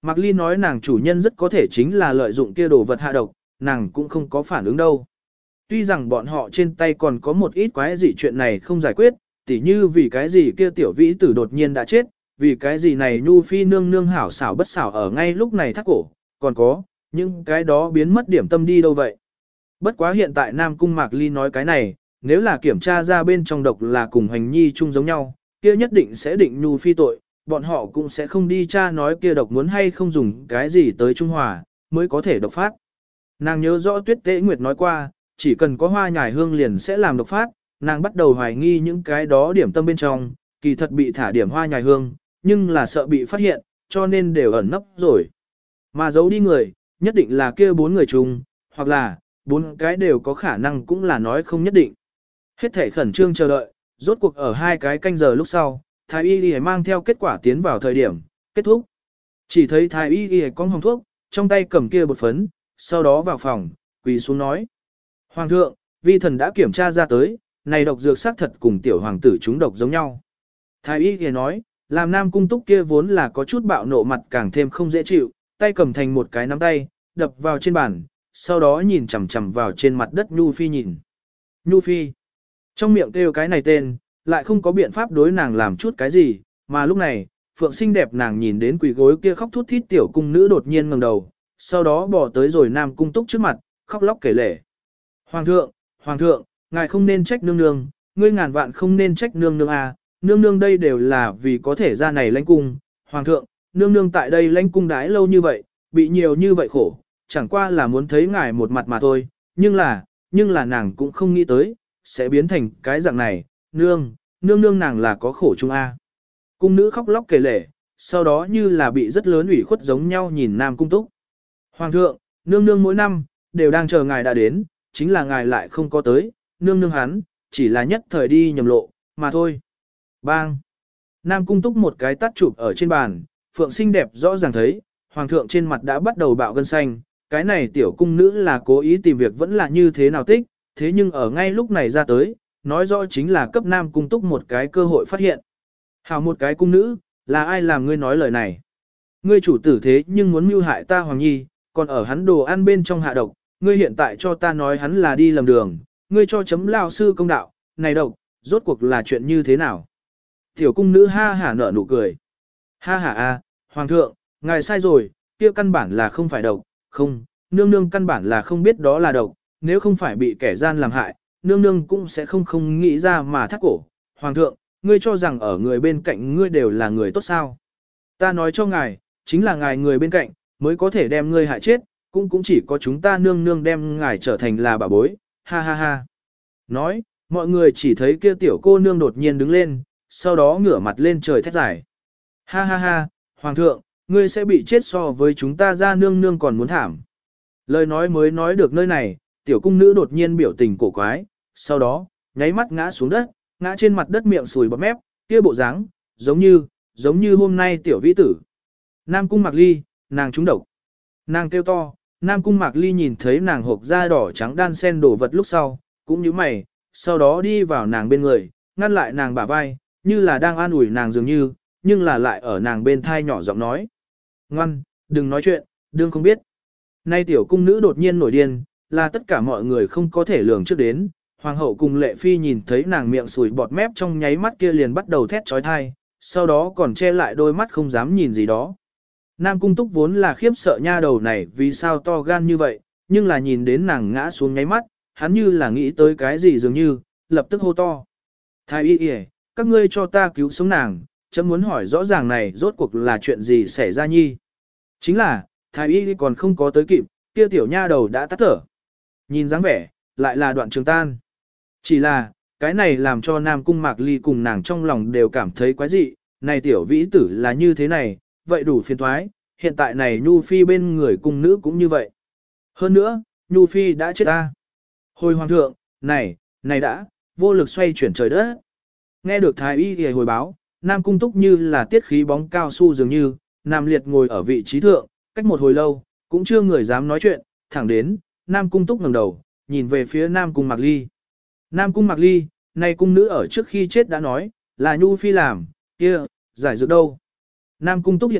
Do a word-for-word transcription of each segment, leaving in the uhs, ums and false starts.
Mạc Ly nói nàng chủ nhân rất có thể chính là lợi dụng kia đồ vật hạ độc, nàng cũng không có phản ứng đâu. Tuy rằng bọn họ trên tay còn có một ít quái gì chuyện này không giải quyết, tỉ như vì cái gì kia tiểu vĩ tử đột nhiên đã chết, vì cái gì này Nhu Phi nương nương hảo xảo bất xảo ở ngay lúc này thắt cổ, còn có, nhưng cái đó biến mất điểm tâm đi đâu vậy. Bất quá hiện tại Nam Cung Mạc Ly nói cái này, nếu là kiểm tra ra bên trong độc là cùng hành nhi chung giống nhau, kia nhất định sẽ định Nhu Phi tội, bọn họ cũng sẽ không đi tra nói kia độc muốn hay không dùng cái gì tới Trung Hòa, mới có thể độc phát. Nàng nhớ rõ Tuyết Tế Nguyệt nói qua, chỉ cần có hoa nhài hương liền sẽ làm độc phát, nàng bắt đầu hoài nghi những cái đó điểm tâm bên trong, kỳ thật bị thả điểm hoa nhài hương, nhưng là sợ bị phát hiện, cho nên đều ẩn nấp rồi. Mà giấu đi người, nhất định là kia bốn người chung, hoặc là, bốn cái đều có khả năng cũng là nói không nhất định. Hết thể khẩn trương chờ đợi, rốt cuộc ở hai cái canh giờ lúc sau, Thái Y Y mang theo kết quả tiến vào thời điểm, kết thúc. Chỉ thấy Thái Y Y con hồng thuốc, trong tay cầm kia bột phấn, sau đó vào phòng, quỳ xuống nói. Hoàng thượng, vi thần đã kiểm tra ra tới, này độc dược xác thật cùng tiểu hoàng tử chúng độc giống nhau. Thái Y Y nói, làm Nam Cung Túc kia vốn là có chút bạo nộ mặt càng thêm không dễ chịu, tay cầm thành một cái nắm tay, đập vào trên bàn, sau đó nhìn chằm chằm vào trên mặt đất Nhu Phi nhìn. Nhu Phi, trong miệng kêu cái này tên, lại không có biện pháp đối nàng làm chút cái gì, mà lúc này, Phượng xinh đẹp nàng nhìn đến quỷ gối kia khóc thút thít tiểu cung nữ đột nhiên ngẩng đầu, sau đó bỏ tới rồi Nam Cung Túc trước mặt, khóc lóc kể lể. Hoàng thượng, Hoàng thượng, ngài không nên trách nương nương, ngươi ngàn vạn không nên trách nương nương à, nương nương đây đều là vì có thể ra này lãnh cung. Hoàng thượng, nương nương tại đây lãnh cung đãi lâu như vậy, bị nhiều như vậy khổ, chẳng qua là muốn thấy ngài một mặt mà thôi, nhưng là, nhưng là nàng cũng không nghĩ tới, sẽ biến thành cái dạng này, nương, nương nương nàng là có khổ chung a. Cung nữ khóc lóc kể lể, sau đó như là bị rất lớn ủy khuất giống nhau nhìn Nam Cung Túc. Hoàng thượng, nương nương mỗi năm, đều đang chờ ngài đã đến, chính là ngài lại không có tới, nương nương hắn, chỉ là nhất thời đi nhầm lộ, mà thôi. Bang! Nam Cung Túc một cái tát chụp ở trên bàn, Phượng xinh đẹp rõ ràng thấy, Hoàng thượng trên mặt đã bắt đầu bạo gân xanh, cái này tiểu cung nữ là cố ý tìm việc vẫn là như thế nào tích, thế nhưng ở ngay lúc này ra tới, nói rõ chính là cấp Nam Cung Túc một cái cơ hội phát hiện. Hảo một cái cung nữ, là ai làm ngươi nói lời này? Ngươi chủ tử thế nhưng muốn mưu hại ta Hoàng Nhi, còn ở hắn đồ ăn bên trong hạ độc, ngươi hiện tại cho ta nói hắn là đi lầm đường, ngươi cho chấm lao sư công đạo, này độc, rốt cuộc là chuyện như thế nào? Tiểu cung nữ ha hả nở nụ cười. Ha hả a, Hoàng thượng, ngài sai rồi, kia căn bản là không phải độc, không, nương nương căn bản là không biết đó là độc, nếu không phải bị kẻ gian làm hại, nương nương cũng sẽ không không nghĩ ra mà thắt cổ. Hoàng thượng, ngươi cho rằng ở người bên cạnh ngươi đều là người tốt sao? Ta nói cho ngài, chính là ngài người bên cạnh, mới có thể đem ngươi hại chết, cũng cũng chỉ có chúng ta nương nương đem ngài trở thành là bà bối, ha ha ha. Nói, mọi người chỉ thấy kia tiểu cô nương đột nhiên đứng lên, sau đó ngửa mặt lên trời thét giải. Ha ha ha, Hoàng thượng, ngươi sẽ bị chết so với chúng ta ra nương nương còn muốn thảm. Lời nói mới nói được nơi này, tiểu cung nữ đột nhiên biểu tình cổ quái, sau đó, nháy mắt ngã xuống đất, ngã trên mặt đất miệng sùi bọt mép, kia bộ dáng, giống như, giống như hôm nay tiểu vĩ tử. Nam Cung Mạc Ly, nàng trúng độc. Nàng kêu to, Nam Cung Mạc Ly nhìn thấy nàng hộp da đỏ trắng đan sen đổ vật lúc sau, cũng như mày, sau đó đi vào nàng bên người, ngăn lại nàng bả vai, như là đang an ủi nàng dường như, nhưng là lại ở nàng bên thai nhỏ giọng nói. Ngoan, đừng nói chuyện, đương không biết. Nay tiểu cung nữ đột nhiên nổi điên, là tất cả mọi người không có thể lường trước đến. Hoàng hậu cùng lệ phi nhìn thấy nàng miệng sùi bọt mép trong nháy mắt kia liền bắt đầu thét trói thai, sau đó còn che lại đôi mắt không dám nhìn gì đó. Nam Cung Túc vốn là khiếp sợ nha đầu này vì sao to gan như vậy, nhưng là nhìn đến nàng ngã xuống nháy mắt, hắn như là nghĩ tới cái gì dường như, lập tức hô to. Thái y y, các ngươi cho ta cứu sống nàng, chấm muốn hỏi rõ ràng này rốt cuộc là chuyện gì xảy ra nhi. Chính là, Thái y còn không có tới kịp, kia tiểu nha đầu đã tắt thở. Nhìn dáng vẻ, lại là đoạn trường tan. Chỉ là, cái này làm cho Nam Cung Mạc Ly cùng nàng trong lòng đều cảm thấy quái dị, này tiểu vĩ tử là như thế này, vậy đủ phiền thoái, hiện tại này Nhu Phi bên người cung nữ cũng như vậy. Hơn nữa, Nhu Phi đã chết ta. Hồi Hoàng thượng, này, này đã, vô lực xoay chuyển trời đất. Nghe được Thái y thì hồi báo, Nam Cung Túc như là tiết khí bóng cao su dường như, Nam Liệt ngồi ở vị trí thượng, cách một hồi lâu, cũng chưa người dám nói chuyện, thẳng đến, Nam Cung Túc ngẩng đầu, nhìn về phía Nam Cung Mạc Ly. Nam Cung Mạc Ly, này cung nữ ở trước khi chết đã nói, là Nhu Phi làm, kia, giải dược đâu. Nam Cung Túc hiện tại,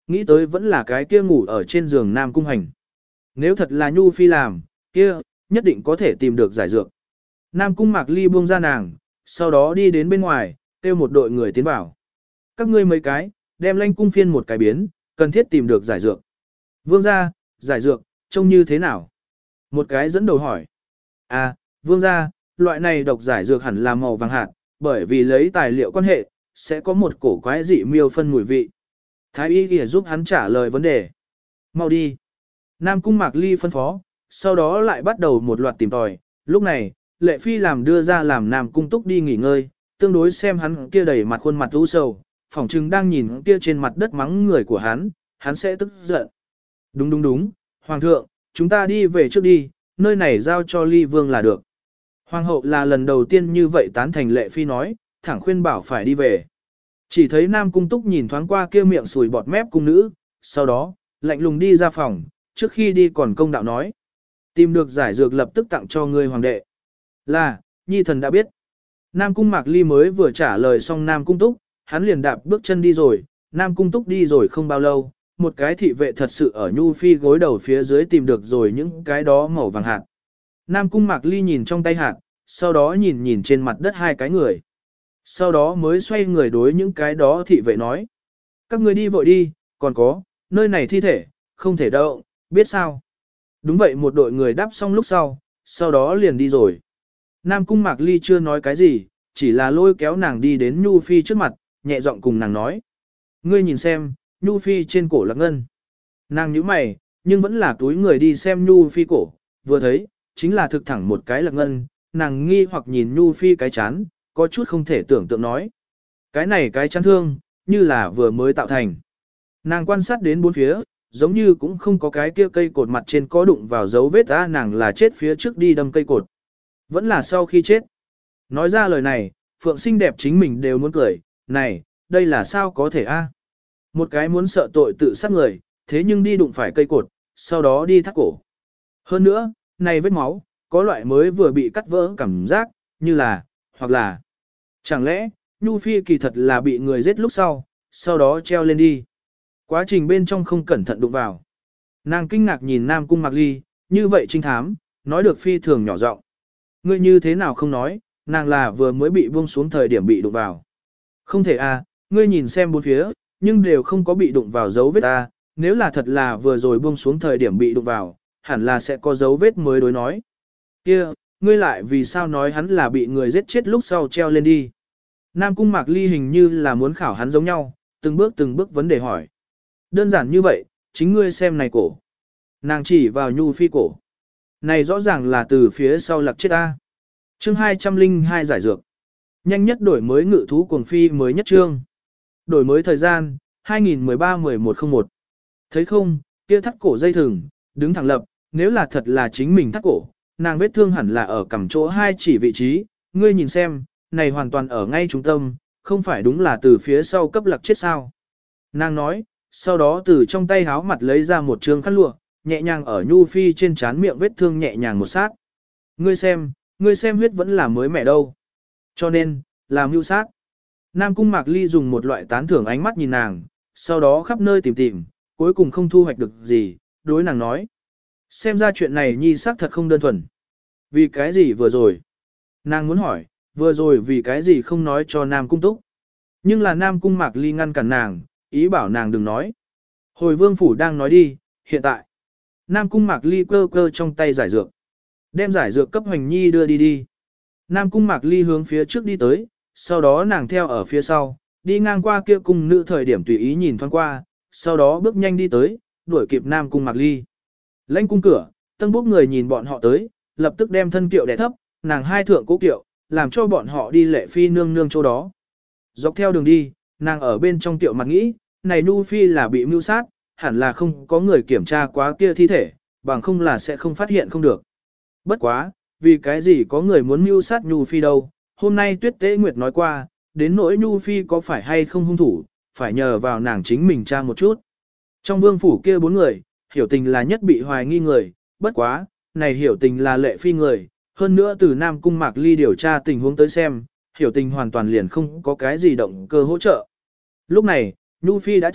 nghĩ tới vẫn là cái kia ngủ ở trên giường Nam Cung Hành. Nếu thật là Nhu Phi làm, kia, nhất định có thể tìm được giải dược. Nam Cung Mạc Ly buông ra nàng, sau đó đi đến bên ngoài, kêu một đội người tiến vào. Các ngươi mấy cái, đem Lanh Cung phiên một cái biến, cần thiết tìm được giải dược. Vương gia, giải dược, trông như thế nào? Một cái dẫn đầu hỏi. À, vương gia, loại này độc giải dược hẳn là màu vàng hạt, bởi vì lấy tài liệu quan hệ, sẽ có một cổ quái dị miêu phân mùi vị. Thái y kìa giúp hắn trả lời vấn đề. Mau đi. Nam Cung Mạc Ly phân phó, sau đó lại bắt đầu một loạt tìm tòi. Lúc này, Lệ Phi làm đưa ra làm Nam Cung Túc đi nghỉ ngơi, tương đối xem hắn kia đầy mặt khuôn mặt u sầu, phỏng chừng đang nhìn kia trên mặt đất mắng người của hắn, hắn sẽ tức giận. Đúng đúng đúng, Hoàng thượng, chúng ta đi về trước đi, nơi này giao cho Ly Vương là được. Hoàng hậu là lần đầu tiên như vậy tán thành Lệ Phi nói, thẳng khuyên bảo phải đi về. Chỉ thấy Nam Cung Túc nhìn thoáng qua kia miệng sùi bọt mép cung nữ, sau đó, lạnh lùng đi ra phòng, trước khi đi còn công đạo nói. Tìm được giải dược lập tức tặng cho ngươi hoàng đệ. Là, nhi thần đã biết. Nam Cung Mạc Ly mới vừa trả lời xong Nam Cung Túc, hắn liền đạp bước chân đi rồi, Nam Cung Túc đi rồi không bao lâu, một cái thị vệ thật sự ở Nhu Phi gối đầu phía dưới tìm được rồi những cái đó màu vàng hạt. Nam Cung Mạc Ly nhìn trong tay hạt, sau đó nhìn nhìn trên mặt đất hai cái người. Sau đó mới xoay người đối những cái đó thị vệ nói. Các người đi vội đi, còn có, nơi này thi thể, không thể đâu, biết sao. Đúng vậy một đội người đáp xong lúc sau, sau đó liền đi rồi. Nam Cung Mạc Ly chưa nói cái gì, chỉ là lôi kéo nàng đi đến Nhu Phi trước mặt, nhẹ giọng cùng nàng nói. Ngươi nhìn xem, Nhu Phi trên cổ lạc ngân. Nàng nhíu mày, nhưng vẫn là túi người đi xem Nhu Phi cổ, vừa thấy, chính là thực thẳng một cái lạc ngân, nàng nghi hoặc nhìn Nhu Phi cái chán, có chút không thể tưởng tượng nói. Cái này cái chán thương, như là vừa mới tạo thành. Nàng quan sát đến bốn phía, giống như cũng không có cái kia cây cột mặt trên có đụng vào dấu vết ra nàng là chết phía trước đi đâm cây cột. Vẫn là sau khi chết. Nói ra lời này, Phượng xinh đẹp chính mình đều muốn cười, này, đây là sao có thể a? Một cái muốn sợ tội tự sát người, thế nhưng đi đụng phải cây cột, sau đó đi thắt cổ. Hơn nữa, này vết máu, có loại mới vừa bị cắt vỡ cảm giác, như là, hoặc là, chẳng lẽ, Nhu Phi kỳ thật là bị người giết lúc sau, sau đó treo lên đi. Quá trình bên trong không cẩn thận đụng vào. Nàng kinh ngạc nhìn Nam Cung Mạc Ly, như vậy trinh thám, nói được phi thường nhỏ giọng. Ngươi như thế nào không nói, nàng là vừa mới bị buông xuống thời điểm bị đụng vào. Không thể à, ngươi nhìn xem bốn phía, nhưng đều không có bị đụng vào dấu vết ta, nếu là thật là vừa rồi buông xuống thời điểm bị đụng vào, hẳn là sẽ có dấu vết mới đối nói. Kia, ngươi lại vì sao nói hắn là bị người giết chết lúc sau treo lên đi. Nam Cung Mạc Ly hình như là muốn khảo hắn giống nhau, từng bước từng bước vấn đề hỏi. Đơn giản như vậy, chính ngươi xem này cổ. Nàng chỉ vào Nhu Phi cổ. Này rõ ràng là từ phía sau lặc chết ta. Chương hai trăm lẻ hai giải dược. Nhanh nhất đổi mới ngự thú cuồng phi mới nhất chương. Đổi mới thời gian, hai nghìn mười ba mười một không một. Thấy không, kia thắt cổ dây thừng, đứng thẳng lập, nếu là thật là chính mình thắt cổ, nàng vết thương hẳn là ở cằm chỗ hai chỉ vị trí, ngươi nhìn xem, này hoàn toàn ở ngay trung tâm, không phải đúng là từ phía sau cấp lặc chết sao. Nàng nói, sau đó từ trong tay háo mặt lấy ra một trường khăn lụa, nhẹ nhàng ở Nhu Phi trên trán miệng vết thương nhẹ nhàng một sát. Ngươi xem, ngươi xem huyết vẫn là mới mẻ đâu. Cho nên, làm mưu sát. Nam Cung Mạc Ly dùng một loại tán thưởng ánh mắt nhìn nàng, sau đó khắp nơi tìm tìm, cuối cùng không thu hoạch được gì, đối nàng nói. Xem ra chuyện này nhi xác thật không đơn thuần. Vì cái gì vừa rồi? Nàng muốn hỏi, vừa rồi vì cái gì không nói cho Nam Cung Túc? Nhưng là Nam Cung Mạc Ly ngăn cản nàng, ý bảo nàng đừng nói. Hồi vương phủ đang nói đi, hiện tại. Nam Cung Mạc Ly cơ cơ trong tay giải dược. Đem giải dược cấp Hoành Nhi đưa đi đi. Nam Cung Mạc Ly hướng phía trước đi tới, sau đó nàng theo ở phía sau, đi ngang qua kia cung nữ thời điểm tùy ý nhìn thoáng qua, sau đó bước nhanh đi tới, đuổi kịp Nam Cung Mạc Ly. Lãnh cung cửa, tân bốc người nhìn bọn họ tới, lập tức đem thân kiệu đè thấp, nàng hai thượng cố kiệu, làm cho bọn họ đi Lệ Phi nương nương chỗ đó. Dọc theo đường đi, nàng ở bên trong tiệu mặt nghĩ, này Nhu Phi là bị mưu sát, hẳn là không có người kiểm tra quá kia thi thể, bằng không là sẽ không phát hiện không được. Bất quá, vì cái gì có người muốn mưu sát Nhu Phi đâu, hôm nay Tuyết Tế Nguyệt nói qua, đến nỗi Nhu Phi có phải hay không hung thủ, phải nhờ vào nàng chính mình tra một chút. Trong vương phủ kia bốn người, Hiểu Tình là nhất bị hoài nghi người, bất quá, này Hiểu Tình là Lệ Phi người, hơn nữa từ Nam Cung Mạc Ly điều tra tình huống tới xem, Hiểu Tình hoàn toàn liền không có cái gì động cơ hỗ trợ. Lúc này, Nhu Phi đã chết,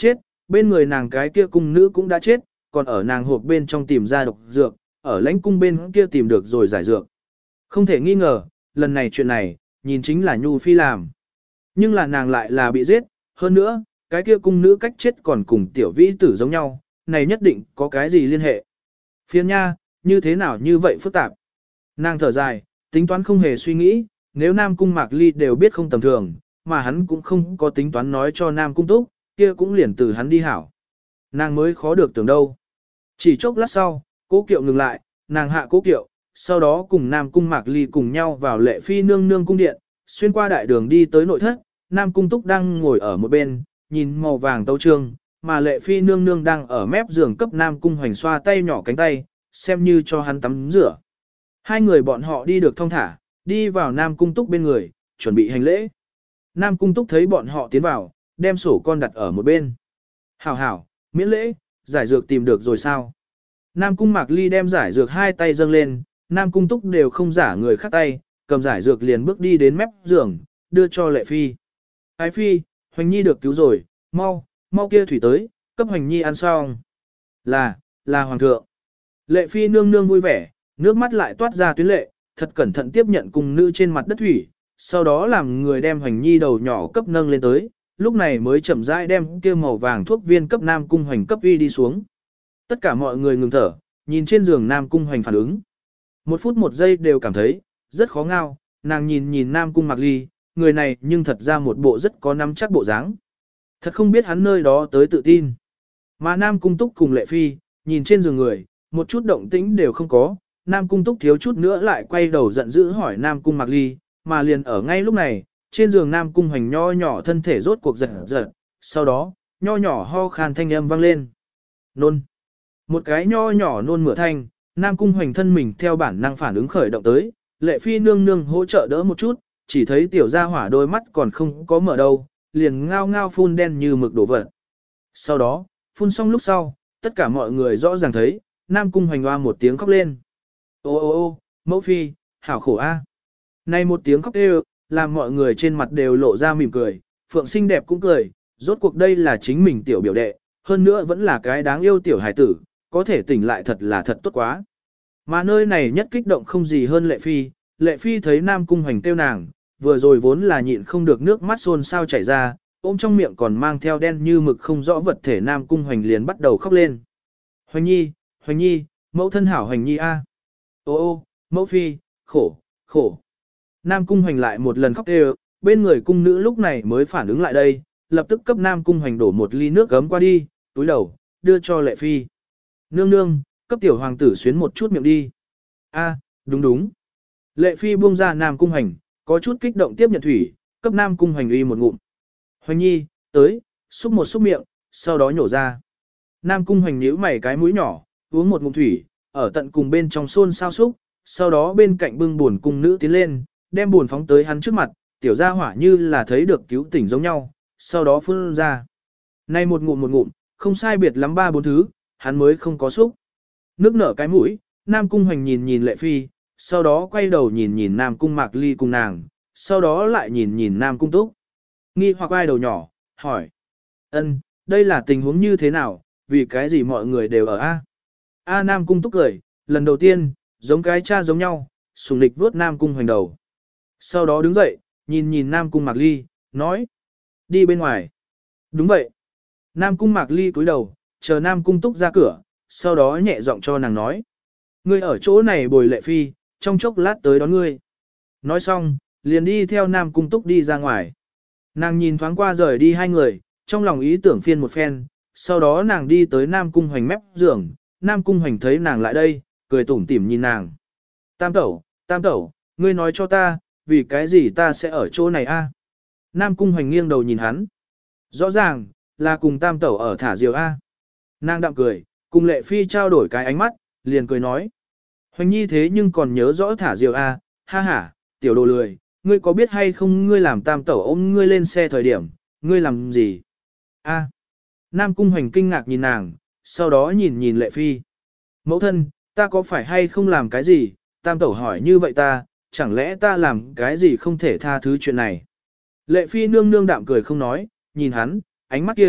bên người nàng cái kia cung nữ cũng đã chết, còn ở nàng hộp bên trong tìm ra độc dược, ở lãnh cung bên kia tìm được rồi giải dược. Không thể nghi ngờ, lần này chuyện này, nhìn chính là Nhu Phi làm. Nhưng là nàng lại là bị giết, hơn nữa, cái kia cung nữ cách chết còn cùng tiểu vĩ tử giống nhau, này nhất định có cái gì liên hệ. Phiên nha, như thế nào như vậy phức tạp. Nàng thở dài, tính toán không hề suy nghĩ, nếu Nam Cung Mạc Ly đều biết không tầm thường, mà hắn cũng không có tính toán nói cho Nam Cung Túc, kia cũng liền từ hắn đi hảo. Nàng mới khó được tưởng đâu. Chỉ chốc lát sau, Cố Kiệu ngừng lại, nàng hạ Cố Kiệu, sau đó cùng Nam Cung Mạc Ly cùng nhau vào Lệ Phi nương nương cung điện, xuyên qua đại đường đi tới nội thất, Nam Cung Túc đang ngồi ở một bên, nhìn màu vàng tấu trương, mà Lệ Phi nương nương đang ở mép giường cấp Nam Cung Hoành xoa tay nhỏ cánh tay, xem như cho hắn tắm rửa. Hai người bọn họ đi được thong thả, đi vào Nam Cung Túc bên người, chuẩn bị hành lễ. Nam Cung Túc thấy bọn họ tiến vào, đem sổ con đặt ở một bên. Hảo hảo, miễn lễ, giải dược tìm được rồi sao? Nam Cung Mạc Ly đem giải dược hai tay dâng lên, Nam Cung Túc đều không giả người khác tay, cầm giải dược liền bước đi đến mép giường, đưa cho Lệ Phi. Ái Phi, Hoành Nhi được cứu rồi, mau, mau kia thủy tới, cấp Hoành Nhi ăn xong. Là, là Hoàng thượng. Lệ Phi nương nương vui vẻ, nước mắt lại toát ra tuyến lệ, thật cẩn thận tiếp nhận cung nữ trên mặt đất thủy, sau đó làm người đem Hoành Nhi đầu nhỏ cấp nâng lên tới, lúc này mới chậm rãi đem kia màu vàng thuốc viên cấp Nam Cung Hoành cấp uy đi xuống. Tất cả mọi người ngừng thở, nhìn trên giường Nam Cung Hoành phản ứng. Một phút một giây đều cảm thấy, rất khó ngao, nàng nhìn nhìn Nam Cung Mạc Ly, người này nhưng thật ra một bộ rất có nắm chắc bộ dáng. Thật không biết hắn nơi đó tới tự tin. Mà Nam Cung Túc cùng Lệ Phi, nhìn trên giường người, một chút động tĩnh đều không có, Nam Cung Túc thiếu chút nữa lại quay đầu giận dữ hỏi Nam Cung Mạc Ly, mà liền ở ngay lúc này, trên giường Nam Cung Hoành nho nhỏ thân thể rốt cuộc giật giật, sau đó, nho nhỏ ho khan thanh âm vang lên. Nôn. Một cái nho nhỏ nôn mửa thanh, Nam Cung Hoành thân mình theo bản năng phản ứng khởi động tới, Lệ Phi nương nương hỗ trợ đỡ một chút, chỉ thấy tiểu gia hỏa đôi mắt còn không có mở đâu, liền ngao ngao phun đen như mực đổ vật. Sau đó, phun xong lúc sau, tất cả mọi người rõ ràng thấy, Nam Cung Hoành hoa một tiếng khóc lên. Ô ô ô, mẫu phi, hảo khổ a. Này một tiếng khóc đều, làm mọi người trên mặt đều lộ ra mỉm cười, Phượng xinh đẹp cũng cười, rốt cuộc đây là chính mình tiểu biểu đệ, hơn nữa vẫn là cái đáng yêu tiểu hài tử, có thể tỉnh lại thật là thật tốt quá. Mà nơi này nhất kích động không gì hơn Lệ Phi, Lệ Phi thấy Nam Cung Hoành kêu nàng, vừa rồi vốn là nhịn không được nước mắt xôn xao chảy ra, ôm trong miệng còn mang theo đen như mực không rõ vật thể Nam Cung Hoành liền bắt đầu khóc lên. Hoành Nhi, Hoành Nhi, mẫu thân hảo Hoành Nhi a. Ô ô, mẫu phi, khổ, khổ. Nam Cung Hoành lại một lần khóc đều, bên người cung nữ lúc này mới phản ứng lại đây, lập tức cấp Nam Cung Hoành đổ một ly nước gấm qua đi, túi đầu, đưa cho Lệ Phi. Nương nương, cấp tiểu hoàng tử xuyến một chút miệng đi. A, đúng đúng. Lệ Phi buông ra Nam Cung Hoành, có chút kích động tiếp nhận thủy, cấp Nam Cung Hoành uy một ngụm. Hoành Nhi, tới, xúc một xúc miệng, sau đó nhổ ra. Nam Cung Hoành nhíu mày cái mũi nhỏ, uống một ngụm thủy, ở tận cùng bên trong xôn sao xúc, sau đó bên cạnh bưng buồn cung nữ tiến lên, đem buồn phóng tới hắn trước mặt, tiểu gia hỏa như là thấy được cứu tỉnh giống nhau, sau đó phun ra. Nay một ngụm một ngụm, không sai biệt lắm ba bốn thứ, hắn mới không có xúc. Nước nở cái mũi, Nam Cung Hoành nhìn nhìn Lệ Phi, sau đó quay đầu nhìn nhìn Nam Cung Mạc Ly cùng nàng, sau đó lại nhìn nhìn Nam Cung Túc. Nghi hoặc ai đầu nhỏ, hỏi. Ân, đây là tình huống như thế nào, vì cái gì mọi người đều ở A? A Nam Cung Túc cười, lần đầu tiên, giống cái cha giống nhau, sùng lịch vuốt Nam Cung Hoành đầu. Sau đó đứng dậy, nhìn nhìn Nam Cung Mạc Ly, nói. Đi bên ngoài. Đúng vậy. Nam Cung Mạc Ly cúi đầu, chờ Nam Cung Túc ra cửa, sau đó nhẹ giọng cho nàng nói. Ngươi ở chỗ này bồi Lệ Phi, trong chốc lát tới đón ngươi. Nói xong, liền đi theo Nam Cung Túc đi ra ngoài. Nàng nhìn thoáng qua rời đi hai người, trong lòng ý tưởng phiên một phen, sau đó nàng đi tới Nam Cung Hoành mép giường, Nam Cung Hoành thấy nàng lại đây, cười tủm tỉm nhìn nàng. Tam tẩu, tam tẩu, ngươi nói cho ta, vì cái gì ta sẽ ở chỗ này a? Nam Cung Hoành nghiêng đầu nhìn hắn. Rõ ràng, là cùng tam tẩu ở thả diều a. Nàng đạm cười, cùng Lệ Phi trao đổi cái ánh mắt, liền cười nói. Hoành Nhi thế nhưng còn nhớ rõ thả diều a, ha ha, tiểu đồ lười, ngươi có biết hay không ngươi làm tam tẩu ôm ngươi lên xe thời điểm, ngươi làm gì? A. Nam Cung Hoành kinh ngạc nhìn nàng, sau đó nhìn nhìn Lệ Phi. Mẫu thân, ta có phải hay không làm cái gì? Tam tẩu hỏi như vậy ta, chẳng lẽ ta làm cái gì không thể tha thứ chuyện này? Lệ Phi nương nương đạm cười không nói, nhìn hắn, ánh mắt kia,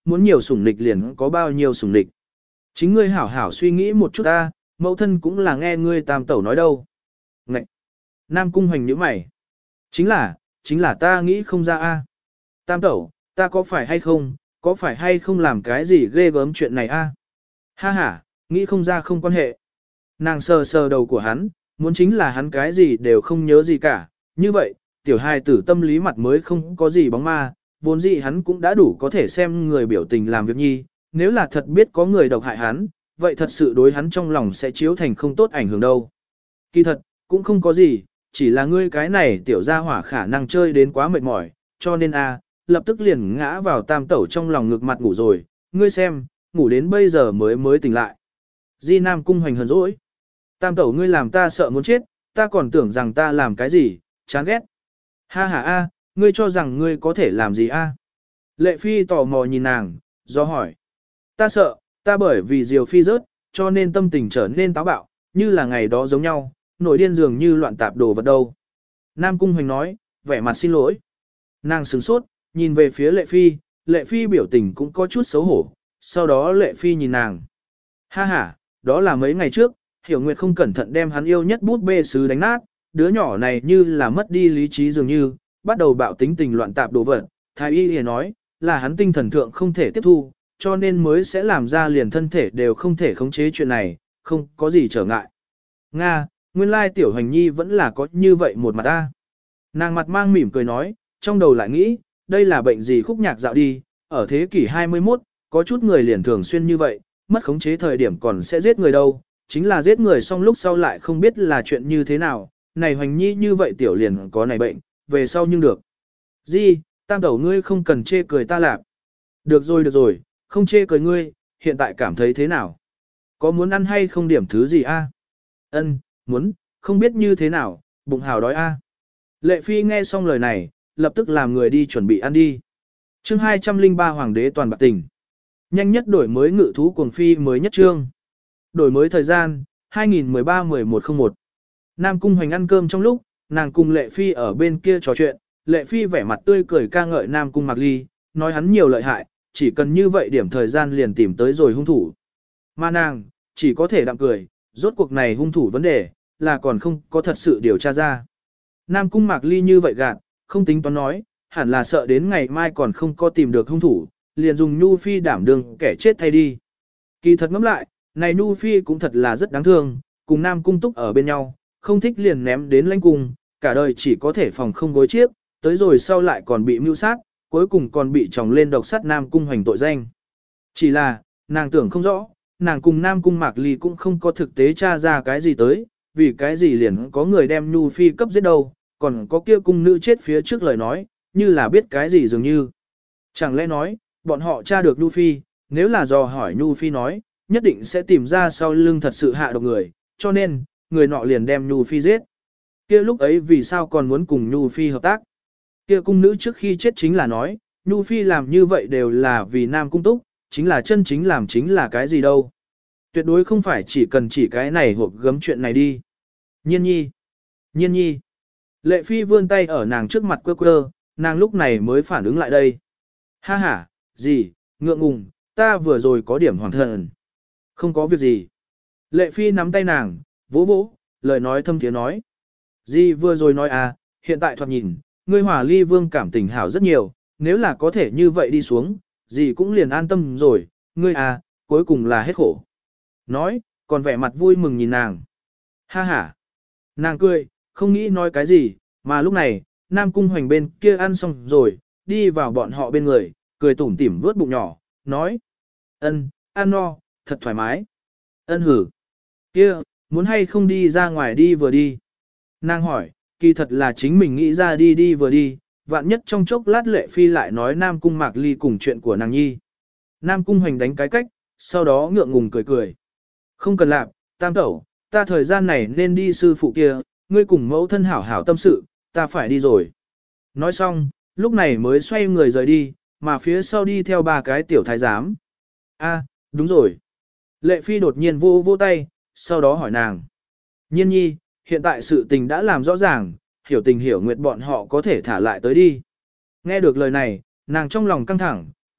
muốn nhiều sủng nịch liền có bao nhiêu sủng nịch. Chính ngươi hảo hảo suy nghĩ một chút ta, mẫu thân cũng là nghe ngươi tam tẩu nói đâu. Ngậy! Nam Cung Hoành nhíu mày. Chính là, chính là ta nghĩ không ra a. Tam tẩu, ta có phải hay không, có phải hay không làm cái gì ghê gớm chuyện này a? Ha ha, nghĩ không ra không quan hệ. Nàng sờ sờ đầu của hắn, muốn chính là hắn cái gì đều không nhớ gì cả. Như vậy, tiểu hài tử tâm lý mặt mới không có gì bóng ma, vốn dĩ hắn cũng đã đủ có thể xem người biểu tình làm việc nhi. Nếu là thật biết có người độc hại hắn, vậy thật sự đối hắn trong lòng sẽ chiếu thành không tốt ảnh hưởng đâu. Kỳ thật, cũng không có gì, chỉ là ngươi cái này tiểu gia hỏa khả năng chơi đến quá mệt mỏi, cho nên a, lập tức liền ngã vào tam tẩu trong lòng ngực mặt ngủ rồi, ngươi xem, ngủ đến bây giờ mới mới tỉnh lại. Di Nam Cung Hoành hờn dỗi. Tam tẩu ngươi làm ta sợ muốn chết, ta còn tưởng rằng ta làm cái gì, chán ghét. Ha ha a, ngươi cho rằng ngươi có thể làm gì a? Lệ Phi tò mò nhìn nàng, do hỏi. Ta sợ, ta bởi vì Diều Phi rớt, cho nên tâm tình trở nên táo bạo, như là ngày đó giống nhau, nổi điên dường như loạn tạp đồ vật đâu. Nam Cung Hoành nói, vẻ mặt xin lỗi. Nàng sửng sốt, nhìn về phía Lệ Phi, Lệ Phi biểu tình cũng có chút xấu hổ, sau đó Lệ Phi nhìn nàng. Ha ha, đó là mấy ngày trước, Hiểu Nguyệt không cẩn thận đem hắn yêu nhất bút bê sứ đánh nát, đứa nhỏ này như là mất đi lý trí dường như, bắt đầu bạo tính tình loạn tạp đồ vật. Thái y liền nói, là hắn tinh thần thượng không thể tiếp thu, cho nên mới sẽ làm ra liền thân thể đều không thể khống chế chuyện này, không có gì trở ngại. Nga, nguyên lai tiểu hành nhi vẫn là có như vậy một mặt ta. Nàng mặt mang mỉm cười nói, trong đầu lại nghĩ, đây là bệnh gì khúc nhạc dạo đi, ở thế kỷ hai mươi mốt, có chút người liền thường xuyên như vậy, mất khống chế thời điểm còn sẽ giết người đâu, chính là giết người xong lúc sau lại không biết là chuyện như thế nào, này hoành nhi như vậy tiểu liền có này bệnh, về sau nhưng được. Di, tam tẩu ngươi không cần chê cười ta lạp. Được rồi được rồi, không chê cười ngươi, hiện tại cảm thấy thế nào? Có muốn ăn hay không điểm thứ gì a? Ân, muốn, không biết như thế nào, bụng hào đói a. Lệ Phi nghe xong lời này, lập tức làm người đi chuẩn bị ăn đi. Chương hai trăm lẻ ba Hoàng đế toàn bạc tình. Nhanh nhất đổi mới ngự thú cuồng phi mới nhất chương. Đổi mới thời gian, hai nghìn mười ba mười một không một. Nam Cung Hoành ăn cơm trong lúc, nàng cùng Lệ Phi ở bên kia trò chuyện, Lệ Phi vẻ mặt tươi cười ca ngợi Nam Cung Mạc Ly, nói hắn nhiều lợi hại, chỉ cần như vậy điểm thời gian liền tìm tới rồi hung thủ. Mà nàng, chỉ có thể đạm cười, rốt cuộc này hung thủ vấn đề, là còn không có thật sự điều tra ra. Nam Cung Mạc Ly như vậy gạt, không tính toán nói, hẳn là sợ đến ngày mai còn không có tìm được hung thủ, liền dùng Nhu Phi đảm đương kẻ chết thay đi. Kỳ thật ngẫm lại, này Nhu Phi cũng thật là rất đáng thương, cùng Nam Cung Túc ở bên nhau, không thích liền ném đến lãnh cung, cả đời chỉ có thể phòng không gối chiếc, tới rồi sau lại còn bị mưu sát, cuối cùng còn bị chồng lên độc sát Nam Cung Hoành tội danh. Chỉ là, nàng tưởng không rõ, nàng cùng Nam Cung Mạc Ly cũng không có thực tế tra ra cái gì tới, vì cái gì liền có người đem Nhu Phi cấp giết đâu, còn có kia cung nữ chết phía trước lời nói, như là biết cái gì dường như. Chẳng lẽ nói, bọn họ tra được Nhu Phi, nếu là dò hỏi Nhu Phi nói, nhất định sẽ tìm ra sau lưng thật sự hạ độc người, cho nên, người nọ liền đem Nhu Phi giết. Kia lúc ấy vì sao còn muốn cùng Nhu Phi hợp tác? Kia cung nữ trước khi chết chính là nói, Nhu Phi làm như vậy đều là vì Nam Cung Túc, chính là chân chính làm chính là cái gì đâu. Tuyệt đối không phải chỉ cần chỉ cái này hộp gấm chuyện này đi. Nhiên nhi. Nhiên nhi. Lệ Phi vươn tay ở nàng trước mặt quơ quơ, nàng lúc này mới phản ứng lại đây. Ha ha, gì, ngượng ngùng, ta vừa rồi có điểm hoàng thần. Không có việc gì. Lệ Phi nắm tay nàng, vỗ vỗ, lời nói thâm thiế nói. Gì vừa rồi nói à, hiện tại thoạt nhìn, ngươi Hòa Ly Vương cảm tình hảo rất nhiều, nếu là có thể như vậy đi xuống, gì cũng liền an tâm rồi, ngươi à, cuối cùng là hết khổ. Nói, còn vẻ mặt vui mừng nhìn nàng. Ha ha. Nàng cười, không nghĩ nói cái gì, mà lúc này, Nam Cung Hoành bên kia ăn xong rồi, đi vào bọn họ bên người, cười tủm tỉm vớt bụng nhỏ, nói. Ân, ăn no, thật thoải mái. Ân hử. Kia, muốn hay không đi ra ngoài đi vừa đi. Nàng hỏi, kỳ thật là chính mình nghĩ ra đi đi vừa đi, vạn nhất trong chốc lát Lệ Phi lại nói Nam Cung Mạc Ly cùng chuyện của nàng nhi. Nam Cung Hoành đánh cái cách, sau đó ngượng ngùng cười cười. Không cần làm, tam tẩu, ta thời gian này nên đi sư phụ kia, ngươi cùng mẫu thân hảo hảo tâm sự, ta phải đi rồi. Nói xong, lúc này mới xoay người rời đi, mà phía sau đi theo ba cái tiểu thái giám. A, đúng rồi. Lệ Phi đột nhiên vô vô tay, sau đó hỏi nàng. Nhiên nhi, hiện tại sự tình đã làm rõ ràng, hiểu tình hiểu nguyện bọn họ có thể thả lại tới đi. Nghe được lời này, nàng trong lòng căng thẳng,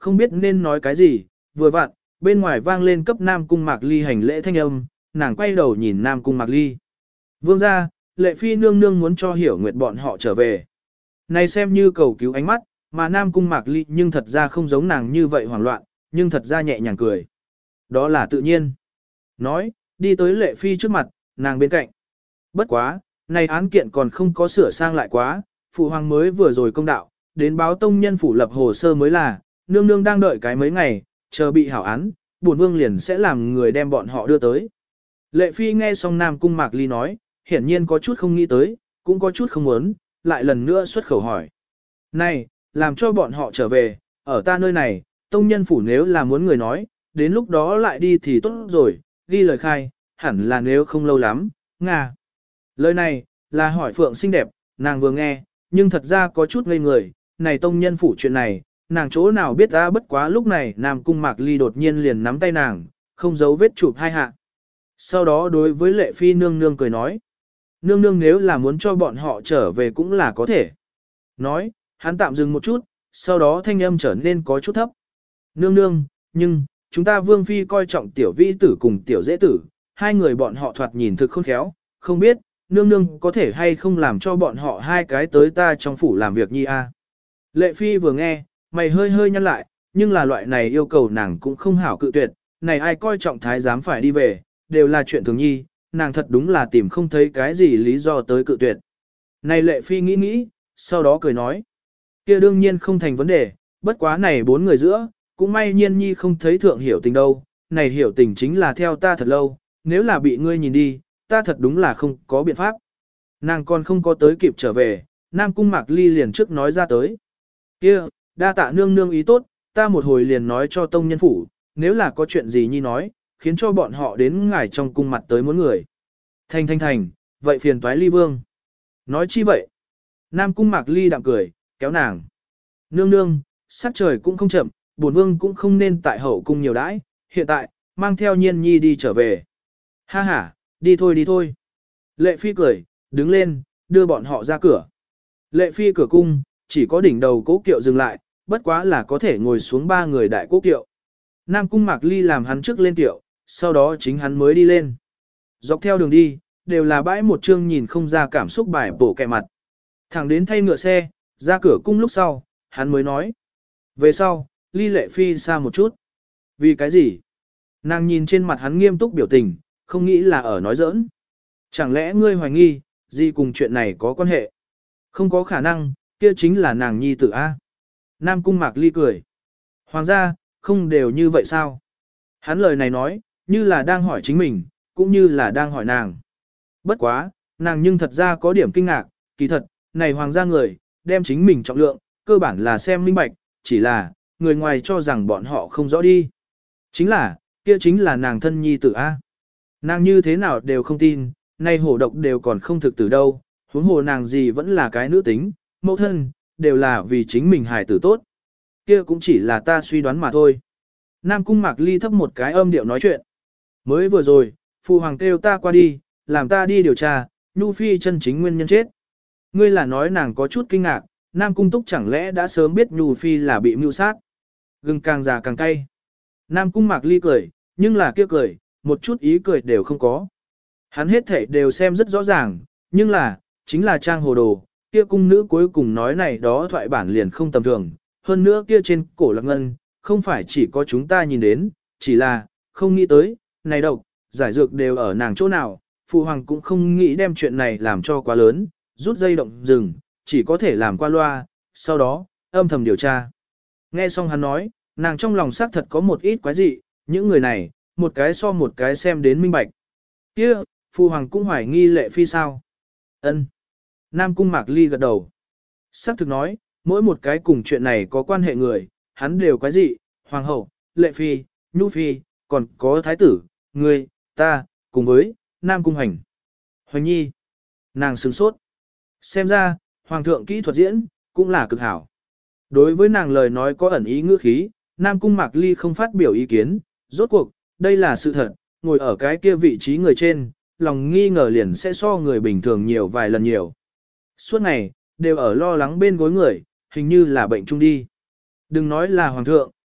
không biết nên nói cái gì, vừa vặn, bên ngoài vang lên cấp Nam Cung Mạc Ly hành lễ thanh âm, nàng quay đầu nhìn Nam Cung Mạc Ly. Vương gia, Lệ Phi nương nương muốn cho Hiểu Nguyệt bọn họ trở về. Này xem như cầu cứu ánh mắt, mà Nam Cung Mạc Ly nhưng thật ra không giống nàng như vậy hoảng loạn, nhưng thật ra nhẹ nhàng cười. Đó là tự nhiên. Nói, đi tới Lệ Phi trước mặt, nàng bên cạnh. Bất quá, này án kiện còn không có sửa sang lại quá, phụ hoàng mới vừa rồi công đạo, đến báo tông nhân phủ lập hồ sơ mới là, nương nương đang đợi cái mấy ngày, chờ bị hảo án, bổn vương liền sẽ làm người đem bọn họ đưa tới. Lệ Phi nghe xong Nam Cung Mạc Ly nói, hiển nhiên có chút không nghĩ tới, cũng có chút không muốn, lại lần nữa xuất khẩu hỏi. Này, làm cho bọn họ trở về, ở ta nơi này, tông nhân phủ nếu là muốn người nói, đến lúc đó lại đi thì tốt rồi, ghi lời khai, hẳn là nếu không lâu lắm, Nga. Lời này, là hỏi Phượng xinh đẹp, nàng vừa nghe, nhưng thật ra có chút ngây người, này tông nhân phủ chuyện này, nàng chỗ nào biết ra bất quá lúc này Nam Cung Mạc Ly đột nhiên liền nắm tay nàng, không giấu vết chụp hai hạ. Sau đó đối với Lệ Phi nương nương cười nói, nương nương nếu là muốn cho bọn họ trở về cũng là có thể. Nói, hắn tạm dừng một chút, sau đó thanh âm trở nên có chút thấp. Nương nương, nhưng, chúng ta Vương Phi coi trọng tiểu vĩ tử cùng tiểu dễ tử, hai người bọn họ thoạt nhìn thực khôn khéo, không biết, nương nương có thể hay không làm cho bọn họ hai cái tới ta trong phủ làm việc nhi a. Lệ Phi vừa nghe, mày hơi hơi nhăn lại, nhưng là loại này yêu cầu nàng cũng không hảo cự tuyệt, này ai coi trọng thái giám phải đi về, đều là chuyện thường nhi, nàng thật đúng là tìm không thấy cái gì lý do tới cự tuyệt. Này Lệ Phi nghĩ nghĩ, sau đó cười nói, kia đương nhiên không thành vấn đề, bất quá này bốn người giữa, cũng may nhiên nhi không thấy thượng hiểu tình đâu, này hiểu tình chính là theo ta thật lâu, nếu là bị ngươi nhìn đi, ta thật đúng là không có biện pháp. Nàng còn không có tới kịp trở về, Nam Cung Mạc Ly liền trước nói ra tới. Kia, đa tạ nương nương ý tốt, ta một hồi liền nói cho tông nhân phủ, nếu là có chuyện gì nhi nói, khiến cho bọn họ đến ngài trong cung mặt tới muốn người. Thành thành thành, vậy phiền toái Ly Vương. Nói chi vậy? Nam Cung Mạc Ly đạm cười, kéo nàng. Nương nương, sắc trời cũng không chậm, bổn vương cũng không nên tại hậu cung nhiều đãi, hiện tại, mang theo nhiên nhi đi trở về. Ha ha, đi thôi đi thôi. Lệ Phi cười, đứng lên, đưa bọn họ ra cửa. Lệ Phi cửa cung, chỉ có đỉnh đầu cố kiệu dừng lại, bất quá là có thể ngồi xuống ba người đại cố kiệu. Nam Cung Mạc Ly làm hắn trước lên kiệu, sau đó chính hắn mới đi lên. Dọc theo đường đi, đều là bãi một chương nhìn không ra cảm xúc bài bổ kẹ mặt. Thẳng đến thay ngựa xe, ra cửa cung lúc sau, hắn mới nói. Về sau, ly Lệ Phi xa một chút. Vì cái gì? Nàng nhìn trên mặt hắn nghiêm túc biểu tình, không nghĩ là ở nói giỡn. Chẳng lẽ ngươi hoài nghi, gì cùng chuyện này có quan hệ? Không có khả năng, kia chính là nàng nhi tử A. Nam Cung Mạc Ly cười. Hoàng gia, không đều như vậy sao? Hắn lời này nói, như là đang hỏi chính mình, cũng như là đang hỏi nàng. Bất quá, nàng nhưng thật ra có điểm kinh ngạc, kỳ thật, này hoàng gia người, đem chính mình trọng lượng, cơ bản là xem minh bạch, chỉ là, người ngoài cho rằng bọn họ không rõ đi. Chính là, kia chính là nàng thân nhi tử A. Nàng như thế nào đều không tin, nay hổ độc đều còn không thực tử đâu, huống hồ nàng gì vẫn là cái nữ tính, mẫu thân, đều là vì chính mình hài tử tốt. Kia cũng chỉ là ta suy đoán mà thôi. Nam Cung Mạc Ly thấp một cái âm điệu nói chuyện. Mới vừa rồi, phụ hoàng kêu ta qua đi, làm ta đi điều tra, Nhu Phi chân chính nguyên nhân chết. Ngươi là nói nàng có chút kinh ngạc, Nam Cung Túc chẳng lẽ đã sớm biết Nhu Phi là bị mưu sát. Gừng càng già càng cay. Nam Cung Mạc Ly cười, nhưng là kia cười, một chút ý cười đều không có. Hắn hết thể đều xem rất rõ ràng, nhưng là, chính là trang hồ đồ, kia cung nữ cuối cùng nói này đó thoại bản liền không tầm thường, hơn nữa kia trên cổ lạc ngân, không phải chỉ có chúng ta nhìn đến, chỉ là, không nghĩ tới, này độc, giải dược đều ở nàng chỗ nào, phụ hoàng cũng không nghĩ đem chuyện này làm cho quá lớn, rút dây động rừng, chỉ có thể làm qua loa, sau đó, âm thầm điều tra. Nghe xong hắn nói, nàng trong lòng xác thật có một ít quái dị, những người này, một cái so một cái xem đến minh bạch. Kia, phụ hoàng cũng hoài nghi Lệ Phi sao? Ân. Nam Cung Mạc Ly gật đầu. Xác thực nói, mỗi một cái cùng chuyện này có quan hệ người, hắn đều quái dị, hoàng hậu, Lệ Phi, Nhu Phi, còn có thái tử, người, ta, cùng với, Nam Cung Hành. Hoành Nhi. Nàng sửng sốt. Xem ra, hoàng thượng kỹ thuật diễn, cũng là cực hảo. Đối với nàng lời nói có ẩn ý ngữ khí, Nam Cung Mạc Ly không phát biểu ý kiến, rốt cuộc, đây là sự thật, ngồi ở cái kia vị trí người trên, lòng nghi ngờ liền sẽ so người bình thường nhiều vài lần nhiều. Suốt ngày, đều ở lo lắng bên gối người, hình như là bệnh chung đi. Đừng nói là hoàng thượng,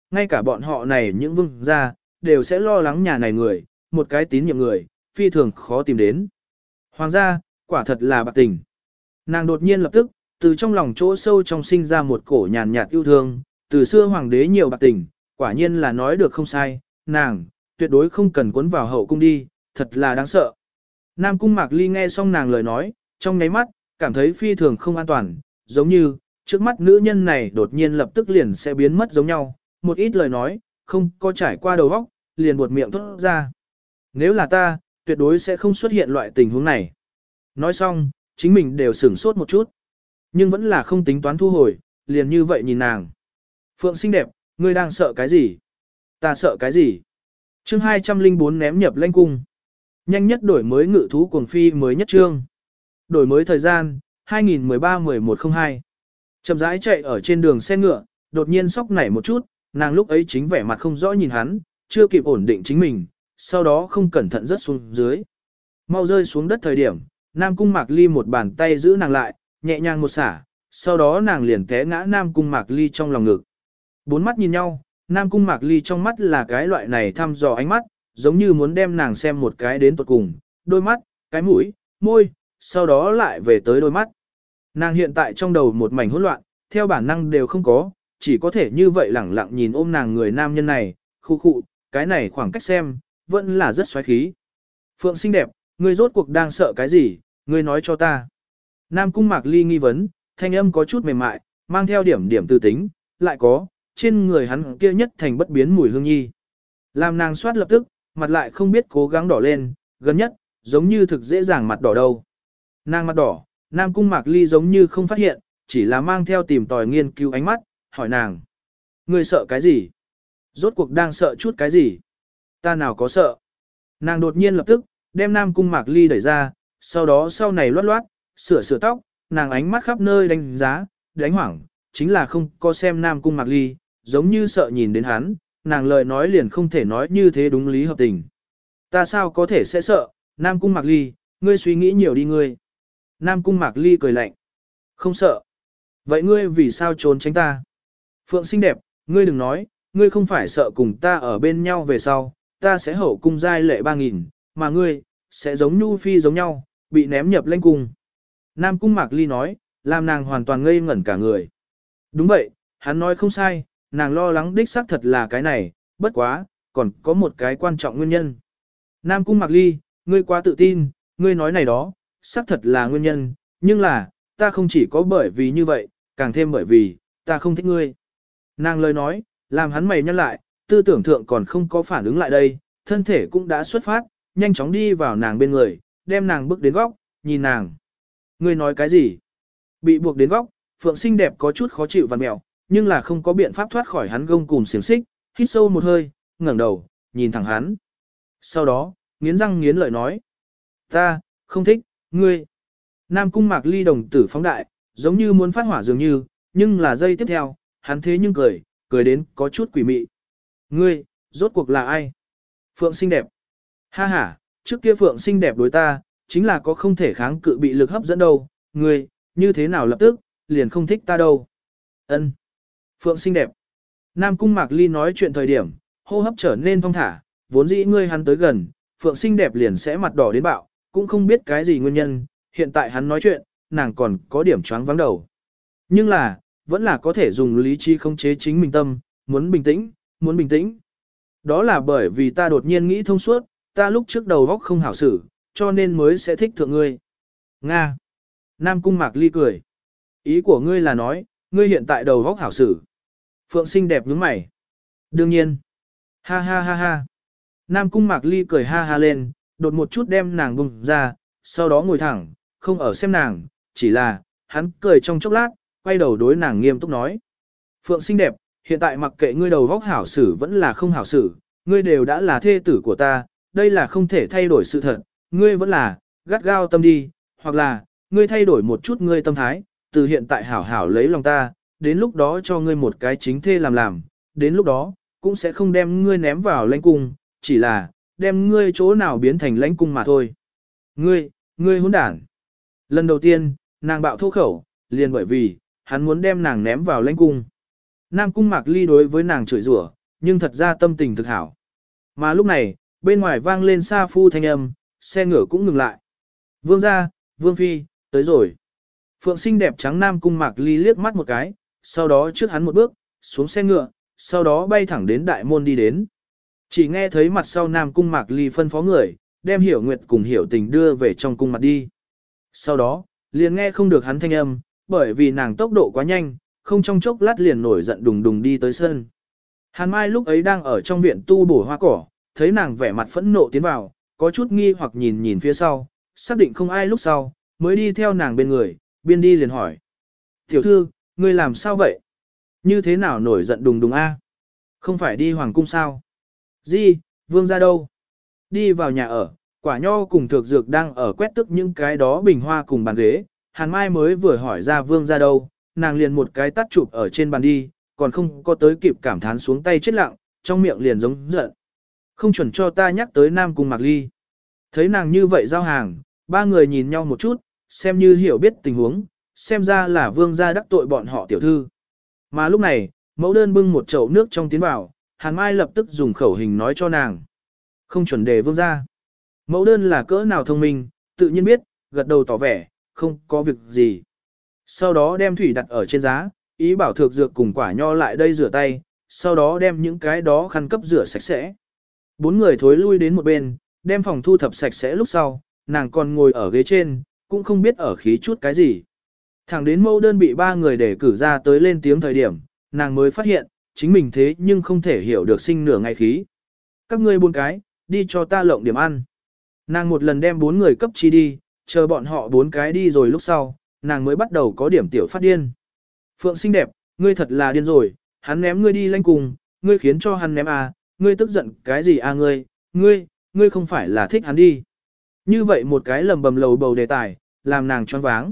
ngay cả bọn họ này những vương gia, đều sẽ lo lắng nhà này người, một cái tín nhiệm người, phi thường khó tìm đến. Hoàng gia, quả thật là bạc tình. Nàng đột nhiên lập tức, từ trong lòng chỗ sâu trong sinh ra một cổ nhàn nhạt yêu thương, từ xưa hoàng đế nhiều bạc tình, quả nhiên là nói được không sai, nàng, tuyệt đối không cần cuốn vào hậu cung đi, thật là đáng sợ. Nam cung Mạc Ly nghe xong nàng lời nói, trong nháy mắt, cảm thấy phi thường không an toàn, giống như, trước mắt nữ nhân này đột nhiên lập tức liền sẽ biến mất giống nhau, một ít lời nói, không có trải qua đầu óc, liền buột miệng thốt ra. Nếu là ta, tuyệt đối sẽ không xuất hiện loại tình huống này. Nói xong, chính mình đều sửng sốt một chút. Nhưng vẫn là không tính toán thu hồi, liền như vậy nhìn nàng. Phượng xinh đẹp, ngươi đang sợ cái gì? Ta sợ cái gì? Chương hai trăm linh bốn ném nhập lãnh cung. Nhanh nhất đổi mới ngự thú cuồng phi mới nhất chương. Đổi mới thời gian, hai nghìn mười ba mười một không hai. Chậm rãi chạy ở trên đường xe ngựa, đột nhiên sóc nảy một chút, nàng lúc ấy chính vẻ mặt không rõ nhìn hắn, chưa kịp ổn định chính mình, sau đó không cẩn thận rớt xuống dưới. Mau rơi xuống đất thời điểm, Nam Cung Mạc Ly một bàn tay giữ nàng lại, nhẹ nhàng một xả, sau đó nàng liền té ngã Nam Cung Mạc Ly trong lòng ngực. Bốn mắt nhìn nhau, Nam Cung Mạc Ly trong mắt là cái loại này thăm dò ánh mắt, giống như muốn đem nàng xem một cái đến tuột cùng, đôi mắt, cái mũi, môi, sau đó lại về tới đôi mắt. Nàng hiện tại trong đầu một mảnh hỗn loạn, theo bản năng đều không có, chỉ có thể như vậy lẳng lặng nhìn ôm nàng người nam nhân này, khu khu, cái này khoảng cách xem, vẫn là rất xoáy khí. Phượng xinh đẹp, ngươi rốt cuộc đang sợ cái gì, ngươi nói cho ta. Nam Cung Mạc Ly nghi vấn, thanh âm có chút mềm mại, mang theo điểm điểm tư tính, lại có, trên người hắn kia nhất thành bất biến mùi hương nhi. Làm nàng soát lập tức, mặt lại không biết cố gắng đỏ lên, gần nhất, giống như thực dễ dàng mặt đỏ đâu. Nàng mặt đỏ, Nam Cung Mạc Ly giống như không phát hiện, chỉ là mang theo tìm tòi nghiên cứu ánh mắt, hỏi nàng. Ngươi sợ cái gì? Rốt cuộc đang sợ chút cái gì? Ta nào có sợ? Nàng đột nhiên lập tức, đem Nam Cung Mạc Ly đẩy ra, sau đó sau này loát loát, sửa sửa tóc, nàng ánh mắt khắp nơi đánh giá, đánh hoảng, chính là không có xem Nam Cung Mạc Ly, giống như sợ nhìn đến hắn, nàng lời nói liền không thể nói như thế đúng lý hợp tình. Ta sao có thể sẽ sợ, Nam Cung Mạc Ly, ngươi suy nghĩ nhiều đi ngươi. Nam Cung Mạc Ly cười lạnh. Không sợ. Vậy ngươi vì sao trốn tránh ta? Phượng xinh đẹp, ngươi đừng nói, ngươi không phải sợ cùng ta ở bên nhau về sau, ta sẽ hậu cung giai lệ ba nghìn, mà ngươi, sẽ giống Nhu Phi giống nhau, bị ném nhập lãnh cung. Nam Cung Mạc Ly nói, làm nàng hoàn toàn ngây ngẩn cả người. Đúng vậy, hắn nói không sai, nàng lo lắng đích xác thật là cái này, bất quá, còn có một cái quan trọng nguyên nhân. Nam Cung Mạc Ly, ngươi quá tự tin, ngươi nói này đó, xác thật là nguyên nhân, nhưng là, ta không chỉ có bởi vì như vậy, càng thêm bởi vì, ta không thích ngươi. Nàng lời nói, làm hắn mày nhăn lại, tư tưởng thượng còn không có phản ứng lại đây, thân thể cũng đã xuất phát, nhanh chóng đi vào nàng bên người, đem nàng bước đến góc, nhìn nàng. Ngươi nói cái gì? Bị buộc đến góc, Phượng xinh đẹp có chút khó chịu và mẹo, nhưng là không có biện pháp thoát khỏi hắn gông cùm xiềng xích, hít sâu một hơi, ngẩng đầu, nhìn thẳng hắn. Sau đó, nghiến răng nghiến lợi nói. Ta, không thích, ngươi. Nam Cung Mạc Ly đồng tử phóng đại, giống như muốn phát hỏa dường như, nhưng là giây tiếp theo, hắn thế nhưng cười, cười đến có chút quỷ mị. Ngươi, rốt cuộc là ai? Phượng xinh đẹp. Ha ha, trước kia Phượng xinh đẹp đối ta, chính là có không thể kháng cự bị lực hấp dẫn đâu, ngươi, như thế nào lập tức, liền không thích ta đâu. Ân. Phượng xinh đẹp. Nam Cung Mạc Ly nói chuyện thời điểm, hô hấp trở nên thong thả, vốn dĩ ngươi hắn tới gần, Phượng xinh đẹp liền sẽ mặt đỏ đến bạo, cũng không biết cái gì nguyên nhân, hiện tại hắn nói chuyện, nàng còn có điểm choáng vắng đầu. Nhưng là, vẫn là có thể dùng lý trí khống chế chính mình tâm, muốn bình tĩnh, muốn bình tĩnh. Đó là bởi vì ta đột nhiên nghĩ thông suốt, ta lúc trước đầu óc không hảo xử, cho nên mới sẽ thích thượng ngươi. Nga. Nam Cung Mạc Ly cười. Ý của ngươi là nói, ngươi hiện tại đầu óc hảo xử. Phượng xinh đẹp nhướng mày. Đương nhiên. Ha ha ha ha. Nam Cung Mạc Ly cười ha ha lên, đột một chút đem nàng bùng ra, sau đó ngồi thẳng, không ở xem nàng, chỉ là, hắn cười trong chốc lát, quay đầu đối nàng nghiêm túc nói. Phượng xinh đẹp, hiện tại mặc kệ ngươi đầu vóc hảo xử vẫn là không hảo xử, ngươi đều đã là thê tử của ta, đây là không thể thay đổi sự thật, ngươi vẫn là, gắt gao tâm đi, hoặc là, ngươi thay đổi một chút ngươi tâm thái, từ hiện tại hảo hảo lấy lòng ta, đến lúc đó cho ngươi một cái chính thê làm làm, đến lúc đó, cũng sẽ không đem ngươi ném vào lãnh cung, chỉ là, đem ngươi chỗ nào biến thành lãnh cung mà thôi. Ngươi, ngươi hỗn đản. Lần đầu tiên, nàng bạo thô khẩu, liền bởi vì, hắn muốn đem nàng ném vào lãnh cung. Nam Cung Mạc Ly đối với nàng chửi rủa, nhưng thật ra tâm tình thực hảo. Mà lúc này, bên ngoài vang lên sa phu thanh âm, xe ngựa cũng ngừng lại. Vương gia, Vương Phi, tới rồi. Phượng xinh đẹp trắng Nam Cung Mạc Ly liếc mắt một cái, sau đó trước hắn một bước, xuống xe ngựa, sau đó bay thẳng đến đại môn đi đến. Chỉ nghe thấy mặt sau Nam Cung Mạc Ly phân phó người, đem Hiểu Nguyệt cùng Hiểu Tình đưa về trong cung mặt đi. Sau đó, liền nghe không được hắn thanh âm, bởi vì nàng tốc độ quá nhanh, không trong chốc lát liền nổi giận đùng đùng đi tới sân. Hàn Mai lúc ấy đang ở trong viện tu bổ hoa cỏ, thấy nàng vẻ mặt phẫn nộ tiến vào, có chút nghi hoặc nhìn nhìn phía sau, xác định không ai lúc sau, mới đi theo nàng bên người, biên đi liền hỏi. Tiểu thư, ngươi làm sao vậy? Như thế nào nổi giận đùng đùng a? Không phải đi hoàng cung sao? Di, vương ra đâu? Đi vào nhà ở, quả nho cùng thực dược đang ở quét tức những cái đó bình hoa cùng bàn ghế. Hàn Mai mới vừa hỏi ra vương ra đâu, nàng liền một cái tắt chụp ở trên bàn đi, còn không có tới kịp cảm thán xuống tay chết lặng, trong miệng liền giống giận. Không chuẩn cho ta nhắc tới Nam Cung Mạc Ly. Thấy nàng như vậy giao hàng, ba người nhìn nhau một chút, xem như hiểu biết tình huống, xem ra là vương gia đắc tội bọn họ tiểu thư. Mà lúc này, mẫu đơn bưng một chậu nước trong tiến vào, Hàn Mai lập tức dùng khẩu hình nói cho nàng. Không chuẩn đề vương gia. Mẫu đơn là cỡ nào thông minh, tự nhiên biết, gật đầu tỏ vẻ, không có việc gì. Sau đó đem thủy đặt ở trên giá, ý bảo thược dược cùng quả nho lại đây rửa tay, sau đó đem những cái đó khăn cấp rửa sạch sẽ. Bốn người thối lui đến một bên, đem phòng thu thập sạch sẽ lúc sau, nàng còn ngồi ở ghế trên, cũng không biết ở khí chút cái gì. Thẳng đến mẫu đơn bị ba người để cử ra tới lên tiếng thời điểm, nàng mới phát hiện, chính mình thế nhưng không thể hiểu được sinh nửa ngày khí. Các ngươi bốn cái, đi cho ta lộng điểm ăn. Nàng một lần đem bốn người cấp chi đi, chờ bọn họ bốn cái đi rồi lúc sau, nàng mới bắt đầu có điểm tiểu phát điên. Phượng xinh đẹp, ngươi thật là điên rồi, hắn ném ngươi đi lanh cùng, ngươi khiến cho hắn ném à, ngươi tức giận cái gì à ngươi, ngươi, ngươi không phải là thích hắn đi. Như vậy một cái lầm bầm lầu bầu đề tài, làm nàng choáng váng.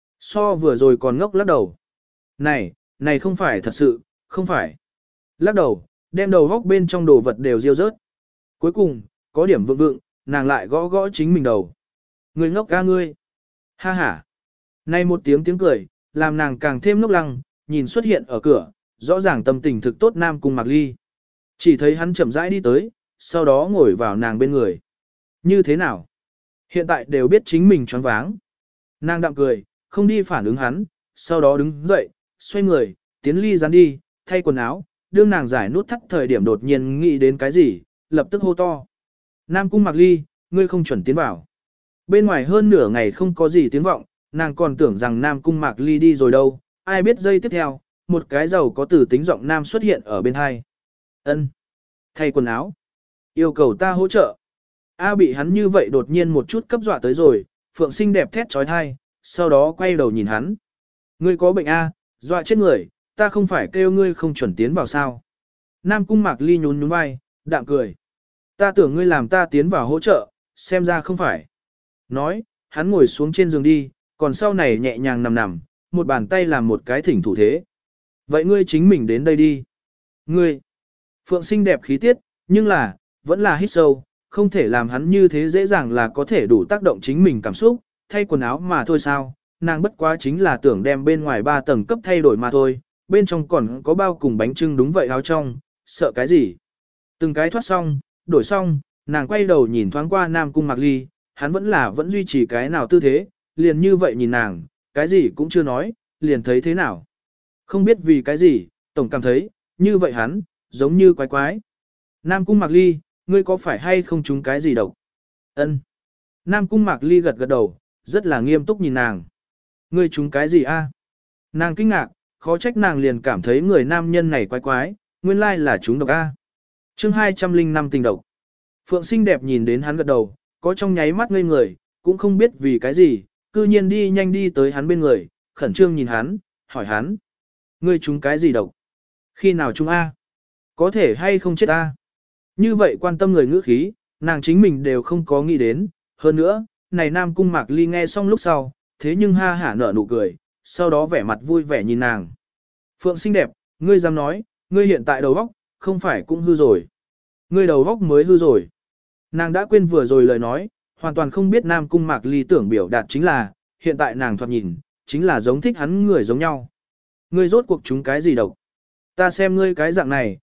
So vừa rồi còn ngốc lắc đầu. Này, này không phải thật sự, không phải. Lắc đầu, đem đầu góc bên trong đồ vật đều diêu rớt. Cuối cùng, có điểm vượng vượng, nàng lại gõ gõ chính mình đầu. Ngươi ngốc ca ngươi. Ha ha. Này một tiếng tiếng cười, làm nàng càng thêm ngốc lăng, nhìn xuất hiện ở cửa, rõ ràng tâm tình thực tốt Nam Cung Mạc Ly. Chỉ thấy hắn chậm rãi đi tới, sau đó ngồi vào nàng bên người. Như thế nào? Hiện tại đều biết chính mình choáng váng. Nàng đạm cười, không đi phản ứng hắn, sau đó đứng dậy, xoay người, tiến ly dán đi, thay quần áo, đương nàng giải nút thắt thời điểm đột nhiên nghĩ đến cái gì, lập tức hô to. Nam Cung Mạc Ly, ngươi không chuẩn tiến vào. Bên ngoài hơn nửa ngày không có gì tiếng vọng, nàng còn tưởng rằng Nam Cung Mạc Ly đi rồi đâu, ai biết giây tiếp theo, một cái giàu có từ tính giọng nam xuất hiện ở bên hai. Ân, thay quần áo, yêu cầu ta hỗ trợ. A bị hắn như vậy đột nhiên một chút cấp dọa tới rồi, Phượng xinh đẹp thét trói thai, sau đó quay đầu nhìn hắn. Ngươi có bệnh A, dọa chết người, ta không phải kêu ngươi không chuẩn tiến vào sao. Nam Cung Mạc Ly nhún nhún vai, đạm cười. Ta tưởng ngươi làm ta tiến vào hỗ trợ, xem ra không phải. Nói, hắn ngồi xuống trên giường đi, còn sau này nhẹ nhàng nằm nằm, một bàn tay làm một cái thỉnh thủ thế. Vậy ngươi chính mình đến đây đi. Ngươi, Phượng xinh đẹp khí tiết, nhưng là, vẫn là hít sâu, không thể làm hắn như thế dễ dàng là có thể đủ tác động chính mình cảm xúc, thay quần áo mà thôi sao, nàng bất quá chính là tưởng đem bên ngoài ba tầng cấp thay đổi mà thôi, bên trong còn có bao cùng bánh trưng đúng vậy áo trong, sợ cái gì. Từng cái thoát xong, đổi xong, nàng quay đầu nhìn thoáng qua Nam Cung Mạc Ly, hắn vẫn là vẫn duy trì cái nào tư thế, liền như vậy nhìn nàng, cái gì cũng chưa nói, liền thấy thế nào. Không biết vì cái gì, tổng cảm thấy, như vậy hắn, giống như quái quái. Nam Cung Mạc Ly, ngươi có phải hay không trúng cái gì độc? Ân. Nam Cung Mạc Ly gật gật đầu, rất là nghiêm túc nhìn nàng. Ngươi trúng cái gì a? Nàng kinh ngạc, khó trách nàng liền cảm thấy người nam nhân này quái quái, nguyên lai là trúng độc a. Chương hai trăm linh năm tình độc. Phượng xinh đẹp nhìn đến hắn gật đầu, có trong nháy mắt ngây người, cũng không biết vì cái gì, cư nhiên đi nhanh đi tới hắn bên người, khẩn trương nhìn hắn, hỏi hắn. Ngươi trúng cái gì độc? Khi nào trúng a? Có thể hay không chết a? Như vậy quan tâm người ngữ khí, nàng chính mình đều không có nghĩ đến. Hơn nữa, này Nam Cung Mạc Ly nghe xong lúc sau, thế nhưng ha hả nở nụ cười, sau đó vẻ mặt vui vẻ nhìn nàng. Phượng xinh đẹp, ngươi dám nói, ngươi hiện tại đầu óc, không phải cũng hư rồi. Ngươi đầu óc mới hư rồi. Nàng đã quên vừa rồi lời nói, hoàn toàn không biết Nam Cung Mạc Ly tưởng biểu đạt chính là, hiện tại nàng thoạt nhìn, chính là giống thích hắn người giống nhau. Ngươi rốt cuộc chúng cái gì độc? Ta xem ngươi cái dạng này,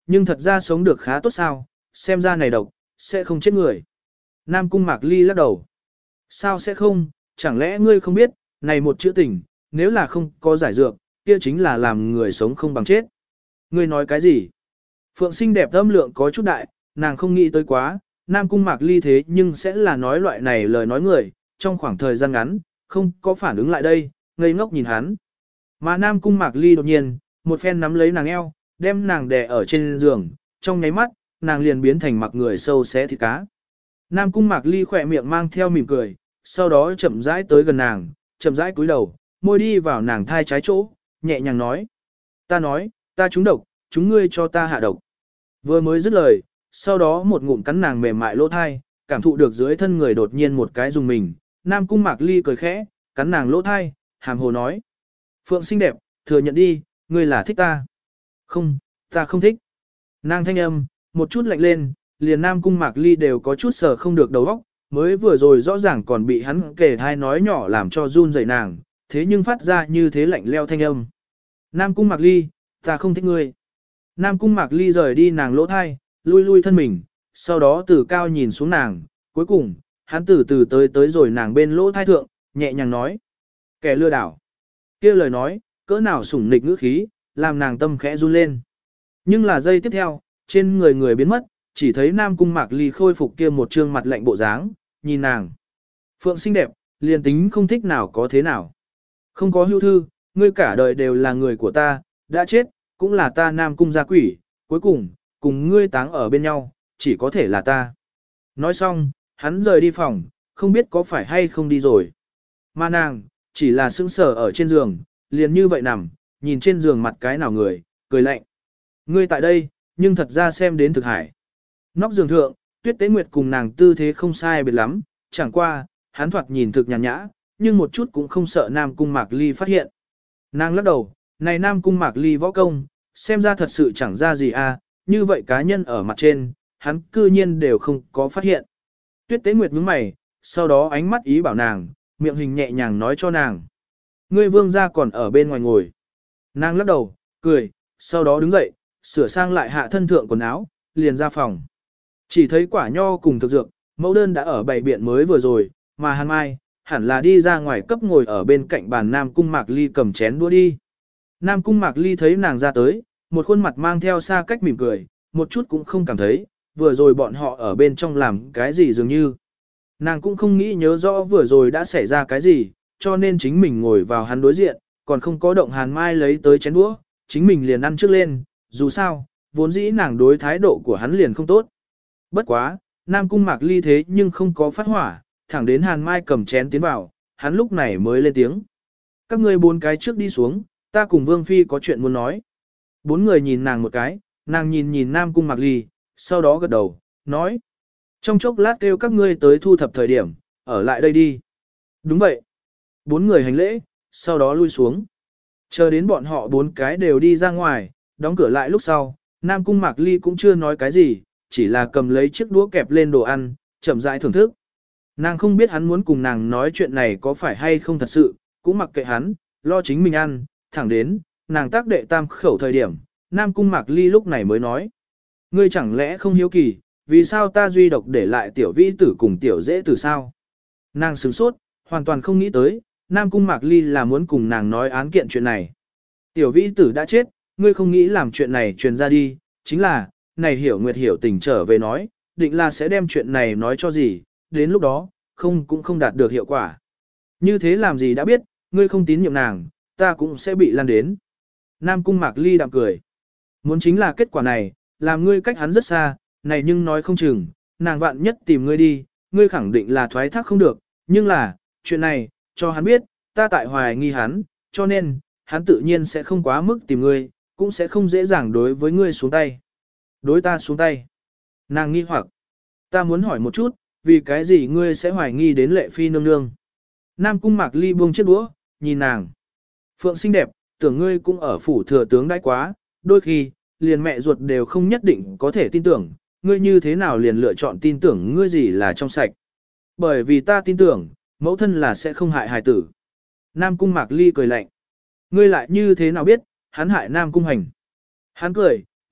nhưng thật ra sống được khá tốt sao, xem ra này độc, sẽ không chết người. Nam Cung Mạc Ly lắc đầu. Sao sẽ không, chẳng lẽ ngươi không biết, này một chữ tình, nếu là không có giải dược, kia chính là làm người sống không bằng chết. Ngươi nói cái gì? Phượng xinh đẹp âm lượng có chút đại, nàng không nghĩ tới quá, Nam Cung Mạc Ly thế nhưng sẽ là nói loại này lời nói người, trong khoảng thời gian ngắn, không có phản ứng lại đây, ngây ngốc nhìn hắn. Mà Nam Cung Mạc Ly đột nhiên, một phen nắm lấy nàng eo, đem nàng đè ở trên giường, trong nháy mắt, nàng liền biến thành mặc người sâu xé thịt cá. Nam Cung Mạc Ly khỏe miệng mang theo mỉm cười, sau đó chậm rãi tới gần nàng, chậm rãi cúi đầu, môi đi vào nàng thai trái chỗ, nhẹ nhàng nói. Ta nói, ta trúng độc, chúng ngươi cho ta hạ độc. Vừa mới dứt lời, sau đó một ngụm cắn nàng mềm mại lỗ thai, cảm thụ được dưới thân người đột nhiên một cái dùng mình. Nam Cung Mạc Ly cười khẽ, cắn nàng lỗ thai, hàm hồ nói. Phượng xinh đẹp, thừa nhận đi, ngươi là thích ta. Không, ta không thích. Nàng thanh âm, một chút lạnh lên, liền Nam Cung Mạc Ly đều có chút sờ không được đầu óc, mới vừa rồi rõ ràng còn bị hắn kể thai nói nhỏ làm cho run rẩy nàng, thế nhưng phát ra như thế lạnh leo thanh âm. Nam Cung Mạc Ly, ta không thích ngươi. Nam Cung Mạc Ly rời đi nàng lỗ thai, lui lui thân mình, sau đó từ cao nhìn xuống nàng, cuối cùng, hắn từ từ tới tới rồi nàng bên lỗ thai thượng, nhẹ nhàng nói. Kẻ lừa đảo. Kia lời nói, cỡ nào sủng nịch ngữ khí, làm nàng tâm khẽ run lên. Nhưng là giây tiếp theo, trên người người biến mất, chỉ thấy Nam Cung Mạc Ly khôi phục kia một trương mặt lạnh bộ dáng, nhìn nàng. Phượng xinh đẹp, liền tính không thích nào có thế nào. Không có hưu thư, ngươi cả đời đều là người của ta, đã chết, cũng là ta Nam Cung gia quỷ, cuối cùng, cùng ngươi táng ở bên nhau, chỉ có thể là ta. Nói xong, hắn rời đi phòng, không biết có phải hay không đi rồi. Mà nàng, chỉ là sững sờ ở trên giường, liền như vậy nằm, nhìn trên giường mặt cái nào người, cười lạnh. Ngươi tại đây, nhưng thật ra xem đến thực hải. Nóc giường thượng, Tuyết Tế Nguyệt cùng nàng tư thế không sai biệt lắm, chẳng qua, hắn thoạt nhìn thực nhàn nhã, nhưng một chút cũng không sợ Nam Cung Mạc Ly phát hiện. Nàng lắc đầu, này Nam Cung Mạc Ly võ công, xem ra thật sự chẳng ra gì à, như vậy cá nhân ở mặt trên, hắn cư nhiên đều không có phát hiện. Tuyết Tế Nguyệt nhướng mày, sau đó ánh mắt ý bảo nàng, miệng hình nhẹ nhàng nói cho nàng. Ngươi vương gia còn ở bên ngoài ngồi. Nàng lắc đầu, cười, sau đó đứng dậy, sửa sang lại hạ thân thượng quần áo, liền ra phòng. Chỉ thấy quả nho cùng thực dược, mẫu đơn đã ở bày biện mới vừa rồi, mà Hàn Mai, hẳn là đi ra ngoài cấp ngồi ở bên cạnh bàn Nam Cung Mạc Ly cầm chén đũa đi. Nam Cung Mạc Ly thấy nàng ra tới, một khuôn mặt mang theo xa cách mỉm cười, một chút cũng không cảm thấy, vừa rồi bọn họ ở bên trong làm cái gì dường như. Nàng cũng không nghĩ nhớ rõ vừa rồi đã xảy ra cái gì, cho nên chính mình ngồi vào hắn đối diện, còn không có động Hàn Mai lấy tới chén đũa, chính mình liền ăn trước lên, dù sao, vốn dĩ nàng đối thái độ của hắn liền không tốt. Bất quá, Nam Cung Mạc Ly thế nhưng không có phát hỏa, thẳng đến Hàn Mai cầm chén tiến vào, hắn lúc này mới lên tiếng. Các ngươi bốn cái trước đi xuống, ta cùng Vương Phi có chuyện muốn nói. Bốn người nhìn nàng một cái, nàng nhìn nhìn Nam Cung Mạc Ly, sau đó gật đầu, nói. Trong chốc lát kêu các ngươi tới thu thập thời điểm, ở lại đây đi. Đúng vậy. Bốn người hành lễ, sau đó lui xuống. Chờ đến bọn họ bốn cái đều đi ra ngoài, đóng cửa lại lúc sau, Nam Cung Mạc Ly cũng chưa nói cái gì, chỉ là cầm lấy chiếc đũa kẹp lên đồ ăn, chậm rãi thưởng thức. Nàng không biết hắn muốn cùng nàng nói chuyện này có phải hay không thật sự, cũng mặc kệ hắn, lo chính mình ăn, thẳng đến, nàng tác đệ tam khẩu thời điểm, Nam Cung Mạc Ly lúc này mới nói. Ngươi chẳng lẽ không hiếu kỳ, vì sao ta duy độc để lại tiểu vĩ tử cùng tiểu dễ tử sao? Nàng sửng sốt, hoàn toàn không nghĩ tới, Nam Cung Mạc Ly là muốn cùng nàng nói án kiện chuyện này. Tiểu vĩ tử đã chết, ngươi không nghĩ làm chuyện này truyền ra đi, chính là, này hiểu nguyệt hiểu tình trở về nói, định là sẽ đem chuyện này nói cho gì, đến lúc đó, không cũng không đạt được hiệu quả. Như thế làm gì đã biết, ngươi không tín nhiệm nàng, ta cũng sẽ bị lan đến. Nam Cung Mạc Ly đạm cười. Muốn chính là kết quả này, làm ngươi cách hắn rất xa, này nhưng nói không chừng, nàng vạn nhất tìm ngươi đi, ngươi khẳng định là thoái thác không được, nhưng là, chuyện này, cho hắn biết, ta tại hoài nghi hắn, cho nên, hắn tự nhiên sẽ không quá mức tìm ngươi, cũng sẽ không dễ dàng đối với ngươi xuống tay. Đối ta xuống tay. Nàng nghi hoặc, ta muốn hỏi một chút, vì cái gì ngươi sẽ hoài nghi đến lệ phi nương nương. Nam Cung Mạc Ly buông chiếc đũa, nhìn nàng. Phượng xinh đẹp, tưởng ngươi cũng ở phủ thừa tướng đãi quá, đôi khi, liền mẹ ruột đều không nhất định có thể tin tưởng, ngươi như thế nào liền lựa chọn tin tưởng ngươi gì là trong sạch. Bởi vì ta tin tưởng, mẫu thân là sẽ không hại hài tử. Nam Cung Mạc Ly cười lạnh. Ngươi lại như thế nào biết, hắn hại Nam Cung Hành. Hắn cười,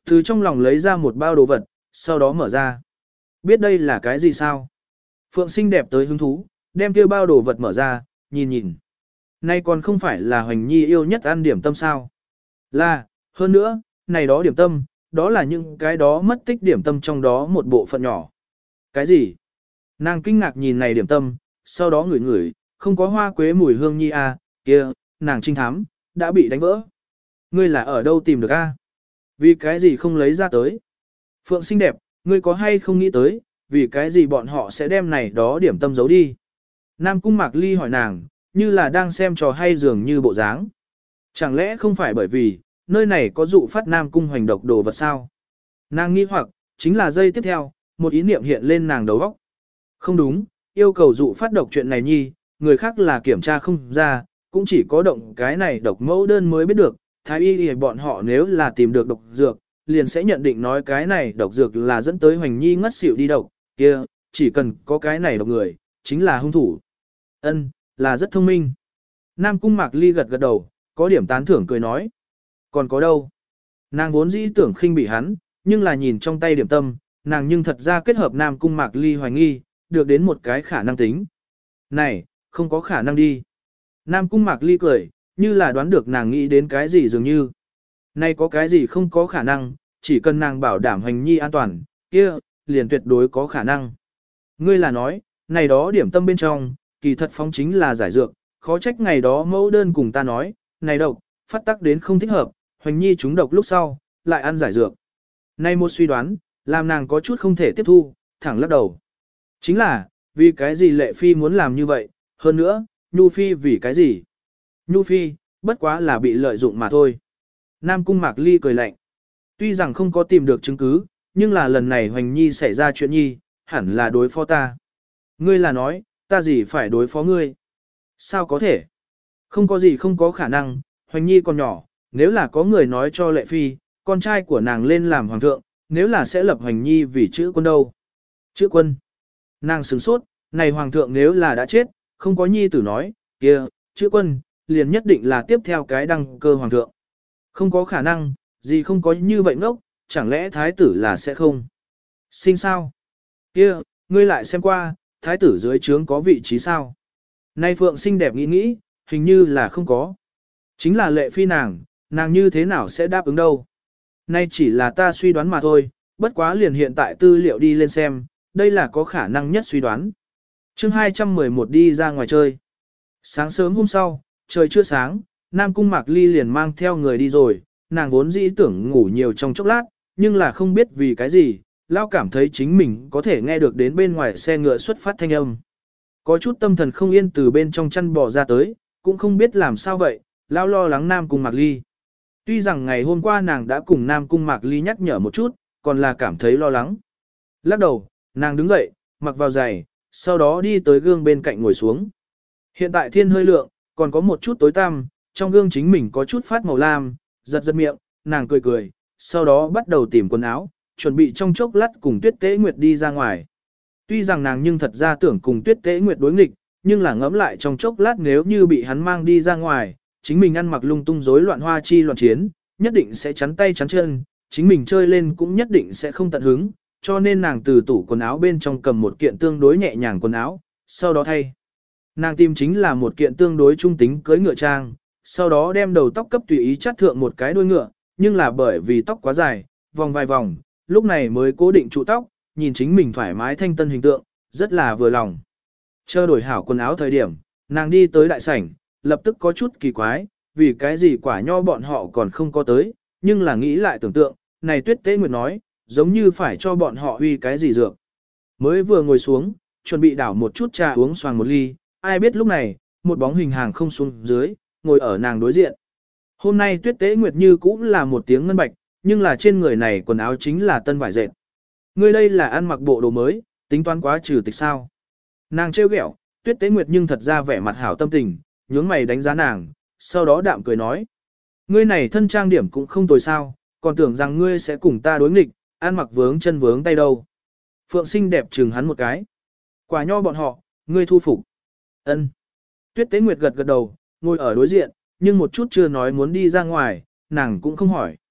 Từ trong lòng lấy ra một bao đồ vật, sau đó mở ra. Biết đây là cái gì sao? Phượng xinh đẹp tới hứng thú, đem kia bao đồ vật mở ra, nhìn nhìn. Nay còn không phải là Hoành Nhi yêu nhất ăn điểm tâm sao? Là, hơn nữa, này đó điểm tâm, đó là những cái đó mất tích điểm tâm trong đó một bộ phận nhỏ. Cái gì? Nàng kinh ngạc nhìn này điểm tâm, sau đó ngửi ngửi, không có hoa quế mùi hương nhi à, kia, nàng trinh thám, đã bị đánh vỡ. Ngươi là ở đâu tìm được a? Vì cái gì không lấy ra tới? Phượng xinh đẹp, ngươi có hay không nghĩ tới, vì cái gì bọn họ sẽ đem này đó điểm tâm giấu đi? Nam Cung Mạc Ly hỏi nàng, như là đang xem trò hay dường như bộ dáng. Chẳng lẽ không phải bởi vì, nơi này có dụ phát Nam Cung hoành độc đồ vật sao? Nàng nghi hoặc, chính là giây tiếp theo, một ý niệm hiện lên nàng đầu óc. Không đúng, yêu cầu dụ phát độc chuyện này nhi, người khác là kiểm tra không ra, cũng chỉ có động cái này độc mẫu đơn mới biết được. Thái y thì bọn họ nếu là tìm được độc dược, liền sẽ nhận định nói cái này độc dược là dẫn tới Hoành Nhi ngất xỉu đi độc, kia, chỉ cần có cái này độc người, chính là hung thủ. Ân, là rất thông minh. Nam Cung Mạc Ly gật gật đầu, có điểm tán thưởng cười nói. Còn có đâu? Nàng vốn dĩ tưởng khinh bị hắn, nhưng là nhìn trong tay điểm tâm, nàng nhưng thật ra kết hợp Nam Cung Mạc Ly hoài nghi, được đến một cái khả năng tính. Này, không có khả năng đi. Nam Cung Mạc Ly cười, như là đoán được nàng nghĩ đến cái gì dường như. Này có cái gì không có khả năng, chỉ cần nàng bảo đảm Hoành Nhi an toàn, kia, liền tuyệt đối có khả năng. Ngươi là nói, này đó điểm tâm bên trong, kỳ thật phóng chính là giải dược, khó trách ngày đó mẫu đơn cùng ta nói, này độc, phát tắc đến không thích hợp, Hoành Nhi trúng độc lúc sau, lại ăn giải dược. Này một suy đoán, làm nàng có chút không thể tiếp thu, thẳng lắc đầu. Chính là, vì cái gì Lệ Phi muốn làm như vậy, hơn nữa, Nhu Phi vì cái gì? Nhu Phi, bất quá là bị lợi dụng mà thôi. Nam Cung Mạc Ly cười lạnh. Tuy rằng không có tìm được chứng cứ, nhưng là lần này Hoành Nhi xảy ra chuyện nhi, hẳn là đối phó ta. Ngươi là nói, ta gì phải đối phó ngươi? Sao có thể? Không có gì không có khả năng, Hoành Nhi còn nhỏ, nếu là có người nói cho Lệ Phi, con trai của nàng lên làm hoàng thượng, nếu là sẽ lập Hoành Nhi vì chữ quân đâu? Chữ quân. Nàng sửng sốt, này hoàng thượng nếu là đã chết, không có nhi tử nói, kia, chữ quân, liền nhất định là tiếp theo cái đăng cơ hoàng thượng. Không có khả năng, gì không có như vậy ngốc, chẳng lẽ thái tử là sẽ không? Sinh sao? Kia, ngươi lại xem qua, thái tử dưới trướng có vị trí sao? Nay Phượng xinh đẹp nghĩ nghĩ, hình như là không có. Chính là Lệ Phi nàng, nàng như thế nào sẽ đáp ứng đâu? Nay chỉ là ta suy đoán mà thôi, bất quá liền hiện tại tư liệu đi lên xem, đây là có khả năng nhất suy đoán. chương hai trăm mười một đi ra ngoài chơi. Sáng sớm hôm sau, trời chưa sáng, Nam Cung Mạc Ly liền mang theo người đi rồi, nàng vốn dĩ tưởng ngủ nhiều trong chốc lát, nhưng là không biết vì cái gì, Lao cảm thấy chính mình có thể nghe được đến bên ngoài xe ngựa xuất phát thanh âm. Có chút tâm thần không yên từ bên trong chăn bò ra tới, cũng không biết làm sao vậy, Lao lo lắng Nam Cung Mạc Ly. Tuy rằng ngày hôm qua nàng đã cùng Nam Cung Mạc Ly nhắc nhở một chút, còn là cảm thấy lo lắng. Lắc đầu, nàng đứng dậy, mặc vào giày, sau đó đi tới gương bên cạnh ngồi xuống. Hiện tại thiên hơi lượng, còn có một chút tối tăm, trong gương chính mình có chút phát màu lam, giật giật miệng, nàng cười cười, sau đó bắt đầu tìm quần áo, chuẩn bị trong chốc lát cùng Tuyết Tế Nguyệt đi ra ngoài. Tuy rằng nàng nhưng thật ra tưởng cùng Tuyết Tế Nguyệt đối nghịch, nhưng là ngẫm lại trong chốc lát nếu như bị hắn mang đi ra ngoài, chính mình ăn mặc lung tung rối loạn hoa chi loạn chiến, nhất định sẽ chắn tay chắn chân, chính mình chơi lên cũng nhất định sẽ không tận hứng, cho nên nàng từ tủ quần áo bên trong cầm một kiện tương đối nhẹ nhàng quần áo, sau đó thay. Nàng tìm chính là một kiện tương đối trung tính cưới ngựa trang, sau đó đem đầu tóc cấp tùy ý chắt thượng một cái đuôi ngựa, nhưng là bởi vì tóc quá dài, vòng vài vòng, lúc này mới cố định trụ tóc, nhìn chính mình thoải mái thanh tân hình tượng, rất là vừa lòng. Chờ đổi hảo quần áo thời điểm, nàng đi tới đại sảnh, lập tức có chút kỳ quái, vì cái gì quả nho bọn họ còn không có tới, nhưng là nghĩ lại tưởng tượng, này Tuyết Tế Nguyệt nói, giống như phải cho bọn họ huy cái gì dược. Mới vừa ngồi xuống, chuẩn bị đảo một chút trà uống xoàng một ly, ai biết lúc này, một bóng hình hàng không xuống dưới, ngồi ở nàng đối diện. Hôm nay Tuyết Tế Nguyệt như cũng là một tiếng ngân bạch, nhưng là trên người này quần áo chính là tân vải dệt. Ngươi đây là ăn mặc bộ đồ mới, tính toán quá trừ tịch sao. Nàng trêu ghẹo, Tuyết Tế Nguyệt nhưng thật ra vẻ mặt hảo tâm tình, nhướng mày đánh giá nàng, sau đó đạm cười nói. Ngươi này thân trang điểm cũng không tồi sao, còn tưởng rằng ngươi sẽ cùng ta đối nghịch, ăn mặc vướng chân vướng tay đâu. Phượng xinh đẹp chừng hắn một cái. Quả nho bọn họ, ngươi thu phục. Ân. Tuyết Tế Nguyệt gật gật đầu, ngồi ở đối diện, nhưng một chút chưa nói muốn đi ra ngoài, nàng cũng không hỏi.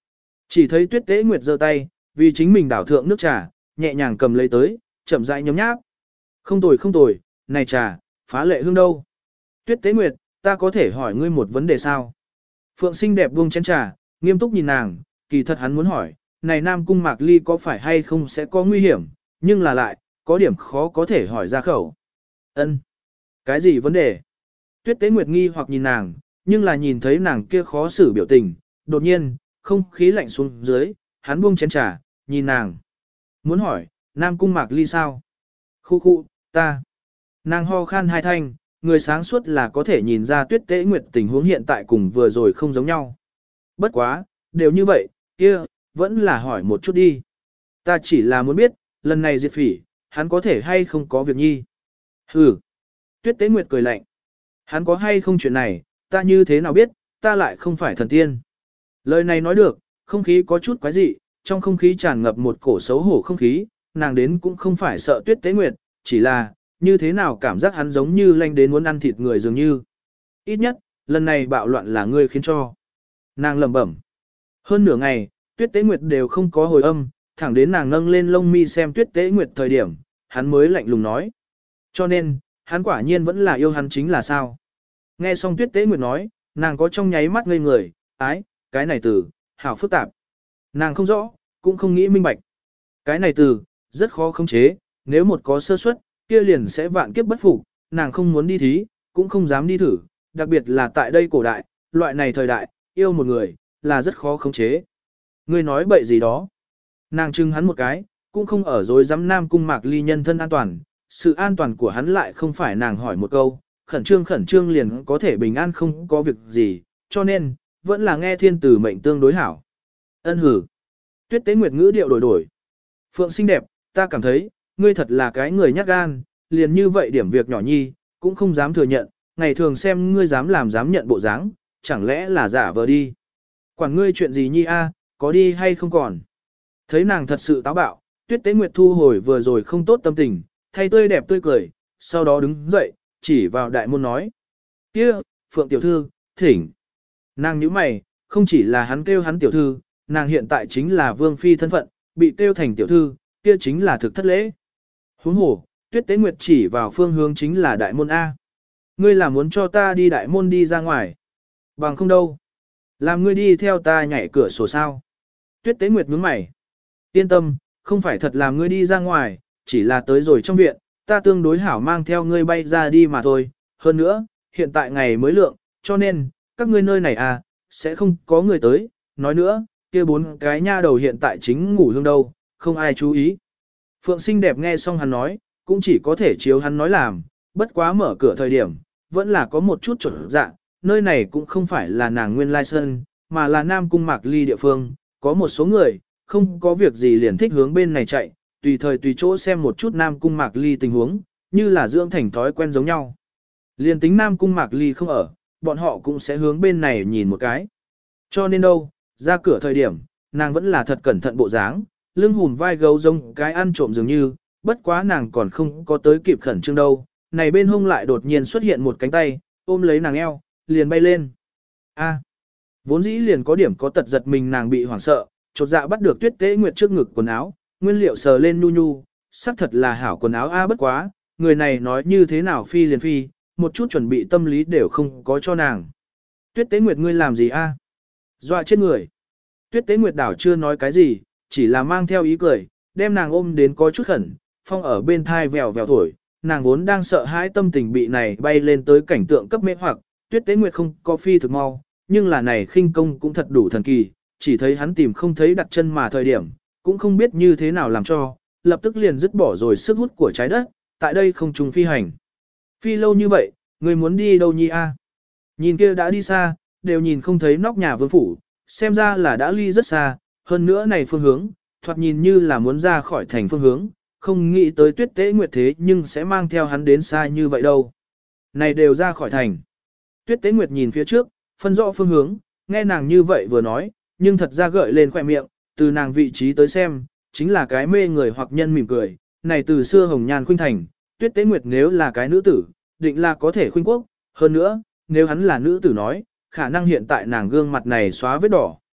Chỉ thấy Tuyết Tế Nguyệt giơ tay, vì chính mình đảo thượng nước trà, nhẹ nhàng cầm lấy tới, chậm rãi nhấm nháp. Không tồi không tồi, này trà, phá lệ hương đâu. Tuyết Tế Nguyệt, ta có thể hỏi ngươi một vấn đề sao? Phượng xinh đẹp buông chén trà, nghiêm túc nhìn nàng, kỳ thật hắn muốn hỏi, này Nam Cung Mạc Ly có phải hay không sẽ có nguy hiểm, nhưng là lại, có điểm khó có thể hỏi ra khẩu. Ân, cái gì vấn đề? Tuyết Tế Nguyệt nghi hoặc nhìn nàng, nhưng là nhìn thấy nàng kia khó xử biểu tình, đột nhiên, không khí lạnh xuống dưới, hắn buông chén trà, nhìn nàng. Muốn hỏi, Nam Cung Mạc Ly sao? Khu khu, ta. Nàng ho khan hai thanh, người sáng suốt là có thể nhìn ra Tuyết Tế Nguyệt tình huống hiện tại cùng vừa rồi không giống nhau. Bất quá, đều như vậy, kia, vẫn là hỏi một chút đi. Ta chỉ là muốn biết, lần này diệt phỉ, hắn có thể hay không có việc nhi. Hừ. Tuyết Tế Nguyệt cười lạnh. Hắn có hay không chuyện này, ta như thế nào biết, ta lại không phải thần tiên. Lời này nói được, không khí có chút quái dị, trong không khí tràn ngập một cổ xấu hổ không khí, nàng đến cũng không phải sợ Tuyết Tế Nguyệt, chỉ là, như thế nào cảm giác hắn giống như lanh đến muốn ăn thịt người dường như. Ít nhất, lần này bạo loạn là ngươi khiến cho. Nàng lẩm bẩm. Hơn nửa ngày, Tuyết Tế Nguyệt đều không có hồi âm, thẳng đến nàng nâng lên lông mi xem Tuyết Tế Nguyệt thời điểm, hắn mới lạnh lùng nói. Cho nên, hắn quả nhiên vẫn là yêu hắn chính là sao. Nghe xong Tuyết Tế Nguyệt nói, nàng có trong nháy mắt ngây người, ái, cái này từ, hảo phức tạp. Nàng không rõ, cũng không nghĩ minh bạch. Cái này từ, rất khó khống chế, nếu một có sơ suất, kia liền sẽ vạn kiếp bất phục, nàng không muốn đi thí, cũng không dám đi thử, đặc biệt là tại đây cổ đại, loại này thời đại, yêu một người, là rất khó khống chế. Ngươi nói bậy gì đó. Nàng trưng hắn một cái, cũng không ở dối dám Nam Cung Mạc Ly nhân thân an toàn, sự an toàn của hắn lại không phải nàng hỏi một câu, khẩn trương khẩn trương liền có thể bình an không có việc gì, cho nên, vẫn là nghe thiên tử mệnh tương đối hảo. Ân hử. Tuyết Tế Nguyệt ngữ điệu đổi đổi. Phượng xinh đẹp, ta cảm thấy, ngươi thật là cái người nhát gan, liền như vậy điểm việc nhỏ nhi, cũng không dám thừa nhận, ngày thường xem ngươi dám làm dám nhận bộ dáng, chẳng lẽ là giả vờ đi. Quản ngươi chuyện gì nhi a, có đi hay không còn. Thấy nàng thật sự táo bạo, Tuyết Tế Nguyệt thu hồi vừa rồi không tốt tâm tình, thay tươi đẹp tươi cười, sau đó đứng dậy, chỉ vào đại môn nói. Kia, Phượng tiểu thư, thỉnh. Nàng nhíu mày, không chỉ là hắn kêu hắn tiểu thư, nàng hiện tại chính là vương phi thân phận, bị kêu thành tiểu thư, kia chính là thực thất lễ. Huống hồ, Tuyết Tế Nguyệt chỉ vào phương hướng chính là đại môn A. Ngươi là muốn cho ta đi đại môn đi ra ngoài. Bằng không đâu. Làm ngươi đi theo ta nhảy cửa sổ sao. Tuyết Tế Nguyệt nhướng mày. Yên tâm, không phải thật làm ngươi đi ra ngoài, chỉ là tới rồi trong viện, ta tương đối hảo mang theo ngươi bay ra đi mà thôi. Hơn nữa, hiện tại ngày mới lượng, cho nên, các ngươi nơi này à, sẽ không có người tới. Nói nữa, kia bốn cái nha đầu hiện tại chính ngủ hương đâu, không ai chú ý. Phượng xinh đẹp nghe xong hắn nói, cũng chỉ có thể chiếu hắn nói làm, bất quá mở cửa thời điểm, vẫn là có một chút trở dạng, nơi này cũng không phải là nàng nguyên lai sân, mà là Nam Cung Mạc Ly địa phương, có một số người, không có việc gì liền thích hướng bên này chạy, tùy thời tùy chỗ xem một chút Nam Cung Mạc Ly tình huống, như là dưỡng thành thói quen giống nhau. Liền tính Nam Cung Mạc Ly không ở, bọn họ cũng sẽ hướng bên này nhìn một cái. Cho nên đâu, ra cửa thời điểm, nàng vẫn là thật cẩn thận bộ dáng, lưng hùm vai gấu giống cái ăn trộm dường như, bất quá nàng còn không có tới kịp khẩn trương đâu, này bên hông lại đột nhiên xuất hiện một cánh tay, ôm lấy nàng eo, liền bay lên. A, vốn dĩ liền có điểm có tật giật mình nàng bị hoảng sợ, chột dạ bắt được Tuyết Tế Nguyệt trước ngực quần áo, nguyên liệu sờ lên nhu nhu, sắc thật là hảo quần áo a bất quá, người này nói như thế nào phi liền phi, một chút chuẩn bị tâm lý đều không có cho nàng. Tuyết Tế Nguyệt ngươi làm gì a? Dọa chết người. Tuyết Tế Nguyệt đảo chưa nói cái gì, chỉ là mang theo ý cười, đem nàng ôm đến có chút khẩn, phong ở bên thai vèo vèo thổi, nàng vốn đang sợ hãi tâm tình bị này bay lên tới cảnh tượng cấp mê hoặc, Tuyết Tế Nguyệt không có phi thực mau, nhưng là này khinh công cũng thật đủ thần kỳ, chỉ thấy hắn tìm không thấy đặt chân mà thời điểm, cũng không biết như thế nào làm cho, lập tức liền dứt bỏ rồi sức hút của trái đất, tại đây không trùng phi hành. Phi lâu như vậy, người muốn đi đâu nhi a? Nhìn kia đã đi xa, đều nhìn không thấy nóc nhà vương phủ, xem ra là đã ly rất xa, hơn nữa này phương hướng, thoạt nhìn như là muốn ra khỏi thành phương hướng, không nghĩ tới Tuyết Tế Nguyệt thế nhưng sẽ mang theo hắn đến xa như vậy đâu. Này đều ra khỏi thành. Tuyết Tế Nguyệt nhìn phía trước, phân rõ phương hướng, nghe nàng như vậy vừa nói, nhưng thật ra gợi lên khỏe miệng, từ nàng vị trí tới xem, chính là cái mê người hoặc nhân mỉm cười, này từ xưa hồng nhan khuynh thành, Tuyết Tế Nguyệt nếu là cái nữ tử, định là có thể khuynh quốc, hơn nữa, nếu hắn là nữ tử nói, khả năng hiện tại nàng gương mặt này xóa vết đỏ,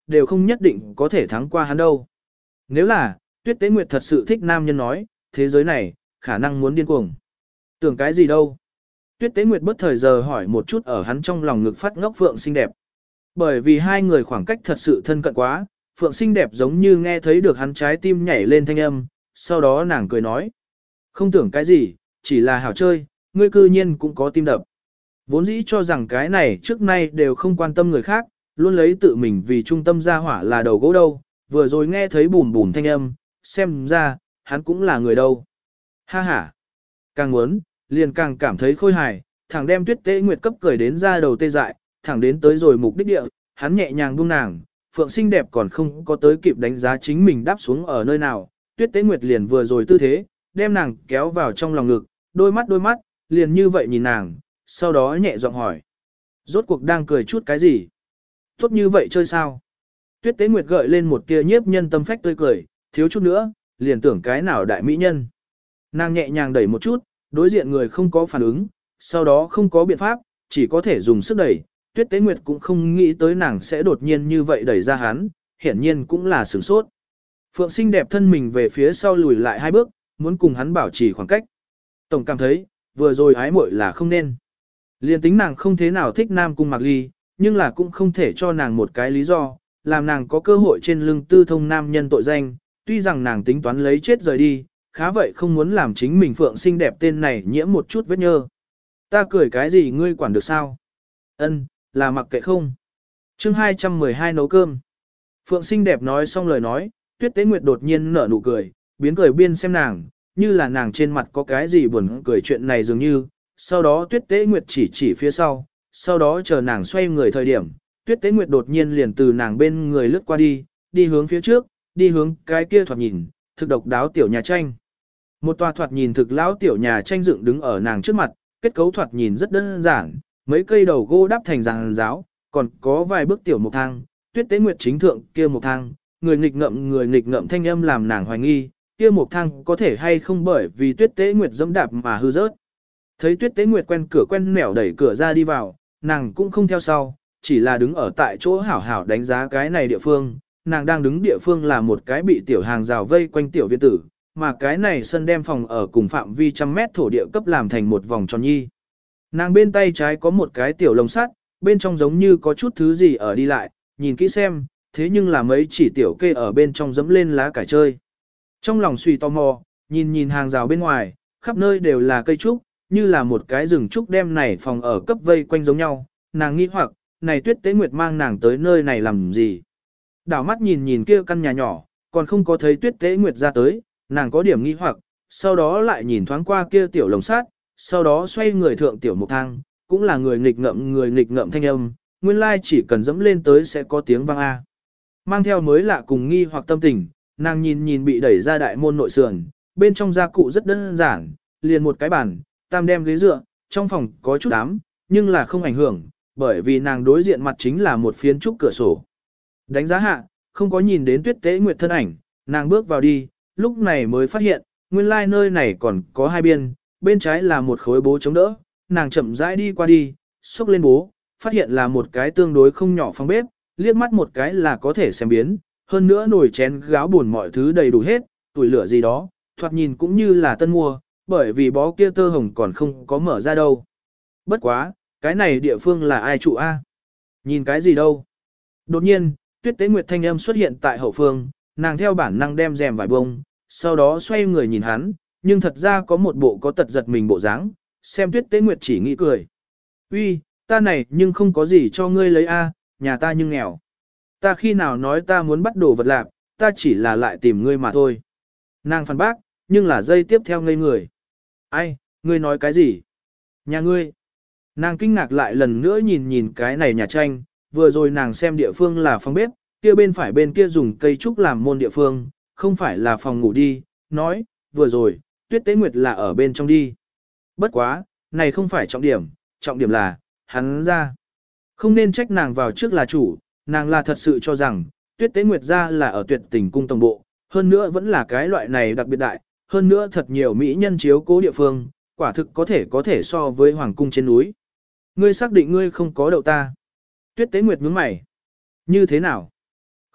đều không nhất định có thể thắng qua hắn đâu. Nếu là, Tuyết Tế Nguyệt thật sự thích nam nhân nói, thế giới này, khả năng muốn điên cuồng. Tưởng cái gì đâu? Tuyết Tế Nguyệt bất thời giờ hỏi một chút ở hắn trong lòng ngực phát ngốc Phượng xinh đẹp. Bởi vì hai người khoảng cách thật sự thân cận quá, Phượng xinh đẹp giống như nghe thấy được hắn trái tim nhảy lên thanh âm, sau đó nàng cười nói. Không tưởng cái gì, chỉ là hảo chơi, ngươi cư nhiên cũng có tim đập. Vốn dĩ cho rằng cái này trước nay đều không quan tâm người khác, luôn lấy tự mình vì trung tâm gia hỏa là đầu gỗ đâu, vừa rồi nghe thấy bùm bùm thanh âm, xem ra, hắn cũng là người đâu. Ha ha, càng muốn, liền càng cảm thấy khôi hài, thẳng đem Tuyết Tế Nguyệt cấp cười đến ra đầu tê dại, thẳng đến tới rồi mục đích địa, hắn nhẹ nhàng buông nàng, Phượng xinh đẹp còn không có tới kịp đánh giá chính mình đáp xuống ở nơi nào, Tuyết Tế Nguyệt liền vừa rồi tư thế, đem nàng kéo vào trong lòng ngực, đôi mắt đôi mắt, liền như vậy nhìn nàng, sau đó nhẹ giọng hỏi. Rốt cuộc đang cười chút cái gì? Tốt như vậy chơi sao? Tuyết Tế Nguyệt gợi lên một tia nhiếp nhân tâm phách tươi cười, thiếu chút nữa, liền tưởng cái nào đại mỹ nhân. Nàng nhẹ nhàng đẩy một chút, đối diện người không có phản ứng, sau đó không có biện pháp, chỉ có thể dùng sức đẩy. Tuyết Tế Nguyệt cũng không nghĩ tới nàng sẽ đột nhiên như vậy đẩy ra hắn, hiển nhiên cũng là sửng sốt. Phượng xinh đẹp thân mình về phía sau lùi lại hai bước, muốn cùng hắn bảo trì khoảng cách. Tổng cảm thấy, vừa rồi ái muội là không nên. Liên tính nàng không thế nào thích Nam Cung Mạc Ly, nhưng là cũng không thể cho nàng một cái lý do, làm nàng có cơ hội trên lưng tư thông nam nhân tội danh, tuy rằng nàng tính toán lấy chết rời đi, khá vậy không muốn làm chính mình Phượng xinh đẹp tên này nhiễm một chút vết nhơ. Ta cười cái gì ngươi quản được sao? Ân, là mặc kệ không. Chương hai trăm mười hai nấu cơm. Phượng xinh đẹp nói xong lời nói, Tuyết Tế Nguyệt đột nhiên nở nụ cười, biến cười biên xem nàng, như là nàng trên mặt có cái gì buồn cười chuyện này dường như. Sau đó Tuyết Tế Nguyệt chỉ chỉ phía sau, sau đó chờ nàng xoay người thời điểm, Tuyết Tế Nguyệt đột nhiên liền từ nàng bên người lướt qua đi, đi hướng phía trước, đi hướng cái kia thoạt nhìn, thực độc đáo tiểu nhà tranh. Một tòa thoạt nhìn thực lão tiểu nhà tranh dựng đứng ở nàng trước mặt, kết cấu thoạt nhìn rất đơn giản, mấy cây đầu gỗ đắp thành giàn giáo, còn có vài bước tiểu một thang, Tuyết Tế Nguyệt chính thượng kia một thang, người nghịch ngợm người nghịch ngợm thanh âm làm nàng hoài nghi, kia một thang có thể hay không bởi vì Tuyết Tế Nguyệt dẫm đạp mà hư rớt. Thấy Tuyết Tế Nguyệt quen cửa quen nẻo đẩy cửa ra đi vào, nàng cũng không theo sau, chỉ là đứng ở tại chỗ hảo hảo đánh giá cái này địa phương, nàng đang đứng địa phương là một cái bị tiểu hàng rào vây quanh tiểu viện tử, mà cái này sân đem phòng ở cùng phạm vi trăm mét thổ địa cấp làm thành một vòng tròn nhi. Nàng bên tay trái có một cái tiểu lồng sắt, bên trong giống như có chút thứ gì ở đi lại, nhìn kỹ xem, thế nhưng là mấy chỉ tiểu kê ở bên trong dẫm lên lá cải chơi. Trong lòng suy tò mò, nhìn nhìn hàng rào bên ngoài, khắp nơi đều là cây trúc, như là một cái rừng trúc đem này phòng ở cấp vây quanh giống nhau, nàng nghi hoặc, này Tuyết Tế Nguyệt mang nàng tới nơi này làm gì. Đảo mắt nhìn nhìn kia căn nhà nhỏ, còn không có thấy Tuyết Tế Nguyệt ra tới, nàng có điểm nghi hoặc, sau đó lại nhìn thoáng qua kia tiểu lồng sát, sau đó xoay người thượng tiểu một thang, cũng là người nghịch ngợm người nghịch ngợm thanh âm, nguyên lai chỉ cần dẫm lên tới sẽ có tiếng vang A. Mang theo mới lạ cùng nghi hoặc tâm tình, nàng nhìn nhìn bị đẩy ra đại môn nội sườn, bên trong gia cụ rất đơn giản, liền một cái bàn, tam đem ghế dựa, trong phòng có chút ám, nhưng là không ảnh hưởng, bởi vì nàng đối diện mặt chính là một phiến trúc cửa sổ. Đánh giá hạ, không có nhìn đến Tuyết Tế Nguyệt thân ảnh, nàng bước vào đi, lúc này mới phát hiện, nguyên lai nơi này còn có hai biên, bên trái là một khối bố chống đỡ, nàng chậm rãi đi qua đi, xúc lên bố, phát hiện là một cái tương đối không nhỏ phòng bếp, liếc mắt một cái là có thể xem biến, hơn nữa nồi chén gáo buồn mọi thứ đầy đủ hết, tuổi lửa gì đó, thoạt nhìn cũng như là tân mua, bởi vì bó kia tơ hồng còn không có mở ra đâu. Bất quá, cái này địa phương là ai trụ a? Nhìn cái gì đâu? Đột nhiên, Tuyết Tế Nguyệt thanh âm xuất hiện tại hậu phương, nàng theo bản năng đem rèm vải bông, sau đó xoay người nhìn hắn, nhưng thật ra có một bộ có tật giật mình bộ dáng, xem Tuyết Tế Nguyệt chỉ nghĩ cười. Uy, ta này nhưng không có gì cho ngươi lấy a, nhà ta nhưng nghèo. Ta khi nào nói ta muốn bắt đồ vật lạc, ta chỉ là lại tìm ngươi mà thôi. Nàng phản bác, nhưng là dây tiếp theo ngây người. Ai, ngươi nói cái gì? Nhà ngươi. Nàng kinh ngạc lại lần nữa nhìn nhìn cái này nhà tranh, vừa rồi nàng xem địa phương là phòng bếp, kia bên phải bên kia dùng cây trúc làm môn địa phương, không phải là phòng ngủ đi, nói, vừa rồi, Tuyết Tế Nguyệt là ở bên trong đi. Bất quá, này không phải trọng điểm, trọng điểm là, hắn ra. Không nên trách nàng vào trước là chủ, nàng là thật sự cho rằng, Tuyết Tế Nguyệt ra là ở Tuyệt Tình cung tổng bộ, hơn nữa vẫn là cái loại này đặc biệt đại, hơn nữa thật nhiều mỹ nhân chiếu cố địa phương, quả thực có thể có thể so với hoàng cung trên núi. Ngươi xác định ngươi không có đậu ta. Tuyết Tế Nguyệt nhướng mày. Như thế nào?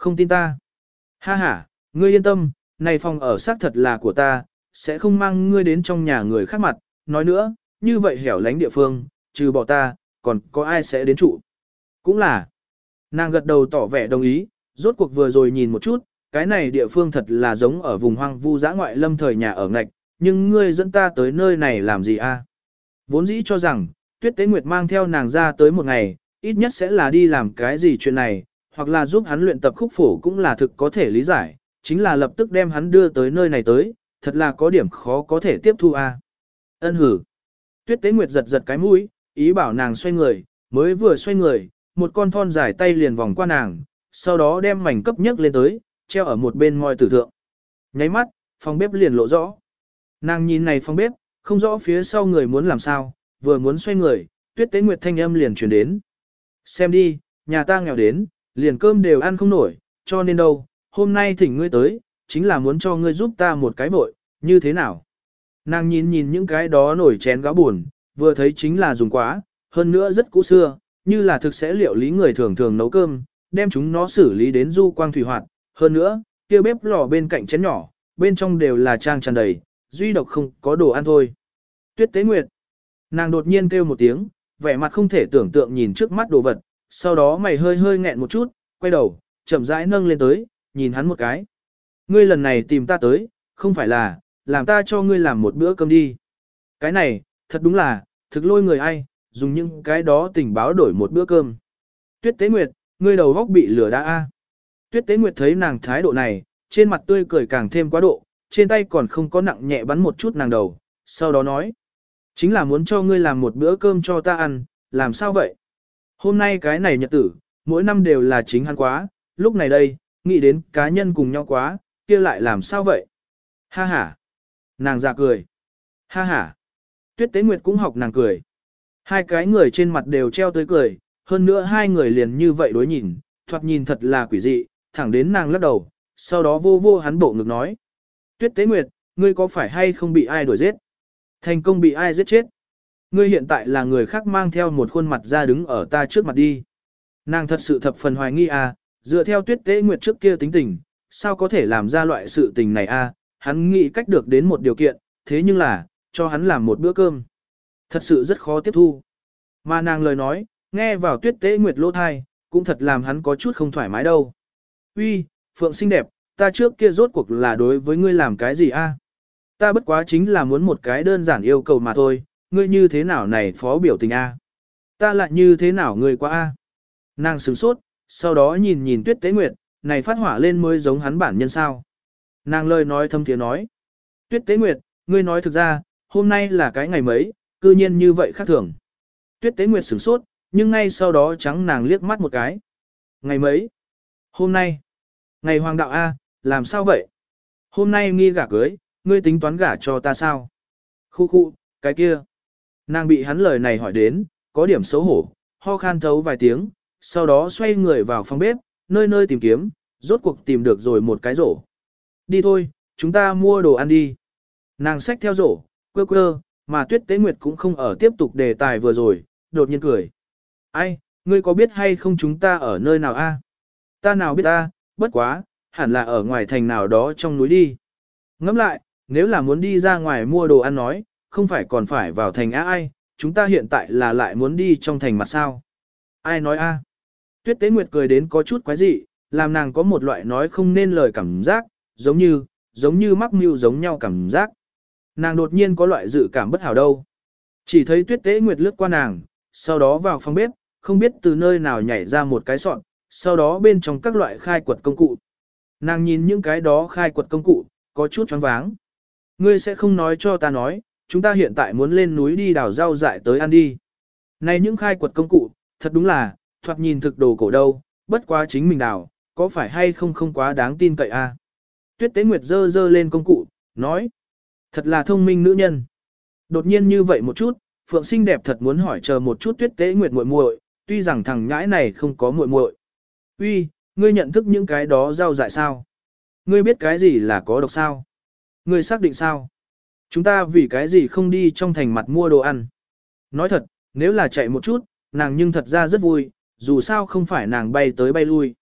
Không tin ta. Ha ha, ngươi yên tâm, này phòng ở xác thật là của ta, sẽ không mang ngươi đến trong nhà người khác mặt. Nói nữa, như vậy hẻo lánh địa phương, trừ bỏ ta, còn có ai sẽ đến trụ. Cũng là. Nàng gật đầu tỏ vẻ đồng ý, rốt cuộc vừa rồi nhìn một chút, cái này địa phương thật là giống ở vùng hoang vu dã ngoại lâm thời nhà ở ngạch, nhưng ngươi dẫn ta tới nơi này làm gì a? Vốn dĩ cho rằng, Tuyết Tế Nguyệt mang theo nàng ra tới một ngày, ít nhất sẽ là đi làm cái gì chuyện này, hoặc là giúp hắn luyện tập khúc phổ cũng là thực có thể lý giải, chính là lập tức đem hắn đưa tới nơi này tới, thật là có điểm khó có thể tiếp thu a. Ân hử. Tuyết Tế Nguyệt giật giật cái mũi, ý bảo nàng xoay người, mới vừa xoay người, một con thon dài tay liền vòng qua nàng, sau đó đem mảnh cấp nhấc lên tới, treo ở một bên ngôi tử thượng. Nháy mắt, phòng bếp liền lộ rõ. Nàng nhìn này phòng bếp, không rõ phía sau người muốn làm sao, vừa muốn xoay người, Tuyết Tế Nguyệt thanh âm liền truyền đến. Xem đi, nhà ta nghèo đến, liền cơm đều ăn không nổi, cho nên đâu, hôm nay thỉnh ngươi tới, chính là muốn cho ngươi giúp ta một cái vội, như thế nào? Nàng nhìn nhìn những cái đó nổi chén gáo buồn, vừa thấy chính là dùng quá, hơn nữa rất cũ xưa, như là thực sẽ liệu lý người thường thường nấu cơm, đem chúng nó xử lý đến du quang thủy hoạt, hơn nữa, kia bếp lò bên cạnh chén nhỏ, bên trong đều là trang tràn đầy, duy độc không có đồ ăn thôi. Tuyết Tế Nguyệt. Nàng đột nhiên kêu một tiếng, vẻ mặt không thể tưởng tượng nhìn trước mắt đồ vật, sau đó mày hơi hơi nghẹn một chút, quay đầu, chậm rãi nâng lên tới, nhìn hắn một cái. Ngươi lần này tìm ta tới, không phải là, làm ta cho ngươi làm một bữa cơm đi. Cái này, thật đúng là, thực lôi người ai, dùng những cái đó tình báo đổi một bữa cơm. Tuyết Tế Nguyệt, ngươi đầu góc bị lửa đã a. Tuyết Tế Nguyệt thấy nàng thái độ này, trên mặt tươi cười càng thêm quá độ, trên tay còn không có nặng nhẹ bắn một chút nàng đầu, sau đó nói. Chính là muốn cho ngươi làm một bữa cơm cho ta ăn, làm sao vậy? Hôm nay cái này nhật tử, mỗi năm đều là chính hắn quá, lúc này đây, nghĩ đến cá nhân cùng nhau quá, kia lại làm sao vậy? Ha ha. Nàng dạ cười. Ha ha. Tuyết Tế Nguyệt cũng học nàng cười. Hai cái người trên mặt đều treo tới cười, hơn nữa hai người liền như vậy đối nhìn, thoạt nhìn thật là quỷ dị, thẳng đến nàng lắc đầu, sau đó vô vô hắn bộ ngực nói. Tuyết Tế Nguyệt, ngươi có phải hay không bị ai đuổi giết? Thành công bị ai giết chết? Ngươi hiện tại là người khác mang theo một khuôn mặt ra đứng ở ta trước mặt đi. Nàng thật sự thập phần hoài nghi à, dựa theo Tuyết Tế Nguyệt trước kia tính tình, sao có thể làm ra loại sự tình này à, hắn nghĩ cách được đến một điều kiện, thế nhưng là, cho hắn làm một bữa cơm. Thật sự rất khó tiếp thu. Mà nàng lời nói, nghe vào Tuyết Tế Nguyệt lỗ thai, cũng thật làm hắn có chút không thoải mái đâu. Uy, Phượng xinh đẹp, ta trước kia rốt cuộc là đối với ngươi làm cái gì a? Ta bất quá chính là muốn một cái đơn giản yêu cầu mà thôi, ngươi như thế nào này phó biểu tình a? Ta lại như thế nào ngươi quá a? Nàng sửng sốt, sau đó nhìn nhìn Tuyết Tế Nguyệt, này phát hỏa lên mới giống hắn bản nhân sao. Nàng lời nói thâm tiếng nói. Tuyết Tế Nguyệt, ngươi nói thực ra, hôm nay là cái ngày mấy, cư nhiên như vậy khác thường. Tuyết Tế Nguyệt sửng sốt, nhưng ngay sau đó trắng nàng liếc mắt một cái. Ngày mấy? Hôm nay. Ngày hoàng đạo A, làm sao vậy? Hôm nay nghi gả cưới, ngươi tính toán gả cho ta sao? Khu khu, cái kia. Nàng bị hắn lời này hỏi đến, có điểm xấu hổ, ho khan thấu vài tiếng, sau đó xoay người vào phòng bếp, nơi nơi tìm kiếm, rốt cuộc tìm được rồi một cái rổ. Đi thôi, chúng ta mua đồ ăn đi. Nàng xách theo rổ, quơ quơ, mà Tuyết Tế Nguyệt cũng không ở tiếp tục đề tài vừa rồi, đột nhiên cười. Ai, ngươi có biết hay không chúng ta ở nơi nào a? Ta nào biết ta, bất quá, hẳn là ở ngoài thành nào đó trong núi đi. Ngẫm lại, nếu là muốn đi ra ngoài mua đồ ăn nói, không phải còn phải vào thành á ai, chúng ta hiện tại là lại muốn đi trong thành mặt sao. Ai nói a? Tuyết Tế Nguyệt cười đến có chút quái dị, làm nàng có một loại nói không nên lời cảm giác, giống như, giống như mắc mưu giống nhau cảm giác. Nàng đột nhiên có loại dự cảm bất hảo đâu. Chỉ thấy Tuyết Tế Nguyệt lướt qua nàng, sau đó vào phòng bếp, không biết từ nơi nào nhảy ra một cái sọn, sau đó bên trong các loại khai quật công cụ. Nàng nhìn những cái đó khai quật công cụ, có chút choáng váng. Ngươi sẽ không nói cho ta nói, chúng ta hiện tại muốn lên núi đi đào rau dại tới ăn đi. Này những khai quật công cụ, thật đúng là, thoạt nhìn thực đồ cổ đâu, bất quá chính mình đào, có phải hay không không quá đáng tin cậy a? À? Tuyết Tế Nguyệt dơ dơ lên công cụ, nói. Thật là thông minh nữ nhân. Đột nhiên như vậy một chút, Phượng xinh đẹp thật muốn hỏi chờ một chút Tuyết Tế Nguyệt muội muội, tuy rằng thằng nhãi này không có muội muội. Uy, ngươi nhận thức những cái đó rau dại sao? Ngươi biết cái gì là có độc sao? Ngươi xác định sao? Chúng ta vì cái gì không đi trong thành mặt mua đồ ăn? Nói thật, nếu là chạy một chút, nàng nhưng thật ra rất vui, dù sao không phải nàng bay tới bay lui.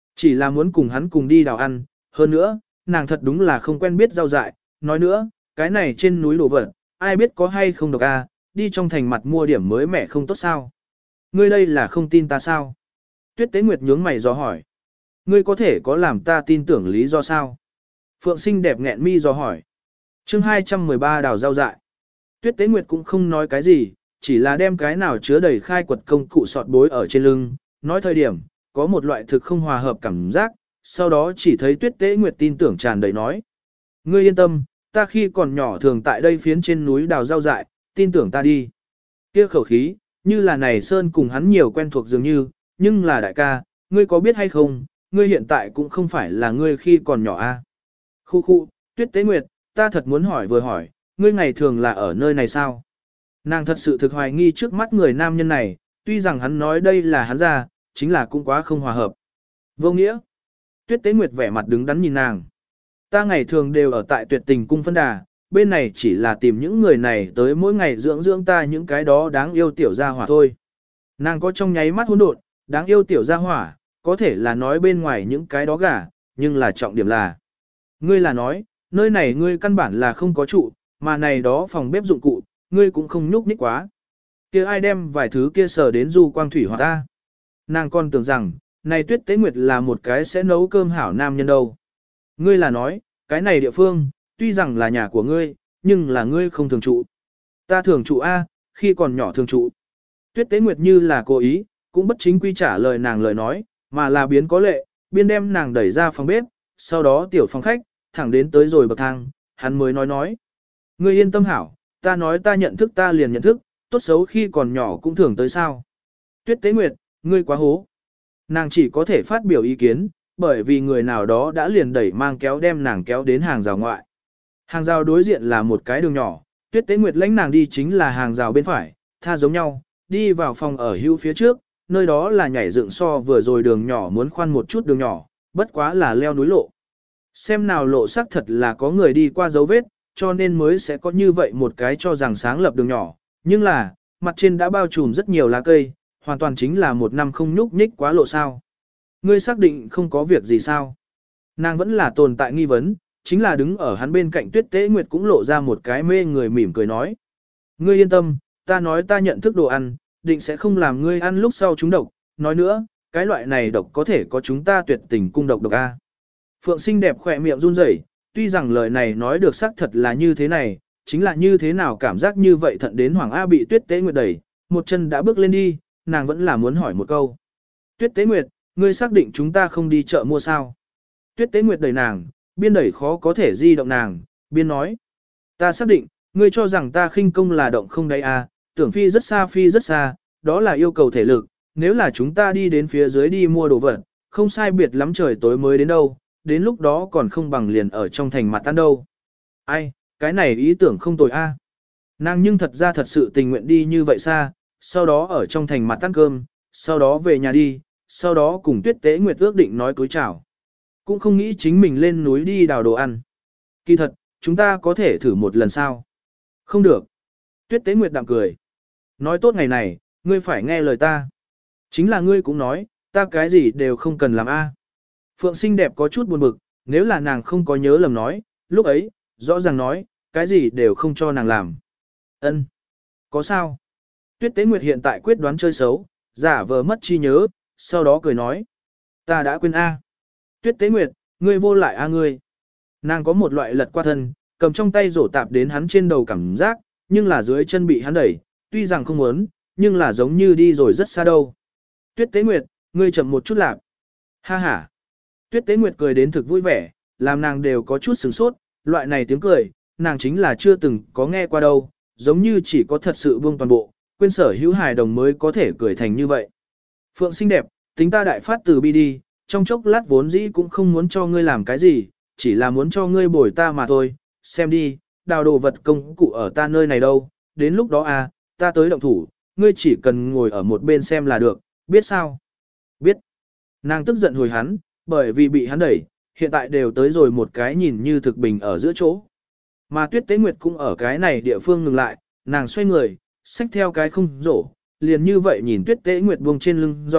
Chỉ là muốn cùng hắn cùng đi đào ăn, hơn nữa, nàng thật đúng là không quen biết rau dại, nói nữa, cái này trên núi đồ vật, ai biết có hay không độc a, đi trong thành mặt mua điểm mới mẻ không tốt sao. Ngươi đây là không tin ta sao? Tuyết Tế Nguyệt nhướng mày dò hỏi. Ngươi có thể có làm ta tin tưởng lý do sao? Phượng Sinh đẹp nghẹn mi dò hỏi. chương hai trăm mười ba đào rau dại. Tuyết Tế Nguyệt cũng không nói cái gì, chỉ là đem cái nào chứa đầy khai quật công cụ sọt bối ở trên lưng, nói thời điểm, có một loại thực không hòa hợp cảm giác, sau đó chỉ thấy Tuyết Tế Nguyệt tin tưởng tràn đầy nói. Ngươi yên tâm, ta khi còn nhỏ thường tại đây phiến trên núi đào rau dại, tin tưởng ta đi. Kia khẩu khí, như là này Sơn cùng hắn nhiều quen thuộc dường như, nhưng là đại ca, ngươi có biết hay không, ngươi hiện tại cũng không phải là ngươi khi còn nhỏ a. À? Khu khu, Tuyết Tế Nguyệt, ta thật muốn hỏi vừa hỏi, ngươi ngày thường là ở nơi này sao? Nàng thật sự thực hoài nghi trước mắt người nam nhân này, tuy rằng hắn nói đây là hắn ra, chính là cũng quá không hòa hợp. Vô nghĩa. Tuyết Tế Nguyệt vẻ mặt đứng đắn nhìn nàng. Ta ngày thường đều ở tại Tuyệt Tình cung phân đà, bên này chỉ là tìm những người này tới mỗi ngày dưỡng dưỡng ta những cái đó đáng yêu tiểu gia hỏa thôi. Nàng có trong nháy mắt hỗn độn, đáng yêu tiểu gia hỏa, có thể là nói bên ngoài những cái đó gà, nhưng là trọng điểm là. Ngươi là nói, nơi này ngươi căn bản là không có trụ, mà này đó phòng bếp dụng cụ, ngươi cũng không nhúc nhích quá. Kia ai đem vài thứ kia sờ đến du quang thủy hỏa ta. Nàng còn tưởng rằng, này Tuyết Tế Nguyệt là một cái sẽ nấu cơm hảo nam nhân đâu. Ngươi là nói, cái này địa phương, tuy rằng là nhà của ngươi, nhưng là ngươi không thường trụ. Ta thường trụ A, khi còn nhỏ thường trụ. Tuyết Tế Nguyệt như là cố ý, cũng bất chính quy trả lời nàng lời nói, mà là biến có lệ, biên đem nàng đẩy ra phòng bếp, sau đó tiểu phòng khách, thẳng đến tới rồi bậc thang, hắn mới nói nói. Ngươi yên tâm hảo, ta nói ta nhận thức ta liền nhận thức, tốt xấu khi còn nhỏ cũng thường tới sao. Tuyết Tế Nguyệt, ngươi quá hố. Nàng chỉ có thể phát biểu ý kiến, bởi vì người nào đó đã liền đẩy mang kéo đem nàng kéo đến hàng rào ngoại. Hàng rào đối diện là một cái đường nhỏ, Tuyết Tế Nguyệt lãnh nàng đi chính là hàng rào bên phải, tha giống nhau, đi vào phòng ở hữu phía trước, nơi đó là nhảy dựng so vừa rồi đường nhỏ muốn khoan một chút đường nhỏ, bất quá là leo núi lộ. Xem nào lộ xác thật là có người đi qua dấu vết, cho nên mới sẽ có như vậy một cái cho rằng sáng lập đường nhỏ, nhưng là, mặt trên đã bao trùm rất nhiều lá cây, hoàn toàn chính là một năm không nhúc nhích quá lộ sao. Ngươi xác định không có việc gì sao? Nàng vẫn là tồn tại nghi vấn, chính là đứng ở hắn bên cạnh Tuyết Tế Nguyệt cũng lộ ra một cái mê người mỉm cười nói. Ngươi yên tâm, ta nói ta nhận thức đồ ăn, định sẽ không làm ngươi ăn lúc sau chúng độc, nói nữa, cái loại này độc có thể có chúng ta Tuyệt Tình cung độc độc A. Phượng xinh đẹp khỏe miệng run rẩy, tuy rằng lời này nói được xác thật là như thế này, chính là như thế nào cảm giác như vậy thận đến Hoàng A bị Tuyết Tế Nguyệt đẩy, một chân đã bước lên đi, nàng vẫn là muốn hỏi một câu. Tuyết Tế Nguyệt, ngươi xác định chúng ta không đi chợ mua sao? Tuyết Tế Nguyệt đẩy nàng, biên đẩy khó có thể di động nàng, biên nói. Ta xác định, ngươi cho rằng ta khinh công là động không đấy à, tưởng phi rất xa phi rất xa, đó là yêu cầu thể lực, nếu là chúng ta đi đến phía dưới đi mua đồ vật, không sai biệt lắm trời tối mới đến đâu, đến lúc đó còn không bằng liền ở trong thành mặt tan đâu. Ai, cái này ý tưởng không tồi a. Nàng nhưng thật ra thật sự tình nguyện đi như vậy xa, sau đó ở trong thành mặt ăn cơm, sau đó về nhà đi, sau đó cùng Tuyết Tế Nguyệt ước định nói cúi chào. Cũng không nghĩ chính mình lên núi đi đào đồ ăn. Kỳ thật, chúng ta có thể thử một lần sao? Không được. Tuyết Tế Nguyệt đạm cười. Nói tốt ngày này, ngươi phải nghe lời ta. Chính là ngươi cũng nói, ta cái gì đều không cần làm a. Phượng xinh đẹp có chút buồn bực, nếu là nàng không có nhớ lầm nói, lúc ấy, rõ ràng nói, cái gì đều không cho nàng làm. Ân, có sao? Tuyết Tế Nguyệt hiện tại quyết đoán chơi xấu, giả vờ mất trí nhớ, sau đó cười nói. Ta đã quên a. Tuyết Tế Nguyệt, ngươi vô lại a ngươi. Nàng có một loại lật qua thân, cầm trong tay rổ tạp đến hắn trên đầu cảm giác, nhưng là dưới chân bị hắn đẩy, tuy rằng không muốn, nhưng là giống như đi rồi rất xa đâu. Tuyết Tế Nguyệt, ngươi chậm một chút lạc. Ha ha. Tuyết Tế Nguyệt cười đến thực vui vẻ, làm nàng đều có chút sửng sốt, loại này tiếng cười, nàng chính là chưa từng có nghe qua đâu, giống như chỉ có thật sự buông toàn bộ, quên sở hữu hài đồng mới có thể cười thành như vậy. Phượng xinh đẹp, tính ta đại phát từ bi đi, trong chốc lát vốn dĩ cũng không muốn cho ngươi làm cái gì, chỉ là muốn cho ngươi bồi ta mà thôi, xem đi, đào đồ vật công cụ ở ta nơi này đâu, đến lúc đó à, ta tới động thủ, ngươi chỉ cần ngồi ở một bên xem là được, biết sao? Biết. Nàng tức giận hồi hắn, bởi vì bị hắn đẩy, hiện tại đều tới rồi một cái nhìn như thực bình ở giữa chỗ. Mà Tuyết Tế Nguyệt cũng ở cái này địa phương ngừng lại, nàng xoay người, xách theo cái không rổ, liền như vậy nhìn Tuyết Tế Nguyệt buông trên lưng giỏ,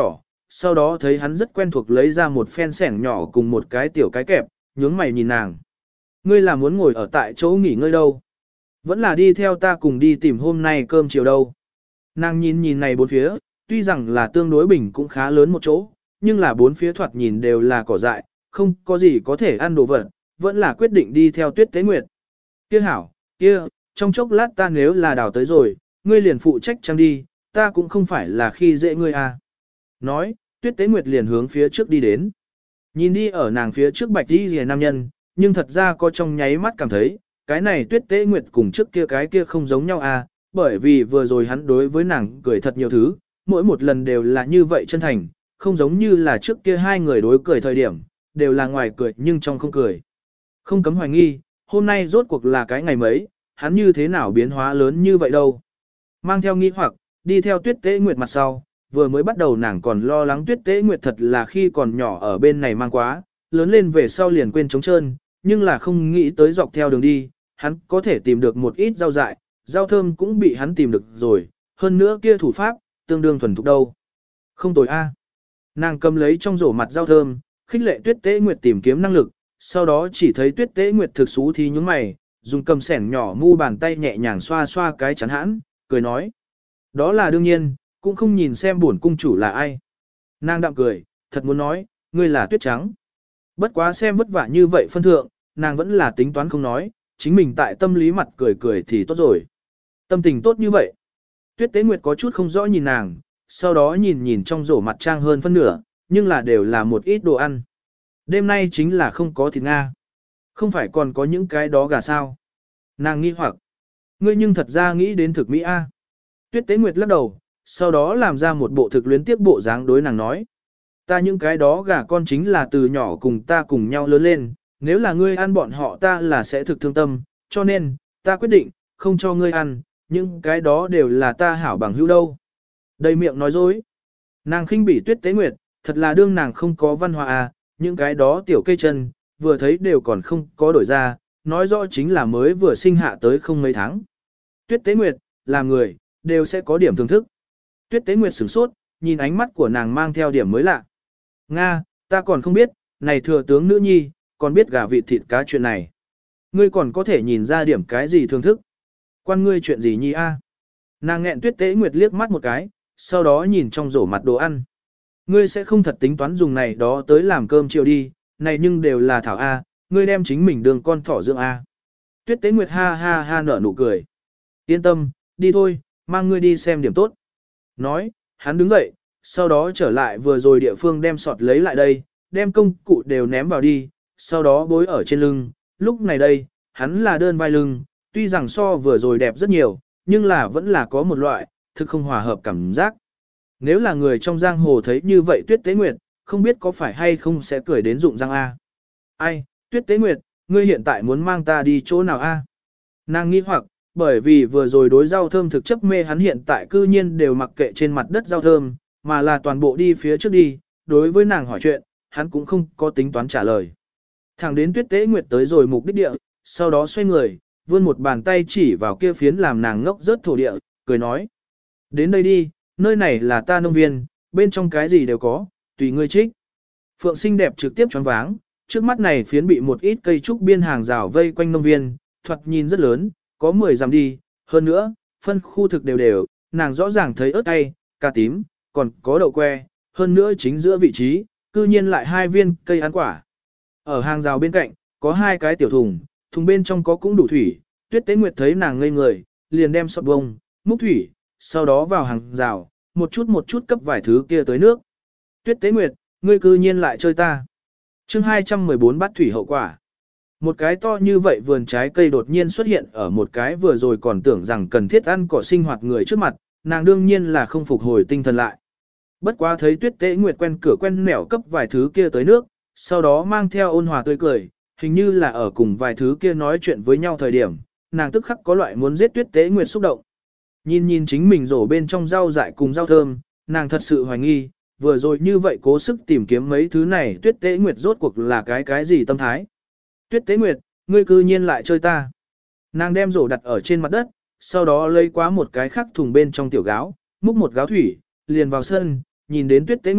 sau đó thấy hắn rất quen thuộc lấy ra một phen sẻng nhỏ cùng một cái tiểu cái kẹp, nhướng mày nhìn nàng. Ngươi là muốn ngồi ở tại chỗ nghỉ ngơi đâu? Vẫn là đi theo ta cùng đi tìm hôm nay cơm chiều đâu? Nàng nhìn nhìn này bốn phía, tuy rằng là tương đối bình cũng khá lớn một chỗ, nhưng là bốn phía thoạt nhìn đều là cỏ dại, không có gì có thể ăn đồ vật, vẫn là quyết định đi theo Tuyết Tế Nguyệt. Kia hảo, kia, trong chốc lát ta nếu là đào tới rồi, ngươi liền phụ trách trang đi, ta cũng không phải là khi dễ ngươi à. Nói, Tuyết Tế Nguyệt liền hướng phía trước đi đến. Nhìn đi ở nàng phía trước bạch đi rìa nam nhân, nhưng thật ra có trong nháy mắt cảm thấy, cái này Tuyết Tế Nguyệt cùng trước kia cái kia không giống nhau à, bởi vì vừa rồi hắn đối với nàng cười thật nhiều thứ, mỗi một lần đều là như vậy chân thành, không giống như là trước kia hai người đối cười thời điểm, đều là ngoài cười nhưng trong không cười. Không cấm hoài nghi, hôm nay rốt cuộc là cái ngày mấy, hắn như thế nào biến hóa lớn như vậy đâu. Mang theo nghi hoặc, đi theo Tuyết Tế Nguyệt mặt sau, vừa mới bắt đầu nàng còn lo lắng Tuyết Tế Nguyệt thật là khi còn nhỏ ở bên này mang quá, lớn lên về sau liền quên trống trơn, nhưng là không nghĩ tới dọc theo đường đi, hắn có thể tìm được một ít rau dại, rau thơm cũng bị hắn tìm được rồi, hơn nữa kia thủ pháp, tương đương thuần thục đâu. Không tồi a. Nàng cầm lấy trong rổ mặt rau thơm, khích lệ Tuyết Tế Nguyệt tìm kiếm năng lực, sau đó chỉ thấy Tuyết Tế Nguyệt thực xú thì nhướng mày, dùng cầm sẻng nhỏ mu bàn tay nhẹ nhàng xoa xoa cái chắn hãn, cười nói. Đó là đương nhiên, cũng không nhìn xem bổn cung chủ là ai. Nàng đạm cười, thật muốn nói, ngươi là Tuyết Trắng. Bất quá xem vất vả như vậy phân thượng, nàng vẫn là tính toán không nói, chính mình tại tâm lý mặt cười cười thì tốt rồi. Tâm tình tốt như vậy. Tuyết Tế Nguyệt có chút không rõ nhìn nàng, sau đó nhìn nhìn trong rổ mặt trang hơn phân nửa, nhưng là đều là một ít đồ ăn. Đêm nay chính là không có thịt Nga. Không phải còn có những cái đó gà sao. Nàng nghi hoặc. Ngươi nhưng thật ra nghĩ đến thực Mỹ A. Tuyết Tế Nguyệt lắc đầu, sau đó làm ra một bộ thực luyến tiếp bộ dáng đối nàng nói. Ta những cái đó gà con chính là từ nhỏ cùng ta cùng nhau lớn lên, nếu là ngươi ăn bọn họ ta là sẽ thực thương tâm, cho nên, ta quyết định, không cho ngươi ăn, những cái đó đều là ta hảo bằng hữu đâu. Đầy miệng nói dối. Nàng khinh bỉ Tuyết Tế Nguyệt, thật là đương nàng không có văn hóa à, những cái đó tiểu cây chân, vừa thấy đều còn không có đổi ra, nói rõ chính là mới vừa sinh hạ tới không mấy tháng. Tuyết Tế Nguyệt, là người, đều sẽ có điểm thưởng thức. Tuyết Tế Nguyệt sửng sốt, nhìn ánh mắt của nàng mang theo điểm mới lạ. Nga, ta còn không biết, này thừa tướng nữ nhi, còn biết gà vịt thịt cá chuyện này. Ngươi còn có thể nhìn ra điểm cái gì thưởng thức. Quan ngươi chuyện gì nhi a? Nàng nghẹn Tuyết Tế Nguyệt liếc mắt một cái, sau đó nhìn trong rổ mặt đồ ăn. Ngươi sẽ không thật tính toán dùng này đó tới làm cơm chiều đi, này nhưng đều là thảo A, ngươi đem chính mình đường con thỏ dưỡng A. Tuyết Tế Nguyệt ha ha ha nở nụ cười. Yên tâm, đi thôi, mang ngươi đi xem điểm tốt. Nói, hắn đứng dậy, sau đó trở lại vừa rồi địa phương đem sọt lấy lại đây, đem công cụ đều ném vào đi, sau đó bối ở trên lưng. Lúc này đây, hắn là đơn vai lưng, tuy rằng so vừa rồi đẹp rất nhiều, nhưng là vẫn là có một loại, thực không hòa hợp cảm giác. Nếu là người trong giang hồ thấy như vậy Tuyết Tế Nguyệt, không biết có phải hay không sẽ cười đến rụng răng A. Ai, Tuyết Tế Nguyệt, ngươi hiện tại muốn mang ta đi chỗ nào A? Nàng nghi hoặc, bởi vì vừa rồi đối rau thơm thực chấp mê hắn hiện tại cư nhiên đều mặc kệ trên mặt đất rau thơm, mà là toàn bộ đi phía trước đi, đối với nàng hỏi chuyện, hắn cũng không có tính toán trả lời. Thẳng đến Tuyết Tế Nguyệt tới rồi mục đích địa, sau đó xoay người, vươn một bàn tay chỉ vào kia phiến làm nàng ngốc rớt thổ địa, cười nói. Đến đây đi, nơi này là ta nông viên, bên trong cái gì đều có, tùy ngươi trích. Phượng xinh đẹp trực tiếp choáng váng, trước mắt này phiến bị một ít cây trúc biên hàng rào vây quanh nông viên, thoạt nhìn rất lớn, có mười dặm đi, hơn nữa, phân khu thực đều đều, nàng rõ ràng thấy ớt cay, cà tím, còn có đậu que, hơn nữa chính giữa vị trí, cư nhiên lại hai viên cây ăn quả. Ở hàng rào bên cạnh, có hai cái tiểu thùng, thùng bên trong có cũng đủ thủy, Tuyết Tế Nguyệt thấy nàng ngây người, liền đem sọt bông, múc thủy, sau đó vào hàng rào, một chút một chút cấp vài thứ kia tới nước. Tuyết Tế Nguyệt, ngươi cư nhiên lại chơi ta. chương hai trăm mười bốn bát thủy hậu quả. Một cái to như vậy vườn trái cây đột nhiên xuất hiện ở một cái vừa rồi còn tưởng rằng cần thiết ăn cỏ sinh hoạt người trước mặt, nàng đương nhiên là không phục hồi tinh thần lại. Bất quá thấy Tuyết Tế Nguyệt quen cửa quen nẻo cấp vài thứ kia tới nước, sau đó mang theo ôn hòa tươi cười, hình như là ở cùng vài thứ kia nói chuyện với nhau thời điểm, nàng tức khắc có loại muốn giết Tuyết Tế Nguyệt xúc động. Nhìn nhìn chính mình rổ bên trong rau dại cùng rau thơm, nàng thật sự hoài nghi, vừa rồi như vậy cố sức tìm kiếm mấy thứ này Tuyết Tế Nguyệt rốt cuộc là cái cái gì tâm thái. Tuyết Tế Nguyệt, ngươi cư nhiên lại chơi ta. Nàng đem rổ đặt ở trên mặt đất, sau đó lấy quá một cái khắc thùng bên trong tiểu gáo, múc một gáo thủy, liền vào sân, nhìn đến Tuyết Tế Nguyệt,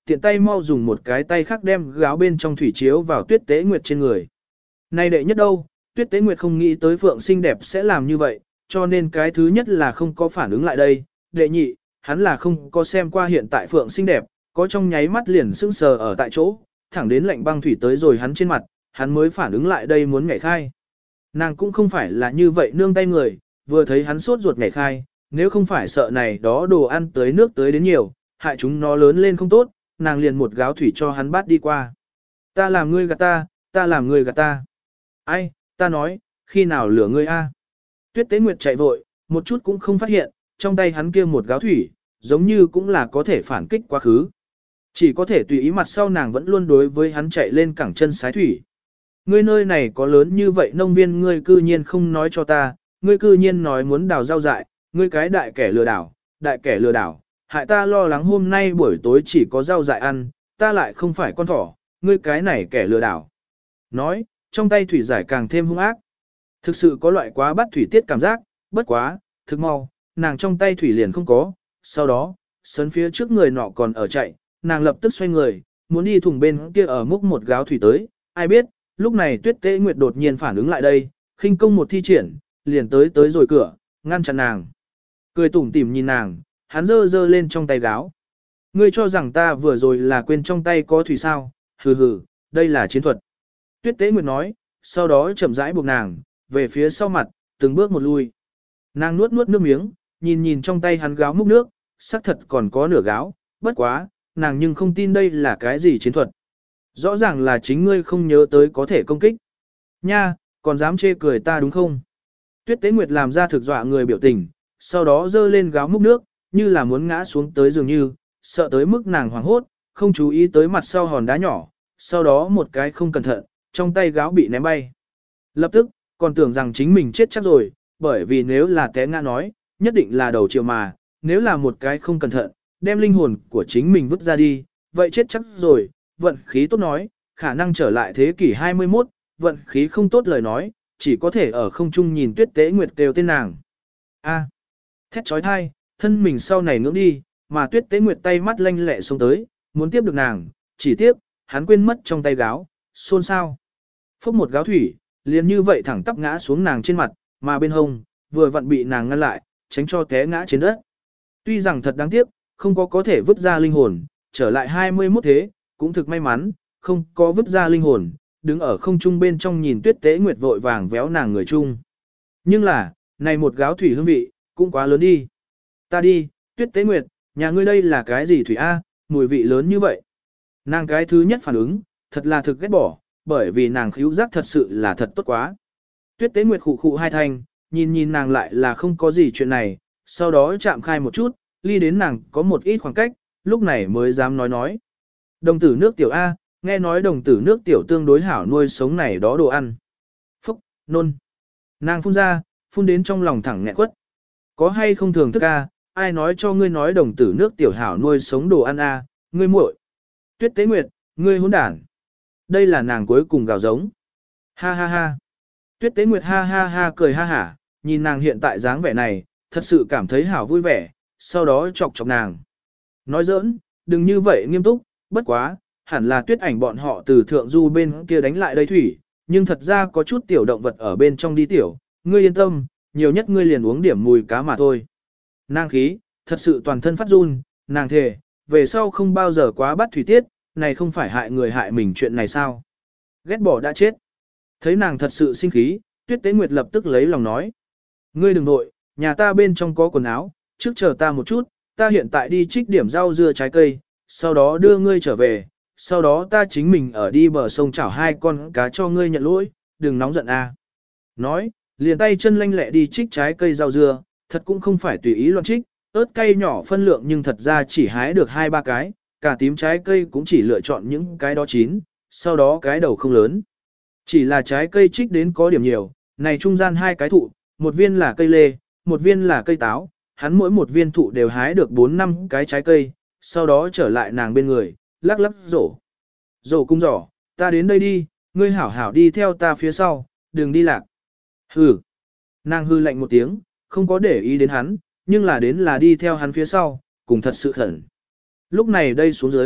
tiện tay mau dùng một cái tay khác đem gáo bên trong thủy chiếu vào Tuyết Tế Nguyệt trên người. Này đệ nhất đâu, Tuyết Tế Nguyệt không nghĩ tới Phượng xinh đẹp sẽ làm như vậy, cho nên cái thứ nhất là không có phản ứng lại đây, đệ nhị, hắn là không có xem qua hiện tại Phượng xinh đẹp, có trong nháy mắt liền sững sờ ở tại chỗ, thẳng đến lạnh băng thủy tới rồi hắn trên mặt, hắn mới phản ứng lại đây muốn nhảy khai. Nàng cũng không phải là như vậy nương tay người, vừa thấy hắn sốt ruột nhảy khai, nếu không phải sợ này đó đồ ăn tới nước tới đến nhiều, hại chúng nó lớn lên không tốt, nàng liền một gáo thủy cho hắn bắt đi qua. Ta làm ngươi gạt ta, ta làm ngươi gạt ta. Ai, ta nói, khi nào lửa ngươi a? Tuyết Tế Nguyệt chạy vội, một chút cũng không phát hiện, trong tay hắn kia một gáo thủy, giống như cũng là có thể phản kích quá khứ. Chỉ có thể tùy ý mặt sau nàng vẫn luôn đối với hắn chạy lên cẳng chân sái thủy. Ngươi nơi này có lớn như vậy nông viên ngươi cư nhiên không nói cho ta, ngươi cư nhiên nói muốn đào rau dại, ngươi cái đại kẻ lừa đảo, đại kẻ lừa đảo, hại ta lo lắng hôm nay buổi tối chỉ có rau dại ăn, ta lại không phải con thỏ, ngươi cái này kẻ lừa đảo. Nói, trong tay thủy giải càng thêm hung ác. Thực sự có loại quá bắt thủy tiết cảm giác, bất quá, thực mau, nàng trong tay thủy liền không có, sau đó, sấn phía trước người nọ còn ở chạy, nàng lập tức xoay người, muốn đi thùng bên kia ở múc một gáo thủy tới, ai biết, lúc này Tuyết Tế Nguyệt đột nhiên phản ứng lại đây, khinh công một thi triển, liền tới tới rồi cửa, ngăn chặn nàng. Cười tủm tỉm nhìn nàng, hắn giơ giơ lên trong tay gáo. Ngươi cho rằng ta vừa rồi là quên trong tay có thủy sao, hừ hừ, đây là chiến thuật. Tuyết Tế Nguyệt nói, sau đó chậm rãi buộc nàng, về phía sau mặt, từng bước một lui. Nàng nuốt nuốt nước miếng, nhìn nhìn trong tay hắn gáo múc nước, xác thật còn có nửa gáo, bất quá, nàng nhưng không tin đây là cái gì chiến thuật. Rõ ràng là chính ngươi không nhớ tới có thể công kích. Nha, còn dám chê cười ta đúng không? Tuyết Tế Nguyệt làm ra thực dọa người biểu tình, sau đó dơ lên gáo múc nước, như là muốn ngã xuống tới dường như, sợ tới mức nàng hoảng hốt, không chú ý tới mặt sau hòn đá nhỏ, sau đó một cái không cẩn thận, trong tay gáo bị ném bay. Lập tức, còn tưởng rằng chính mình chết chắc rồi, bởi vì nếu là té ngã nói, nhất định là đầu chiều mà, nếu là một cái không cẩn thận, đem linh hồn của chính mình vứt ra đi, vậy chết chắc rồi, vận khí tốt nói, khả năng trở lại thế kỷ hai mươi mốt, vận khí không tốt lời nói, chỉ có thể ở không trung nhìn Tuyết Tế Nguyệt kêu tên nàng. A. Thét trói thai, thân mình sau này ngưỡng đi, mà Tuyết Tế Nguyệt tay mắt lanh lẹ xuống tới, muốn tiếp được nàng, chỉ tiếc, hắn quên mất trong tay gáo, xôn xao. Phốc một gáo thủy, liền như vậy thẳng tắp ngã xuống nàng trên mặt, mà bên hông, vừa vặn bị nàng ngăn lại, tránh cho té ngã trên đất. Tuy rằng thật đáng tiếc, không có có thể vứt ra linh hồn, trở lại hai mươi mốt thế, cũng thực may mắn, không có vứt ra linh hồn, đứng ở không trung bên trong nhìn Tuyết Tế Nguyệt vội vàng véo nàng người chung. Nhưng là, này một gáo thủy hương vị, cũng quá lớn đi. Ta đi, Tuyết Tế Nguyệt, nhà ngươi đây là cái gì thủy A, mùi vị lớn như vậy. Nàng cái thứ nhất phản ứng, thật là thực ghét bỏ, bởi vì nàng khíu giác thật sự là thật tốt quá. Tuyết Tế Nguyệt khụ khụ hai thanh, nhìn nhìn nàng lại là không có gì chuyện này, sau đó chạm khai một chút, ly đến nàng có một ít khoảng cách, lúc này mới dám nói nói. Đồng tử nước tiểu A, nghe nói đồng tử nước tiểu tương đối hảo nuôi sống này đó đồ ăn. Phúc, nôn. Nàng phun ra, phun đến trong lòng thẳng nghẹn quất. Có hay không thường thức A, ai nói cho ngươi nói đồng tử nước tiểu hảo nuôi sống đồ ăn A, ngươi muội. Tuyết Tế Nguyệt, ngươi hỗn đản. Đây là nàng cuối cùng gào giống. Ha ha ha. Tuyết Tế Nguyệt ha ha ha cười ha hả, nhìn nàng hiện tại dáng vẻ này, thật sự cảm thấy hảo vui vẻ, sau đó chọc chọc nàng. Nói giỡn, đừng như vậy nghiêm túc, bất quá, hẳn là Tuyết Ảnh bọn họ từ thượng du bên kia đánh lại đây thủy, nhưng thật ra có chút tiểu động vật ở bên trong đi tiểu, ngươi yên tâm, nhiều nhất ngươi liền uống điểm mùi cá mà thôi. Nàng khí, thật sự toàn thân phát run, nàng thề, về sau không bao giờ quá bắt thủy tiết, này không phải hại người hại mình chuyện này sao. Ghét bỏ đã chết. Thấy nàng thật sự sinh khí, Tuyết Tế Nguyệt lập tức lấy lòng nói. Ngươi đừng nội, nhà ta bên trong có quần áo, trước chờ ta một chút, ta hiện tại đi trích điểm rau dưa trái cây, sau đó đưa ngươi trở về, sau đó ta chính mình ở đi bờ sông chảo hai con cá cho ngươi nhận lỗi, đừng nóng giận a. Nói, liền tay chân lanh lẹ đi trích trái cây rau dưa, thật cũng không phải tùy ý loạn trích, ớt cay nhỏ phân lượng nhưng thật ra chỉ hái được hai ba cái, cả tím trái cây cũng chỉ lựa chọn những cái đó chín, sau đó cái đầu không lớn. Chỉ là trái cây trích đến có điểm nhiều, này trung gian hai cái thụ, một viên là cây lê, một viên là cây táo, hắn mỗi một viên thụ đều hái được bốn năm cái trái cây, sau đó trở lại nàng bên người, lắc lắc rổ. Rổ cung giỏ, ta đến đây đi, ngươi hảo hảo đi theo ta phía sau, đừng đi lạc. Hừ. Nàng hư lạnh một tiếng, không có để ý đến hắn, nhưng là đến là đi theo hắn phía sau, cùng thật sự khẩn. Lúc này đây xuống dưới,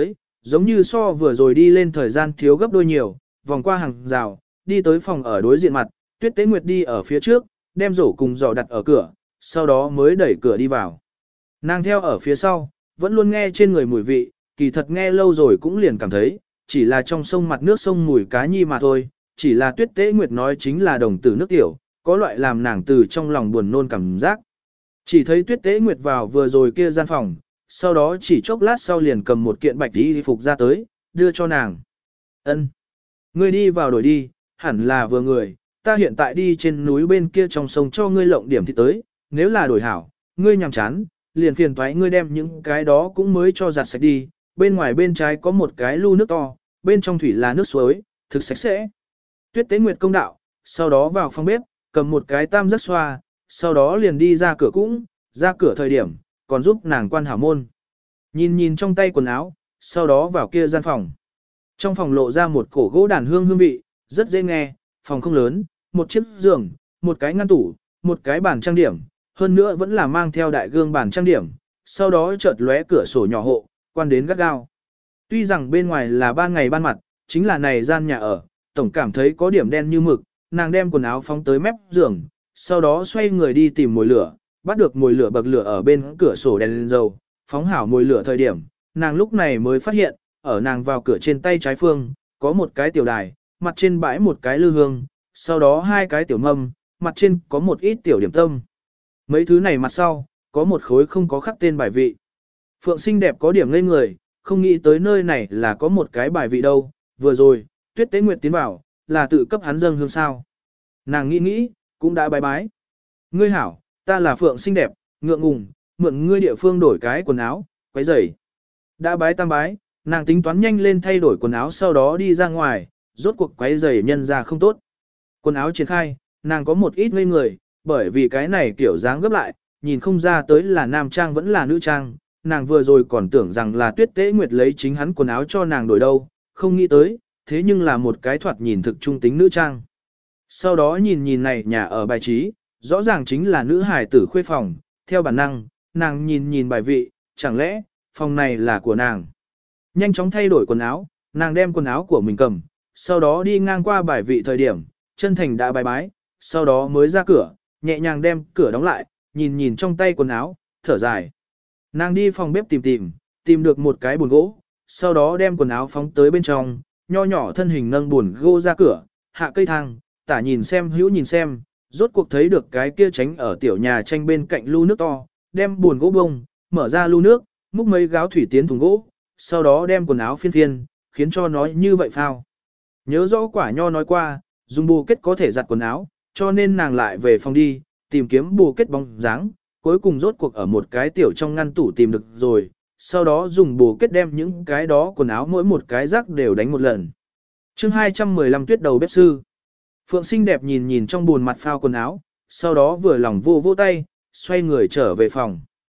Giống như so vừa rồi đi lên thời gian thiếu gấp đôi nhiều, vòng qua hàng rào, đi tới phòng ở đối diện mặt, Tuyết Tế Nguyệt đi ở phía trước, đem rổ cùng giỏ đặt ở cửa, sau đó mới đẩy cửa đi vào. Nàng theo ở phía sau, vẫn luôn nghe trên người mùi vị, kỳ thật nghe lâu rồi cũng liền cảm thấy, chỉ là trong sông mặt nước sông mùi cá nhi mà thôi, chỉ là Tuyết Tế Nguyệt nói chính là đồng tử nước tiểu, có loại làm nàng từ trong lòng buồn nôn cảm giác. Chỉ thấy Tuyết Tế Nguyệt vào vừa rồi kia gian phòng, sau đó chỉ chốc lát sau liền cầm một kiện bạch y phục ra tới, đưa cho nàng. Ân, ngươi đi vào đổi đi, hẳn là vừa người, ta hiện tại đi trên núi bên kia trong sông cho ngươi lộng điểm thì tới, nếu là đổi hảo, ngươi nhằm chán, liền phiền toái ngươi đem những cái đó cũng mới cho giặt sạch đi, bên ngoài bên trái có một cái lu nước to, bên trong thủy là nước suối, thực sạch sẽ. Tuyết Tế Nguyệt công đạo, sau đó vào phòng bếp, cầm một cái tam giác xoa, sau đó liền đi ra cửa cũng, ra cửa thời điểm, còn giúp nàng quan hảo môn. Nhìn nhìn trong tay quần áo, sau đó vào kia gian phòng. Trong phòng lộ ra một cổ gỗ đàn hương hương vị, rất dễ nghe, phòng không lớn, một chiếc giường, một cái ngăn tủ, một cái bàn trang điểm, hơn nữa vẫn là mang theo đại gương bàn trang điểm, sau đó chợt lóe cửa sổ nhỏ hộ, quan đến gắt gao. Tuy rằng bên ngoài là ban ngày ban mặt, chính là này gian nhà ở, tổng cảm thấy có điểm đen như mực, nàng đem quần áo phóng tới mép giường, sau đó xoay người đi tìm mồi lửa, bắt được mồi lửa bậc lửa ở bên cửa sổ đèn lên dầu, phóng hảo mồi lửa thời điểm, nàng lúc này mới phát hiện, ở nàng vào cửa trên tay trái phương, có một cái tiểu đài, mặt trên bãi một cái lư hương, sau đó hai cái tiểu mâm, mặt trên có một ít tiểu điểm tâm. Mấy thứ này mặt sau, có một khối không có khắc tên bài vị. Phượng xinh đẹp có điểm ngây người, không nghĩ tới nơi này là có một cái bài vị đâu, vừa rồi, Tuyết Tế Nguyệt tiến vào, là tự cấp hắn dâng hương sao. Nàng nghĩ nghĩ, cũng đã bái bái. Ngươi hảo, ta là Phượng xinh đẹp, ngượng ngùng, mượn ngươi địa phương đổi cái quần áo, quấy rầy. Đã bái tam bái, nàng tính toán nhanh lên thay đổi quần áo sau đó đi ra ngoài, rốt cuộc quấy rầy nhân ra không tốt. Quần áo triển khai, nàng có một ít ngây người, bởi vì cái này kiểu dáng gấp lại, nhìn không ra tới là nam trang vẫn là nữ trang, nàng vừa rồi còn tưởng rằng là Tuyết Tế Nguyệt lấy chính hắn quần áo cho nàng đổi đâu, không nghĩ tới, thế nhưng là một cái thoạt nhìn thực trung tính nữ trang. Sau đó nhìn nhìn này nhà ở bài trí, rõ ràng chính là nữ hài tử khuê phòng, theo bản năng, nàng nhìn nhìn bài vị, chẳng lẽ, phòng này là của nàng. Nhanh chóng thay đổi quần áo, nàng đem quần áo của mình cầm, sau đó đi ngang qua bài vị thời điểm, chân thành đã bài bái, sau đó mới ra cửa, nhẹ nhàng đem cửa đóng lại, nhìn nhìn trong tay quần áo, thở dài. Nàng đi phòng bếp tìm tìm, tìm được một cái buồn gỗ, sau đó đem quần áo phóng tới bên trong, nho nhỏ thân hình nâng buồn gỗ ra cửa, hạ cây thang, tả nhìn xem hữu nhìn xem, rốt cuộc thấy được cái kia tránh ở tiểu nhà tranh bên cạnh lu nước to, đem buồn gỗ bông, mở ra lu nước, múc mấy gáo thủy tiến thùng gỗ, sau đó đem quần áo phiên phiên, khiến cho nó như vậy phao. Nhớ rõ quả nho nói qua, dùng bù kết có thể giặt quần áo, cho nên nàng lại về phòng đi, tìm kiếm bù kết bóng dáng, cuối cùng rốt cuộc ở một cái tiểu trong ngăn tủ tìm được rồi, sau đó dùng bù kết đem những cái đó quần áo mỗi một cái rác đều đánh một lần. chương hai trăm mười lăm Tuyết đầu bếp sư. Phượng xinh đẹp nhìn nhìn trong buồn mặt phao quần áo, sau đó vừa lòng vô vô tay, xoay người trở về phòng.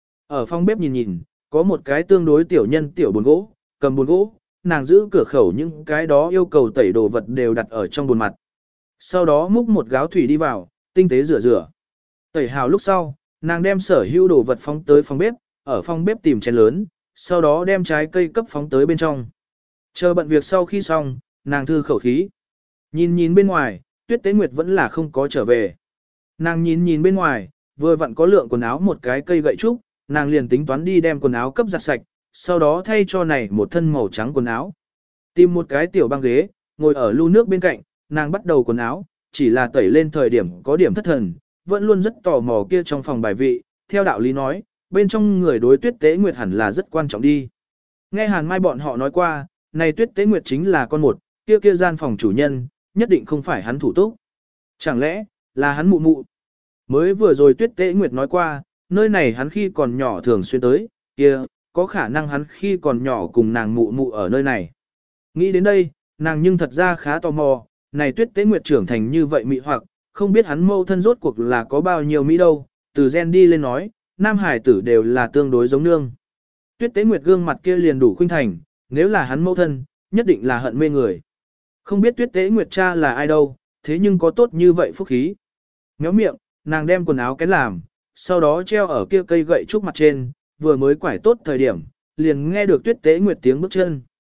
Ở phòng bếp nhìn nhìn, có một cái tương đối tiểu nhân tiểu buồn gỗ, cầm buồn gỗ, nàng giữ cửa khẩu những cái đó yêu cầu tẩy đồ vật đều đặt ở trong buồn mặt. Sau đó múc một gáo thủy đi vào, tinh tế rửa rửa. Tẩy hào lúc sau, nàng đem sở hữu đồ vật phóng tới phòng bếp, ở phòng bếp tìm chén lớn, sau đó đem trái cây cấp phóng tới bên trong. Chờ bận việc sau khi xong, nàng thư khẩu khí. Nhìn nhìn bên ngoài, Tuyết Tế Nguyệt vẫn là không có trở về. Nàng nhìn nhìn bên ngoài, vừa vặn có lượng quần áo một cái cây gậy trúc, nàng liền tính toán đi đem quần áo cấp giặt sạch, sau đó thay cho này một thân màu trắng quần áo. Tìm một cái tiểu băng ghế, ngồi ở lu nước bên cạnh, nàng bắt đầu quần áo, chỉ là tẩy lên thời điểm có điểm thất thần, vẫn luôn rất tò mò kia trong phòng bài vị, theo đạo lý nói, bên trong người đối Tuyết Tế Nguyệt hẳn là rất quan trọng đi. Nghe Hàn Mai bọn họ nói qua, này Tuyết Tế Nguyệt chính là con một, kia kia gian phòng chủ nhân, nhất định không phải hắn thủ túc. Chẳng lẽ, là hắn mụ mụ? Mới vừa rồi Tuyết Tế Nguyệt nói qua, nơi này hắn khi còn nhỏ thường xuyên tới, kia, có khả năng hắn khi còn nhỏ cùng nàng mụ mụ ở nơi này. Nghĩ đến đây, nàng nhưng thật ra khá tò mò, này Tuyết Tế Nguyệt trưởng thành như vậy mị hoặc, không biết hắn mâu thân rốt cuộc là có bao nhiêu mỹ đâu, từ gen đi lên nói, nam hải tử đều là tương đối giống nương. Tuyết Tế Nguyệt gương mặt kia liền đủ khuynh thành, nếu là hắn mâu thân, nhất định là hận mê người. Không biết Tuyết Tế Nguyệt cha là ai đâu, thế nhưng có tốt như vậy phúc khí. Méo miệng, nàng đem quần áo cái làm, sau đó treo ở kia cây gậy trúc mặt trên, vừa mới quải tốt thời điểm, liền nghe được Tuyết Tế Nguyệt tiếng bước chân.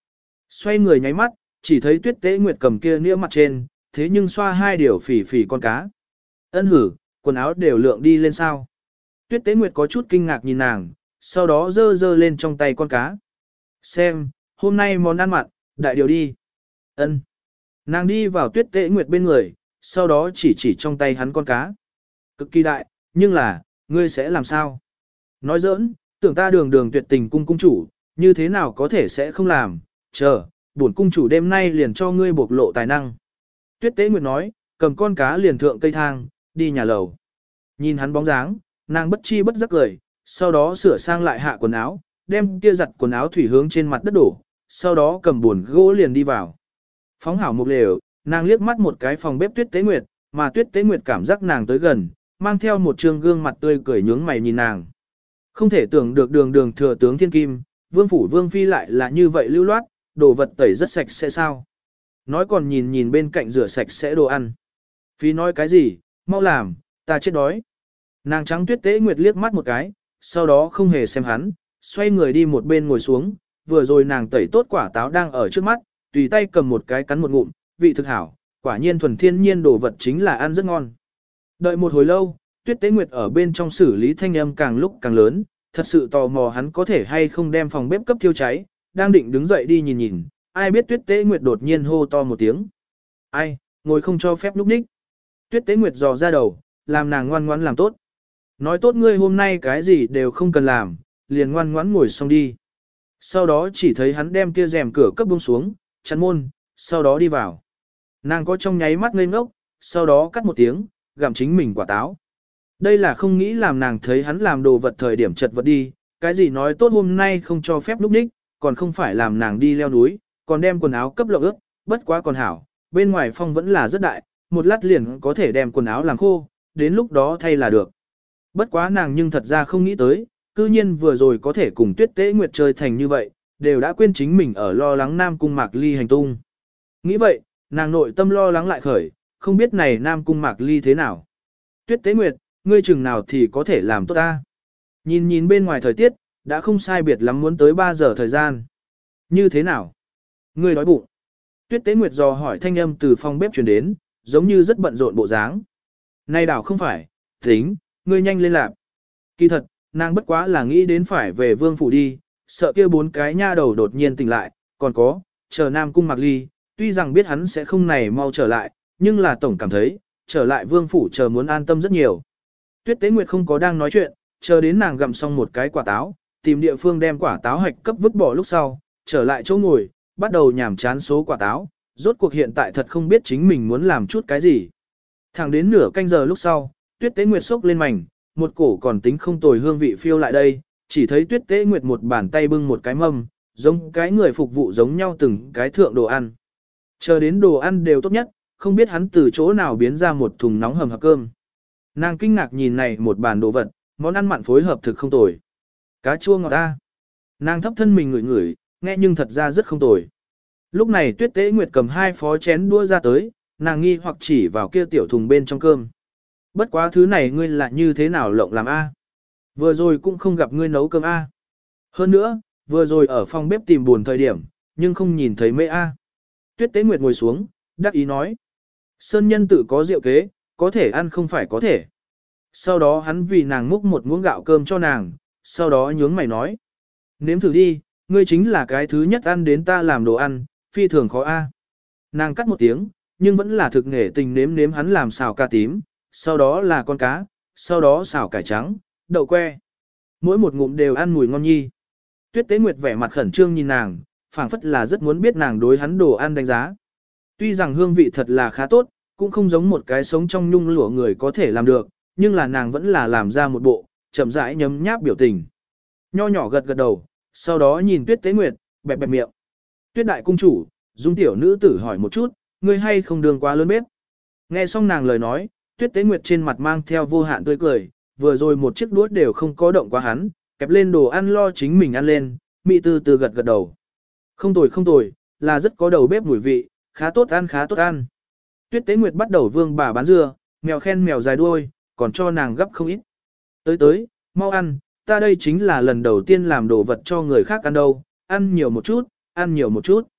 Xoay người nháy mắt, chỉ thấy Tuyết Tế Nguyệt cầm kia nĩa mặt trên, thế nhưng xoa hai điều phỉ phỉ con cá. Ân hử, quần áo đều lượng đi lên sao. Tuyết Tế Nguyệt có chút kinh ngạc nhìn nàng, sau đó dơ dơ lên trong tay con cá. Xem, hôm nay món ăn mặn, đại điều đi. Ân. Nàng đi vào Tuyết Tế Nguyệt bên người, sau đó chỉ chỉ trong tay hắn con cá. Cực kỳ đại, nhưng là, ngươi sẽ làm sao? Nói giỡn, tưởng ta đường đường tuyệt tình cung cung chủ, như thế nào có thể sẽ không làm, chờ, bổn cung chủ đêm nay liền cho ngươi bộc lộ tài năng. Tuyết Tế Nguyệt nói, cầm con cá liền thượng cây thang, đi nhà lầu. Nhìn hắn bóng dáng, nàng bất chi bất giác cười, sau đó sửa sang lại hạ quần áo, đem kia giặt quần áo thủy hướng trên mặt đất đổ, sau đó cầm buồn gỗ liền đi vào. Phóng hảo một lều, nàng liếc mắt một cái phòng bếp Tuyết Tế Nguyệt, mà Tuyết Tế Nguyệt cảm giác nàng tới gần, mang theo một trương gương mặt tươi cười nhướng mày nhìn nàng. Không thể tưởng được đường đường thừa tướng thiên kim, vương phủ vương phi lại là như vậy lưu loát, đồ vật tẩy rất sạch sẽ sao. Nói còn nhìn nhìn bên cạnh rửa sạch sẽ đồ ăn. Phi nói cái gì, mau làm, ta chết đói. Nàng trắng Tuyết Tế Nguyệt liếc mắt một cái, sau đó không hề xem hắn, xoay người đi một bên ngồi xuống, vừa rồi nàng tẩy tốt quả táo đang ở trước mắt, tùy tay cầm một cái cắn một ngụm, vị thực hảo, quả nhiên thuần thiên nhiên đồ vật chính là ăn rất ngon. Đợi một hồi lâu, Tuyết Tế Nguyệt ở bên trong xử lý thanh âm càng lúc càng lớn, thật sự tò mò hắn có thể hay không đem phòng bếp cấp thiêu cháy, đang định đứng dậy đi nhìn nhìn, ai biết Tuyết Tế Nguyệt đột nhiên hô to một tiếng. Ai, ngồi không cho phép lúc ních. Tuyết Tế Nguyệt dò ra đầu, làm nàng ngoan ngoãn làm tốt. Nói tốt ngươi hôm nay cái gì đều không cần làm, liền ngoan ngoãn ngồi xong đi. Sau đó chỉ thấy hắn đem kia rèm cửa cấp buông xuống, chắn môn, sau đó đi vào. Nàng có trong nháy mắt ngây ngốc, sau đó cắt một tiếng, gặm chính mình quả táo. Đây là không nghĩ làm nàng thấy hắn làm đồ vật thời điểm chật vật đi, cái gì nói tốt hôm nay không cho phép lúc ních, còn không phải làm nàng đi leo núi, còn đem quần áo cấp lộng ướt, bất quá còn hảo, bên ngoài phong vẫn là rất đại, một lát liền có thể đem quần áo làm khô, đến lúc đó thay là được. Bất quá nàng nhưng thật ra không nghĩ tới, cư nhiên vừa rồi có thể cùng Tuyết Tế Nguyệt chơi thành như vậy, đều đã quên chính mình ở lo lắng Nam Cung Mạc Ly hành tung. Nghĩ vậy, nàng nội tâm lo lắng lại khởi, không biết này Nam Cung Mạc Ly thế nào. Tuyết Tế Nguyệt, ngươi chừng nào thì có thể làm tốt ta. Nhìn nhìn bên ngoài thời tiết, đã không sai biệt lắm muốn tới ba giờ thời gian. Như thế nào? Ngươi đói bụng. Tuyết Tế Nguyệt dò hỏi thanh âm từ phòng bếp truyền đến, giống như rất bận rộn bộ dáng. Này đảo không phải, tính, ngươi nhanh lên làm. Kỳ thật, nàng bất quá là nghĩ đến phải về vương phủ đi, sợ kia bốn cái nha đầu đột nhiên tỉnh lại, còn có, chờ Nam Cung Mạc Ly, tuy rằng biết hắn sẽ không này mau trở lại, nhưng là tổng cảm thấy, trở lại vương phủ chờ muốn an tâm rất nhiều. Tuyết Tế Nguyệt không có đang nói chuyện, chờ đến nàng gặm xong một cái quả táo, tìm địa phương đem quả táo hạch cấp vứt bỏ lúc sau, trở lại chỗ ngồi, bắt đầu nhảm chán số quả táo, rốt cuộc hiện tại thật không biết chính mình muốn làm chút cái gì. Thẳng đến nửa canh giờ lúc sau, Tuyết Tế Nguyệt sốc lên mảnh, một cổ còn tính không tồi hương vị phiêu lại đây, chỉ thấy Tuyết Tế Nguyệt một bàn tay bưng một cái mâm, giống cái người phục vụ giống nhau từng cái thượng đồ ăn. Chờ đến đồ ăn đều tốt nhất, không biết hắn từ chỗ nào biến ra một thùng nóng hầm hập cơm. Nàng kinh ngạc nhìn này một bàn đồ vật, món ăn mặn phối hợp thực không tồi. Cá chua ngọt ta. Nàng thấp thân mình ngửi ngửi, nghe nhưng thật ra rất không tồi. Lúc này Tuyết Tế Nguyệt cầm hai phó chén đũa ra tới, nàng nghi hoặc chỉ vào kia tiểu thùng bên trong cơm. Bất quá thứ này ngươi là như thế nào lộng làm a? Vừa rồi cũng không gặp ngươi nấu cơm a. Hơn nữa, vừa rồi ở phòng bếp tìm buồn thời điểm, nhưng không nhìn thấy mẹ a. Tuyết Tế Nguyệt ngồi xuống, đắc ý nói. Sơn nhân tự có rượu kế, có thể ăn không phải có thể. Sau đó hắn vì nàng múc một muỗng gạo cơm cho nàng, sau đó nhướng mày nói. Nếm thử đi, ngươi chính là cái thứ nhất ăn đến ta làm đồ ăn, phi thường khó a. Nàng cắt một tiếng, nhưng vẫn là thực nghề tình nếm nếm hắn làm xào cà tím, sau đó là con cá, sau đó xào cải trắng, đậu que. Mỗi một ngụm đều ăn mùi ngon nhi. Tuyết Tế Nguyệt vẻ mặt khẩn trương nhìn nàng, phảng phất là rất muốn biết nàng đối hắn đồ ăn đánh giá. Tuy rằng hương vị thật là khá tốt, cũng không giống một cái sống trong nhung lụa người có thể làm được, nhưng là nàng vẫn là làm ra một bộ, chậm rãi nhấm nháp biểu tình. Nho nhỏ gật gật đầu, sau đó nhìn Tuyết Tế Nguyệt, bẹp bẹp miệng. Tuyết đại cung chủ, Dung tiểu nữ tử hỏi một chút, ngươi hay không đường quá lớn bếp. Nghe xong nàng lời nói, Tuyết Tế Nguyệt trên mặt mang theo vô hạn tươi cười, vừa rồi một chiếc đũa đều không có động qua hắn, kẹp lên đồ ăn lo chính mình ăn lên, mị từ từ gật gật đầu. Không tồi không tồi, là rất có đầu bếp mùi vị, khá tốt ăn khá tốt ăn. Tuyết Tế Nguyệt bắt đầu vương bà bán dưa, mèo khen mèo dài đuôi, còn cho nàng gấp không ít. Tới tới, mau ăn, ta đây chính là lần đầu tiên làm đồ vật cho người khác ăn đâu, ăn nhiều một chút, ăn nhiều một chút.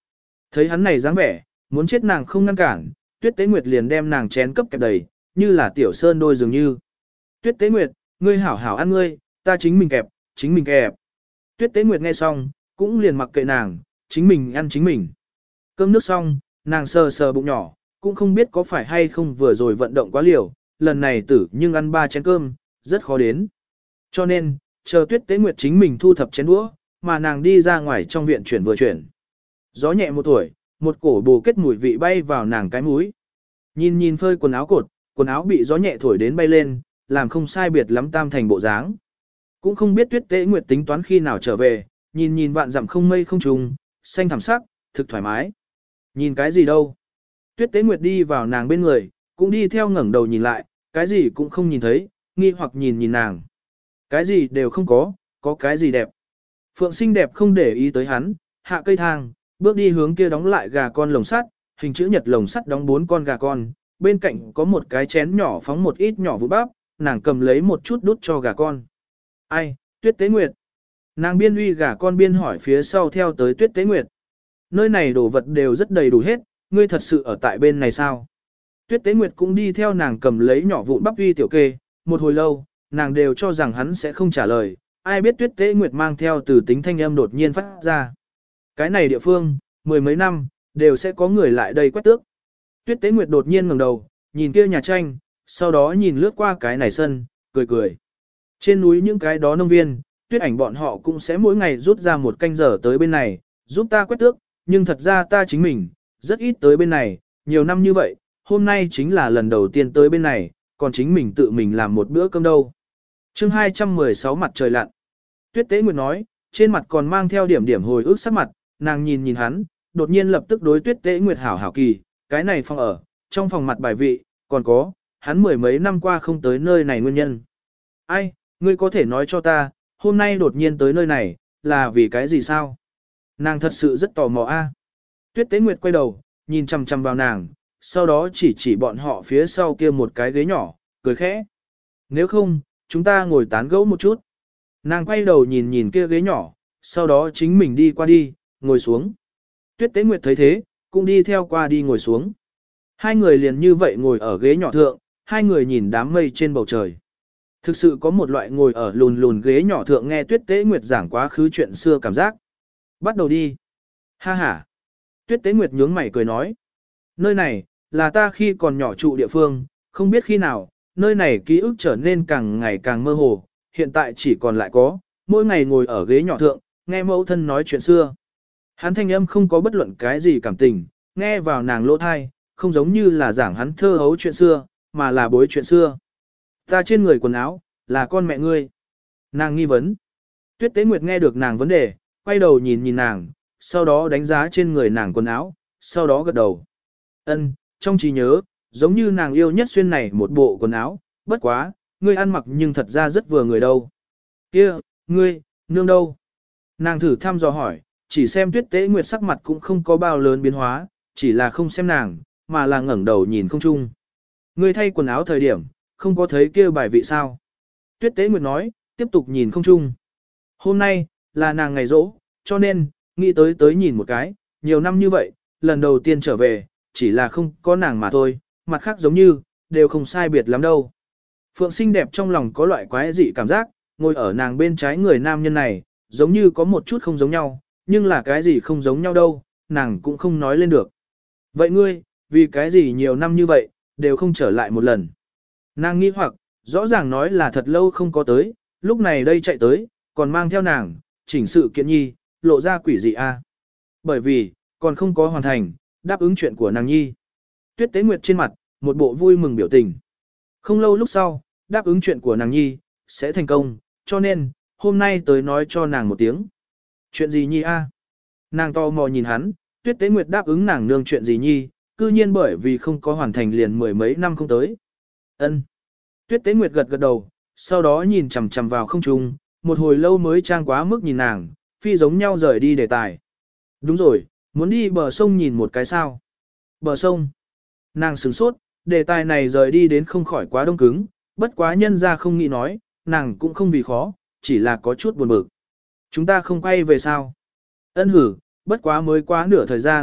Thấy hắn này dáng vẻ, muốn chết nàng không ngăn cản, Tuyết Tế Nguyệt liền đem nàng chén cấp kẹp đầy, như là tiểu sơn đôi dường như. Tuyết Tế Nguyệt, ngươi hảo hảo ăn ngươi, ta chính mình kẹp, chính mình kẹp. Tuyết Tế Nguyệt nghe xong, cũng liền mặc kệ nàng, chính mình ăn chính mình. Cơm nước xong, nàng sờ sờ bụng nhỏ, cũng không biết có phải hay không vừa rồi vận động quá liều, lần này tử nhưng ăn ba chén cơm, rất khó đến. Cho nên, chờ Tuyết Tế Nguyệt chính mình thu thập chén đũa, mà nàng đi ra ngoài trong viện chuyển vừa chuyển. Gió nhẹ một tuổi, một cổ bồ kết mùi vị bay vào nàng cái mũi. Nhìn nhìn phơi quần áo cột, quần áo bị gió nhẹ thổi đến bay lên, làm không sai biệt lắm tam thành bộ dáng. Cũng không biết Tuyết Tế Nguyệt tính toán khi nào trở về, nhìn nhìn vạn dặm không mây không trùng, xanh thẳm sắc, thực thoải mái. Nhìn cái gì đâu? Tuyết Tế Nguyệt đi vào nàng bên người, cũng đi theo ngẩng đầu nhìn lại, cái gì cũng không nhìn thấy, nghi hoặc nhìn nhìn nàng. Cái gì đều không có, có cái gì đẹp. Phượng xinh đẹp không để ý tới hắn, hạ cây thang, bước đi hướng kia đóng lại gà con lồng sắt, hình chữ nhật lồng sắt đóng bốn con gà con, bên cạnh có một cái chén nhỏ phóng một ít nhỏ vụ bắp, nàng cầm lấy một chút đút cho gà con. Ai, Tuyết Tế Nguyệt. Nàng biên uy gà con biên hỏi phía sau theo tới Tuyết Tế Nguyệt. Nơi này đồ vật đều rất đầy đủ hết, ngươi thật sự ở tại bên này sao? Tuyết Tế Nguyệt cũng đi theo nàng cầm lấy nhỏ vụn bắp uy tiểu kê, một hồi lâu, nàng đều cho rằng hắn sẽ không trả lời, ai biết Tuyết Tế Nguyệt mang theo từ tính thanh âm đột nhiên phát ra. Cái này địa phương, mười mấy năm, đều sẽ có người lại đây quét tước. Tuyết Tế Nguyệt đột nhiên ngẩng đầu, nhìn kia nhà tranh, sau đó nhìn lướt qua cái này sân, cười cười. Trên núi những cái đó nông viên, Tuyết Ảnh bọn họ cũng sẽ mỗi ngày rút ra một canh giờ tới bên này, giúp ta quét tước, nhưng thật ra ta chính mình, rất ít tới bên này, nhiều năm như vậy, hôm nay chính là lần đầu tiên tới bên này, còn chính mình tự mình làm một bữa cơm đâu. chương hai trăm mười sáu mặt trời lặn. Tuyết Tế Nguyệt nói, trên mặt còn mang theo điểm điểm hồi ức sắc mặt, nàng nhìn nhìn hắn, đột nhiên lập tức đối Tuyết Tế Nguyệt hảo hảo kỳ, cái này phòng ở, trong phòng mặt bài vị, còn có, hắn mười mấy năm qua không tới nơi này nguyên nhân. Ai, ngươi có thể nói cho ta, hôm nay đột nhiên tới nơi này, là vì cái gì sao? Nàng thật sự rất tò mò a. Tuyết Tế Nguyệt quay đầu, nhìn chằm chằm vào nàng, sau đó chỉ chỉ bọn họ phía sau kia một cái ghế nhỏ, cười khẽ. Nếu không, chúng ta ngồi tán gẫu một chút. Nàng quay đầu nhìn nhìn kia ghế nhỏ, sau đó chính mình đi qua đi, ngồi xuống. Tuyết Tế Nguyệt thấy thế, cũng đi theo qua đi ngồi xuống. Hai người liền như vậy ngồi ở ghế nhỏ thượng, hai người nhìn đám mây trên bầu trời. Thực sự có một loại ngồi ở lùn lùn ghế nhỏ thượng nghe Tuyết Tế Nguyệt giảng quá khứ chuyện xưa cảm giác. Bắt đầu đi. Ha ha. Tuyết Tế Nguyệt nhướng mày cười nói. Nơi này, là ta khi còn nhỏ trụ địa phương, không biết khi nào, nơi này ký ức trở nên càng ngày càng mơ hồ, hiện tại chỉ còn lại có, mỗi ngày ngồi ở ghế nhỏ thượng, nghe mẫu thân nói chuyện xưa. Hắn thanh âm không có bất luận cái gì cảm tình, nghe vào nàng lỗ thai, không giống như là giảng hắn thơ hấu chuyện xưa, mà là bối chuyện xưa. Ta trên người quần áo, là con mẹ ngươi. Nàng nghi vấn. Tuyết Tế Nguyệt nghe được nàng vấn đề, quay đầu nhìn nhìn nàng, sau đó đánh giá trên người nàng quần áo, sau đó gật đầu. Ân, trong trí nhớ, giống như nàng yêu nhất xuyên này một bộ quần áo, bất quá, ngươi ăn mặc nhưng thật ra rất vừa người đâu. Kia, ngươi, nương đâu? Nàng thử thăm dò hỏi, chỉ xem Tuyết Tế Nguyệt sắc mặt cũng không có bao lớn biến hóa, chỉ là không xem nàng, mà là ngẩng đầu nhìn không chung. Ngươi thay quần áo thời điểm, không có thấy kia bài vị sao? Tuyết Tế Nguyệt nói, tiếp tục nhìn không chung. Hôm nay, là nàng ngày rỗ, cho nên, nghĩ tới tới nhìn một cái, nhiều năm như vậy, lần đầu tiên trở về, chỉ là không có nàng mà thôi, mặt khác giống như, đều không sai biệt lắm đâu. Phượng xinh đẹp trong lòng có loại quái dị cảm giác, ngồi ở nàng bên trái người nam nhân này, giống như có một chút không giống nhau, nhưng là cái gì không giống nhau đâu, nàng cũng không nói lên được. Vậy ngươi, vì cái gì nhiều năm như vậy, đều không trở lại một lần. Nàng nghi hoặc, rõ ràng nói là thật lâu không có tới, lúc này đây chạy tới, còn mang theo nàng, chỉnh sự kiện nhi, lộ ra quỷ dị a. Bởi vì, còn không có hoàn thành, đáp ứng chuyện của nàng nhi. Tuyết Tế Nguyệt trên mặt, một bộ vui mừng biểu tình. Không lâu lúc sau, đáp ứng chuyện của nàng nhi, sẽ thành công, cho nên, hôm nay tới nói cho nàng một tiếng. Chuyện gì nhi a? Nàng to mò nhìn hắn, Tuyết Tế Nguyệt đáp ứng nàng nương chuyện gì nhi, cư nhiên bởi vì không có hoàn thành liền mười mấy năm không tới. Ân. Tuyết Tế Nguyệt gật gật đầu, sau đó nhìn chằm chằm vào không trung, một hồi lâu mới trang quá mức nhìn nàng, phi giống nhau rời đi đề tài. Đúng rồi, muốn đi bờ sông nhìn một cái sao. Bờ sông. Nàng sửng sốt, đề tài này rời đi đến không khỏi quá đông cứng, bất quá nhân ra không nghĩ nói, nàng cũng không vì khó, chỉ là có chút buồn bực. Chúng ta không quay về sao. Ân hử, bất quá mới quá nửa thời gian,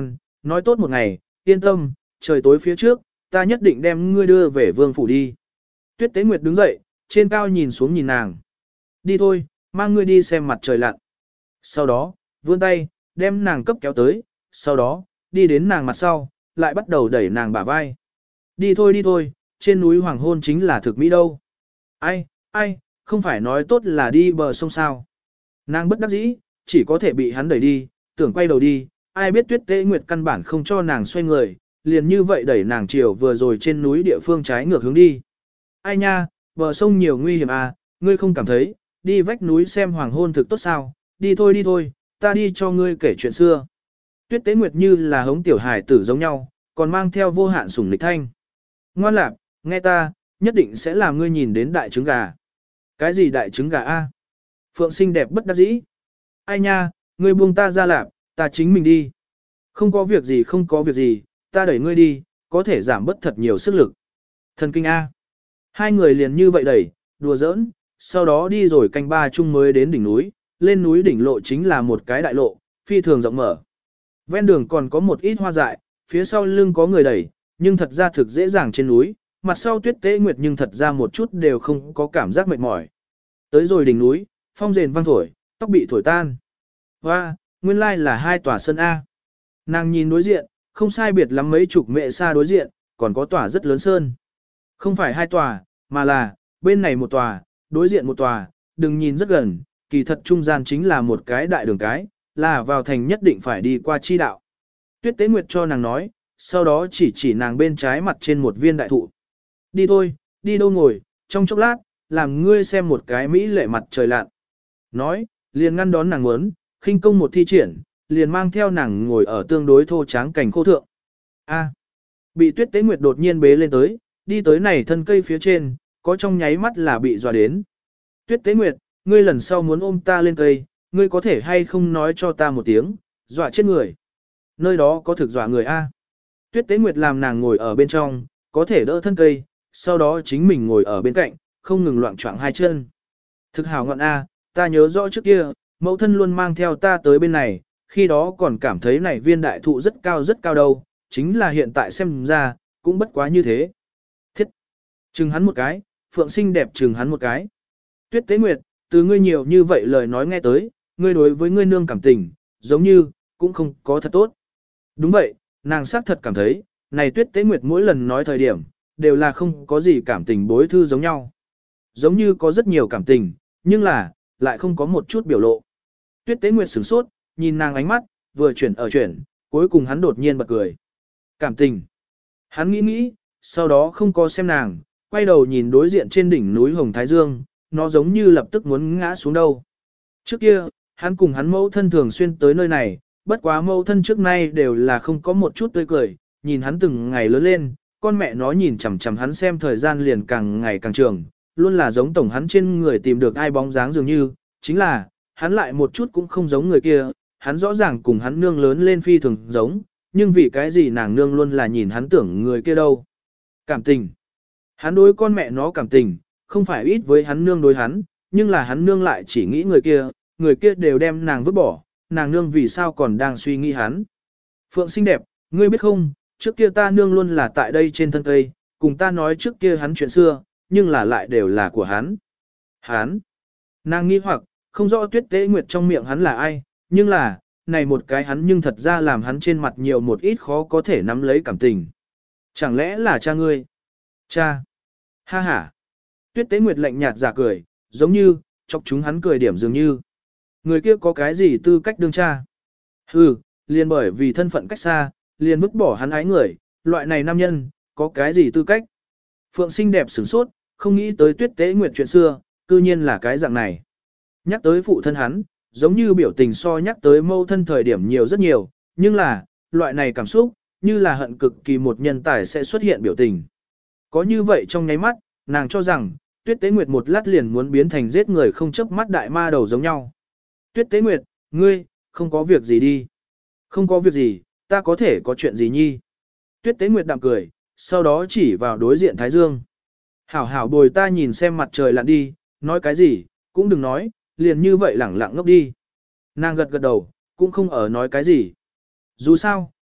nói tốt một ngày, yên tâm, trời tối phía trước, ta nhất định đem ngươi đưa về vương phủ đi. Tuyết Tế Nguyệt đứng dậy, trên cao nhìn xuống nhìn nàng. Đi thôi, mang ngươi đi xem mặt trời lặn. Sau đó, vươn tay, đem nàng cấp kéo tới, sau đó, đi đến nàng mặt sau, lại bắt đầu đẩy nàng bả vai. Đi thôi đi thôi, trên núi hoàng hôn chính là thực mỹ đâu. Ai, ai, không phải nói tốt là đi bờ sông sao. Nàng bất đắc dĩ, chỉ có thể bị hắn đẩy đi, tưởng quay đầu đi, ai biết Tuyết Tế Nguyệt căn bản không cho nàng xoay người, liền như vậy đẩy nàng chiều vừa rồi trên núi địa phương trái ngược hướng đi. Ai nha, bờ sông nhiều nguy hiểm à, ngươi không cảm thấy, đi vách núi xem hoàng hôn thực tốt sao, đi thôi đi thôi, ta đi cho ngươi kể chuyện xưa. Tuyết Tế Nguyệt như là hống tiểu hài tử giống nhau, còn mang theo vô hạn sủng lịch thanh. Ngoan lạp, nghe ta, nhất định sẽ làm ngươi nhìn đến đại trứng gà. Cái gì đại trứng gà a? Phượng xinh đẹp bất đắc dĩ. Ai nha, ngươi buông ta ra lạp, ta chính mình đi. Không có việc gì không có việc gì, ta đẩy ngươi đi, có thể giảm bớt thật nhiều sức lực. Thần kinh a. Hai người liền như vậy đẩy, đùa giỡn, sau đó đi rồi canh ba chung mới đến đỉnh núi, lên núi đỉnh lộ chính là một cái đại lộ, phi thường rộng mở. Ven đường còn có một ít hoa dại, phía sau lưng có người đẩy, nhưng thật ra thực dễ dàng trên núi, mặt sau Tuyết Tế Nguyệt nhưng thật ra một chút đều không có cảm giác mệt mỏi. Tới rồi đỉnh núi, phong rền vang thổi, tóc bị thổi tan. Hoa, nguyên lai là hai tòa sân A. Nàng nhìn đối diện, không sai biệt lắm mấy chục mệ xa đối diện, còn có tòa rất lớn sơn. Không phải hai tòa, mà là, bên này một tòa, đối diện một tòa, đừng nhìn rất gần, kỳ thật trung gian chính là một cái đại đường cái, là vào thành nhất định phải đi qua chi đạo. Tuyết Tế Nguyệt cho nàng nói, sau đó chỉ chỉ nàng bên trái mặt trên một viên đại thụ. Đi thôi, đi đâu ngồi, trong chốc lát, làm ngươi xem một cái mỹ lệ mặt trời lặn. Nói, liền ngăn đón nàng muốn, khinh công một thi triển, liền mang theo nàng ngồi ở tương đối thô tráng cảnh khô thượng. A, bị Tuyết Tế Nguyệt đột nhiên bế lên tới, đi tới này thân cây phía trên, có trong nháy mắt là bị dọa đến. Tuyết Tế Nguyệt, ngươi lần sau muốn ôm ta lên cây, ngươi có thể hay không nói cho ta một tiếng, dọa chết người. Nơi đó có thực dọa người A. Tuyết Tế Nguyệt làm nàng ngồi ở bên trong, có thể đỡ thân cây, sau đó chính mình ngồi ở bên cạnh, không ngừng loạn choạng hai chân. Thực hào ngọn A, ta nhớ rõ trước kia, mẫu thân luôn mang theo ta tới bên này, khi đó còn cảm thấy này viên đại thụ rất cao rất cao đâu, chính là hiện tại xem ra, cũng bất quá như thế. Thiết! Trừng hắn một cái, Phượng xinh đẹp trừng hắn một cái. Tuyết Tế Nguyệt, từ ngươi nhiều như vậy lời nói nghe tới, ngươi đối với ngươi nương cảm tình, giống như, cũng không có thật tốt. Đúng vậy, nàng xác thật cảm thấy, này Tuyết Tế Nguyệt mỗi lần nói thời điểm, đều là không có gì cảm tình bối thư giống nhau. Giống như có rất nhiều cảm tình, nhưng là, lại không có một chút biểu lộ. Tuyết Tế Nguyệt sửng sốt, nhìn nàng ánh mắt, vừa chuyển ở chuyển, cuối cùng hắn đột nhiên bật cười. Cảm tình. Hắn nghĩ nghĩ, sau đó không có xem nàng, quay đầu nhìn đối diện trên đỉnh núi Hồng Thái Dương, nó giống như lập tức muốn ngã xuống đâu. Trước kia, hắn cùng hắn mẫu thân thường xuyên tới nơi này, bất quá mẫu thân trước nay đều là không có một chút tươi cười, nhìn hắn từng ngày lớn lên, con mẹ nó nhìn chằm chằm hắn xem thời gian liền càng ngày càng trường, luôn là giống tổng hắn trên người tìm được ai bóng dáng dường như, chính là, hắn lại một chút cũng không giống người kia, hắn rõ ràng cùng hắn nương lớn lên phi thường giống, nhưng vì cái gì nàng nương luôn là nhìn hắn tưởng người kia đâu. Cảm tình. Hắn đối con mẹ nó cảm tình, không phải ít với hắn nương đối hắn, nhưng là hắn nương lại chỉ nghĩ người kia, người kia đều đem nàng vứt bỏ, nàng nương vì sao còn đang suy nghĩ hắn. Phượng xinh đẹp, ngươi biết không, trước kia ta nương luôn là tại đây trên thân cây, cùng ta nói trước kia hắn chuyện xưa, nhưng là lại đều là của hắn. Hắn. Nàng nghi hoặc, không rõ Tuyết Tế Nguyệt trong miệng hắn là ai, nhưng là, này một cái hắn nhưng thật ra làm hắn trên mặt nhiều một ít khó có thể nắm lấy cảm tình. Chẳng lẽ là cha ngươi? Cha. Ha ha. Tuyết Tế Nguyệt lạnh nhạt giả cười, giống như, chọc chúng hắn cười điểm dường như. Người kia có cái gì tư cách đương cha? Hừ, liền bởi vì thân phận cách xa, liền vứt bỏ hắn ái người, loại này nam nhân, có cái gì tư cách? Phượng xinh đẹp sửng sốt, không nghĩ tới Tuyết Tế Nguyệt chuyện xưa, cư nhiên là cái dạng này. Nhắc tới phụ thân hắn, giống như biểu tình so nhắc tới mâu thân thời điểm nhiều rất nhiều, nhưng là, loại này cảm xúc, như là hận cực kỳ một nhân tài sẽ xuất hiện biểu tình. Có như vậy trong nháy mắt, nàng cho rằng, Tuyết Tế Nguyệt một lát liền muốn biến thành giết người không chớp mắt đại ma đầu giống nhau. Tuyết Tế Nguyệt, ngươi, không có việc gì đi. Không có việc gì, ta có thể có chuyện gì nhi. Tuyết Tế Nguyệt đạm cười, sau đó chỉ vào đối diện Thái Dương. Hảo hảo bồi ta nhìn xem mặt trời lặn đi, nói cái gì, cũng đừng nói, liền như vậy lẳng lặng ngốc đi. Nàng gật gật đầu, cũng không ở nói cái gì. Dù sao,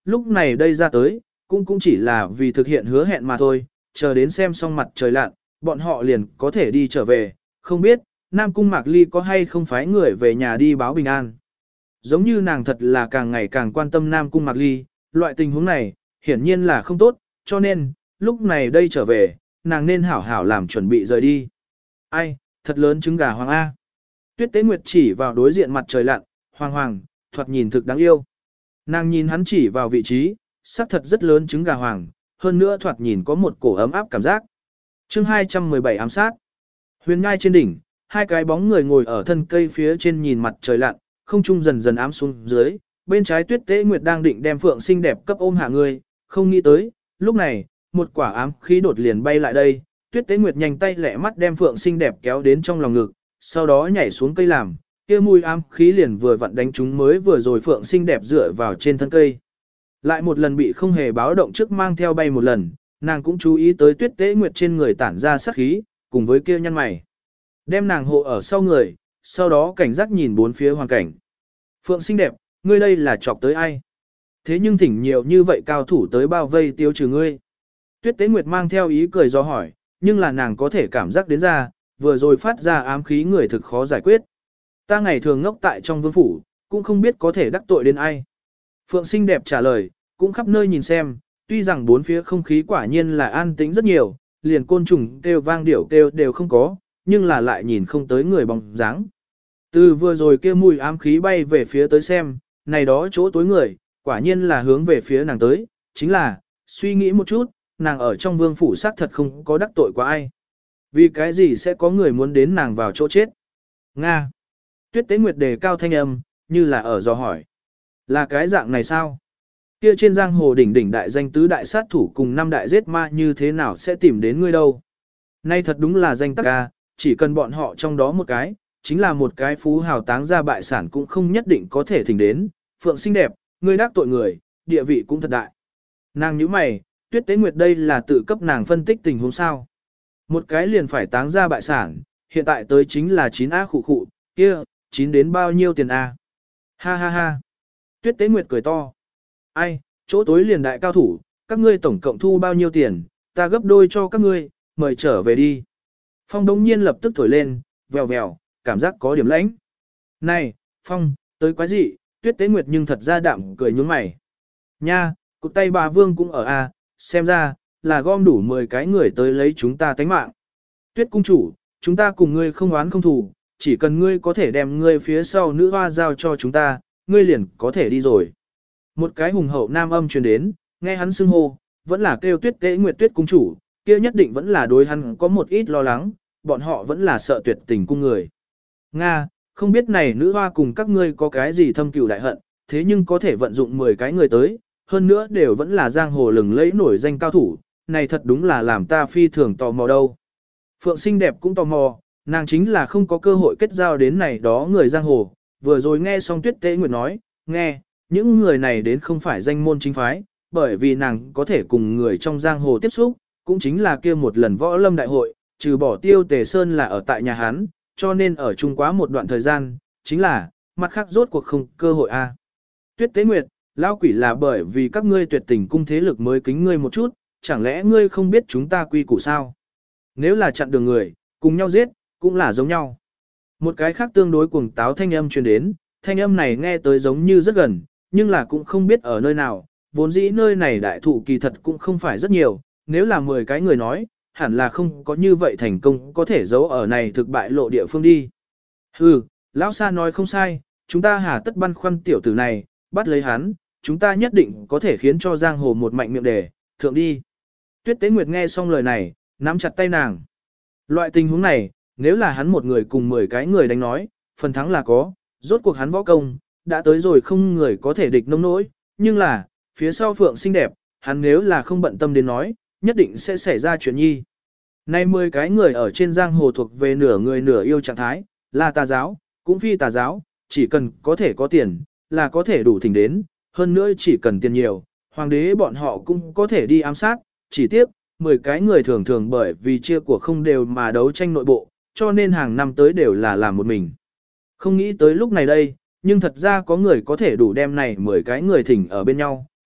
lúc này đây ra tới, cũng cũng chỉ là vì thực hiện hứa hẹn mà thôi, chờ đến xem xong mặt trời lặn, bọn họ liền có thể đi trở về, không biết, Nam Cung Mạc Ly có hay không phái người về nhà đi báo bình an. Giống như nàng thật là càng ngày càng quan tâm Nam Cung Mạc Ly, loại tình huống này, hiển nhiên là không tốt, cho nên, lúc này đây trở về, nàng nên hảo hảo làm chuẩn bị rời đi. Ai, thật lớn trứng gà hoàng A. Tuyết Tế Nguyệt chỉ vào đối diện mặt trời lặn, hoàng hoàng, thoạt nhìn thực đáng yêu. Nàng nhìn hắn chỉ vào vị trí, sắc thật rất lớn trứng gà hoàng, hơn nữa thoạt nhìn có một cổ ấm áp cảm giác. chương hai trăm mười bảy ám sát. Huyền nhai trên đỉnh, hai cái bóng người ngồi ở thân cây phía trên nhìn mặt trời lặn, không trung dần dần ám xuống dưới, bên trái Tuyết Tế Nguyệt đang định đem Phượng xinh đẹp cấp ôm hạ người, không nghĩ tới, lúc này, một quả ám khí đột liền bay lại đây, Tuyết Tế Nguyệt nhanh tay lẹ mắt đem Phượng xinh đẹp kéo đến trong lòng ngực, sau đó nhảy xuống cây làm, kia mùi ám khí liền vừa vặn đánh trúng mới vừa rồi Phượng xinh đẹp dựa vào trên thân cây. Lại một lần bị không hề báo động trước mang theo bay một lần, nàng cũng chú ý tới Tuyết Tế Nguyệt trên người tản ra sát khí, cùng với kia nhăn mày. Đem nàng hộ ở sau người, sau đó cảnh giác nhìn bốn phía hoàn cảnh. Phượng xinh đẹp, ngươi đây là chọc tới ai? Thế nhưng thỉnh nhiều như vậy cao thủ tới bao vây tiêu trừ ngươi. Tuyết Tế Nguyệt mang theo ý cười do hỏi, nhưng là nàng có thể cảm giác đến ra, vừa rồi phát ra ám khí người thực khó giải quyết. Ta ngày thường ngốc tại trong vương phủ, cũng không biết có thể đắc tội đến ai. Phượng xinh đẹp trả lời, cũng khắp nơi nhìn xem, tuy rằng bốn phía không khí quả nhiên là an tĩnh rất nhiều, liền côn trùng kêu vang điểu kêu đều không có, nhưng là lại nhìn không tới người bóng dáng. Từ vừa rồi kia mùi ám khí bay về phía tới xem, này đó chỗ tối người, quả nhiên là hướng về phía nàng tới, chính là, suy nghĩ một chút, nàng ở trong vương phủ xác thật không có đắc tội qua ai. Vì cái gì sẽ có người muốn đến nàng vào chỗ chết? Nga. Tuyết Tế Nguyệt đề cao thanh âm, như là ở dò hỏi. Là cái dạng này sao? Kia trên giang hồ đỉnh đỉnh đại danh tứ đại sát thủ cùng năm đại giết ma như thế nào sẽ tìm đến ngươi đâu? Nay thật đúng là danh tắc ca, chỉ cần bọn họ trong đó một cái, chính là một cái phú hào táng ra bại sản cũng không nhất định có thể thỉnh đến. Phượng xinh đẹp, ngươi đắc tội người, địa vị cũng thật đại. Nàng nhíu mày, Tuyết Tế Nguyệt đây là tự cấp nàng phân tích tình huống sao. Một cái liền phải táng ra bại sản, hiện tại tới chính là chín A khụ khụ, kia, chín đến bao nhiêu tiền A. Ha ha ha. Tuyết Tế Nguyệt cười to. Ai, chỗ tối liền đại cao thủ, các ngươi tổng cộng thu bao nhiêu tiền, ta gấp đôi cho các ngươi, mời trở về đi. Phong đống nhiên lập tức thổi lên, vèo vèo, cảm giác có điểm lãnh. Này, Phong, tới quái gì, Tuyết Tế Nguyệt nhưng thật ra đạm cười nhướng mày. Nha, cụt tay bà Vương cũng ở A, xem ra, là gom đủ mười cái người tới lấy chúng ta tánh mạng. Tuyết cung chủ, chúng ta cùng ngươi không oán không thù, chỉ cần ngươi có thể đem ngươi phía sau nữ hoa giao cho chúng ta, ngươi liền có thể đi rồi. Một cái hùng hậu nam âm truyền đến, nghe hắn xưng hô, vẫn là kêu Tuyết Tế Nguyệt Tuyết cung chủ, kia nhất định vẫn là đối hắn có một ít lo lắng, bọn họ vẫn là sợ tuyệt tình cung người. Nga, không biết này nữ hoa cùng các ngươi có cái gì thâm cừu đại hận, thế nhưng có thể vận dụng mười cái người tới, hơn nữa đều vẫn là giang hồ lừng lẫy nổi danh cao thủ, này thật đúng là làm ta phi thường tò mò đâu. Phượng xinh đẹp cũng tò mò, nàng chính là không có cơ hội kết giao đến này đó người giang hồ, vừa rồi nghe xong Tuyết Tế Nguyệt nói, nghe, những người này đến không phải danh môn chính phái, bởi vì nàng có thể cùng người trong giang hồ tiếp xúc, cũng chính là kia một lần võ lâm đại hội, trừ bỏ Tiêu Tề Sơn là ở tại nhà hắn, cho nên ở chung quá một đoạn thời gian, chính là, mặt khác rốt cuộc không cơ hội a. Tuyết Tế Nguyệt, lão quỷ là bởi vì các ngươi tuyệt tình cung thế lực mới kính ngươi một chút, chẳng lẽ ngươi không biết chúng ta quy củ sao? Nếu là chặn đường người, cùng nhau giết, cũng là giống nhau. Một cái khác tương đối cuồng táo thanh âm truyền đến, thanh âm này nghe tới giống như rất gần, nhưng là cũng không biết ở nơi nào, vốn dĩ nơi này đại thụ kỳ thật cũng không phải rất nhiều, nếu là mười cái người nói, hẳn là không có như vậy thành công có thể giấu ở này thực bại lộ địa phương đi. Hừ, lão sa nói không sai, chúng ta hà tất băn khoăn tiểu tử này, bắt lấy hắn, chúng ta nhất định có thể khiến cho giang hồ một mạnh miệng đề, thượng đi. Tuyết Tế Nguyệt nghe xong lời này, nắm chặt tay nàng. Loại tình huống này, nếu là hắn một người cùng mười cái người đánh nói, phần thắng là có, rốt cuộc hắn võ công, đã tới rồi không người có thể địch nông nỗi, nhưng là, phía sau Phượng xinh đẹp, hắn nếu là không bận tâm đến nói, nhất định sẽ xảy ra chuyện nhi. Nay mười cái người ở trên giang hồ thuộc về nửa người nửa yêu trạng thái, là tà giáo, cũng phi tà giáo, chỉ cần có thể có tiền, là có thể đủ thỉnh đến, hơn nữa chỉ cần tiền nhiều, hoàng đế bọn họ cũng có thể đi ám sát, chỉ tiếc, mười cái người thường thường bởi vì chia của không đều mà đấu tranh nội bộ, cho nên hàng năm tới đều là làm một mình. Không nghĩ tới lúc này đây, nhưng thật ra có người có thể đủ đem này mười cái người thỉnh ở bên nhau,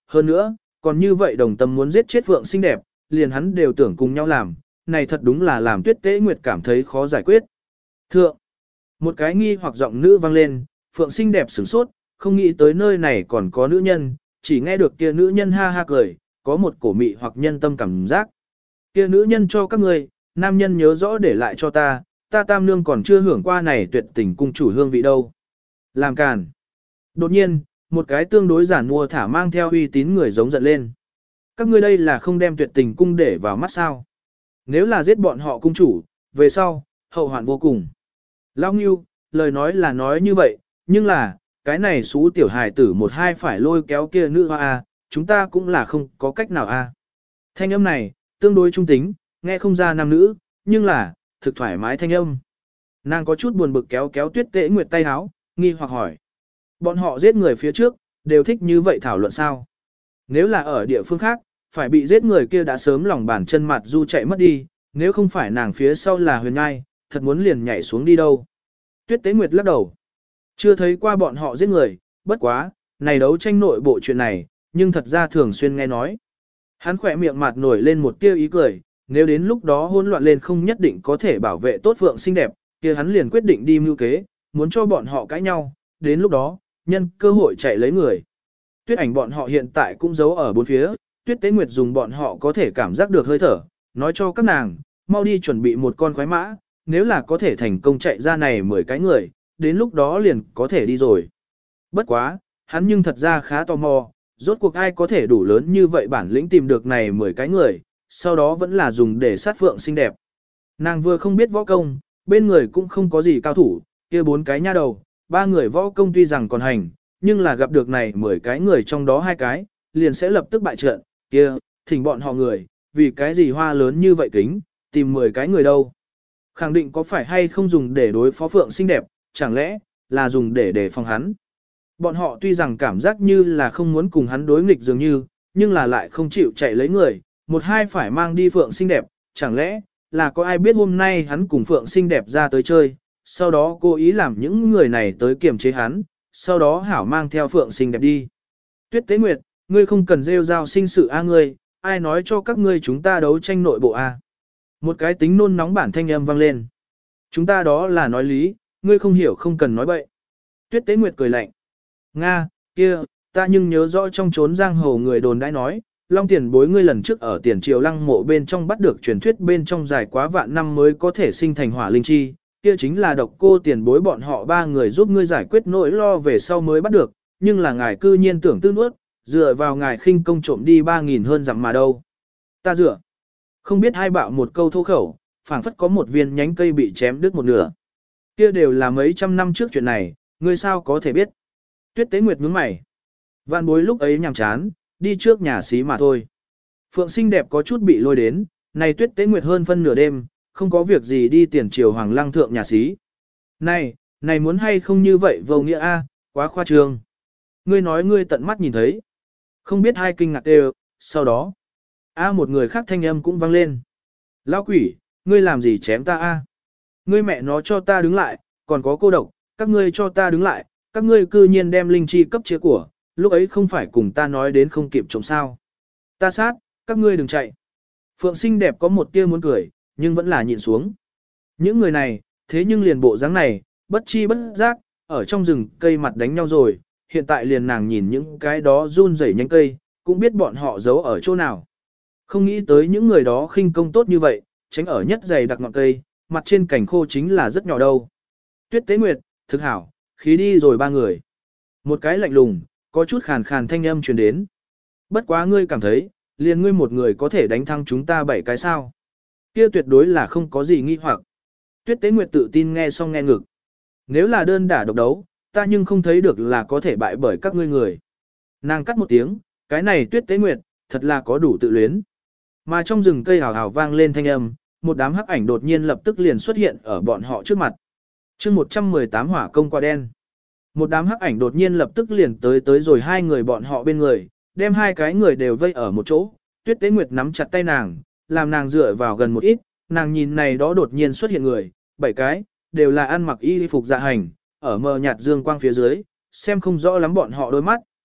hơn nữa, còn như vậy đồng tâm muốn giết chết Phượng xinh đẹp, liền hắn đều tưởng cùng nhau làm, này thật đúng là làm Tuyết Tế Nguyệt cảm thấy khó giải quyết. Thượng, một cái nghi hoặc giọng nữ vang lên, Phượng xinh đẹp sửng sốt, không nghĩ tới nơi này còn có nữ nhân, chỉ nghe được kia nữ nhân ha ha cười, có một cổ mị hoặc nhân tâm cảm giác. Kia nữ nhân cho các ngươi, nam nhân nhớ rõ để lại cho ta, ta tam nương còn chưa hưởng qua này tuyệt tình cung chủ hương vị đâu. Làm càn. Đột nhiên, một cái tương đối giản mua thả mang theo uy tín người giống giận lên. Các ngươi đây là không đem tuyệt tình cung để vào mắt sao. Nếu là giết bọn họ cung chủ, về sau, hậu hoạn vô cùng. Lao Ngưu, lời nói là nói như vậy, nhưng là, cái này xú tiểu hài tử một hai phải lôi kéo kia nữ hoa a, chúng ta cũng là không có cách nào a. Thanh âm này, tương đối trung tính, nghe không ra nam nữ, nhưng là, thực thoải mái thanh âm. Nàng có chút buồn bực kéo kéo Tuyết Tế Nguyệt tay háo, nghi hoặc hỏi. Bọn họ giết người phía trước, đều thích như vậy thảo luận sao? Nếu là ở địa phương khác, phải bị giết người kia đã sớm lòng bàn chân mặt du chạy mất đi, nếu không phải nàng phía sau là huyền ngai, thật muốn liền nhảy xuống đi đâu. Tuyết Tế Nguyệt lắc đầu. Chưa thấy qua bọn họ giết người, bất quá, này đấu tranh nội bộ chuyện này, nhưng thật ra thường xuyên nghe nói. Hắn khỏe miệng mặt nổi lên một tia ý cười, nếu đến lúc đó hỗn loạn lên không nhất định có thể bảo vệ tốt Phượng xinh đẹp, kia hắn liền quyết định đi mưu kế, muốn cho bọn họ cãi nhau, đến lúc đó, nhân cơ hội chạy lấy người. Tuyết ảnh bọn họ hiện tại cũng giấu ở bốn phía, Tuyết Tế Nguyệt dùng bọn họ có thể cảm giác được hơi thở, nói cho các nàng, mau đi chuẩn bị một con khoái mã, nếu là có thể thành công chạy ra này mười cái người, đến lúc đó liền có thể đi rồi. Bất quá, hắn nhưng thật ra khá tò mò, rốt cuộc ai có thể đủ lớn như vậy bản lĩnh tìm được này mười cái người, sau đó vẫn là dùng để sát Phượng xinh đẹp. Nàng vừa không biết võ công, bên người cũng không có gì cao thủ, kia bốn cái nha đầu, ba người võ công tuy rằng còn hành, nhưng là gặp được này mười cái người trong đó hai cái, liền sẽ lập tức bại trận, kia, thỉnh bọn họ người, vì cái gì hoa lớn như vậy kính, tìm mười cái người đâu. Khẳng định có phải hay không dùng để đối phó Phượng xinh đẹp, chẳng lẽ, là dùng để đề phòng hắn. Bọn họ tuy rằng cảm giác như là không muốn cùng hắn đối nghịch dường như, nhưng là lại không chịu chạy lấy người, một hai phải mang đi Phượng xinh đẹp, chẳng lẽ, là có ai biết hôm nay hắn cùng Phượng xinh đẹp ra tới chơi, sau đó cố ý làm những người này tới kiềm chế hắn, sau đó hảo mang theo Phượng xinh đẹp đi. Tuyết Tế Nguyệt, ngươi không cần rêu rao sinh sự a ngươi, ai nói cho các ngươi chúng ta đấu tranh nội bộ a? Một cái tính nôn nóng bản thanh âm vang lên. Chúng ta đó là nói lý, ngươi không hiểu không cần nói bậy. Tuyết Tế Nguyệt cười lạnh. Nga, kia, ta nhưng nhớ rõ trong chốn giang hồ người đồn đã nói, Long Tiền Bối ngươi lần trước ở tiền triều lăng mộ bên trong bắt được truyền thuyết bên trong dài quá vạn năm mới có thể sinh thành hỏa linh chi, kia chính là độc cô Tiền Bối bọn họ ba người giúp ngươi giải quyết nỗi lo về sau mới bắt được, nhưng là ngài cư nhiên tưởng tư nuốt, dựa vào ngài khinh công trộm đi ba nghìn hơn dặm mà đâu. Ta dựa. Không biết hai bạo một câu thô khẩu, phảng phất có một viên nhánh cây bị chém đứt một nửa. Kia đều là mấy trăm năm trước chuyện này, ngươi sao có thể biết. Tuyết Tế Nguyệt nhướng mày. Vạn Bối lúc ấy nhàm chán, đi trước nhà xí mà thôi. Phượng xinh đẹp có chút bị lôi đến, này Tuyết Tế Nguyệt hơn phân nửa đêm, không có việc gì đi tiền triều hoàng lăng thượng nhà xí. Này, này muốn hay không như vậy vô nghĩa a, quá khoa trương. Ngươi nói ngươi tận mắt nhìn thấy. Không biết hai kinh ngạc đều, sau đó. A một người khác thanh âm cũng vang lên. Lão quỷ, ngươi làm gì chém ta a? Ngươi mẹ nó cho ta đứng lại, còn có cô độc, các ngươi cho ta đứng lại, các ngươi cư nhiên đem linh chi cấp chia của, lúc ấy không phải cùng ta nói đến không kịp trộm sao. Ta sát, các ngươi đừng chạy. Phượng xinh đẹp có một tia muốn cười, nhưng vẫn là nhịn xuống. Những người này, thế nhưng liền bộ dáng này, bất chi bất giác, ở trong rừng cây mặt đánh nhau rồi, hiện tại liền nàng nhìn những cái đó run rẩy nhánh cây, cũng biết bọn họ giấu ở chỗ nào. Không nghĩ tới những người đó khinh công tốt như vậy, tránh ở nhất dày đặc ngọn cây, mặt trên cảnh khô chính là rất nhỏ đâu. Tuyết Tế Nguyệt, thực hảo, khí đi rồi ba người. Một cái lạnh lùng, có chút khàn khàn thanh âm truyền đến. Bất quá ngươi cảm thấy, liền ngươi một người có thể đánh thắng chúng ta bảy cái sao. Kia tuyệt đối là không có gì nghi hoặc. Tuyết Tế Nguyệt tự tin nghe xong nghe ngực. Nếu là đơn đả độc đấu, ta nhưng không thấy được là có thể bại bởi các ngươi người. Nàng cắt một tiếng, cái này Tuyết Tế Nguyệt, thật là có đủ tự luyến. Mà trong rừng cây hào hào vang lên thanh âm, một đám hắc ảnh đột nhiên lập tức liền xuất hiện ở bọn họ trước mặt. chương một trăm mười tám hỏa công qua đen. Một đám hắc ảnh đột nhiên lập tức liền tới tới rồi hai người bọn họ bên người, đem hai cái người đều vây ở một chỗ. Tuyết Tế Nguyệt nắm chặt tay nàng, làm nàng dựa vào gần một ít, nàng nhìn này đó đột nhiên xuất hiện người, bảy cái, đều là ăn mặc y phục dạ hành, ở mờ nhạt dương quang phía dưới, xem không rõ lắm bọn họ đôi mắt,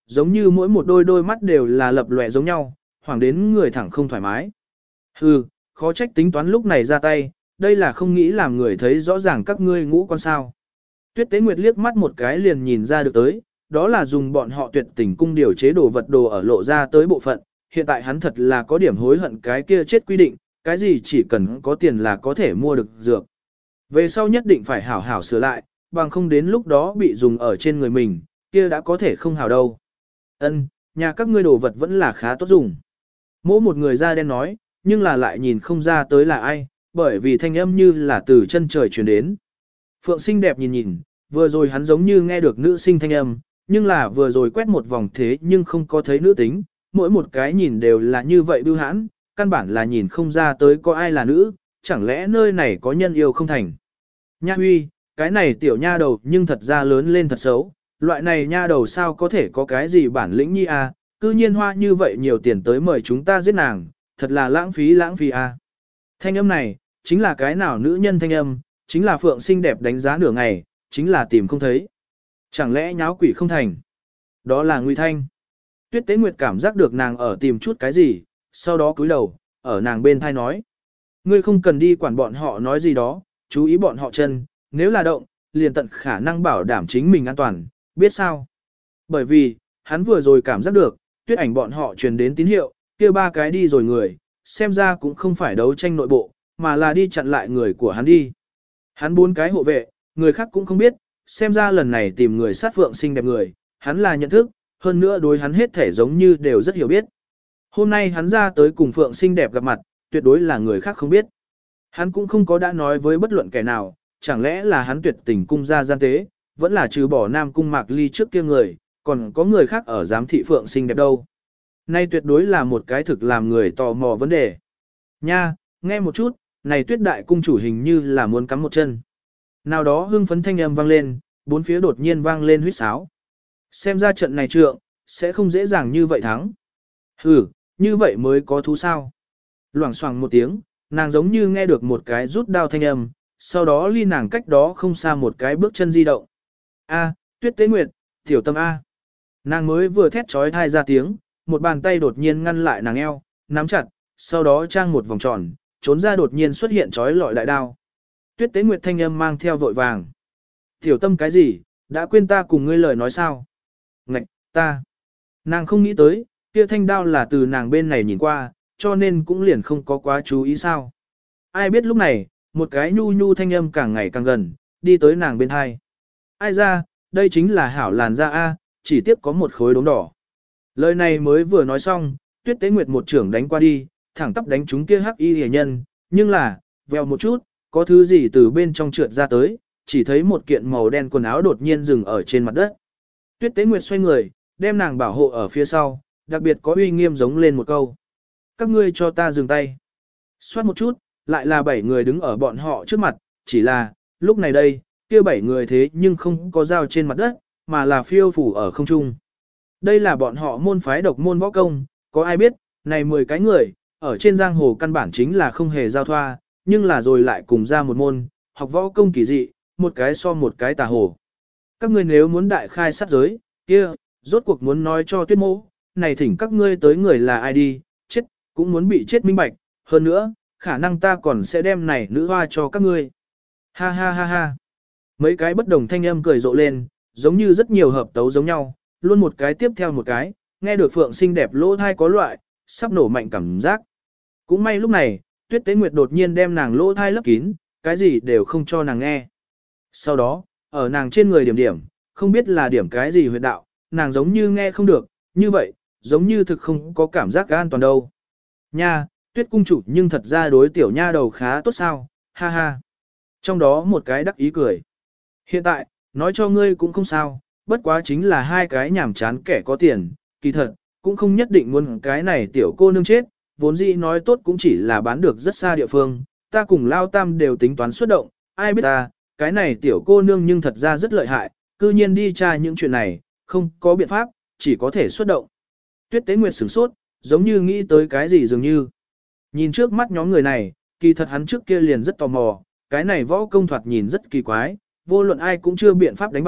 giống như mỗi một đôi đôi mắt đều là lập lòe giống nhau, hoảng đến người thẳng không thoải mái. Hừ, khó trách tính toán lúc này ra tay, đây là không nghĩ làm người thấy rõ ràng các ngươi ngũ con sao. Tuyết Tế Nguyệt liếc mắt một cái liền nhìn ra được tới, đó là dùng bọn họ tuyệt tình cung điều chế đồ vật đồ ở lộ ra tới bộ phận, hiện tại hắn thật là có điểm hối hận cái kia chết quy định, cái gì chỉ cần có tiền là có thể mua được dược. Về sau nhất định phải hảo hảo sửa lại, bằng không đến lúc đó bị dùng ở trên người mình, kia đã có thể không hảo đâu. Ân, nhà các ngươi đồ vật vẫn là khá tốt dùng. Mỗi một người da đen nói, nhưng là lại nhìn không ra tới là ai, bởi vì thanh âm như là từ chân trời truyền đến. Phượng xinh đẹp nhìn nhìn, vừa rồi hắn giống như nghe được nữ sinh thanh âm, nhưng là vừa rồi quét một vòng thế nhưng không có thấy nữ tính, mỗi một cái nhìn đều là như vậy bưu hãn, căn bản là nhìn không ra tới có ai là nữ, chẳng lẽ nơi này có nhân yêu không thành. Nha huy, cái này tiểu nha đầu nhưng thật ra lớn lên thật xấu, loại này nha đầu sao có thể có cái gì bản lĩnh nhi à, cư nhiên hoa như vậy nhiều tiền tới mời chúng ta giết nàng, thật là lãng phí lãng phí à. Thanh âm này, chính là cái nào nữ nhân thanh âm, chính là Phượng xinh đẹp đánh giá nửa ngày, chính là tìm không thấy. Chẳng lẽ nháo quỷ không thành? Đó là Nguy Thanh. Tuyết Tế Nguyệt cảm giác được nàng ở tìm chút cái gì, sau đó cúi đầu, ở nàng bên thai nói. Ngươi không cần đi quản bọn họ nói gì đó, chú ý bọn họ chân, nếu là động, liền tận khả năng bảo đảm chính mình an toàn, biết sao? Bởi vì, hắn vừa rồi cảm giác được, tuyết ảnh bọn họ truyền đến tín hiệu, kia ba cái đi rồi người, xem ra cũng không phải đấu tranh nội bộ, mà là đi chặn lại người của hắn đi. Hắn bốn cái hộ vệ, người khác cũng không biết, xem ra lần này tìm người sát Phượng xinh đẹp người, hắn là nhận thức, hơn nữa đối hắn hết thể giống như đều rất hiểu biết. Hôm nay hắn ra tới cùng Phượng xinh đẹp gặp mặt, tuyệt đối là người khác không biết. Hắn cũng không có đã nói với bất luận kẻ nào, chẳng lẽ là hắn tuyệt tình cung ra gian tế, vẫn là trừ bỏ Nam Cung Mạc Ly trước kia người, còn có người khác ở giám thị Phượng xinh đẹp đâu. Nay tuyệt đối là một cái thực làm người tò mò vấn đề. Nha, nghe một chút, này tuyết đại cung chủ hình như là muốn cắm một chân. Nào đó hưng phấn thanh âm vang lên, bốn phía đột nhiên vang lên huýt sáo. Xem ra trận này trượng, sẽ không dễ dàng như vậy thắng. Ừ, như vậy mới có thú sao. Loảng xoảng một tiếng, nàng giống như nghe được một cái rút đao thanh âm, sau đó ly nàng cách đó không xa một cái bước chân di động. A, Tuyết Tế Nguyệt, tiểu tâm A. Nàng mới vừa thét trói thai ra tiếng, một bàn tay đột nhiên ngăn lại nàng eo, nắm chặt, sau đó trang một vòng tròn, trốn ra đột nhiên xuất hiện trói lọi đại đao. Tuyết Tế Nguyệt thanh âm mang theo vội vàng. Tiểu tâm cái gì, đã quên ta cùng ngươi lời nói sao? Ngạch, ta. Nàng không nghĩ tới, kia thanh đao là từ nàng bên này nhìn qua, cho nên cũng liền không có quá chú ý sao. Ai biết lúc này, một cái nhu nhu thanh âm càng ngày càng gần, đi tới nàng bên hai. Ai ra, đây chính là hảo làn da A, chỉ tiếp có một khối đốm đỏ. Lời này mới vừa nói xong, Tuyết Tế Nguyệt một trưởng đánh qua đi, thẳng tắp đánh trúng kia hắc y hề nhân, nhưng là, vèo một chút, có thứ gì từ bên trong trượt ra tới, chỉ thấy một kiện màu đen quần áo đột nhiên dừng ở trên mặt đất. Tuyết Tế Nguyệt xoay người, đem nàng bảo hộ ở phía sau, đặc biệt có uy nghiêm giống lên một câu. Các ngươi cho ta dừng tay. Xoát một chút, lại là bảy người đứng ở bọn họ trước mặt, chỉ là, lúc này đây, kia bảy người thế nhưng không có dao trên mặt đất, mà là phiêu phủ ở không trung. Đây là bọn họ môn phái độc môn võ công, có ai biết, này mười cái người, ở trên giang hồ căn bản chính là không hề giao thoa, nhưng là rồi lại cùng ra một môn, học võ công kỳ dị, một cái so một cái tà hồ. Các ngươi nếu muốn đại khai sát giới, kia, rốt cuộc muốn nói cho Tuyết Mỗ, này thỉnh các ngươi tới người là ai đi, chết, cũng muốn bị chết minh bạch, hơn nữa, khả năng ta còn sẽ đem này nữ hoa cho các ngươi. Ha ha ha ha. Mấy cái bất đồng thanh âm cười rộ lên, giống như rất nhiều hợp tấu giống nhau, luôn một cái tiếp theo một cái, nghe được Phượng xinh đẹp lỗ thai có loại, sắp nổ mạnh cảm giác. Cũng may lúc này, Tuyết Tế Nguyệt đột nhiên đem nàng lỗ thai lấp kín, cái gì đều không cho nàng nghe. Sau đó, ở nàng trên người điểm điểm, không biết là điểm cái gì huyệt đạo, nàng giống như nghe không được, như vậy, giống như thực không có cảm giác an toàn đâu. Nha, Tuyết cung chủ nhưng thật ra đối tiểu nha đầu khá tốt sao, ha ha. Trong đó một cái đắc ý cười. Hiện tại, nói cho ngươi cũng không sao, bất quá chính là hai cái nhảm chán kẻ có tiền, kỳ thật, cũng không nhất định muốn cái này tiểu cô nương chết, vốn dĩ nói tốt cũng chỉ là bán được rất xa địa phương, ta cùng Lao Tam đều tính toán xuất động, ai biết ta, cái này tiểu cô nương nhưng thật ra rất lợi hại, cư nhiên đi tra những chuyện này, không có biện pháp, chỉ có thể xuất động. Tuyết Tế Nguyệt sửng sốt, giống như nghĩ tới cái gì dường như. Nhìn trước mắt nhóm người này, kỳ thật hắn trước kia liền rất tò mò, cái này võ công thoạt nhìn rất kỳ quái, vô luận ai cũng chưa biện pháp đánh bại,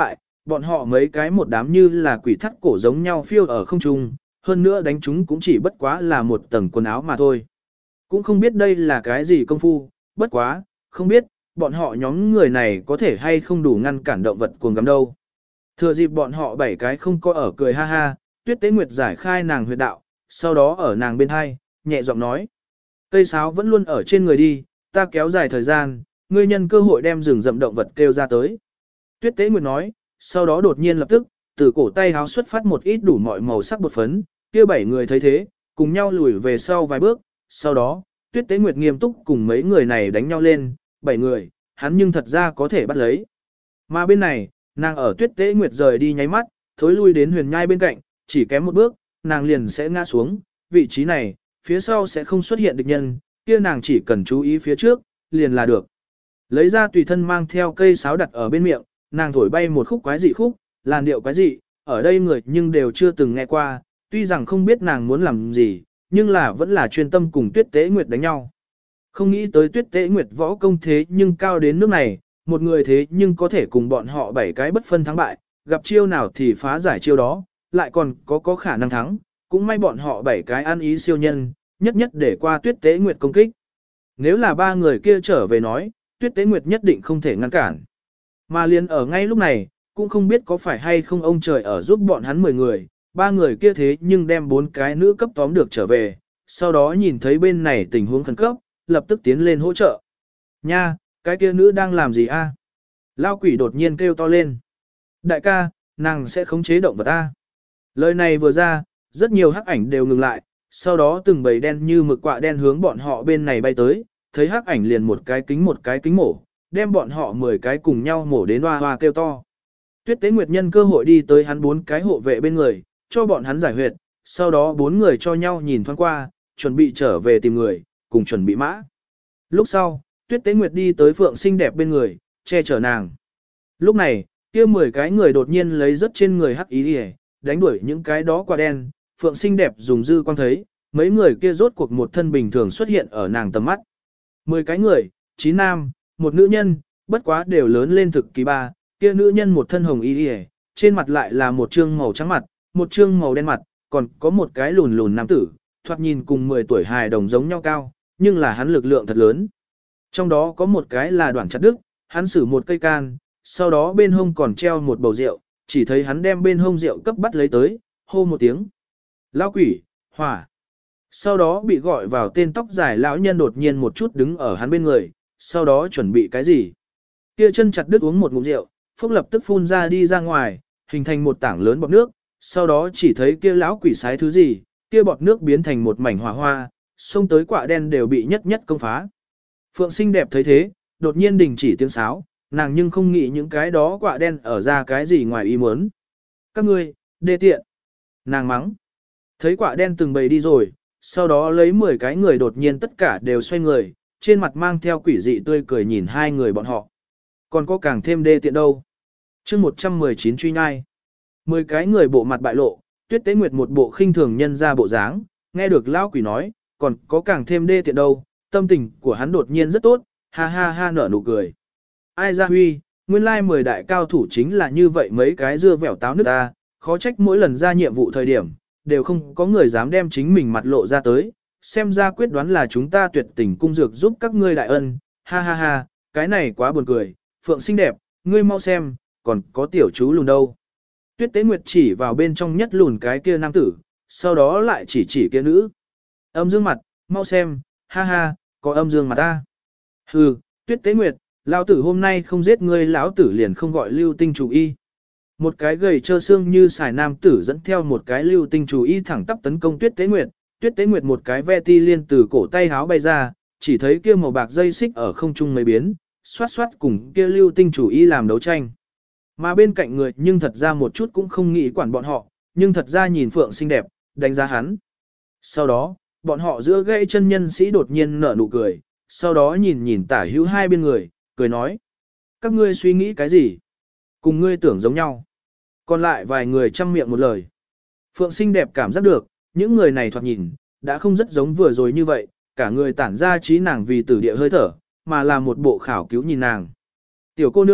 bọn họ mấy cái một đám như là quỷ thắt cổ giống nhau phiêu ở không trung, hơn nữa đánh chúng cũng chỉ bất quá là một tầng quần áo mà thôi. Cũng không biết đây là cái gì công phu, bất quá, không biết, bọn họ nhóm người này có thể hay không đủ ngăn cản động vật cuồng gắm đâu. Thừa dịp bọn họ bảy cái không có ở cười ha ha, Tuyết Tế Nguyệt giải khai nàng huyệt đạo, sau đó ở nàng bên hai, nhẹ giọng nói. Cây sáo vẫn luôn ở trên người đi, ta kéo dài thời gian, ngươi nhân cơ hội đem rừng rậm động vật kêu ra tới. Tuyết Tế Nguyệt nói, sau đó đột nhiên lập tức, từ cổ tay háo xuất phát một ít đủ mọi màu sắc bột phấn, kia bảy người thấy thế, cùng nhau lùi về sau vài bước, sau đó, Tuyết Tế Nguyệt nghiêm túc cùng mấy người này đánh nhau lên, bảy người, hắn nhưng thật ra có thể bắt lấy. Mà bên này, nàng ở Tuyết Tế Nguyệt rời đi nháy mắt, thối lui đến huyền nhai bên cạnh, chỉ kém một bước, nàng liền sẽ ngã xuống, vị trí này, phía sau sẽ không xuất hiện địch nhân, kia nàng chỉ cần chú ý phía trước, liền là được. Lấy ra tùy thân mang theo cây sáo đặt ở bên miệng, nàng thổi bay một khúc quái dị khúc, làn điệu quái dị, ở đây người nhưng đều chưa từng nghe qua, tuy rằng không biết nàng muốn làm gì, nhưng là vẫn là chuyên tâm cùng Tuyết Tế Nguyệt đánh nhau. Không nghĩ tới Tuyết Tế Nguyệt võ công thế nhưng cao đến nước này, một người thế nhưng có thể cùng bọn họ bảy cái bất phân thắng bại, gặp chiêu nào thì phá giải chiêu đó, lại còn có có khả năng thắng, cũng may bọn họ bảy cái ăn ý siêu nhân, nhất nhất để qua Tuyết Tế Nguyệt công kích. Nếu là ba người kia trở về nói, Tuyết Tế Nguyệt nhất định không thể ngăn cản. Mà liền ở ngay lúc này, cũng không biết có phải hay không ông trời ở giúp bọn hắn mười người, ba người kia thế nhưng đem bốn cái nữ cấp tóm được trở về, sau đó nhìn thấy bên này tình huống khẩn cấp, lập tức tiến lên hỗ trợ. Nha, cái kia nữ đang làm gì a? Lao quỷ đột nhiên kêu to lên. Đại ca, nàng sẽ khống chế động vật a. Lời này vừa ra, rất nhiều hắc ảnh đều ngừng lại, sau đó từng bầy đen như mực quạ đen hướng bọn họ bên này bay tới, thấy hắc ảnh liền một cái kính một cái kính mổ, đem bọn họ mười cái cùng nhau mổ đến hoa hoa kêu to. Tuyết Tế Nguyệt nhân cơ hội đi tới hắn bốn cái hộ vệ bên người, cho bọn hắn giải huyệt, sau đó bốn người cho nhau nhìn thoáng qua, chuẩn bị trở về tìm người, cùng chuẩn bị mã. Lúc sau, Tuyết Tế Nguyệt đi tới Phượng xinh đẹp bên người, che chở nàng. Lúc này, kia mười cái người đột nhiên lấy rất trên người hắc ý đi đánh đuổi những cái đó quả đen, Phượng xinh đẹp dùng dư quang thấy, mấy người kia rốt cuộc một thân bình thường xuất hiện ở nàng tầm mắt. Mười cái người, chín nam, một nữ nhân, bất quá đều lớn lên thực kỳ ba, kia nữ nhân một thân hồng y đi trên mặt lại là một trương màu trắng mặt, một trương màu đen mặt, còn có một cái lùn lùn nam tử, thoạt nhìn cùng mười tuổi hài đồng giống nhau cao, nhưng là hắn lực lượng thật lớn. Trong đó có một cái là đoạn chặt đứt, hắn sử một cây can, sau đó bên hông còn treo một bầu rượu, chỉ thấy hắn đem bên hông rượu cấp bắt lấy tới, hô một tiếng. Lão quỷ, hỏa. Sau đó bị gọi vào tên tóc dài lão nhân đột nhiên một chút đứng ở hắn bên người, sau đó chuẩn bị cái gì. Kia chân chặt đứt uống một ngụm rượu, phúc lập tức phun ra đi ra ngoài, hình thành một tảng lớn bọt nước, sau đó chỉ thấy kia lão quỷ sái thứ gì, kia bọt nước biến thành một mảnh hỏa hoa, xông tới quạ đen đều bị nhất nhất công phá. Phượng xinh đẹp thấy thế, đột nhiên đình chỉ tiếng sáo, nàng nhưng không nghĩ những cái đó quạ đen ở ra cái gì ngoài ý muốn. Các ngươi, đê tiện. Nàng mắng. Thấy quạ đen từng bầy đi rồi, sau đó lấy mười cái người đột nhiên tất cả đều xoay người, trên mặt mang theo quỷ dị tươi cười nhìn hai người bọn họ. Còn có càng thêm đê tiện đâu. chương một trăm mười chín truy nhai. Mười cái người bộ mặt bại lộ, Tuyết Tế Nguyệt một bộ khinh thường nhân ra bộ dáng, nghe được lão quỷ nói, còn có càng thêm đê tiện đâu, tâm tình của hắn đột nhiên rất tốt, ha ha ha nở nụ cười. Ai ra huy, nguyên lai mười đại cao thủ chính là như vậy mấy cái dưa vẻo táo nước ta, khó trách mỗi lần ra nhiệm vụ thời điểm, đều không có người dám đem chính mình mặt lộ ra tới, xem ra quyết đoán là chúng ta tuyệt tình cung dược giúp các ngươi đại ân, ha ha ha, cái này quá buồn cười, Phượng xinh đẹp, ngươi mau xem, còn có tiểu chú lùn đâu. Tuyết Tế Nguyệt chỉ vào bên trong nhất lùn cái kia nam tử, sau đó lại chỉ chỉ kia nữ. Âm dương mặt, mau xem, ha ha, có âm dương mặt ta. Hừ, Tuyết Tế Nguyệt, lão tử hôm nay không giết ngươi, lão tử liền không gọi lưu tinh chủ y. Một cái gầy trơ xương như xài nam tử dẫn theo một cái lưu tinh chủ y thẳng tắp tấn công Tuyết Tế Nguyệt. Tuyết Tế Nguyệt một cái ve ti liên từ cổ tay háo bay ra, chỉ thấy kia màu bạc dây xích ở không trung mấy biến, xoát xoát cùng kia lưu tinh chủ y làm đấu tranh. Mà bên cạnh người nhưng thật ra một chút cũng không nghĩ quản bọn họ, nhưng thật ra nhìn Phượng xinh đẹp, đánh giá hắn. Sau đó, bọn họ giữa gãy chân nhân sĩ đột nhiên nở nụ cười, sau đó nhìn nhìn tả hữu hai bên người, cười nói. Các ngươi suy nghĩ cái gì? Cùng ngươi tưởng giống nhau. Còn lại vài người chăm miệng một lời. Phượng xinh đẹp cảm giác được, những người này thoạt nhìn, đã không rất giống vừa rồi như vậy, cả người tản ra trí nàng vì tử địa hơi thở, mà là một bộ khảo cứu nhìn nàng. Tiểu cô nương,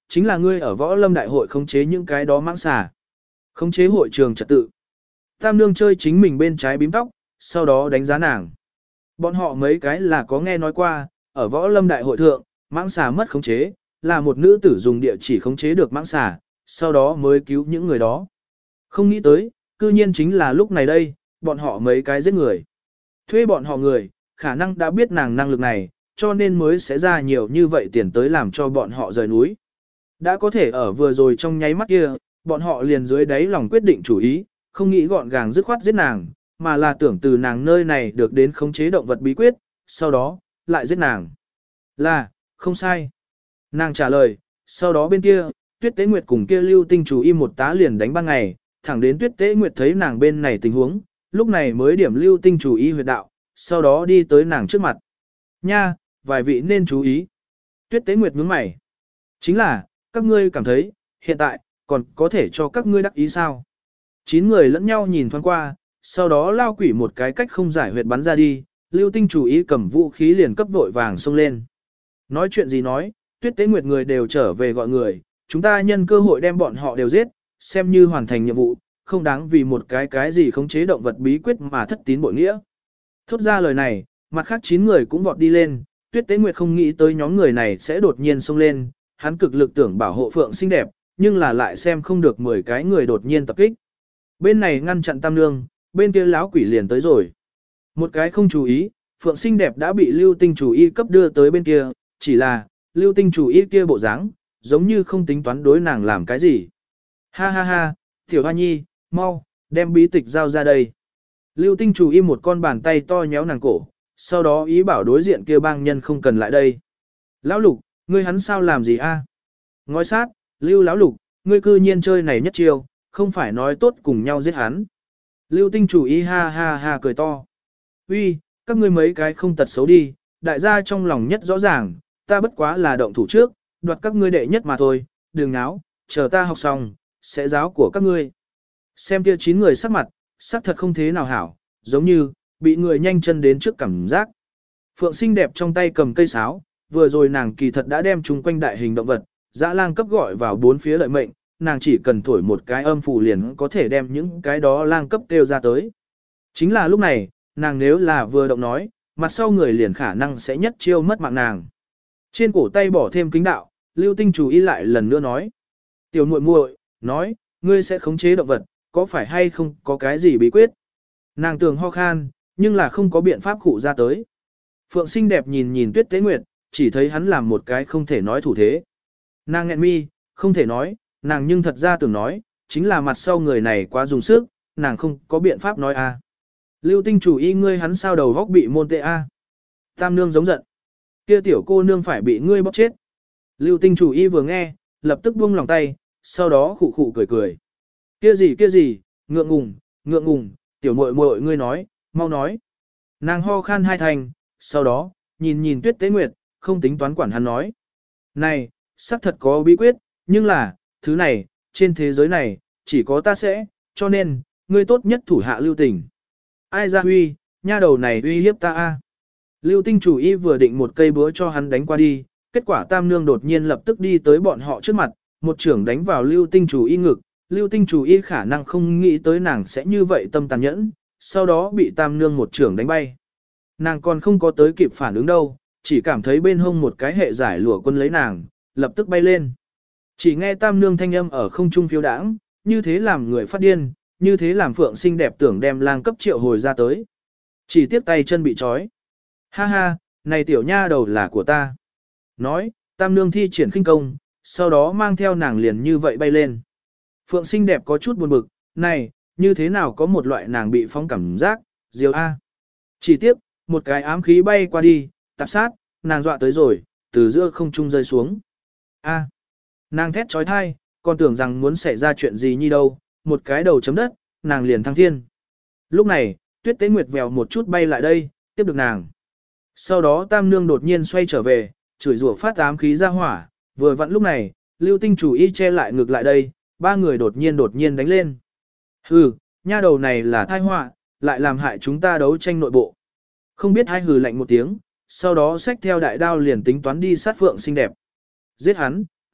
chính là ngươi ở võ lâm đại hội khống chế những cái đó mãng xà. Khống chế hội trường trật tự. Tam nương chơi chính mình bên trái bím tóc, sau đó đánh giá nàng. Bọn họ mấy cái là có nghe nói qua, ở võ lâm đại hội thượng, mãng xà mất khống chế, là một nữ tử dùng địa chỉ khống chế được mãng xà, sau đó mới cứu những người đó. Không nghĩ tới, cư nhiên chính là lúc này đây, bọn họ mấy cái giết người. Thuê bọn họ người, khả năng đã biết nàng năng lực này, cho nên mới sẽ ra nhiều như vậy tiền tới làm cho bọn họ rời núi. Đã có thể ở vừa rồi trong nháy mắt kia, bọn họ liền dưới đáy lòng quyết định chủ ý, không nghĩ gọn gàng dứt khoát giết nàng, mà là tưởng từ nàng nơi này được đến khống chế động vật bí quyết, sau đó, lại giết nàng. Là, không sai. Nàng trả lời, sau đó bên kia, Tuyết Tế Nguyệt cùng kia Lưu Tinh chủ y một tá liền đánh ban ngày, thẳng đến Tuyết Tế Nguyệt thấy nàng bên này tình huống, lúc này mới điểm Lưu Tinh chủ y huyệt đạo, sau đó đi tới nàng trước mặt. Nha, vài vị nên chú ý. Tuyết Tế Nguyệt nhướng mày. Chính là, các ngươi cảm thấy, hiện tại, còn có thể cho các ngươi đắc ý sao? Chín người lẫn nhau nhìn thoáng qua, sau đó lao quỷ một cái cách không giải huyệt bắn ra đi, Lưu Tinh chủ ý cầm vũ khí liền cấp vội vàng xông lên. Nói chuyện gì nói, Tuyết Tế Nguyệt người đều trở về gọi người, chúng ta nhân cơ hội đem bọn họ đều giết, xem như hoàn thành nhiệm vụ, không đáng vì một cái cái gì khống chế động vật bí quyết mà thất tín bội nghĩa. Thốt ra lời này, mặt khác chín người cũng vọt đi lên, Tuyết Tế Nguyệt không nghĩ tới nhóm người này sẽ đột nhiên xông lên, hắn cực lực tưởng bảo hộ Phượng xinh đẹp, nhưng là lại xem không được mười cái người đột nhiên tập kích. Bên này ngăn chặn Tam Nương, bên kia lão quỷ liền tới rồi. Một cái không chú ý, Phượng xinh đẹp đã bị Lưu Tinh chủ y cấp đưa tới bên kia, chỉ là, Lưu Tinh chủ y kia bộ dáng, giống như không tính toán đối nàng làm cái gì. Ha ha ha, tiểu hoa nhi, mau, đem bí tịch giao ra đây. Lưu Tinh chủ y một con bàn tay to nhéo nàng cổ, sau đó ý bảo đối diện kia bang nhân không cần lại đây. Lão Lục, ngươi hắn sao làm gì a? Ngói sát, Lưu Lão Lục, ngươi cư nhiên chơi này nhất chiêu, không phải nói tốt cùng nhau giết hắn. Lưu Tinh chủ y ha ha ha cười to. Uy, các ngươi mấy cái không tật xấu đi, đại gia trong lòng nhất rõ ràng, ta bất quá là động thủ trước, đoạt các ngươi đệ nhất mà thôi, đừng náo, chờ ta học xong, sẽ giáo của các ngươi. Xem kia chín người sắc mặt, sắc thật không thế nào hảo, giống như, bị người nhanh chân đến trước cảm giác. Phượng xinh đẹp trong tay cầm cây sáo, vừa rồi nàng kỳ thật đã đem chung quanh đại hình động vật, dã lang cấp gọi vào bốn phía lợi mệnh, nàng chỉ cần thổi một cái âm phù liền có thể đem những cái đó lang cấp kêu ra tới. Chính là lúc này, nàng nếu là vừa động nói, mặt sau người liền khả năng sẽ nhất chiêu mất mạng nàng. Trên cổ tay bỏ thêm kính đạo, Lưu Tinh chủ ý lại lần nữa nói. Tiểu muội muội, nói, ngươi sẽ khống chế động vật, có phải hay không có cái gì bí quyết? Nàng tưởng ho khan, nhưng là không có biện pháp khụ ra tới. Phượng xinh đẹp nhìn nhìn Tuyết Tế Nguyệt, chỉ thấy hắn làm một cái không thể nói thủ thế. Nàng nghẹn mi, không thể nói, nàng nhưng thật ra tưởng nói, chính là mặt sau người này quá dùng sức, nàng không có biện pháp nói a. Lưu Tinh chủ y ngươi hắn sao đầu góc bị môn tệ a. Tam nương giống giận. Kia tiểu cô nương phải bị ngươi bóc chết. Lưu Tinh chủ y vừa nghe, lập tức buông lòng tay, sau đó khụ khụ cười cười. Kia gì kia gì, ngượng ngùng, ngượng ngùng, tiểu muội muội ngươi nói, mau nói. Nàng ho khan hai thành, sau đó, nhìn nhìn Tuyết Tế Nguyệt, không tính toán quản hắn nói. Này, xác thật có bí quyết, nhưng là, thứ này, trên thế giới này, chỉ có ta sẽ, cho nên, ngươi tốt nhất thủ hạ Lưu Tình. Ai ra huy, nha đầu này uy hiếp ta a. Lưu Tinh chủ y vừa định một cây búa cho hắn đánh qua đi, kết quả Tam Nương đột nhiên lập tức đi tới bọn họ trước mặt, một trưởng đánh vào Lưu Tinh chủ y ngực. Lưu Tinh chủ y khả năng không nghĩ tới nàng sẽ như vậy tâm tàn nhẫn, sau đó bị Tam Nương một trưởng đánh bay. Nàng còn không có tới kịp phản ứng đâu, chỉ cảm thấy bên hông một cái hệ giải lụa quân lấy nàng, lập tức bay lên. Chỉ nghe Tam Nương thanh âm ở không trung phiêu đãng, như thế làm người phát điên, như thế làm Phượng xinh đẹp tưởng đem lang cấp triệu hồi ra tới. Chỉ tiếc tay chân bị trói. Ha ha, này tiểu nha đầu là của ta. Nói, Tam Nương thi triển khinh công, sau đó mang theo nàng liền như vậy bay lên. Phượng xinh đẹp có chút buồn bực, này, như thế nào có một loại nàng bị phóng cảm giác, diều A. Chỉ tiếc, một cái ám khí bay qua đi, tạp sát, nàng dọa tới rồi, từ giữa không trung rơi xuống. A. Nàng thét trói thai, còn tưởng rằng muốn xảy ra chuyện gì như đâu, một cái đầu chấm đất, nàng liền thăng thiên. Lúc này, Tuyết Tế Nguyệt vèo một chút bay lại đây, tiếp được nàng. Sau đó Tam Nương đột nhiên xoay trở về, chửi rủa phát ám khí ra hỏa, vừa vặn lúc này, Lưu Tinh chủ y che lại ngược lại đây, ba người đột nhiên đột nhiên đánh lên. Hừ, nha đầu này là tai họa, lại làm hại chúng ta đấu tranh nội bộ. Không biết hai hừ lạnh một tiếng, sau đó xách theo đại đao liền tính toán đi sát Phượng xinh đẹp. Giết hắn,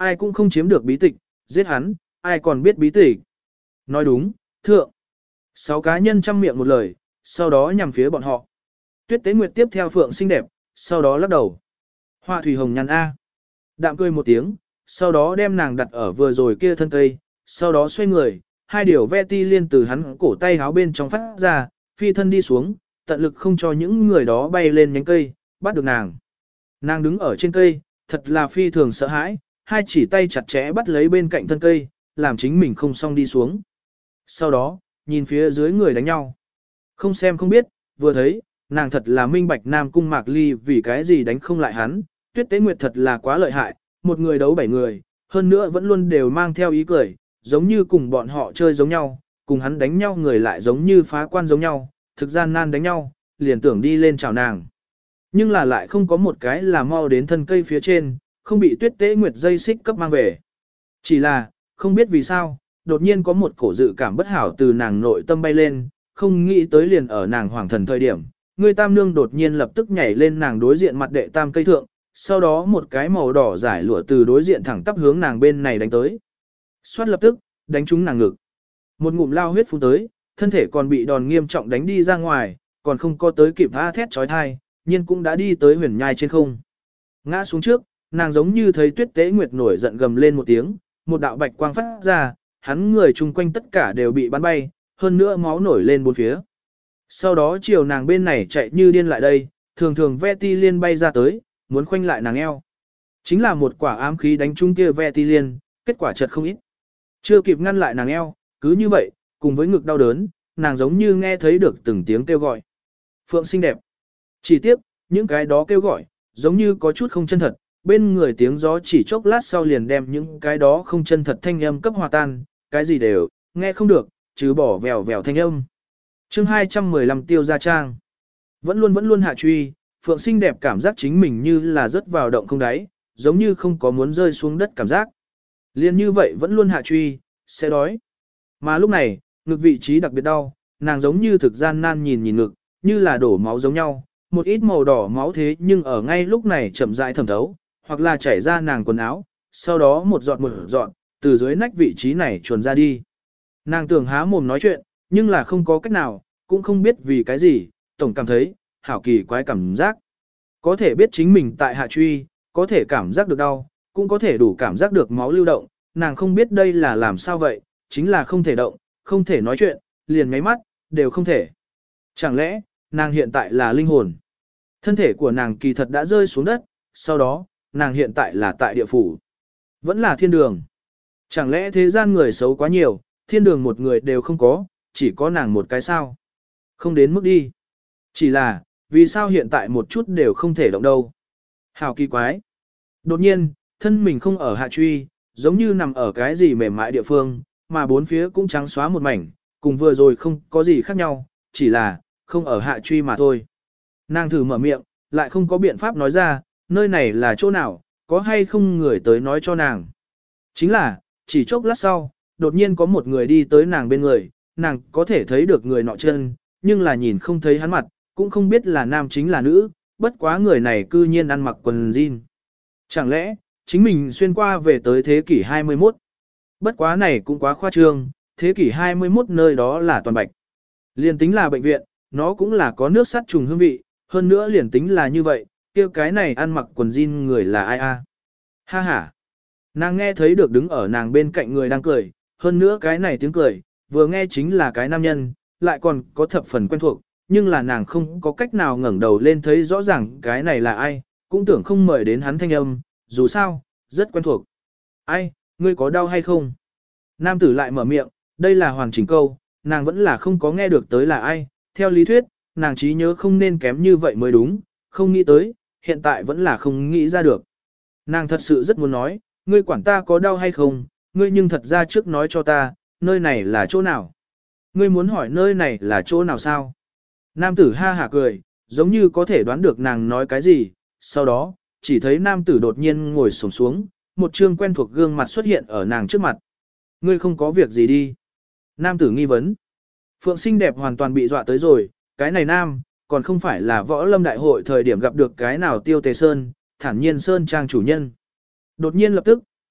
ai cũng không chiếm được bí tịch, giết hắn, ai còn biết bí tịch. Nói đúng, thượng. Sáu cá nhân chăm miệng một lời, sau đó nhằm phía bọn họ. Tuyết Tế Nguyệt tiếp theo Phượng xinh đẹp, sau đó lắc đầu. Hoa Thủy Hồng nhăn A. Đạm cười một tiếng, sau đó đem nàng đặt ở vừa rồi kia thân cây, sau đó xoay người, hai điều ve ti liên từ hắn cổ tay háo bên trong phát ra, phi thân đi xuống, tận lực không cho những người đó bay lên nhánh cây, bắt được nàng. Nàng đứng ở trên cây, thật là phi thường sợ hãi, hai chỉ tay chặt chẽ bắt lấy bên cạnh thân cây, làm chính mình không xong đi xuống. Sau đó, nhìn phía dưới người đánh nhau. Không xem không biết, vừa thấy, nàng thật là minh bạch Nam Cung Mạc Ly vì cái gì đánh không lại hắn, Tuyết Tế Nguyệt thật là quá lợi hại, một người đấu bảy người, hơn nữa vẫn luôn đều mang theo ý cười, giống như cùng bọn họ chơi giống nhau, cùng hắn đánh nhau người lại giống như phá quan giống nhau, thực gian nan đánh nhau, liền tưởng đi lên chào nàng. Nhưng là lại không có một cái là mau đến thân cây phía trên, không bị Tuyết Tế Nguyệt dây xích cấp mang về. Chỉ là, không biết vì sao, đột nhiên có một cổ dự cảm bất hảo từ nàng nội tâm bay lên, không nghĩ tới liền ở nàng hoàng thần thời điểm. Người tam nương đột nhiên lập tức nhảy lên nàng đối diện mặt đệ tam cây thượng, sau đó một cái màu đỏ giải lụa từ đối diện thẳng tắp hướng nàng bên này đánh tới. Xoát lập tức, đánh trúng nàng ngực. Một ngụm lao huyết phun tới, thân thể còn bị đòn nghiêm trọng đánh đi ra ngoài, còn không có tới kịp tha thét trói thai, nhưng cũng đã đi tới huyền nhai trên không. Ngã xuống trước, nàng giống như thấy Tuyết Tế Nguyệt nổi giận gầm lên một tiếng, một đạo bạch quang phát ra, hắn người chung quanh tất cả đều bị bắn bay, hơn nữa máu nổi lên bốn phía. Sau đó chiều nàng bên này chạy như điên lại đây, thường thường ve ti liên bay ra tới, muốn khoanh lại nàng eo. Chính là một quả ám khí đánh trúng kia ve ti liên, kết quả chật không ít. Chưa kịp ngăn lại nàng eo, cứ như vậy, cùng với ngực đau đớn, nàng giống như nghe thấy được từng tiếng kêu gọi. Phượng xinh đẹp. Chỉ tiếc, những cái đó kêu gọi, giống như có chút không chân thật, bên người tiếng gió chỉ chốc lát sau liền đem những cái đó không chân thật thanh âm cấp hòa tan, cái gì đều, nghe không được, chứ bỏ vèo vèo thanh âm. chương hai trăm mười lăm Tiêu Gia Trang. Vẫn luôn vẫn luôn hạ truy, Phượng xinh đẹp cảm giác chính mình như là rớt vào động không đáy, giống như không có muốn rơi xuống đất cảm giác. Liên như vậy vẫn luôn hạ truy, sẽ đói. Mà lúc này, ngực vị trí đặc biệt đau, nàng giống như thực gian nan nhìn nhìn ngực, như là đổ máu giống nhau, một ít màu đỏ máu thế nhưng ở ngay lúc này chậm rãi thẩm thấu, hoặc là chảy ra nàng quần áo, sau đó một giọt một giọt, từ dưới nách vị trí này chuồn ra đi. Nàng tưởng há mồm nói chuyện, nhưng là không có cách nào, cũng không biết vì cái gì, tổng cảm thấy, hảo kỳ quái cảm giác. Có thể biết chính mình tại hạ truy, có thể cảm giác được đau, cũng có thể đủ cảm giác được máu lưu động, nàng không biết đây là làm sao vậy, chính là không thể động, không thể nói chuyện, liền ngáy mắt, đều không thể. Chẳng lẽ, nàng hiện tại là linh hồn? Thân thể của nàng kỳ thật đã rơi xuống đất, sau đó, nàng hiện tại là tại địa phủ. Vẫn là thiên đường. Chẳng lẽ thế gian người xấu quá nhiều, thiên đường một người đều không có, chỉ có nàng một cái sao? Không đến mức đi. Chỉ là, vì sao hiện tại một chút đều không thể động đâu? Hào kỳ quái. Đột nhiên, thân mình không ở hạ truy, giống như nằm ở cái gì mềm mại địa phương, mà bốn phía cũng trắng xóa một mảnh, cùng vừa rồi không có gì khác nhau, chỉ là, không ở hạ truy mà thôi. Nàng thử mở miệng, lại không có biện pháp nói ra, nơi này là chỗ nào, có hay không người tới nói cho nàng. Chính là, chỉ chốc lát sau, đột nhiên có một người đi tới nàng bên người, nàng có thể thấy được người nọ chân, nhưng là nhìn không thấy hắn mặt, cũng không biết là nam chính là nữ, bất quá người này cư nhiên ăn mặc quần jean. Chẳng lẽ, chính mình xuyên qua về tới thế kỷ hai mươi mốt. Bất quá này cũng quá khoa trương, thế kỷ hai mươi mốt nơi đó là toàn bạch. Liền tính là bệnh viện, nó cũng là có nước sắt trùng hương vị, hơn nữa liền tính là như vậy, kêu cái này ăn mặc quần jean người là ai a? Ha ha. Nàng nghe thấy được đứng ở nàng bên cạnh người đang cười, hơn nữa cái này tiếng cười, vừa nghe chính là cái nam nhân, lại còn có thập phần quen thuộc, nhưng là nàng không có cách nào ngẩng đầu lên thấy rõ ràng cái này là ai, cũng tưởng không mời đến hắn thanh âm, dù sao, rất quen thuộc. Ai, ngươi có đau hay không? Nam tử lại mở miệng, đây là hoàn chỉnh câu, nàng vẫn là không có nghe được tới là ai, theo lý thuyết, nàng trí nhớ không nên kém như vậy mới đúng, không nghĩ tới, hiện tại vẫn là không nghĩ ra được. Nàng thật sự rất muốn nói, ngươi quản ta có đau hay không, ngươi nhưng thật ra trước nói cho ta, nơi này là chỗ nào? Ngươi muốn hỏi nơi này là chỗ nào sao? Nam tử ha hả cười, giống như có thể đoán được nàng nói cái gì, sau đó, chỉ thấy nam tử đột nhiên ngồi xổm xuống, một trương quen thuộc gương mặt xuất hiện ở nàng trước mặt. Ngươi không có việc gì đi. Nam tử nghi vấn. Phượng xinh đẹp hoàn toàn bị dọa tới rồi, cái này nam, còn không phải là võ lâm đại hội thời điểm gặp được cái nào tiêu tề sơn, thản nhiên sơn trang chủ nhân. Đột nhiên lập tức,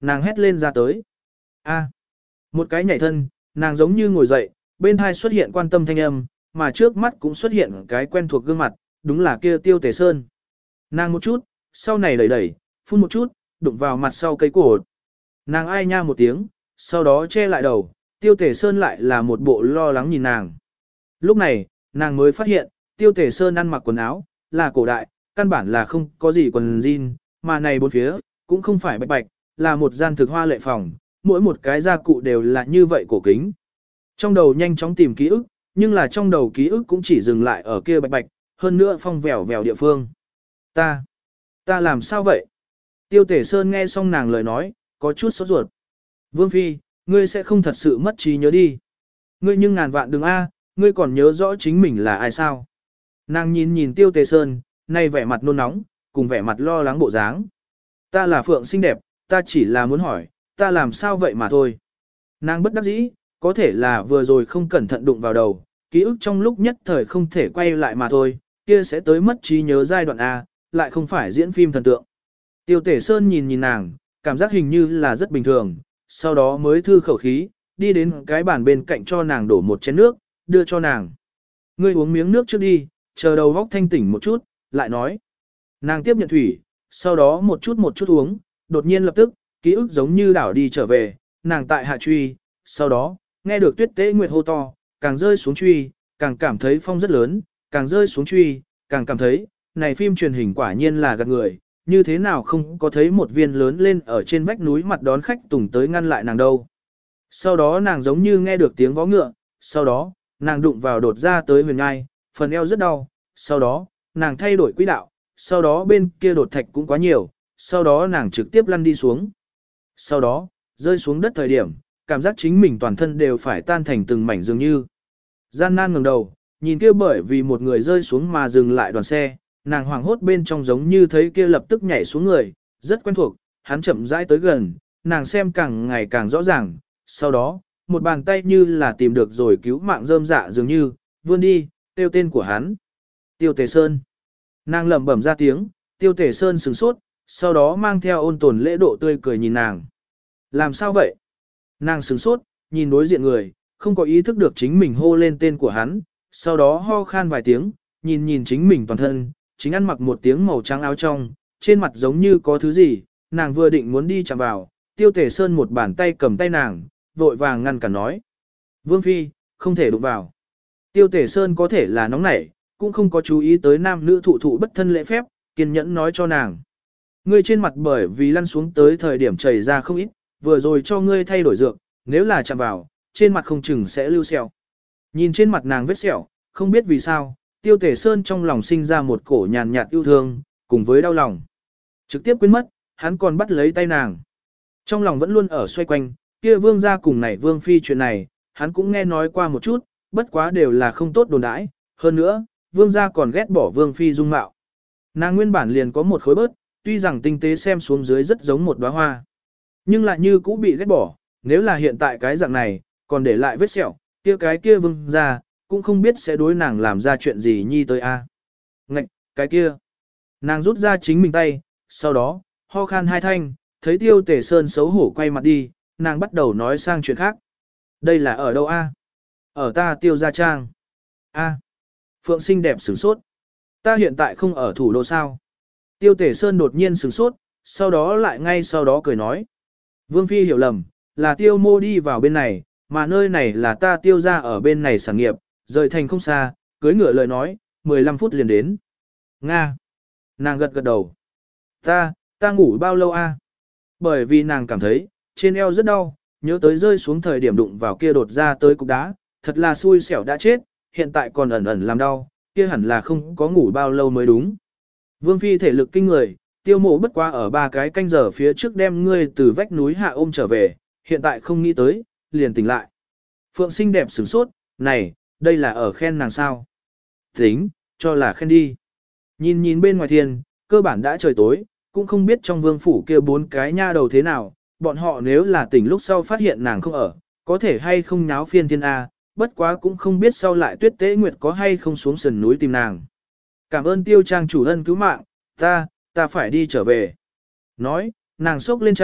Nàng hét lên ra tới. A. Một cái nhảy thân, nàng giống như ngồi dậy, bên hai xuất hiện quan tâm thanh âm, mà trước mắt cũng xuất hiện cái quen thuộc gương mặt, đúng là kia Tiêu Tề Sơn. Nàng một chút, sau này đẩy đẩy, phun một chút, đụng vào mặt sau cây cổ. Nàng ai nha một tiếng, sau đó che lại đầu, Tiêu Tề Sơn lại là một bộ lo lắng nhìn nàng. Lúc này, nàng mới phát hiện, Tiêu Tề Sơn ăn mặc quần áo, là cổ đại, căn bản là không có gì quần jean, mà này bốn phía, cũng không phải bạch bạch, là một gian thực hoa lệ phòng, mỗi một cái gia cụ đều là như vậy cổ kính. Trong đầu nhanh chóng tìm ký ức, nhưng là trong đầu ký ức cũng chỉ dừng lại ở kia bạch bạch, hơn nữa phong vèo vèo địa phương. Ta, ta làm sao vậy? Tiêu Tể Sơn nghe xong nàng lời nói, có chút sốt ruột. Vương Phi, ngươi sẽ không thật sự mất trí nhớ đi. Ngươi nhưng ngàn vạn đừng a, ngươi còn nhớ rõ chính mình là ai sao? Nàng nhìn nhìn Tiêu Tề Sơn, nay vẻ mặt nôn nóng, cùng vẻ mặt lo lắng bộ dáng. Ta là Phượng xinh đẹp, ta chỉ là muốn hỏi, ta làm sao vậy mà thôi. Nàng bất đắc dĩ, có thể là vừa rồi không cẩn thận đụng vào đầu, ký ức trong lúc nhất thời không thể quay lại mà thôi, kia sẽ tới mất trí nhớ giai đoạn A, lại không phải diễn phim thần tượng. Tiêu Tể Sơn nhìn nhìn nàng, cảm giác hình như là rất bình thường, sau đó mới thư khẩu khí, đi đến cái bàn bên cạnh cho nàng đổ một chén nước, đưa cho nàng. Ngươi uống miếng nước trước đi, chờ đầu góc thanh tỉnh một chút, lại nói. Nàng tiếp nhận thủy, sau đó một chút một chút uống, đột nhiên lập tức, ký ức giống như đảo đi trở về, nàng tại hạ truy, sau đó, nghe được Tuyết Tế Nguyệt hô to, càng rơi xuống truy, càng cảm thấy phong rất lớn, càng rơi xuống truy, càng cảm thấy, này phim truyền hình quả nhiên là gạt người, như thế nào không có thấy một viên lớn lên ở trên vách núi mặt đón khách tùng tới ngăn lại nàng đâu. Sau đó nàng giống như nghe được tiếng vó ngựa, sau đó, nàng đụng vào đột ra tới huyền ngai, phần eo rất đau, sau đó, nàng thay đổi quỹ đạo, sau đó bên kia đột thạch cũng quá nhiều, sau đó nàng trực tiếp lăn đi xuống. Sau đó, rơi xuống đất thời điểm, cảm giác chính mình toàn thân đều phải tan thành từng mảnh dường như. Gian nan ngẩng đầu, nhìn kia bởi vì một người rơi xuống mà dừng lại đoàn xe, nàng hoảng hốt bên trong giống như thấy kia lập tức nhảy xuống người, rất quen thuộc, hắn chậm rãi tới gần, nàng xem càng ngày càng rõ ràng, sau đó, một bàn tay như là tìm được rồi cứu mạng rơm dạ dường như, vươn đi, tiêu tên của hắn. Tiêu Tề Sơn. Nàng lẩm bẩm ra tiếng, Tiêu Tề Sơn sửng sốt, sau đó mang theo ôn tồn lễ độ tươi cười nhìn nàng. Làm sao vậy? Nàng sửng sốt, nhìn đối diện người, không có ý thức được chính mình hô lên tên của hắn, sau đó ho khan vài tiếng, nhìn nhìn chính mình toàn thân, chính ăn mặc một tiếng màu trắng áo trong, trên mặt giống như có thứ gì, nàng vừa định muốn đi chạm vào, Tiêu Tề Sơn một bàn tay cầm tay nàng, vội vàng ngăn cản nói. Vương Phi, không thể đụng vào. Tiêu Tề Sơn có thể là nóng nảy, cũng không có chú ý tới nam nữ thụ thụ bất thân lễ phép, kiên nhẫn nói cho nàng. Ngươi trên mặt bởi vì lăn xuống tới thời điểm chảy ra không ít, vừa rồi cho ngươi thay đổi dược, nếu là chạm vào, trên mặt không chừng sẽ lưu sẹo. Nhìn trên mặt nàng vết sẹo, không biết vì sao, Tiêu Tề Sơn trong lòng sinh ra một cổ nhàn nhạt yêu thương, cùng với đau lòng. Trực tiếp quên mất, hắn còn bắt lấy tay nàng. Trong lòng vẫn luôn ở xoay quanh, kia vương gia cùng này vương phi chuyện này, hắn cũng nghe nói qua một chút, bất quá đều là không tốt đồn đãi. Hơn nữa, vương gia còn ghét bỏ vương phi dung mạo. Nàng nguyên bản liền có một khối bớt, tuy rằng tinh tế xem xuống dưới rất giống một đóa hoa. Nhưng lại như cũ bị ghét bỏ, nếu là hiện tại cái dạng này, còn để lại vết sẹo, kia cái kia vương gia, cũng không biết sẽ đối nàng làm ra chuyện gì nhi tới a. À. Ngạch, cái kia. Nàng rút ra chính mình tay, sau đó, ho khan hai thanh, thấy Tiêu Tề Sơn xấu hổ quay mặt đi, nàng bắt đầu nói sang chuyện khác. Đây là ở đâu a? À? Ở ta Tiêu gia trang. A. À. Phượng xinh đẹp sửng sốt. Ta hiện tại không ở thủ đô sao? Tiêu Tề Sơn đột nhiên sửng sốt, sau đó lại ngay sau đó cười nói. Vương Phi hiểu lầm, là Tiêu mô đi vào bên này, mà nơi này là ta Tiêu gia ở bên này sản nghiệp, rời thành không xa, cưới ngựa lời nói, mười lăm phút liền đến. Nga. Nàng gật gật đầu. Ta, ta ngủ bao lâu a? Bởi vì nàng cảm thấy, trên eo rất đau, nhớ tới rơi xuống thời điểm đụng vào kia đột ra tới cục đá, thật là xui xẻo đã chết, hiện tại còn ẩn ẩn làm đau, kia hẳn là không có ngủ bao lâu mới đúng. Vương Phi thể lực kinh người, Tiêu mộ bất qua ở ba cái canh giờ phía trước đem ngươi từ vách núi hạ ôm trở về, hiện tại không nghĩ tới, liền tỉnh lại. Phượng xinh đẹp sửng sốt, này, đây là ở khen nàng sao. Tính, cho là khen đi. Nhìn nhìn bên ngoài thiên, cơ bản đã trời tối, cũng không biết trong vương phủ kia bốn cái nha đầu thế nào, bọn họ nếu là tỉnh lúc sau phát hiện nàng không ở, có thể hay không nháo phiên thiên A, bất quá cũng không biết sau lại Tuyết Tế Nguyệt có hay không xuống sườn núi tìm nàng. Cảm ơn Tiêu trang chủ ân cứu mạng, ta, ta phải đi trở về. Nói, nàng xốc lên chăn,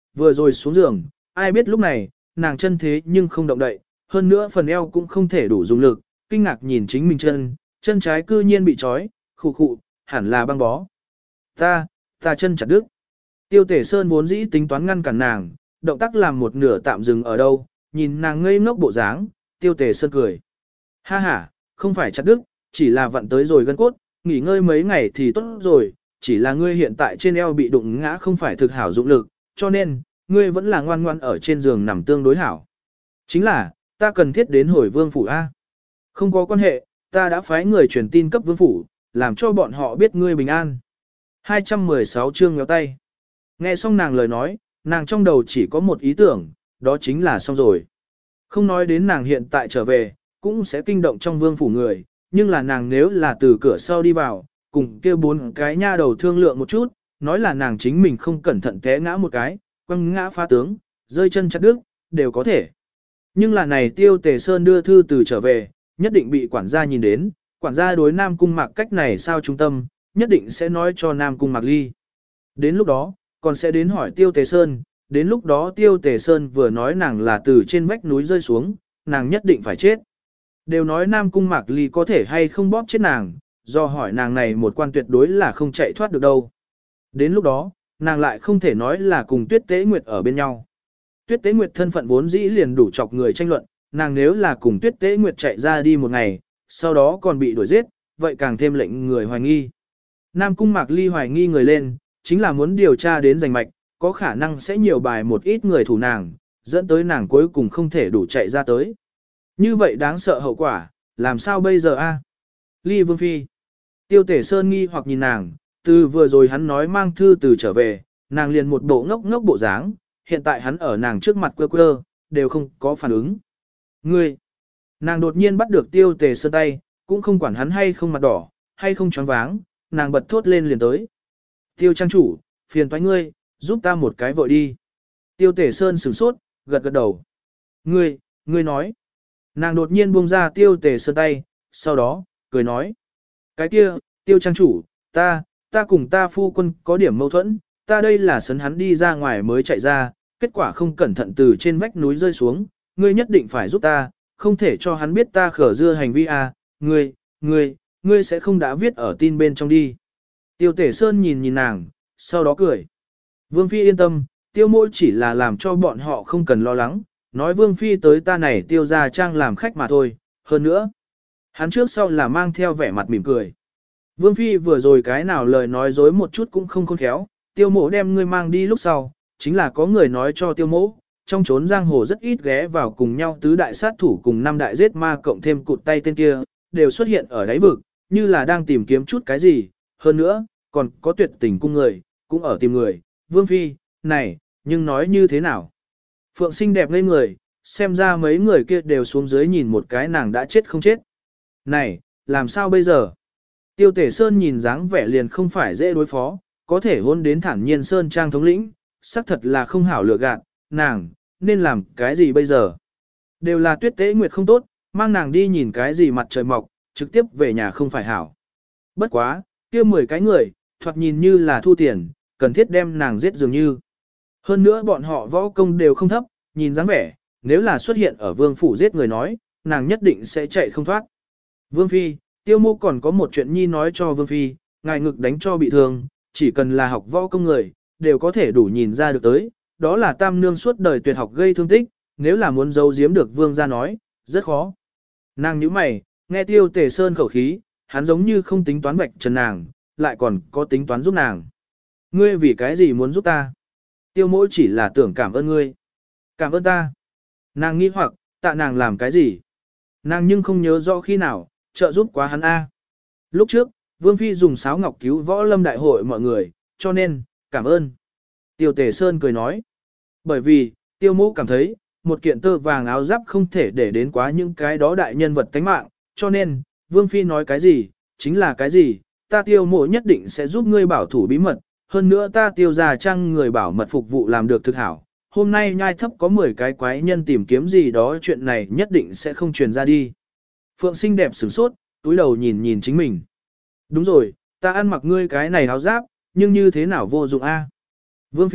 vừa rồi xuống giường, ai biết lúc này, nàng chân thế nhưng không động đậy, hơn nữa phần eo cũng không thể đủ dùng lực, kinh ngạc nhìn chính mình chân, chân trái cư nhiên bị trói, khụ khụ, hẳn là băng bó. Ta, ta chân chặt đứt. Tiêu Tể Sơn vốn dĩ tính toán ngăn cản nàng, động tác làm một nửa tạm dừng ở đâu, nhìn nàng ngây ngốc bộ dáng, Tiêu Tể Sơn cười. Ha ha, không phải chặt đứt, chỉ là vặn tới rồi gân cốt, nghỉ ngơi mấy ngày thì tốt rồi, chỉ là ngươi hiện tại trên eo bị đụng ngã không phải thực hảo dụng lực, cho nên, ngươi vẫn là ngoan ngoan ở trên giường nằm tương đối hảo. Chính là, ta cần thiết đến hồi vương phủ A. Không có quan hệ, ta đã phái người truyền tin cấp vương phủ, làm cho bọn họ biết ngươi bình an. hai trăm mười sáu chương nhéo tay. Nghe xong nàng lời nói, nàng trong đầu chỉ có một ý tưởng, đó chính là xong rồi. Không nói đến nàng hiện tại trở về, cũng sẽ kinh động trong vương phủ người, nhưng là nàng nếu là từ cửa sau đi vào, cùng kia bốn cái nha đầu thương lượng một chút, nói là nàng chính mình không cẩn thận té ngã một cái, quăng ngã phá tướng, rơi chân chặt đứt, đều có thể. Nhưng là này Tiêu Tề Sơn đưa thư từ trở về, nhất định bị quản gia nhìn đến, quản gia đối Nam Cung Mạc cách này sao trung tâm, nhất định sẽ nói cho Nam Cung Mạc ly. Đến lúc đó, còn sẽ đến hỏi Tiêu Tề Sơn, đến lúc đó Tiêu Tề Sơn vừa nói nàng là từ trên vách núi rơi xuống, nàng nhất định phải chết. Đều nói Nam Cung Mạc ly có thể hay không bóp chết nàng, do hỏi nàng này một quan tuyệt đối là không chạy thoát được đâu. Đến lúc đó, nàng lại không thể nói là cùng Tuyết Tế Nguyệt ở bên nhau. Tuyết Tế Nguyệt thân phận vốn dĩ liền đủ chọc người tranh luận, nàng nếu là cùng Tuyết Tế Nguyệt chạy ra đi một ngày, sau đó còn bị đuổi giết, vậy càng thêm lệnh người hoài nghi. Nam Cung Mạc Ly hoài nghi người lên, chính là muốn điều tra đến rành mạch, có khả năng sẽ nhiều bài một ít người thủ nàng, dẫn tới nàng cuối cùng không thể đủ chạy ra tới. Như vậy đáng sợ hậu quả, làm sao bây giờ a? Ly Vương Phi. Tiêu Tể Sơn nghi hoặc nhìn nàng, từ vừa rồi hắn nói mang thư từ trở về, nàng liền một bộ ngốc ngốc bộ dáng, hiện tại hắn ở nàng trước mặt quơ quơ, đều không có phản ứng. Ngươi! Nàng đột nhiên bắt được Tiêu Tề Sơn tay, cũng không quản hắn hay không mặt đỏ, hay không choáng váng, nàng bật thốt lên liền tới. Tiêu trang chủ, phiền toái ngươi, giúp ta một cái vội đi. Tiêu Tề Sơn sửng sốt, gật gật đầu. Ngươi, ngươi nói. Nàng đột nhiên buông ra Tiêu Tề Sơn tay, sau đó, cười nói. Cái kia, Tiêu trang chủ, ta, ta cùng ta phu quân có điểm mâu thuẫn, ta đây là sấn hắn đi ra ngoài mới chạy ra, kết quả không cẩn thận từ trên vách núi rơi xuống, ngươi nhất định phải giúp ta, không thể cho hắn biết ta khở dưa hành vi à, ngươi, ngươi, ngươi sẽ không đã viết ở tin bên trong đi. Tiêu Tể Sơn nhìn nhìn nàng, sau đó cười. Vương Phi yên tâm, tiêu mỗi chỉ là làm cho bọn họ không cần lo lắng, nói Vương Phi tới ta này tiêu ra trang làm khách mà thôi, hơn nữa. Hắn trước sau là mang theo vẻ mặt mỉm cười. Vương Phi vừa rồi cái nào lời nói dối một chút cũng không khôn khéo, tiêu mộ đem ngươi mang đi lúc sau, chính là có người nói cho tiêu mộ, trong chốn giang hồ rất ít ghé vào cùng nhau tứ đại sát thủ cùng năm đại giết ma cộng thêm cụt tay tên kia, đều xuất hiện ở đáy vực, như là đang tìm kiếm chút cái gì, hơn nữa, còn có tuyệt tình cung người, cũng ở tìm người, Vương Phi, này, nhưng nói như thế nào? Phượng xinh đẹp ngây người, xem ra mấy người kia đều xuống dưới nhìn một cái nàng đã chết không chết. Này, làm sao bây giờ? Tiêu Tể Sơn nhìn dáng vẻ liền không phải dễ đối phó, có thể hôn đến thản nhiên Sơn Trang thống lĩnh, xác thật là không hảo lựa gạt, nàng, nên làm cái gì bây giờ? Đều là Tuyết Tế Nguyệt không tốt, mang nàng đi nhìn cái gì mặt trời mọc, trực tiếp về nhà không phải hảo. Bất quá, kia mười cái người, thoạt nhìn như là thu tiền, cần thiết đem nàng giết dường như. Hơn nữa bọn họ võ công đều không thấp, nhìn dáng vẻ, nếu là xuất hiện ở vương phủ giết người nói, nàng nhất định sẽ chạy không thoát. Vương Phi, tiêu mô còn có một chuyện nhi nói cho Vương Phi, ngài ngực đánh cho bị thương, chỉ cần là học võ công người, đều có thể đủ nhìn ra được tới, đó là tam nương suốt đời tuyệt học gây thương tích, nếu là muốn giấu giếm được Vương gia nói, rất khó. Nàng nhíu mày, nghe Tiêu Tề Sơn khẩu khí, hắn giống như không tính toán vạch trần nàng, lại còn có tính toán giúp nàng. Ngươi vì cái gì muốn giúp ta? Tiêu mỗi chỉ là tưởng cảm ơn ngươi. Cảm ơn ta. Nàng nghi hoặc, tạ nàng làm cái gì? Nàng nhưng không nhớ rõ khi nào, trợ giúp quá hắn A. Lúc trước, Vương Phi dùng sáo ngọc cứu võ lâm đại hội mọi người, cho nên, cảm ơn. Tiêu Tề Sơn cười nói. Bởi vì, tiêu mũ cảm thấy, một kiện tơ vàng áo giáp không thể để đến quá những cái đó đại nhân vật tánh mạng, cho nên, Vương Phi nói cái gì, chính là cái gì, ta tiêu mộ nhất định sẽ giúp ngươi bảo thủ bí mật, hơn nữa ta tiêu già trang người bảo mật phục vụ làm được thực hảo. Hôm nay nhai thấp có mười cái quái nhân tìm kiếm gì đó chuyện này nhất định sẽ không truyền ra đi. Phượng xinh đẹp sửng sốt, túi đầu nhìn nhìn chính mình. Đúng rồi, ta ăn mặc ngươi cái này áo giáp, nhưng như thế nào vô dụng a? Vương Phi,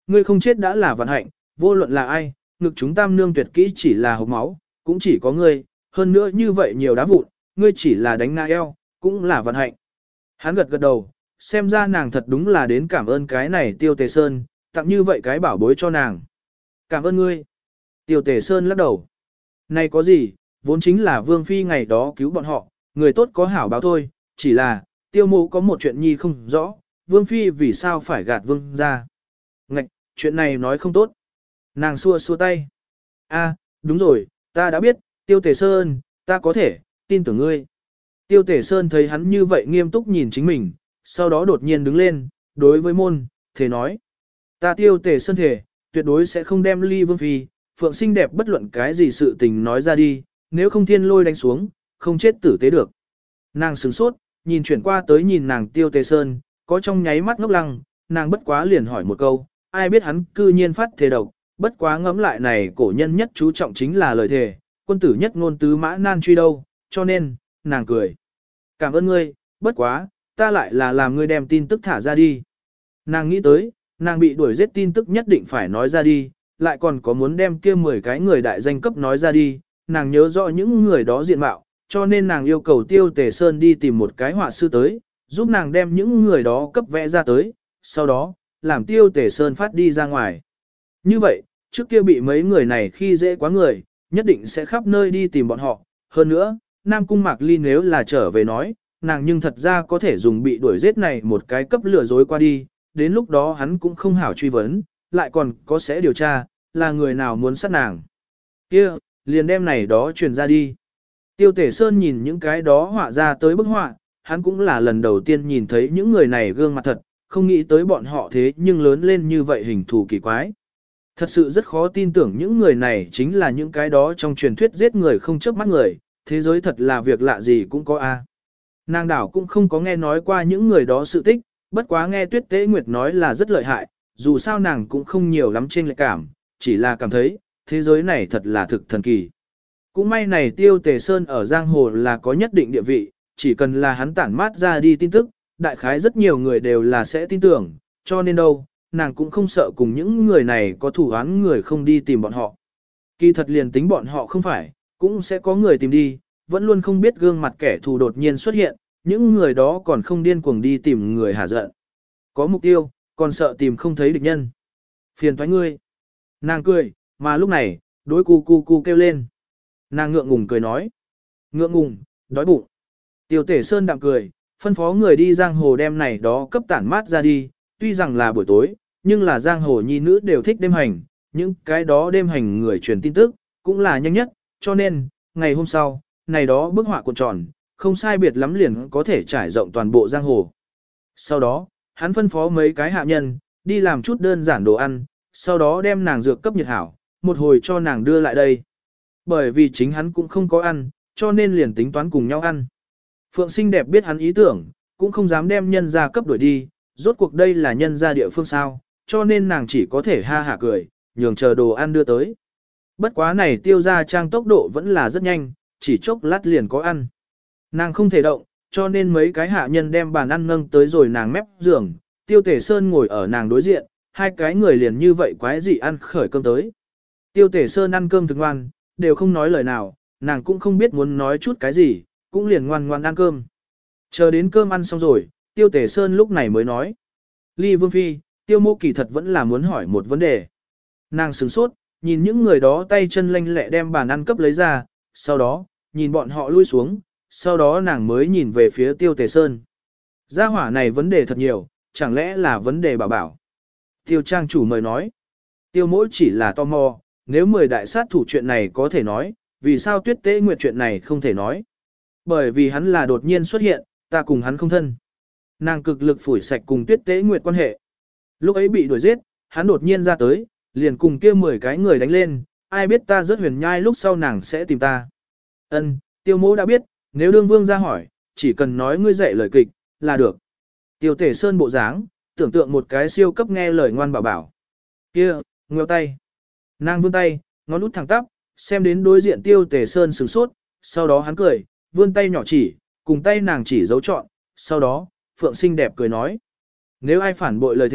ngươi không chết đã là vận hạnh, vô luận là ai, ngực chúng tam nương tuyệt kỹ chỉ là hộc máu, cũng chỉ có ngươi, hơn nữa như vậy nhiều đá vụn, ngươi chỉ là đánh ngã eo, cũng là vận hạnh. Hắn gật gật đầu, xem ra nàng thật đúng là đến cảm ơn cái này Tiêu Tề Sơn, tặng như vậy cái bảo bối cho nàng. Cảm ơn ngươi. Tiêu Tề Sơn lắc đầu. Này có gì, vốn chính là Vương Phi ngày đó cứu bọn họ, người tốt có hảo báo thôi, chỉ là, Tiêu mộ có một chuyện nhi không rõ, Vương Phi vì sao phải gạt Vương ra. Ngạch, chuyện này nói không tốt. Nàng xua xua tay. A, đúng rồi, ta đã biết, Tiêu Tề Sơn, ta có thể, tin tưởng ngươi. Tiêu Tề Sơn thấy hắn như vậy nghiêm túc nhìn chính mình, sau đó đột nhiên đứng lên, đối với môn, thề nói. Ta Tiêu Tề Sơn thề, tuyệt đối sẽ không đem ly Vương Phi, Phượng xinh đẹp bất luận cái gì sự tình nói ra đi, nếu không thiên lôi đánh xuống, không chết tử tế được. Nàng sửng sốt, nhìn chuyển qua tới nhìn nàng Tiêu Tề Sơn, có trong nháy mắt ngốc lăng, nàng bất quá liền hỏi một câu, ai biết hắn cư nhiên phát thề độc, bất quá ngẫm lại này cổ nhân nhất chú trọng chính là lời thề, quân tử nhất ngôn tứ mã nan truy đâu, cho nên, nàng cười. Cảm ơn ngươi, bất quá, ta lại là làm ngươi đem tin tức thả ra đi. Nàng nghĩ tới, nàng bị đuổi giết tin tức nhất định phải nói ra đi, lại còn có muốn đem kia mười cái người đại danh cấp nói ra đi, nàng nhớ rõ những người đó diện mạo, cho nên nàng yêu cầu Tiêu Tề Sơn đi tìm một cái họa sư tới, giúp nàng đem những người đó cấp vẽ ra tới, sau đó, làm Tiêu Tề Sơn phát đi ra ngoài. Như vậy, trước kia bị mấy người này khi dễ quá người, nhất định sẽ khắp nơi đi tìm bọn họ, hơn nữa, Nam Cung Mạc Ly nếu là trở về nói, nàng nhưng thật ra có thể dùng bị đuổi giết này một cái cấp lừa dối qua đi, đến lúc đó hắn cũng không hảo truy vấn, lại còn có sẽ điều tra, là người nào muốn sát nàng. Kia, liền đem này đó truyền ra đi. Tiêu Tể Sơn nhìn những cái đó họa ra tới bức họa, hắn cũng là lần đầu tiên nhìn thấy những người này gương mặt thật, không nghĩ tới bọn họ thế nhưng lớn lên như vậy hình thù kỳ quái. Thật sự rất khó tin tưởng những người này chính là những cái đó trong truyền thuyết giết người không chớp mắt người, thế giới thật là việc lạ gì cũng có a. Nàng đảo cũng không có nghe nói qua những người đó sự tích, bất quá nghe Tuyết Tế Nguyệt nói là rất lợi hại, dù sao nàng cũng không nhiều lắm trên lệ cảm, chỉ là cảm thấy, thế giới này thật là thực thần kỳ. Cũng may này Tiêu Tề Sơn ở Giang Hồ là có nhất định địa vị, chỉ cần là hắn tản mát ra đi tin tức, đại khái rất nhiều người đều là sẽ tin tưởng, cho nên đâu, nàng cũng không sợ cùng những người này có thủ án người không đi tìm bọn họ. Kỳ thật liền tính bọn họ không phải, cũng sẽ có người tìm đi, vẫn luôn không biết gương mặt kẻ thù đột nhiên xuất hiện, những người đó còn không điên cuồng đi tìm người hả giận. Có mục tiêu, còn sợ tìm không thấy địch nhân. Phiền toái ngươi. Nàng cười, mà lúc này, đối cu cu cu kêu lên. Nàng ngượng ngùng cười nói. Ngượng ngùng, đói bụng. Tiêu Tể Sơn đạm cười, phân phó người đi giang hồ đem này đó cấp tản mát ra đi, tuy rằng là buổi tối, nhưng là giang hồ nhi nữ đều thích đêm hành, những cái đó đêm hành người truyền tin tức, cũng là nhanh nhất, cho nên, ngày hôm sau, này đó bức họa cuộn tròn, không sai biệt lắm liền có thể trải rộng toàn bộ giang hồ. Sau đó, hắn phân phó mấy cái hạ nhân, đi làm chút đơn giản đồ ăn, sau đó đem nàng dược cấp nhiệt hảo, một hồi cho nàng đưa lại đây. Bởi vì chính hắn cũng không có ăn, cho nên liền tính toán cùng nhau ăn. Phượng xinh đẹp biết hắn ý tưởng, cũng không dám đem nhân ra cấp đuổi đi, rốt cuộc đây là nhân ra địa phương sao, cho nên nàng chỉ có thể ha hả cười, nhường chờ đồ ăn đưa tới. Bất quá này tiêu ra trang tốc độ vẫn là rất nhanh, chỉ chốc lát liền có ăn. Nàng không thể động, cho nên mấy cái hạ nhân đem bàn ăn nâng tới rồi nàng mép giường, Tiêu Tể Sơn ngồi ở nàng đối diện, hai cái người liền như vậy quái dị ăn khởi cơm tới. Tiêu Tể Sơn ăn cơm thực ngoan, đều không nói lời nào, nàng cũng không biết muốn nói chút cái gì, cũng liền ngoan ngoan ăn cơm. Chờ đến cơm ăn xong rồi, Tiêu Tể Sơn lúc này mới nói. Ly Vương Phi, Tiêu Mộ kỳ thật vẫn là muốn hỏi một vấn đề. Nàng sửng sốt, nhìn những người đó tay chân lanh lẹ đem bàn ăn cấp lấy ra, sau đó, nhìn bọn họ lui xuống, sau đó nàng mới nhìn về phía Tiêu Tề Sơn. Gia hỏa này vấn đề thật nhiều, chẳng lẽ là vấn đề bảo bảo. Tiêu trang chủ mời nói. Tiêu mỗi chỉ là tò mò, nếu mười đại sát thủ chuyện này có thể nói, vì sao Tuyết Tế Nguyệt chuyện này không thể nói. Bởi vì hắn là đột nhiên xuất hiện, ta cùng hắn không thân. Nàng cực lực phủi sạch cùng Tuyết Tế Nguyệt quan hệ. Lúc ấy bị đuổi giết, hắn đột nhiên ra tới, liền cùng kia mười cái người đánh lên, ai biết ta rất huyền nhai lúc sau nàng sẽ tìm ta. Ân, Tiêu mỗ đã biết, nếu đương vương ra hỏi, chỉ cần nói ngươi dạy lời kịch, là được. Tiêu Tể Sơn bộ dáng, tưởng tượng một cái siêu cấp nghe lời ngoan bảo bảo. Kia, ngoeo tay. Nàng vươn tay, ngón út thẳng tắp, xem đến đối diện Tiêu Tể Sơn sửng sốt, sau đó hắn cười, vươn tay nhỏ chỉ, cùng tay nàng chỉ dấu chọn, sau đó, Phượng xinh đẹp cười nói. Nếu ai phản bội lời thề,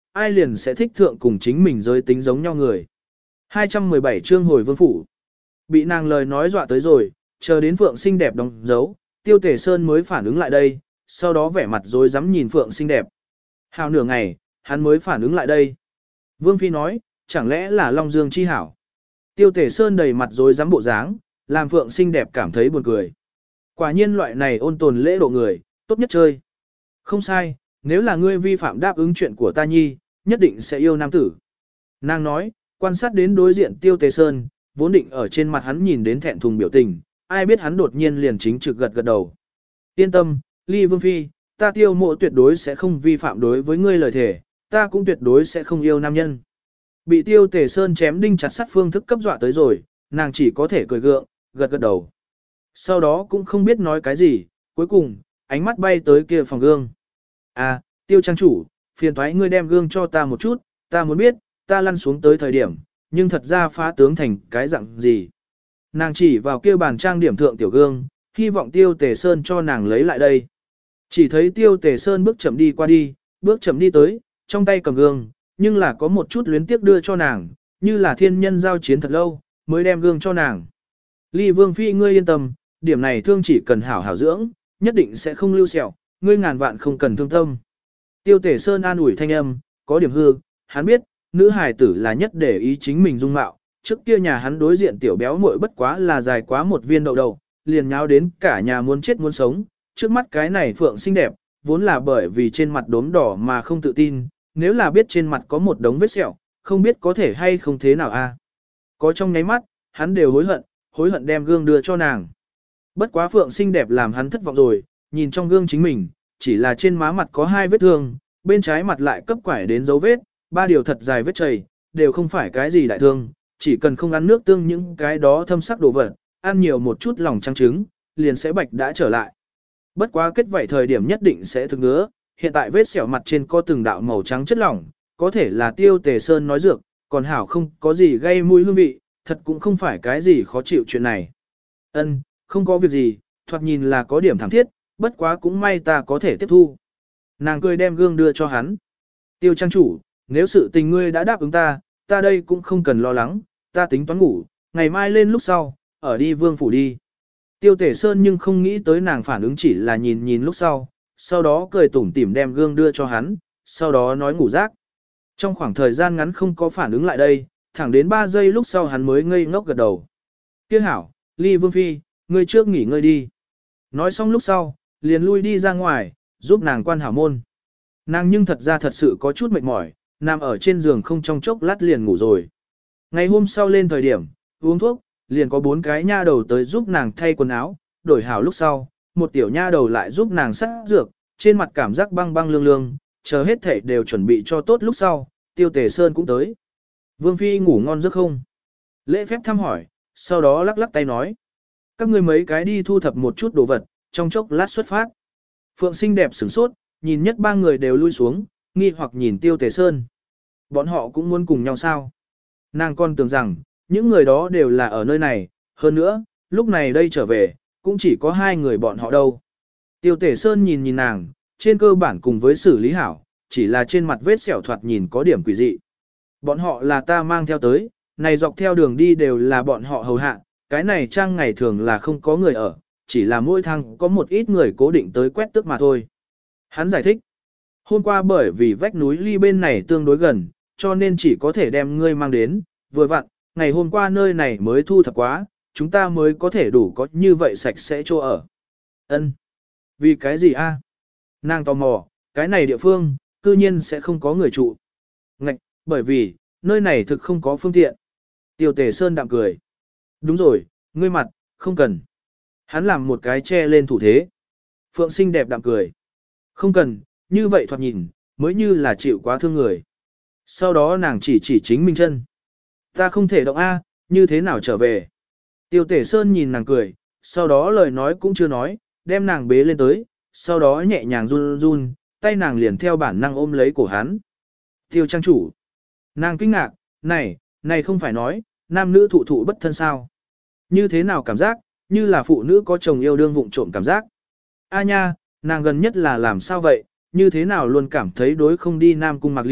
ai liền sẽ thích thượng cùng chính mình giới tính giống nhau người. hai trăm mười bảy chương hồi vương phủ. Bị nàng lời nói dọa tới rồi, chờ đến Phượng xinh đẹp đóng dấu, Tiêu Tề Sơn mới phản ứng lại đây, sau đó vẻ mặt rồi dám nhìn Phượng xinh đẹp. Hào nửa ngày, hắn mới phản ứng lại đây. Vương Phi nói, chẳng lẽ là Long Dương chi hảo. Tiêu Tề Sơn đầy mặt rồi dám bộ dáng, làm Phượng xinh đẹp cảm thấy buồn cười. Quả nhiên loại này ôn tồn lễ độ người, tốt nhất chơi. Không sai, nếu là ngươi vi phạm đáp ứng chuyện của ta nhi, nhất định sẽ yêu nam tử. Nàng nói, quan sát đến đối diện Tiêu Tề Sơn, vốn định ở trên mặt hắn nhìn đến thẹn thùng biểu tình, ai biết hắn đột nhiên liền chính trực gật gật đầu. Yên tâm, Ly Vương Phi, ta Tiêu Mộ tuyệt đối sẽ không vi phạm đối với ngươi lời thể, ta cũng tuyệt đối sẽ không yêu nam nhân. Bị Tiêu Tề Sơn chém đinh chặt sắt phương thức cấp dọa tới rồi, nàng chỉ có thể cười gượng, gật gật đầu. Sau đó cũng không biết nói cái gì, cuối cùng, ánh mắt bay tới kia phòng gương. À, Tiêu trang chủ, phiền thoái ngươi đem gương cho ta một chút, ta muốn biết, ta lăn xuống tới thời điểm, nhưng thật ra phá tướng thành cái dạng gì. Nàng chỉ vào kia bàn trang điểm thượng tiểu gương, hy vọng Tiêu Tề Sơn cho nàng lấy lại đây. Chỉ thấy Tiêu Tề Sơn bước chậm đi qua đi, bước chậm đi tới, trong tay cầm gương, nhưng là có một chút luyến tiếc đưa cho nàng, như là thiên nhân giao chiến thật lâu, mới đem gương cho nàng. Ly Vương Phi ngươi yên tâm, điểm này thương chỉ cần hảo hảo dưỡng, nhất định sẽ không lưu sẹo, ngươi ngàn vạn không cần thương tâm. Tiêu Tề Sơn an ủi thanh âm, có điểm hư, hắn biết, nữ hài tử là nhất để ý chính mình dung mạo, trước kia nhà hắn đối diện tiểu béo muội bất quá là dài quá một viên đậu đầu, liền nháo đến cả nhà muốn chết muốn sống, trước mắt cái này Phượng xinh đẹp, vốn là bởi vì trên mặt đốm đỏ mà không tự tin, nếu là biết trên mặt có một đống vết sẹo, không biết có thể hay không thế nào a. Có trong nháy mắt, hắn đều hối hận, hối hận đem gương đưa cho nàng. Bất quá Phượng xinh đẹp làm hắn thất vọng rồi, nhìn trong gương chính mình, chỉ là trên má mặt có hai vết thương, bên trái mặt lại cấp quải đến dấu vết, ba điều thật dài vết chảy, đều không phải cái gì đại thương, chỉ cần không ăn nước tương những cái đó thâm sắc đồ vật, ăn nhiều một chút lòng trắng trứng, liền sẽ bạch đã trở lại. Bất quá kết vảy thời điểm nhất định sẽ thực ngứa, hiện tại vết sẹo mặt trên có từng đạo màu trắng chất lỏng, có thể là Tiêu Tề Sơn nói dược, còn hảo không có gì gây mùi hương vị, thật cũng không phải cái gì khó chịu chuyện này. Ân, không có việc gì, thoạt nhìn là có điểm thảm thiết, bất quá cũng may ta có thể tiếp thu. Nàng cười đem gương đưa cho hắn. Tiêu trang chủ, nếu sự tình ngươi đã đáp ứng ta, ta đây cũng không cần lo lắng, ta tính toán ngủ, ngày mai lên lúc sau, ở đi vương phủ đi. Tiêu Tề Sơn nhưng không nghĩ tới nàng phản ứng chỉ là nhìn nhìn lúc sau, sau đó cười tủm tỉm đem gương đưa cho hắn, sau đó nói ngủ rác. Trong khoảng thời gian ngắn không có phản ứng lại đây, thẳng đến ba giây lúc sau hắn mới ngây ngốc gật đầu. Tiếc hảo, Ly Vương Phi, ngươi trước nghỉ ngơi đi. Nói xong lúc sau, liền lui đi ra ngoài, giúp nàng quan hảo môn. Nàng nhưng thật ra thật sự có chút mệt mỏi, nằm ở trên giường không trong chốc lát liền ngủ rồi. Ngày hôm sau lên thời điểm, uống thuốc, liền có bốn cái nha đầu tới giúp nàng thay quần áo, đổi hảo lúc sau, một tiểu nha đầu lại giúp nàng sắc dược, trên mặt cảm giác băng băng lương lương, chờ hết thể đều chuẩn bị cho tốt lúc sau, Tiêu Tề Sơn cũng tới. Vương Phi ngủ ngon giấc không? Lễ phép thăm hỏi, sau đó lắc lắc tay nói. Các ngươi mấy cái đi thu thập một chút đồ vật, trong chốc lát xuất phát. Phượng xinh đẹp sửng sốt, nhìn nhất ba người đều lui xuống, nghi hoặc nhìn Tiêu Tề Sơn. Bọn họ cũng muốn cùng nhau sao? Nàng còn tưởng rằng, những người đó đều là ở nơi này, hơn nữa, lúc này đây trở về, cũng chỉ có hai người bọn họ đâu. Tiêu Tề Sơn nhìn nhìn nàng, trên cơ bản cùng với xử lý hảo, chỉ là trên mặt vết sẹo thoạt nhìn có điểm quỷ dị. Bọn họ là ta mang theo tới, này dọc theo đường đi đều là bọn họ hầu hạ, cái này trang ngày thường là không có người ở, chỉ là mỗi thang có một ít người cố định tới quét tước mà thôi. Hắn giải thích, hôm qua bởi vì vách núi ly bên này tương đối gần, cho nên chỉ có thể đem ngươi mang đến, vừa vặn, ngày hôm qua nơi này mới thu thập quá, chúng ta mới có thể đủ có như vậy sạch sẽ chỗ ở. Ân, vì cái gì a? Nàng tò mò, cái này địa phương, cư nhiên sẽ không có người trụ. Ngạch, bởi vì, nơi này thực không có phương tiện. Tiêu Tề Sơn đạm cười. Đúng rồi, ngươi mặt, không cần. Hắn làm một cái che lên thủ thế. Phượng xinh đẹp đạm cười. Không cần, như vậy thoạt nhìn, mới như là chịu quá thương người. Sau đó nàng chỉ chỉ chính mình chân. Ta không thể động A, như thế nào trở về. Tiêu Tề Sơn nhìn nàng cười, sau đó lời nói cũng chưa nói, đem nàng bế lên tới, sau đó nhẹ nhàng run run, tay nàng liền theo bản năng ôm lấy cổ hắn. Tiêu trang chủ. Nàng kinh ngạc, này, này không phải nói, nam nữ thụ thụ bất thân sao. Như thế nào cảm giác, như là phụ nữ có chồng yêu đương vụng trộm cảm giác. A nha, nàng gần nhất là làm sao vậy, như thế nào luôn cảm thấy đối không đi Nam Cung Mạc Ly,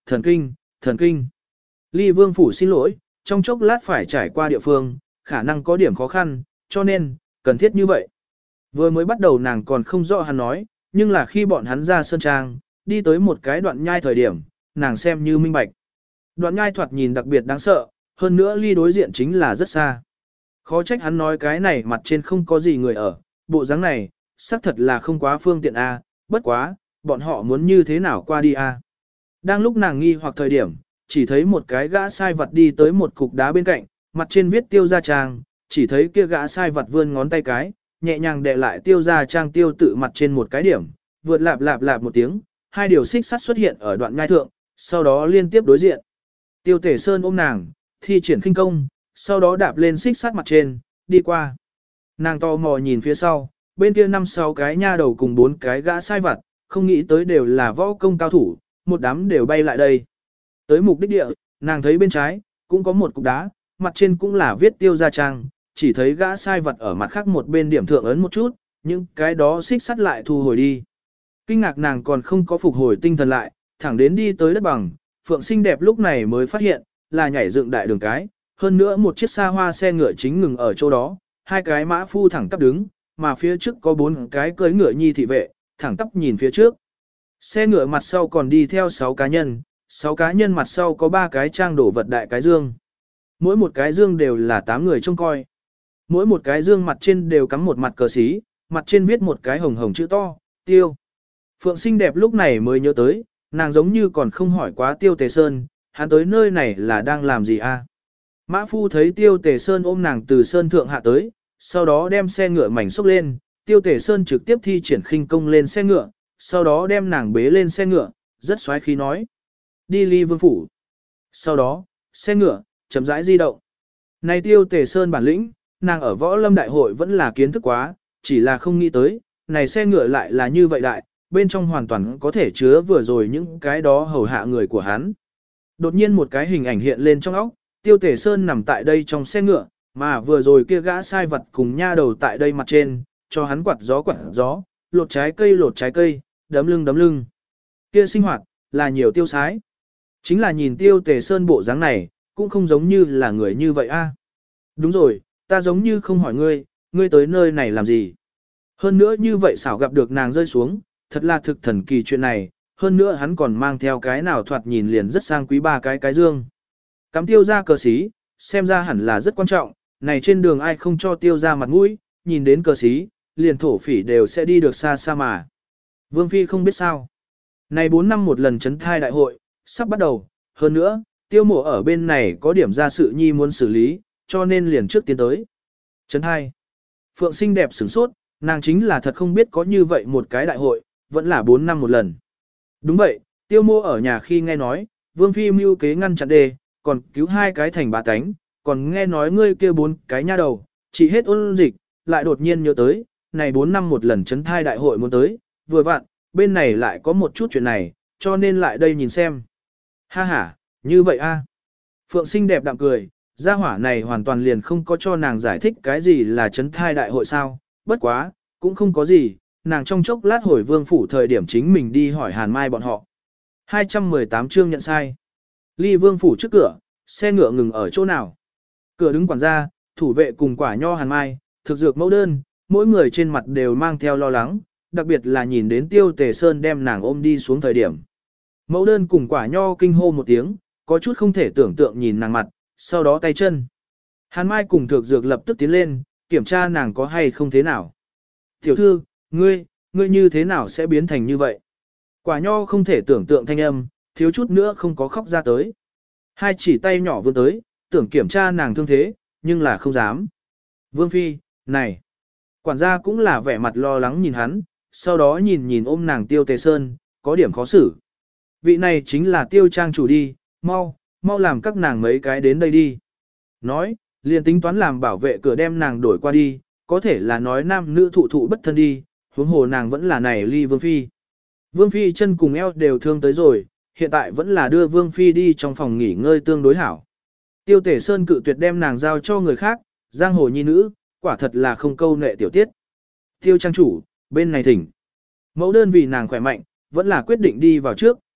thần kinh, thần kinh. Ly Vương Phủ xin lỗi, trong chốc lát phải trải qua địa phương, khả năng có điểm khó khăn, cho nên, cần thiết như vậy. Vừa mới bắt đầu nàng còn không rõ hắn nói, nhưng là khi bọn hắn ra sơn trang, đi tới một cái đoạn nhai thời điểm, nàng xem như minh bạch. Đoạn nhai thoạt nhìn đặc biệt đáng sợ, hơn nữa ly đối diện chính là rất xa. Khó trách hắn nói cái này mặt trên không có gì người ở, bộ dáng này, xác thật là không quá phương tiện a, bất quá, bọn họ muốn như thế nào qua đi a. Đang lúc nàng nghi hoặc thời điểm, chỉ thấy một cái gã sai vật đi tới một cục đá bên cạnh, mặt trên viết tiêu gia trang, chỉ thấy kia gã sai vật vươn ngón tay cái, nhẹ nhàng đè lại tiêu gia trang tiêu tự mặt trên một cái điểm, vượt lạp lạp lạp một tiếng, hai điều xích sắt xuất hiện ở đoạn ngai thượng, sau đó liên tiếp đối diện. Tiêu Tể Sơn ôm nàng, thi triển khinh công, sau đó đạp lên xích sắt mặt trên, đi qua. Nàng to mò nhìn phía sau, bên kia năm sáu cái nha đầu cùng bốn cái gã sai vặt, không nghĩ tới đều là võ công cao thủ, một đám đều bay lại đây. Tới mục đích địa, nàng thấy bên trái, cũng có một cục đá, mặt trên cũng là viết tiêu gia trang, chỉ thấy gã sai vật ở mặt khác một bên điểm thượng ấn một chút, nhưng cái đó xích sắt lại thu hồi đi. Kinh ngạc nàng còn không có phục hồi tinh thần lại, thẳng đến đi tới đất bằng, Phượng xinh đẹp lúc này mới phát hiện, là nhảy dựng đại đường cái, hơn nữa một chiếc xa hoa xe ngựa chính ngừng ở chỗ đó, hai cái mã phu thẳng tắp đứng, mà phía trước có bốn cái cưỡi ngựa nhi thị vệ, thẳng tắp nhìn phía trước. Xe ngựa mặt sau còn đi theo sáu cá nhân, sáu cá nhân mặt sau có ba cái trang đổ vật đại cái dương. Mỗi một cái dương đều là tám người trông coi. Mỗi một cái dương mặt trên đều cắm một mặt cờ xí, mặt trên viết một cái hồng hồng chữ to, tiêu. Phượng xinh đẹp lúc này mới nhớ tới, nàng giống như còn không hỏi quá Tiêu Tề Sơn, hắn tới nơi này là đang làm gì a? Mã phu thấy Tiêu Tề Sơn ôm nàng từ sơn thượng hạ tới, sau đó đem xe ngựa mảnh xốc lên, Tiêu Tề Sơn trực tiếp thi triển khinh công lên xe ngựa, sau đó đem nàng bế lên xe ngựa, rất xoáy khí nói. Đi Ly Vương Phủ. Sau đó, xe ngựa, chậm rãi di động. Này Tiêu Tề Sơn bản lĩnh, nàng ở võ lâm đại hội vẫn là kiến thức quá, chỉ là không nghĩ tới, này xe ngựa lại là như vậy đại, bên trong hoàn toàn có thể chứa vừa rồi những cái đó hầu hạ người của hắn. Đột nhiên một cái hình ảnh hiện lên trong óc, Tiêu Tề Sơn nằm tại đây trong xe ngựa, mà vừa rồi kia gã sai vật cùng nha đầu tại đây mặt trên, cho hắn quạt gió quạt gió, lột trái cây lột trái cây, đấm lưng đấm lưng. Kia sinh hoạt, là nhiều tiêu sái. Chính là nhìn Tiêu Tề Sơn bộ dáng này, cũng không giống như là người như vậy a. Đúng rồi, ta giống như không hỏi ngươi, ngươi tới nơi này làm gì. Hơn nữa như vậy xảo gặp được nàng rơi xuống, thật là thực thần kỳ chuyện này, hơn nữa hắn còn mang theo cái nào thoạt nhìn liền rất sang quý ba cái cái dương. Cắm tiêu ra cờ xí, xem ra hẳn là rất quan trọng, này trên đường ai không cho tiêu ra mặt mũi, nhìn đến cờ xí, liền thổ phỉ đều sẽ đi được xa xa mà. Vương Phi không biết sao. Này bốn năm một lần chấn thai đại hội, sắp bắt đầu, hơn nữa, tiêu mộ ở bên này có điểm ra sự nhi muốn xử lý, cho nên liền trước tiến tới. Chấn thai. Phượng xinh đẹp sửng sốt, nàng chính là thật không biết có như vậy một cái đại hội, vẫn là bốn năm một lần. Đúng vậy, tiêu mô ở nhà khi nghe nói, Vương Phi mưu kế ngăn chặn đề, còn cứu hai cái thành bá tánh, còn nghe nói ngươi kia bốn cái nha đầu, chỉ hết ôn dịch, lại đột nhiên nhớ tới, này bốn năm một lần chấn thai đại hội muốn tới, vừa vặn, bên này lại có một chút chuyện này, cho nên lại đây nhìn xem. Ha ha, như vậy a. Phượng xinh đẹp đạm cười, gia hỏa này hoàn toàn liền không có cho nàng giải thích cái gì là chấn thai đại hội sao, bất quá, cũng không có gì, nàng trong chốc lát hồi Vương Phủ thời điểm chính mình đi hỏi Hàn Mai bọn họ. hai trăm mười tám chương nhận sai. Ly Vương Phủ trước cửa, xe ngựa ngừng ở chỗ nào? Cửa đứng quản gia, thủ vệ cùng Quả Nho Hàn Mai, thực dược mẫu đơn, mỗi người trên mặt đều mang theo lo lắng, đặc biệt là nhìn đến Tiêu Tề Sơn đem nàng ôm đi xuống thời điểm. Mẫu đơn cùng Quả Nho kinh hô một tiếng, có chút không thể tưởng tượng nhìn nàng mặt, sau đó tay chân. Hàn Mai cùng thực dược lập tức tiến lên, kiểm tra nàng có hay không thế nào. Tiểu thư, ngươi, ngươi như thế nào sẽ biến thành như vậy? Quả Nho không thể tưởng tượng thanh âm, thiếu chút nữa không có khóc ra tới. Hai chỉ tay nhỏ vươn tới, tưởng kiểm tra nàng thương thế, nhưng là không dám. Vương Phi, này. Quản gia cũng là vẻ mặt lo lắng nhìn hắn, sau đó nhìn nhìn ôm nàng Tiêu Tề Sơn, có điểm khó xử. Vị này chính là Tiêu Trang chủ đi, mau, mau làm các nàng mấy cái đến đây đi. Nói, liền tính toán làm bảo vệ cửa đem nàng đổi qua đi, có thể là nói nam nữ thụ thụ bất thân đi, huống hồ nàng vẫn là này Ly Vương Phi. Vương Phi chân cùng eo đều thương tới rồi, hiện tại vẫn là đưa Vương Phi đi trong phòng nghỉ ngơi tương đối hảo. Tiêu Tể Sơn cự tuyệt đem nàng giao cho người khác, giang hồ nhi nữ, quả thật là không câu nệ tiểu tiết. Tiêu Trang chủ, bên này thỉnh. Mẫu đơn vì nàng khỏe mạnh, vẫn là quyết định đi vào trước,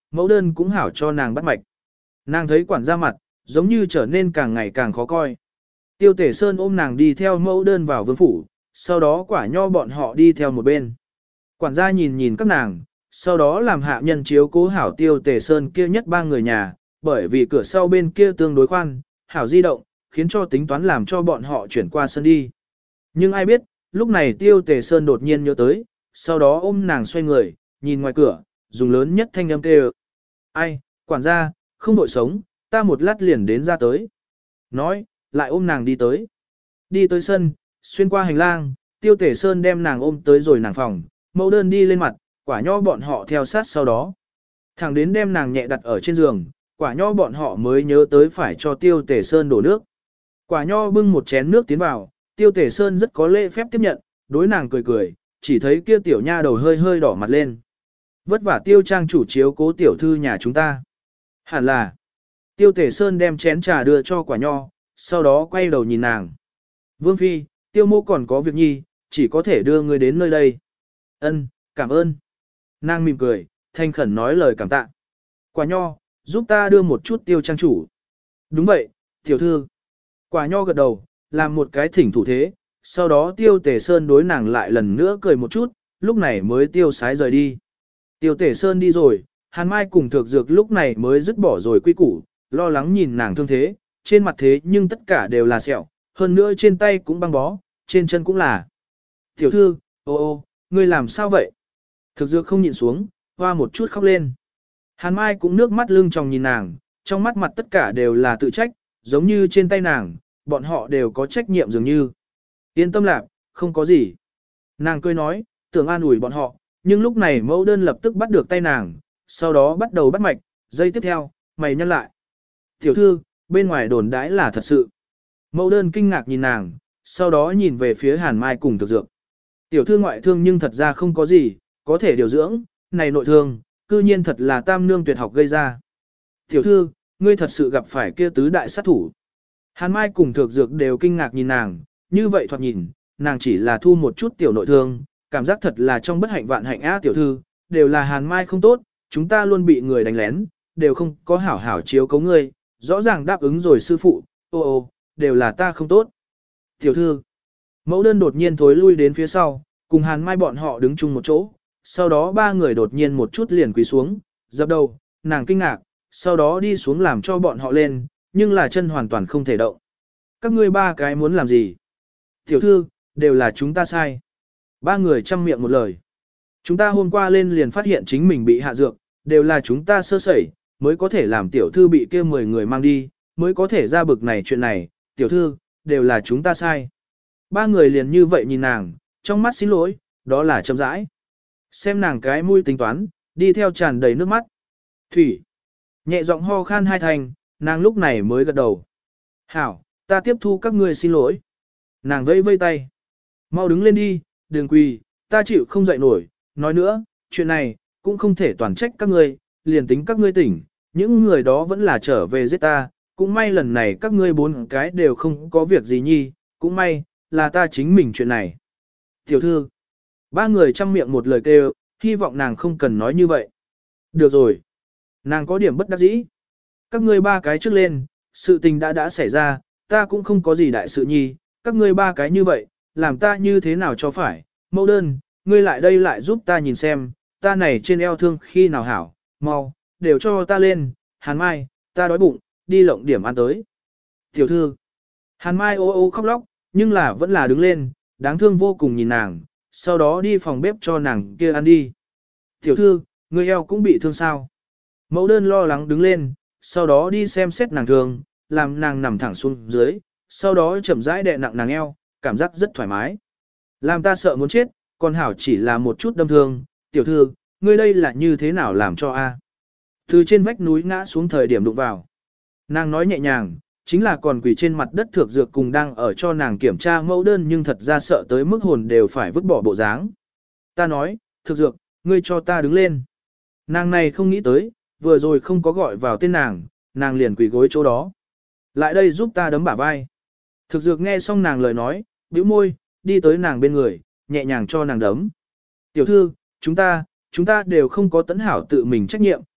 mẫu đơn cũng hảo cho nàng bắt mạch. Nàng thấy quản gia mặt, giống như trở nên càng ngày càng khó coi. Tiêu Tể Sơn ôm nàng đi theo mẫu đơn vào vương phủ, sau đó quả nho bọn họ đi theo một bên. Quản gia nhìn nhìn các nàng, sau đó làm hạ nhân chiếu cố hảo Tiêu Tể Sơn kia nhất ba người nhà, bởi vì cửa sau bên kia tương đối khoan, hảo di động, khiến cho tính toán làm cho bọn họ chuyển qua sân đi. Nhưng ai biết, lúc này Tiêu Tể Sơn đột nhiên nhớ tới, sau đó ôm nàng xoay người, nhìn ngoài cửa, dùng lớn nhất thanh âm kêu. Ai, quản gia, không đội sống, ta một lát liền đến ra tới. Nói, lại ôm nàng đi tới. Đi tới sân, xuyên qua hành lang, Tiêu Tể Sơn đem nàng ôm tới rồi nàng phòng, mẫu đơn đi lên mặt, quả nho bọn họ theo sát sau đó. Thẳng đến đem nàng nhẹ đặt ở trên giường, quả nho bọn họ mới nhớ tới phải cho Tiêu Tể Sơn đổ nước. Quả nho bưng một chén nước tiến vào, Tiêu Tể Sơn rất có lễ phép tiếp nhận, đối nàng cười cười, chỉ thấy kia tiểu nha đầu hơi hơi đỏ mặt lên. Vất vả Tiêu trang chủ chiếu cố tiểu thư nhà chúng ta. Hẳn là. Tiêu Tể Sơn đem chén trà đưa cho quả nho, sau đó quay đầu nhìn nàng. Vương Phi, Tiêu mô còn có việc nhi, chỉ có thể đưa người đến nơi đây. Ân, cảm ơn. Nàng mỉm cười, thanh khẩn nói lời cảm tạ. Quả nho, giúp ta đưa một chút Tiêu trang chủ. Đúng vậy, tiểu thư. Quả nho gật đầu, làm một cái thỉnh thủ thế, sau đó Tiêu Tể Sơn đối nàng lại lần nữa cười một chút, lúc này mới tiêu sái rời đi. Tiêu Tể Sơn đi rồi, Hàn Mai cùng Thược Dược lúc này mới dứt bỏ rồi quy củ, lo lắng nhìn nàng thương thế, trên mặt thế nhưng tất cả đều là sẹo, hơn nữa trên tay cũng băng bó, trên chân cũng là. Tiểu thư, ô ô, ngươi làm sao vậy? Thược Dược không nhịn xuống, hoa một chút khóc lên. Hàn Mai cũng nước mắt lưng tròng nhìn nàng, trong mắt mặt tất cả đều là tự trách, giống như trên tay nàng, bọn họ đều có trách nhiệm dường như. Yên tâm lạc, không có gì. Nàng cười nói, tưởng an ủi bọn họ, nhưng lúc này mẫu đơn lập tức bắt được tay nàng, sau đó bắt đầu bắt mạch, giây tiếp theo, mày nhăn lại. Tiểu thư, bên ngoài đồn đãi là thật sự. Mẫu đơn kinh ngạc nhìn nàng, sau đó nhìn về phía Hàn Mai cùng Thực Dược. Tiểu thư ngoại thương nhưng thật ra không có gì, có thể điều dưỡng, này nội thương, cư nhiên thật là tam nương tuyệt học gây ra. Tiểu thư, ngươi thật sự gặp phải kia tứ đại sát thủ. Hàn Mai cùng Thực Dược đều kinh ngạc nhìn nàng, như vậy thoạt nhìn, nàng chỉ là thu một chút tiểu nội thương, cảm giác thật là trong bất hạnh vạn hạnh á tiểu thư, đều là Hàn Mai không tốt, chúng ta luôn bị người đánh lén, đều không có hảo hảo chiếu cấu ngươi, rõ ràng đáp ứng rồi sư phụ, ô ô, đều là ta không tốt. Tiểu thư, mẫu đơn đột nhiên thối lui đến phía sau, cùng Hàn Mai bọn họ đứng chung một chỗ, sau đó ba người đột nhiên một chút liền quỳ xuống, dập đầu, nàng kinh ngạc, sau đó đi xuống làm cho bọn họ lên, nhưng là chân hoàn toàn không thể động. Các ngươi ba cái muốn làm gì? Tiểu thư, đều là chúng ta sai. Ba người chăm miệng một lời. Chúng ta hôm qua lên liền phát hiện chính mình bị hạ dược, đều là chúng ta sơ sẩy, mới có thể làm tiểu thư bị kia mười người mang đi, mới có thể ra bực này chuyện này, tiểu thư, đều là chúng ta sai. Ba người liền như vậy nhìn nàng, trong mắt xin lỗi, đó là chậm rãi. Xem nàng cái mũi tính toán, đi theo tràn đầy nước mắt. Thủy. Nhẹ giọng ho khan hai thành, nàng lúc này mới gật đầu. Hảo, ta tiếp thu các ngươi xin lỗi. Nàng vẫy vây tay. Mau đứng lên đi, đừng quỳ, ta chịu không dậy nổi. Nói nữa, chuyện này, cũng không thể toàn trách các ngươi, liền tính các ngươi tỉnh, những người đó vẫn là trở về giết ta. Cũng may lần này các ngươi bốn cái đều không có việc gì nhi, cũng may, là ta chính mình chuyện này. Tiểu thư, ba người chăm miệng một lời kêu, hy vọng nàng không cần nói như vậy. Được rồi. Nàng có điểm bất đắc dĩ. Các ngươi ba cái trước lên, sự tình đã đã xảy ra, ta cũng không có gì đại sự nhi, các ngươi ba cái như vậy, làm ta như thế nào cho phải. Mẫu đơn, ngươi lại đây lại giúp ta nhìn xem, ta này trên eo thương khi nào hảo, mau, đều cho ta lên, Hàn Mai, ta đói bụng, đi lộng điểm ăn tới. Tiểu thư, Hàn Mai ô ô khóc lóc, nhưng là vẫn là đứng lên, đáng thương vô cùng nhìn nàng, sau đó đi phòng bếp cho nàng kia ăn đi. Tiểu thư, ngươi eo cũng bị thương sao? Mẫu đơn lo lắng đứng lên, sau đó đi xem xét nàng thương, làm nàng nằm thẳng xuống dưới, sau đó chậm rãi đè nặng nàng eo, cảm giác rất thoải mái. Làm ta sợ muốn chết, còn hảo chỉ là một chút đâm thương, tiểu thư, ngươi đây là như thế nào làm cho a? Từ trên vách núi ngã xuống thời điểm đụng vào. Nàng nói nhẹ nhàng, chính là còn quỳ trên mặt đất Thược Dược cùng đang ở cho nàng kiểm tra mẫu đơn nhưng thật ra sợ tới mức hồn đều phải vứt bỏ bộ dáng. Ta nói, Thược Dược, ngươi cho ta đứng lên. Nàng này không nghĩ tới, vừa rồi không có gọi vào tên nàng, nàng liền quỳ gối chỗ đó. Lại đây giúp ta đấm bả vai. Thực Dược nghe xong nàng lời nói, bĩu môi, đi tới nàng bên người, nhẹ nhàng cho nàng đấm. Tiểu thư, chúng ta, chúng ta đều không có tấn hảo tự mình trách nhiệm,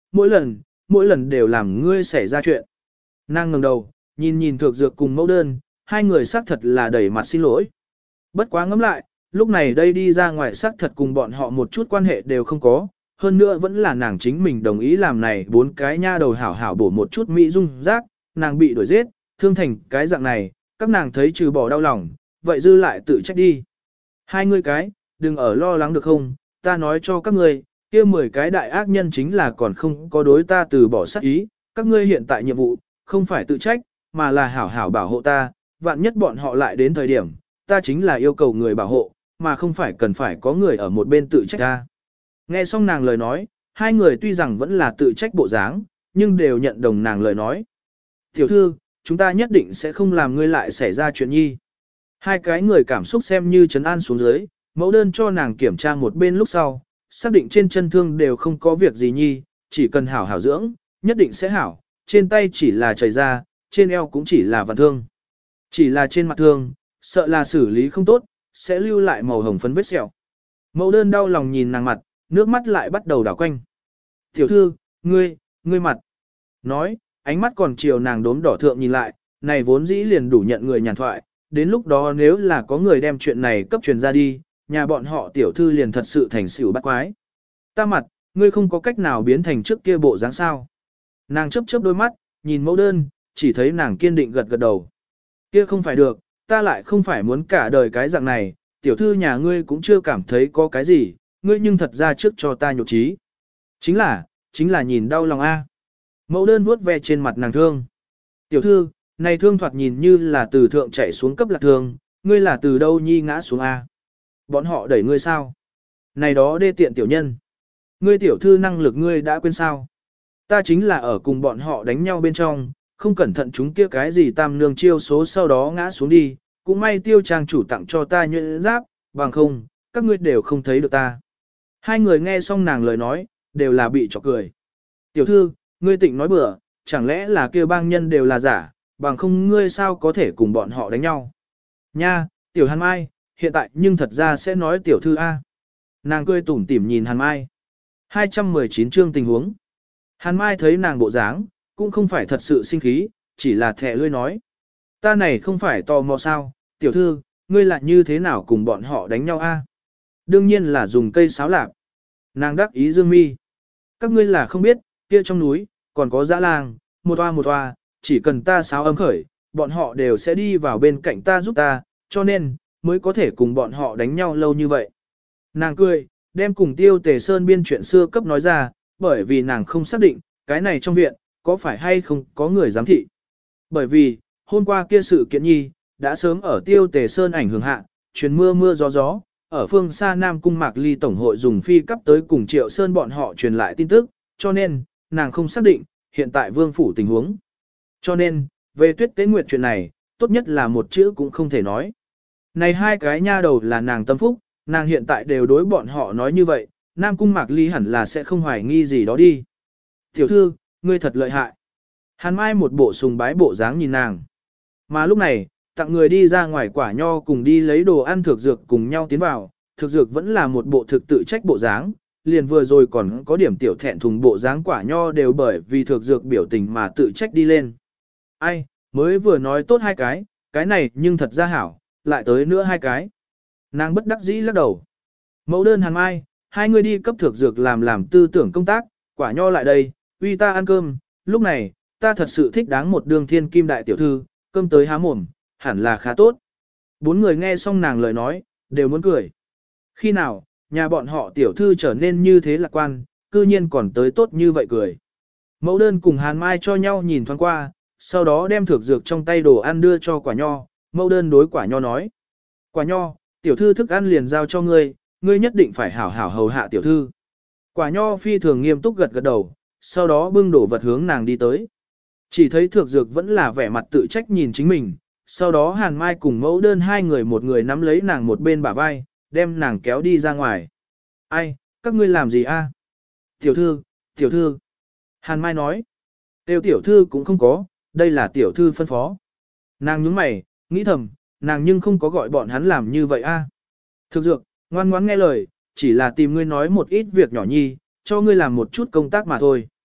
mỗi lần, mỗi lần đều làm ngươi xảy ra chuyện. Nàng ngẩng đầu, nhìn nhìn Thược Dược cùng mẫu đơn, hai người xác thật là đẩy mặt xin lỗi. Bất quá ngẫm lại, lúc này đây đi ra ngoài xác thật cùng bọn họ một chút quan hệ đều không có, hơn nữa vẫn là nàng chính mình đồng ý làm này bốn cái nha đầu hảo hảo bổ một chút mỹ dung rác, nàng bị đuổi giết, thương thành cái dạng này, các nàng thấy trừ bỏ đau lòng, vậy dư lại tự trách đi. Hai ngươi cái, đừng ở lo lắng được không, ta nói cho các ngươi, kia mười cái đại ác nhân chính là còn không có đối ta từ bỏ sát ý, các ngươi hiện tại nhiệm vụ, không phải tự trách, mà là hảo hảo bảo hộ ta, vạn nhất bọn họ lại đến thời điểm, ta chính là yêu cầu người bảo hộ, mà không phải cần phải có người ở một bên tự trách ta. Nghe xong nàng lời nói, hai người tuy rằng vẫn là tự trách bộ dáng, nhưng đều nhận đồng nàng lời nói. Tiểu thư, chúng ta nhất định sẽ không làm ngươi lại xảy ra chuyện nhi. Hai cái người cảm xúc xem như trấn an xuống dưới, mẫu đơn cho nàng kiểm tra một bên lúc sau, xác định trên chân thương đều không có việc gì nhi, chỉ cần hảo hảo dưỡng, nhất định sẽ hảo, trên tay chỉ là chảy ra, trên eo cũng chỉ là vạn thương. Chỉ là trên mặt thương, sợ là xử lý không tốt, sẽ lưu lại màu hồng phấn vết sẹo. Mẫu đơn đau lòng nhìn nàng mặt, nước mắt lại bắt đầu đảo quanh. Tiểu thư, ngươi, ngươi mặt. Nói, ánh mắt còn chiều nàng đốm đỏ thượng nhìn lại, này vốn dĩ liền đủ nhận người nhàn thoại, đến lúc đó nếu là có người đem chuyện này cấp truyền ra đi, nhà bọn họ tiểu thư liền thật sự thành xỉu bắt quái. Ta mặt, ngươi không có cách nào biến thành trước kia bộ dáng sao. Nàng chớp chớp đôi mắt, nhìn mẫu đơn, chỉ thấy nàng kiên định gật gật đầu. Kia không phải được, ta lại không phải muốn cả đời cái dạng này, tiểu thư nhà ngươi cũng chưa cảm thấy có cái gì, ngươi nhưng thật ra trước cho ta nhục trí. Chính là, chính là nhìn đau lòng a. Mẫu đơn vuốt ve trên mặt nàng thương. Tiểu thư, này thương thoạt nhìn như là từ thượng chạy xuống cấp lạc thương, ngươi là từ đâu nhi ngã xuống a? Bọn họ đẩy ngươi sao? Này đó đê tiện tiểu nhân. Ngươi tiểu thư năng lực ngươi đã quên sao? Ta chính là ở cùng bọn họ đánh nhau bên trong, không cẩn thận chúng kia cái gì tam nương chiêu số sau đó ngã xuống đi, cũng may tiêu trang chủ tặng cho ta nhuyễn giáp, bằng không, các ngươi đều không thấy được ta. Hai người nghe xong nàng lời nói, đều là bị chọc cười. Tiểu thư, ngươi tịnh nói bừa, chẳng lẽ là kêu bang nhân đều là giả, bằng không ngươi sao có thể cùng bọn họ đánh nhau. Nha, tiểu Hàn Mai, hiện tại nhưng thật ra sẽ nói tiểu thư A. Nàng cười tủm tỉm nhìn Hàn Mai. hai trăm mười chín chương tình huống. Hàn Mai thấy nàng bộ dáng, cũng không phải thật sự sinh khí, chỉ là thẻ lươi nói. Ta này không phải tò mò sao, tiểu thư, ngươi lại như thế nào cùng bọn họ đánh nhau a? Đương nhiên là dùng cây sáo lạp. Nàng đắc ý dương mi. Các ngươi là không biết, kia trong núi, còn có dã lang, một toa một toa, chỉ cần ta sáo ấm khởi, bọn họ đều sẽ đi vào bên cạnh ta giúp ta, cho nên, mới có thể cùng bọn họ đánh nhau lâu như vậy. Nàng cười, đem cùng Tiêu Tề Sơn biên chuyện xưa cấp nói ra, bởi vì nàng không xác định, cái này trong viện, có phải hay không có người giám thị. Bởi vì, hôm qua kia sự kiện nhi, đã sớm ở Tiêu Tề Sơn ảnh hưởng hạ, truyền mưa mưa gió gió, ở phương xa Nam Cung Mạc Ly Tổng hội dùng phi cấp tới cùng Triệu Sơn bọn họ truyền lại tin tức, cho nên, nàng không xác định, hiện tại vương phủ tình huống. Cho nên, về tuyết tế nguyệt chuyện này, tốt nhất là một chữ cũng không thể nói. Này hai cái nha đầu là nàng tâm phúc, nàng hiện tại đều đối bọn họ nói như vậy, Nam Cung Mạc Ly hẳn là sẽ không hoài nghi gì đó đi. Tiểu thư, ngươi thật lợi hại. Hàn Mai một bộ sùng bái bộ dáng nhìn nàng. Mà lúc này, tặng người đi ra ngoài quả nho cùng đi lấy đồ ăn thực dược cùng nhau tiến vào, thực dược vẫn là một bộ thực tự trách bộ dáng, liền vừa rồi còn có điểm tiểu thẹn thùng bộ dáng quả nho đều bởi vì thực dược biểu tình mà tự trách đi lên. Ai, mới vừa nói tốt hai cái, cái này nhưng thật ra hảo, lại tới nữa hai cái. Nàng bất đắc dĩ lắc đầu. Mẫu đơn Hàn Mai, hai người đi cấp thực dược làm làm tư tưởng công tác, quả nho lại đây, uy ta ăn cơm, lúc này, ta thật sự thích đáng một đường thiên kim đại tiểu thư, cơm tới há mồm, hẳn là khá tốt. Bốn người nghe xong nàng lời nói, đều muốn cười. Khi nào, nhà bọn họ tiểu thư trở nên như thế lạc quan, cư nhiên còn tới tốt như vậy cười. Mẫu đơn cùng Hàn Mai cho nhau nhìn thoáng qua, sau đó đem thược dược trong tay đồ ăn đưa cho quả nho, mẫu đơn đối quả nho nói. Quả nho, tiểu thư thức ăn liền giao cho ngươi, ngươi nhất định phải hảo hảo hầu hạ tiểu thư. Quả nho phi thường nghiêm túc gật gật đầu, sau đó bưng đổ vật hướng nàng đi tới. Chỉ thấy thược dược vẫn là vẻ mặt tự trách nhìn chính mình, sau đó Hàn Mai cùng mẫu đơn hai người một người nắm lấy nàng một bên bả vai, đem nàng kéo đi ra ngoài. Ai, các ngươi làm gì a? Tiểu thư, tiểu thư. Hàn Mai nói. Tiêu tiểu thư cũng không có, đây là tiểu thư phân phó. Nàng nhướng mày, nghĩ thầm, nàng nhưng không có gọi bọn hắn làm như vậy a. Thực dược, ngoan ngoãn nghe lời, chỉ là tìm ngươi nói một ít việc nhỏ nhi, cho ngươi làm một chút công tác mà thôi.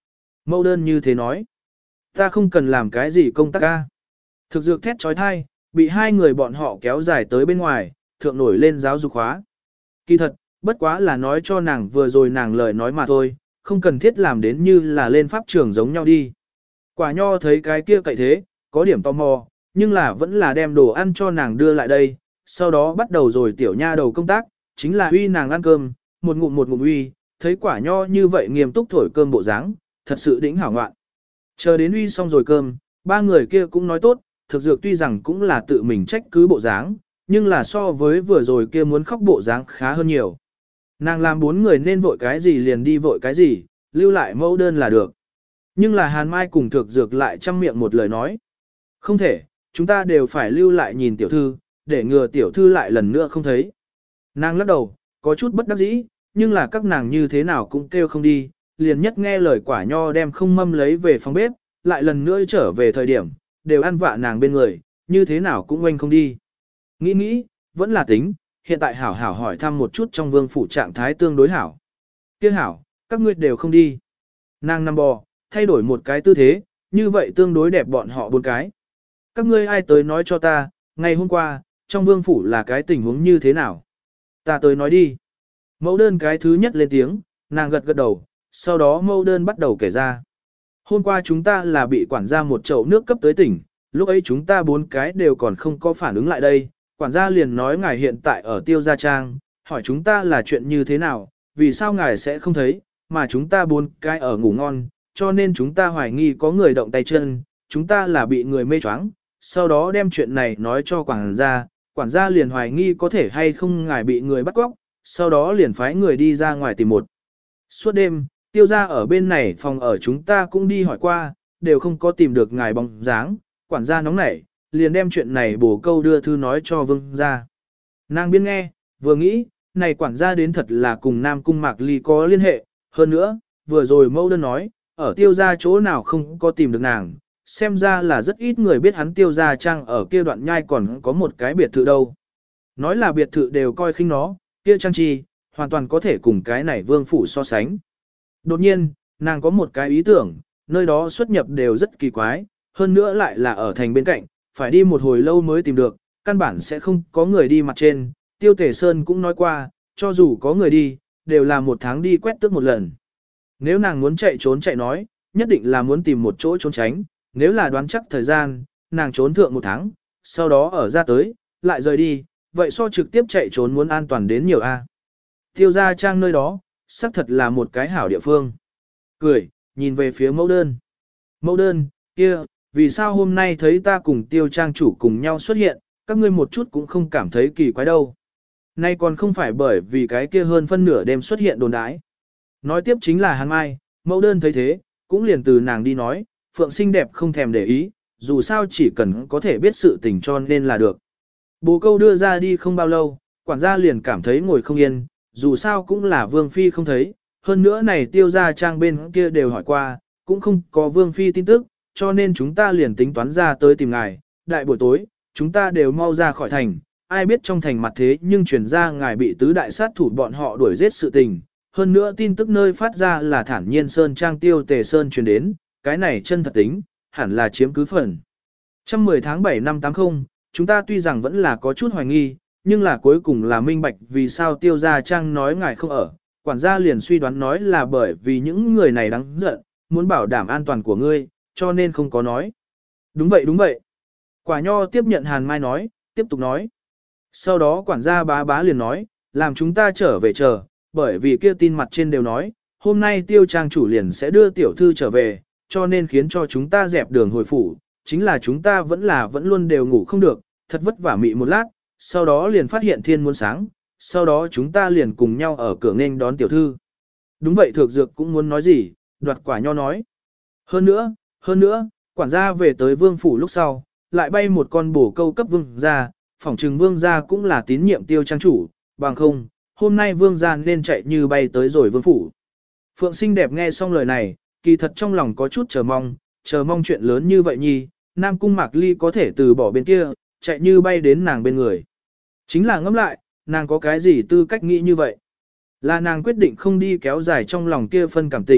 Mẫu đơn như thế nói. Ta không cần làm cái gì công tác ca. Thực dược thét trói thai, bị hai người bọn họ kéo dài tới bên ngoài, thượng nổi lên giáo dục khóa. Kỳ thật, bất quá là nói cho nàng vừa rồi nàng lời nói mà thôi, không cần thiết làm đến như là lên pháp trường giống nhau đi. Quả nho thấy cái kia cậy thế, có điểm tò mò, nhưng là vẫn là đem đồ ăn cho nàng đưa lại đây, sau đó bắt đầu rồi tiểu nha đầu công tác, chính là uy nàng ăn cơm, một ngụm một ngụm uy, thấy quả nho như vậy nghiêm túc thổi cơm bộ dáng, thật sự đỉnh hảo ngoạn. Chờ đến uy xong rồi cơm, ba người kia cũng nói tốt, thực dược tuy rằng cũng là tự mình trách cứ bộ dáng, nhưng là so với vừa rồi kia muốn khóc bộ dáng khá hơn nhiều. Nàng làm bốn người nên vội cái gì liền đi vội cái gì, lưu lại mẫu đơn là được. Nhưng là Hàn Mai cùng thực dược lại chăm miệng một lời nói. Không thể, chúng ta đều phải lưu lại nhìn tiểu thư, để ngừa tiểu thư lại lần nữa không thấy. Nàng lắc đầu, có chút bất đắc dĩ, nhưng là các nàng như thế nào cũng kêu không đi, liền nhất nghe lời quả nho đem không mâm lấy về phòng bếp, lại lần nữa trở về thời điểm, đều ăn vạ nàng bên người, như thế nào cũng oanh không đi. Nghĩ nghĩ, vẫn là tính, hiện tại hảo hảo hỏi thăm một chút trong vương phủ trạng thái tương đối hảo. Kia hảo, các ngươi đều không đi. Nàng nằm bò, thay đổi một cái tư thế, như vậy tương đối đẹp bọn họ bốn cái. Các ngươi ai tới nói cho ta, ngày hôm qua, trong vương phủ là cái tình huống như thế nào? Ta tới nói đi. Mẫu đơn cái thứ nhất lên tiếng, nàng gật gật đầu, sau đó mẫu đơn bắt đầu kể ra. Hôm qua chúng ta là bị quản gia một chậu nước cấp tới tỉnh, lúc ấy chúng ta bốn cái đều còn không có phản ứng lại đây. Quản gia liền nói ngài hiện tại ở Tiêu Gia Trang, hỏi chúng ta là chuyện như thế nào, vì sao ngài sẽ không thấy, mà chúng ta bốn cái ở ngủ ngon, cho nên chúng ta hoài nghi có người động tay chân, chúng ta là bị người mê choáng, sau đó đem chuyện này nói cho quản gia, quản gia liền hoài nghi có thể hay không ngài bị người bắt cóc, sau đó liền phái người đi ra ngoài tìm một. Suốt đêm, Tiêu Gia ở bên này phòng ở chúng ta cũng đi hỏi qua, đều không có tìm được ngài bóng dáng, quản gia nóng nảy, liền đem chuyện này bổ câu đưa thư nói cho vương gia. Nàng biên nghe, vừa nghĩ, này quản gia đến thật là cùng Nam Cung Mạc Ly có liên hệ, hơn nữa, vừa rồi mẫu đơn nói, ở Tiêu Gia chỗ nào không có tìm được nàng, xem ra là rất ít người biết hắn Tiêu Gia Trang ở kia đoạn nhai còn có một cái biệt thự đâu. Nói là biệt thự đều coi khinh nó, kia trang chi, hoàn toàn có thể cùng cái này vương phủ so sánh. Đột nhiên, nàng có một cái ý tưởng, nơi đó xuất nhập đều rất kỳ quái, hơn nữa lại là ở thành bên cạnh, phải đi một hồi lâu mới tìm được, căn bản sẽ không có người đi mặt trên. Tiêu Tề Sơn cũng nói qua, cho dù có người đi, đều là một tháng đi quét tước một lần. Nếu nàng muốn chạy trốn chạy nói, nhất định là muốn tìm một chỗ trốn tránh, nếu là đoán chắc thời gian, nàng trốn thượng một tháng, sau đó ở ra tới, lại rời đi, vậy so trực tiếp chạy trốn muốn an toàn đến nhiều a. Tiêu Gia Trang nơi đó, xác thật là một cái hảo địa phương. Cười, nhìn về phía mẫu đơn. Mẫu đơn, kia, vì sao hôm nay thấy ta cùng Tiêu Trang chủ cùng nhau xuất hiện, các ngươi một chút cũng không cảm thấy kỳ quái đâu. Nay còn không phải bởi vì cái kia hơn phân nửa đêm xuất hiện đồn đãi. Nói tiếp chính là Hàn Mai, mẫu đơn thấy thế, cũng liền từ nàng đi nói, Phượng xinh đẹp không thèm để ý, dù sao chỉ cần có thể biết sự tình cho nên là được. Bồ câu đưa ra đi không bao lâu, quản gia liền cảm thấy ngồi không yên, dù sao cũng là Vương Phi không thấy, hơn nữa này Tiêu Gia Trang bên kia đều hỏi qua, cũng không có Vương Phi tin tức, cho nên chúng ta liền tính toán ra tới tìm ngài, đại buổi tối, chúng ta đều mau ra khỏi thành, ai biết trong thành mặt thế nhưng truyền ra ngài bị tứ đại sát thủ bọn họ đuổi giết sự tình, hơn nữa tin tức nơi phát ra là Thản Nhiên Sơn Trang Tiêu Tề Sơn truyền đến, cái này chân thật tính, hẳn là chiếm cứ phần. Trăm mười tháng bảy năm tám mươi, chúng ta tuy rằng vẫn là có chút hoài nghi, nhưng là cuối cùng là minh bạch vì sao Tiêu Gia Trang nói ngài không ở, quản gia liền suy đoán nói là bởi vì những người này đáng giận, muốn bảo đảm an toàn của ngươi, cho nên không có nói. Đúng vậy đúng vậy. Quả nho tiếp nhận Hàn Mai nói, tiếp tục nói. Sau đó quản gia bá bá liền nói, làm chúng ta trở về chờ, bởi vì kia tin mặt trên đều nói, hôm nay Tiêu Trang chủ liền sẽ đưa tiểu thư trở về, cho nên khiến cho chúng ta dẹp đường hồi phủ, chính là chúng ta vẫn là vẫn luôn đều ngủ không được, thật vất vả mị một lát, sau đó liền phát hiện thiên muốn sáng, sau đó chúng ta liền cùng nhau ở cửa nghênh đón tiểu thư. Đúng vậy Thược Dược cũng muốn nói gì, đoạt quả nho nói. Hơn nữa, hơn nữa, quản gia về tới vương phủ lúc sau, lại bay một con bổ câu cấp vương gia, phỏng trừng vương gia cũng là tín nhiệm Tiêu Trang chủ, bằng không, hôm nay vương gia nên chạy như bay tới rồi vương phủ. Phượng xinh đẹp nghe xong lời này, kỳ thật trong lòng có chút chờ mong, chờ mong chuyện lớn như vậy nhi, Nam Cung Mạc Ly có thể từ bỏ bên kia, chạy như bay đến nàng bên người. Chính là ngẫm lại, nàng có cái gì tư cách nghĩ như vậy? Là nàng quyết định không đi kéo dài trong lòng kia phân cảm tình,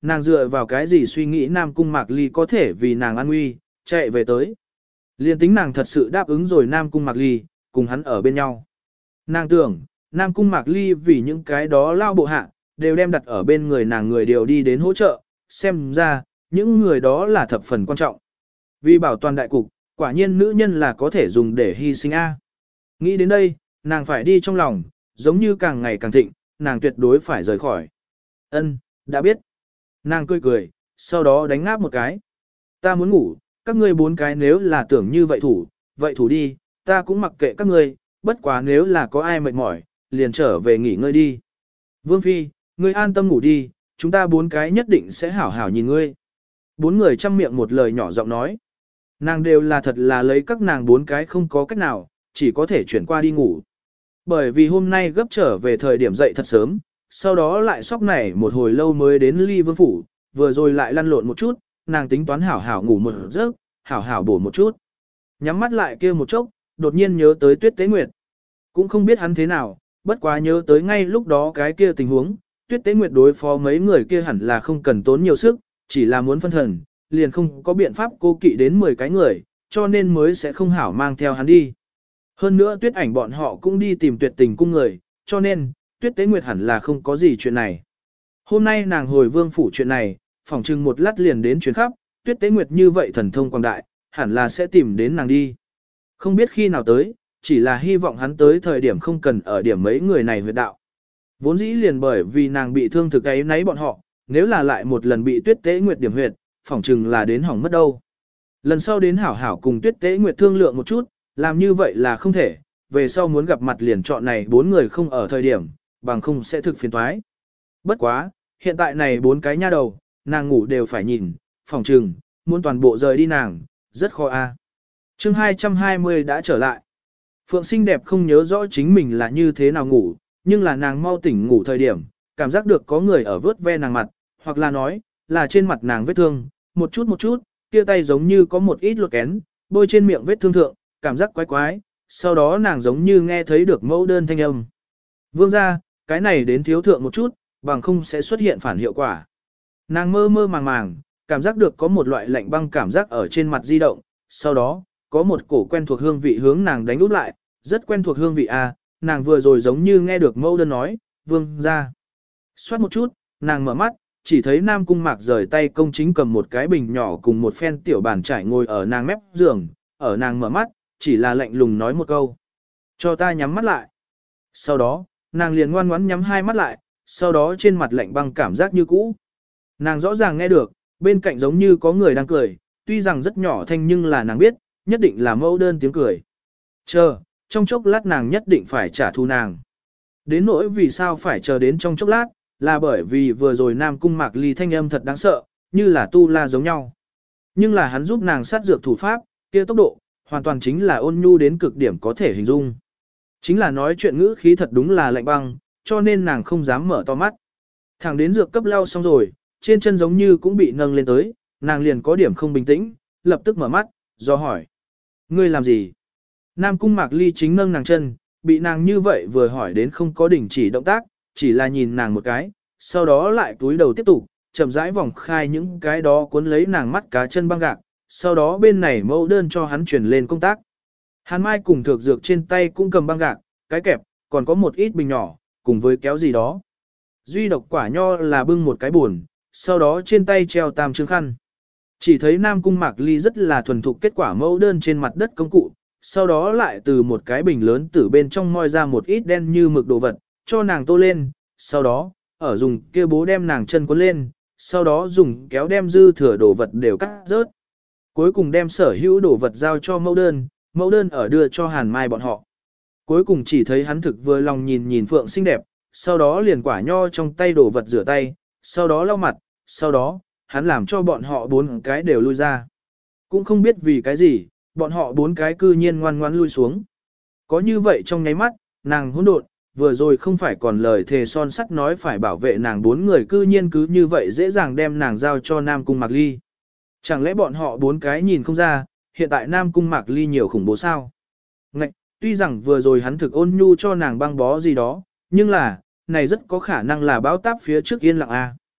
nàng dựa vào cái gì suy nghĩ Nam Cung Mạc Ly có thể vì nàng an nguy, chạy về tới. Liên tính nàng thật sự đáp ứng rồi Nam Cung Mạc Ly, cùng hắn ở bên nhau. Nàng tưởng, Nam Cung Mạc Ly vì những cái đó lao bộ hạ, đều đem đặt ở bên người nàng người đều đi đến hỗ trợ, xem ra, những người đó là thập phần quan trọng. Vì bảo toàn đại cục, quả nhiên nữ nhân là có thể dùng để hy sinh A. Nghĩ đến đây, nàng phải đi trong lòng, giống như càng ngày càng thịnh, nàng tuyệt đối phải rời khỏi. Ân, đã biết. Nàng cười cười, sau đó đánh ngáp một cái. Ta muốn ngủ, các ngươi bốn cái nếu là tưởng như vậy thủ, vậy thủ đi, ta cũng mặc kệ các ngươi, bất quá nếu là có ai mệt mỏi, liền trở về nghỉ ngơi đi. Vương Phi, ngươi an tâm ngủ đi, chúng ta bốn cái nhất định sẽ hảo hảo nhìn ngươi. Bốn người chăm miệng một lời nhỏ giọng nói. Nàng đều là thật là lấy các nàng bốn cái không có cách nào, chỉ có thể chuyển qua đi ngủ. Bởi vì hôm nay gấp trở về thời điểm dậy thật sớm, sau đó lại sóc nảy một hồi lâu mới đến Ly Vương Phủ, vừa rồi lại lăn lộn một chút, nàng tính toán hảo hảo ngủ một giấc, hảo hảo bổ một chút. Nhắm mắt lại kia một chốc, đột nhiên nhớ tới Tuyết Tế Nguyệt. Cũng không biết hắn thế nào, bất quá nhớ tới ngay lúc đó cái kia tình huống, Tuyết Tế Nguyệt đối phó mấy người kia hẳn là không cần tốn nhiều sức, chỉ là muốn phân thần, liền không có biện pháp cô kỵ đến mười cái người, cho nên mới sẽ không hảo mang theo hắn đi. Hơn nữa Tuyết Ảnh bọn họ cũng đi tìm Tuyệt Tình cung người, cho nên, Tuyết Tế Nguyệt hẳn là không có gì chuyện này. Hôm nay nàng hồi Vương Phủ chuyện này, phỏng chừng một lát liền đến chuyến khắp, Tuyết Tế Nguyệt như vậy thần thông quang đại, hẳn là sẽ tìm đến nàng đi. Không biết khi nào tới, chỉ là hy vọng hắn tới thời điểm không cần ở điểm mấy người này huyệt đạo. Vốn dĩ liền bởi vì nàng bị thương thực ấy nấy bọn họ, nếu là lại một lần bị Tuyết Tế Nguyệt điểm huyệt, phỏng chừng là đến hỏng mất đâu. Lần sau đến hảo hảo cùng Tuyết Tế Nguyệt thương lượng một chút, làm như vậy là không thể, về sau muốn gặp mặt liền chọn này bốn người không ở thời điểm, bằng không sẽ thực phiền toái. Bất quá, hiện tại này bốn cái nha đầu, nàng ngủ đều phải nhìn, phòng trừng, muốn toàn bộ rời đi nàng, rất khó a. À. Chương hai trăm hai mươi đã trở lại. Phượng xinh đẹp không nhớ rõ chính mình là như thế nào ngủ, nhưng là nàng mau tỉnh ngủ thời điểm, cảm giác được có người ở vớt ve nàng mặt, hoặc là nói, là trên mặt nàng vết thương, một chút một chút, kia tay giống như có một ít lột kén, bôi trên miệng vết thương thượng, cảm giác quái quái, sau đó nàng giống như nghe thấy được mẫu đơn thanh âm. Vương ra, cái này đến thiếu thượng một chút, bằng không sẽ xuất hiện phản hiệu quả. Nàng mơ mơ màng màng, cảm giác được có một loại lạnh băng cảm giác ở trên mặt di động, sau đó, có một cổ quen thuộc hương vị hướng nàng đánh úp lại, rất quen thuộc hương vị a, nàng vừa rồi giống như nghe được mẫu đơn nói, vương ra. Xoát một chút, nàng mở mắt, chỉ thấy Nam Cung Mạc rời tay công chính cầm một cái bình nhỏ cùng một phen tiểu bàn trải ngồi ở nàng mép giường, ở nàng mở mắt, chỉ là lạnh lùng nói một câu. Cho ta nhắm mắt lại. Sau đó, nàng liền ngoan ngoãn nhắm hai mắt lại, sau đó trên mặt lạnh băng cảm giác như cũ. Nàng rõ ràng nghe được, bên cạnh giống như có người đang cười, tuy rằng rất nhỏ thanh nhưng là nàng biết, nhất định là mẫu đơn tiếng cười. Chờ, trong chốc lát nàng nhất định phải trả thù nàng. Đến nỗi vì sao phải chờ đến trong chốc lát, là bởi vì vừa rồi Nam Cung Mạc Ly thanh âm thật đáng sợ, như là tu la giống nhau. Nhưng là hắn giúp nàng sát dược thủ pháp, kia tốc độ, hoàn toàn chính là ôn nhu đến cực điểm có thể hình dung. Chính là nói chuyện ngữ khí thật đúng là lạnh băng, cho nên nàng không dám mở to mắt. Thẳng đến dược cấp lau xong rồi, trên chân giống như cũng bị nâng lên tới, nàng liền có điểm không bình tĩnh, lập tức mở mắt, do hỏi. Ngươi làm gì? Nam Cung Mạc Ly chính nâng nàng chân, bị nàng như vậy vừa hỏi đến không có đình chỉ động tác, chỉ là nhìn nàng một cái, sau đó lại túi đầu tiếp tục, chậm rãi vòng khai những cái đó cuốn lấy nàng mắt cá chân băng gạc, sau đó bên này mẫu đơn cho hắn chuyển lên công tác. Hàn Mai cùng thược dược trên tay cũng cầm băng gạc, cái kẹp, còn có một ít bình nhỏ, cùng với kéo gì đó. Duy độc quả nho là bưng một cái buồn, sau đó trên tay treo tam trương khăn. Chỉ thấy Nam Cung Mạc Ly rất là thuần thục kết quả mẫu đơn trên mặt đất công cụ, sau đó lại từ một cái bình lớn từ bên trong moi ra một ít đen như mực đồ vật, cho nàng tô lên, sau đó, ở dùng kia bố đem nàng chân cuốn lên, sau đó dùng kéo đem dư thừa đồ vật đều cắt rớt. Cuối cùng đem sở hữu đồ vật giao cho mẫu đơn, mẫu đơn ở đưa cho Hàn Mai bọn họ. Cuối cùng chỉ thấy hắn thực vừa lòng nhìn nhìn Phượng xinh đẹp, sau đó liền quả nho trong tay đồ vật rửa tay, sau đó lau mặt, sau đó, hắn làm cho bọn họ bốn cái đều lui ra. Cũng không biết vì cái gì, bọn họ bốn cái cư nhiên ngoan ngoãn lui xuống. Có như vậy trong nháy mắt, nàng hỗn độn, vừa rồi không phải còn lời thề son sắt nói phải bảo vệ nàng bốn người cư nhiên cứ như vậy dễ dàng đem nàng giao cho Nam Cung Mạc Ly. Chẳng lẽ bọn họ bốn cái nhìn không ra, hiện tại Nam Cung Mạc Ly nhiều khủng bố sao? Ngạch, tuy rằng vừa rồi hắn thực ôn nhu cho nàng băng bó gì đó, nhưng là, này rất có khả năng là báo táp phía trước yên lặng a.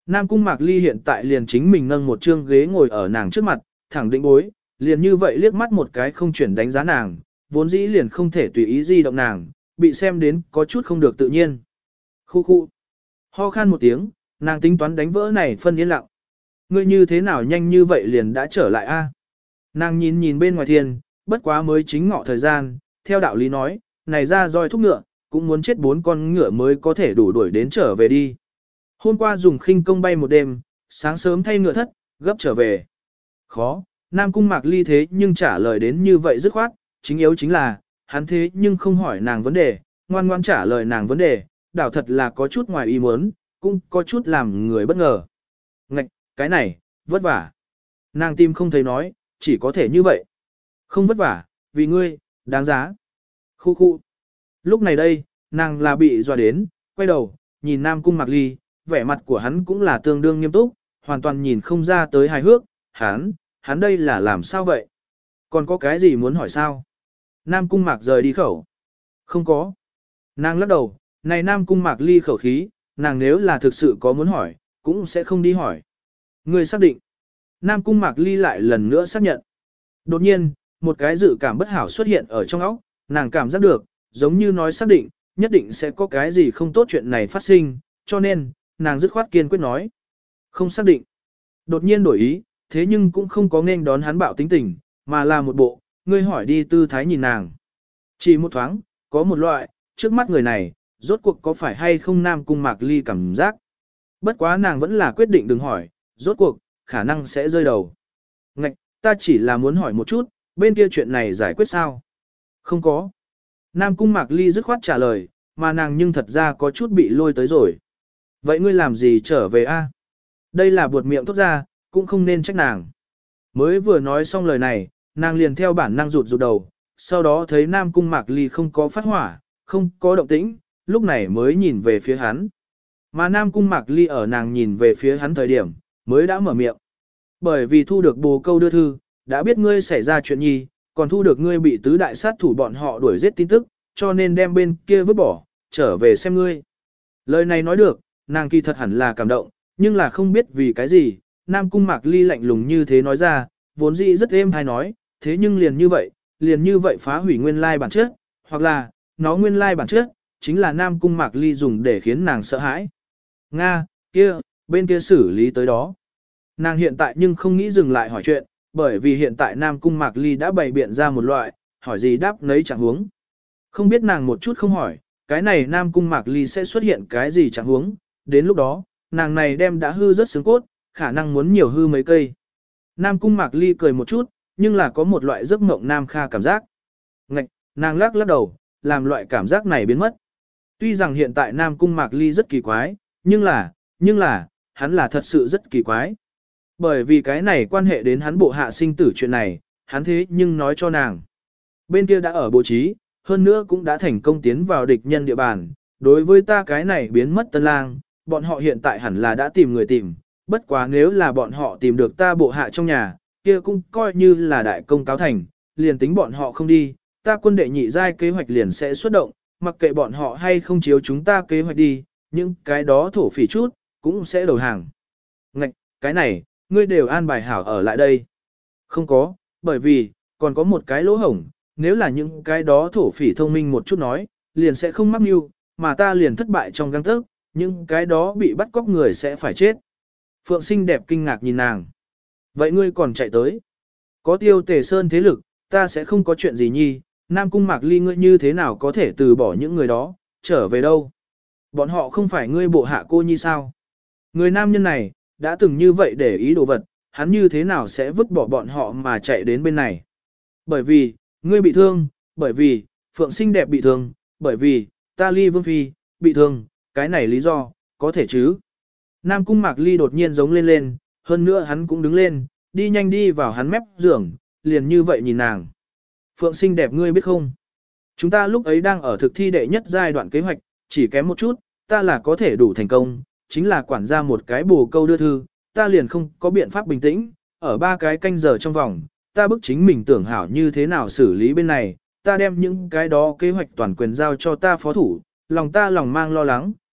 Nam Cung Mạc Ly hiện tại liền chính mình nâng một chương ghế ngồi ở nàng trước mặt, thẳng định bối, liền như vậy liếc mắt một cái không chuyển đánh giá nàng, vốn dĩ liền không thể tùy ý di động nàng, bị xem đến có chút không được tự nhiên. Khu khu. Ho khan một tiếng, nàng tính toán đánh vỡ này phân yên lặng. Ngươi như thế nào nhanh như vậy liền đã trở lại a? Nàng nhìn nhìn bên ngoài thiên, bất quá mới chính ngọ thời gian, theo đạo lý nói, này ra roi thúc ngựa, cũng muốn chết bốn con ngựa mới có thể đủ đuổi đến trở về đi. Hôm qua dùng khinh công bay một đêm, sáng sớm thay ngựa thất, gấp trở về. Khó, Nam Cung Mạc Ly thế nhưng trả lời đến như vậy dứt khoát, chính yếu chính là, hắn thế nhưng không hỏi nàng vấn đề, ngoan ngoan trả lời nàng vấn đề, đảo thật là có chút ngoài ý muốn, cũng có chút làm người bất ngờ. Ngạch, cái này, vất vả. Nàng tim không thấy nói, chỉ có thể như vậy. Không vất vả, vì ngươi, đáng giá. Khu khu. Lúc này đây, nàng là bị dọa đến, quay đầu, nhìn Nam Cung Mạc Ly, vẻ mặt của hắn cũng là tương đương nghiêm túc, hoàn toàn nhìn không ra tới hài hước, hắn, hắn đây là làm sao vậy? Còn có cái gì muốn hỏi sao? Nam Cung Mạc rời đi khẩu. Không có. Nàng lắc đầu, này Nam Cung Mạc Ly khẩu khí, nàng nếu là thực sự có muốn hỏi, cũng sẽ không đi hỏi. Người xác định. Nam Cung Mạc Ly lại lần nữa xác nhận. Đột nhiên, một cái dự cảm bất hảo xuất hiện ở trong óc, nàng cảm giác được, giống như nói xác định, nhất định sẽ có cái gì không tốt chuyện này phát sinh, cho nên, nàng dứt khoát kiên quyết nói. Không xác định. Đột nhiên đổi ý, thế nhưng cũng không có nên đón hắn bạo tính tình, mà là một bộ, ngươi hỏi đi tư thái nhìn nàng. Chỉ một thoáng, có một loại, trước mắt người này, rốt cuộc có phải hay không Nam Cung Mạc Ly cảm giác. Bất quá nàng vẫn là quyết định đừng hỏi, rốt cuộc, khả năng sẽ rơi đầu. Ngạch, ta chỉ là muốn hỏi một chút, bên kia chuyện này giải quyết sao? Không có. Nam Cung Mạc Ly dứt khoát trả lời, mà nàng nhưng thật ra có chút bị lôi tới rồi. Vậy ngươi làm gì trở về a? Đây là buột miệng thốt ra, cũng không nên trách nàng. Mới vừa nói xong lời này, nàng liền theo bản năng rụt rụt đầu, sau đó thấy Nam Cung Mạc Ly không có phát hỏa, không có động tĩnh, lúc này mới nhìn về phía hắn. Mà Nam Cung Mạc Ly ở nàng nhìn về phía hắn thời điểm, mới đã mở miệng. Bởi vì thu được bồ câu đưa thư, đã biết ngươi xảy ra chuyện nhi, còn thu được ngươi bị tứ đại sát thủ bọn họ đuổi giết tin tức, cho nên đem bên kia vứt bỏ, trở về xem ngươi. Lời này nói được, nàng kỳ thật hẳn là cảm động, nhưng là không biết vì cái gì, Nam Cung Mạc Ly lạnh lùng như thế nói ra, vốn dĩ rất êm hay nói, thế nhưng liền như vậy, liền như vậy phá hủy nguyên lai bản chất, hoặc là, nó nguyên lai bản chất, chính là Nam Cung Mạc Ly dùng để khiến nàng sợ hãi. Nga, kia, bên kia xử lý tới đó. Nàng hiện tại nhưng không nghĩ dừng lại hỏi chuyện, bởi vì hiện tại Nam Cung Mạc Ly đã bày biện ra một loại, hỏi gì đáp nấy chẳng huống. Không biết nàng một chút không hỏi, cái này Nam Cung Mạc Ly sẽ xuất hiện cái gì chẳng huống, đến lúc đó, nàng này đem đã hư rất xương cốt, khả năng muốn nhiều hư mấy cây. Nam Cung Mạc Ly cười một chút, nhưng là có một loại giấc mộng Nam Kha cảm giác. Ngạch, nàng lắc lắc đầu, làm loại cảm giác này biến mất. Tuy rằng hiện tại Nam Cung Mạc Ly rất kỳ quái, nhưng là, nhưng là, hắn là thật sự rất kỳ quái. Bởi vì cái này quan hệ đến hắn bộ hạ sinh tử chuyện này, hắn thế nhưng nói cho nàng. Bên kia đã ở bố trí, hơn nữa cũng đã thành công tiến vào địch nhân địa bàn. Đối với ta cái này biến mất tân lang, bọn họ hiện tại hẳn là đã tìm người tìm. Bất quá nếu là bọn họ tìm được ta bộ hạ trong nhà, kia cũng coi như là đại công cáo thành, liền tính bọn họ không đi, ta quân đệ nhị giai kế hoạch liền sẽ xuất động, mặc kệ bọn họ hay không chiếu chúng ta kế hoạch đi, những cái đó thổ phỉ chút, cũng sẽ đầu hàng. Ngạch, cái này, ngươi đều an bài hảo ở lại đây. Không có, bởi vì, còn có một cái lỗ hổng, nếu là những cái đó thổ phỉ thông minh một chút nói, liền sẽ không mắc mưu, mà ta liền thất bại trong găng tấc, những cái đó bị bắt cóc người sẽ phải chết. Phượng xinh đẹp kinh ngạc nhìn nàng. Vậy ngươi còn chạy tới. Có tiêu tề sơn thế lực, ta sẽ không có chuyện gì nhi, Nam Cung Mạc Ly ngươi như thế nào có thể từ bỏ những người đó, trở về đâu. Bọn họ không phải ngươi bộ hạ cô nhi sao. Người nam nhân này, đã từng như vậy để ý đồ vật, hắn như thế nào sẽ vứt bỏ bọn họ mà chạy đến bên này. Bởi vì, ngươi bị thương, bởi vì, Phượng xinh đẹp bị thương, bởi vì, ta Ly Vương Phi, bị thương, cái này lý do, có thể chứ. Nam Cung Mạc Ly đột nhiên giống lên lên, hơn nữa hắn cũng đứng lên, đi nhanh đi vào hắn mép giường, liền như vậy nhìn nàng. Phượng xinh đẹp ngươi biết không? Chúng ta lúc ấy đang ở thực thi đệ nhất giai đoạn kế hoạch, chỉ kém một chút, ta là có thể đủ thành công, chính là quản gia một cái bồ câu đưa thư, ta liền không có biện pháp bình tĩnh, ở ba cái canh giờ trong vòng, ta bức chính mình tưởng hảo như thế nào xử lý bên này, ta đem những cái đó kế hoạch toàn quyền giao cho ta phó thủ, lòng ta lòng mang lo lắng,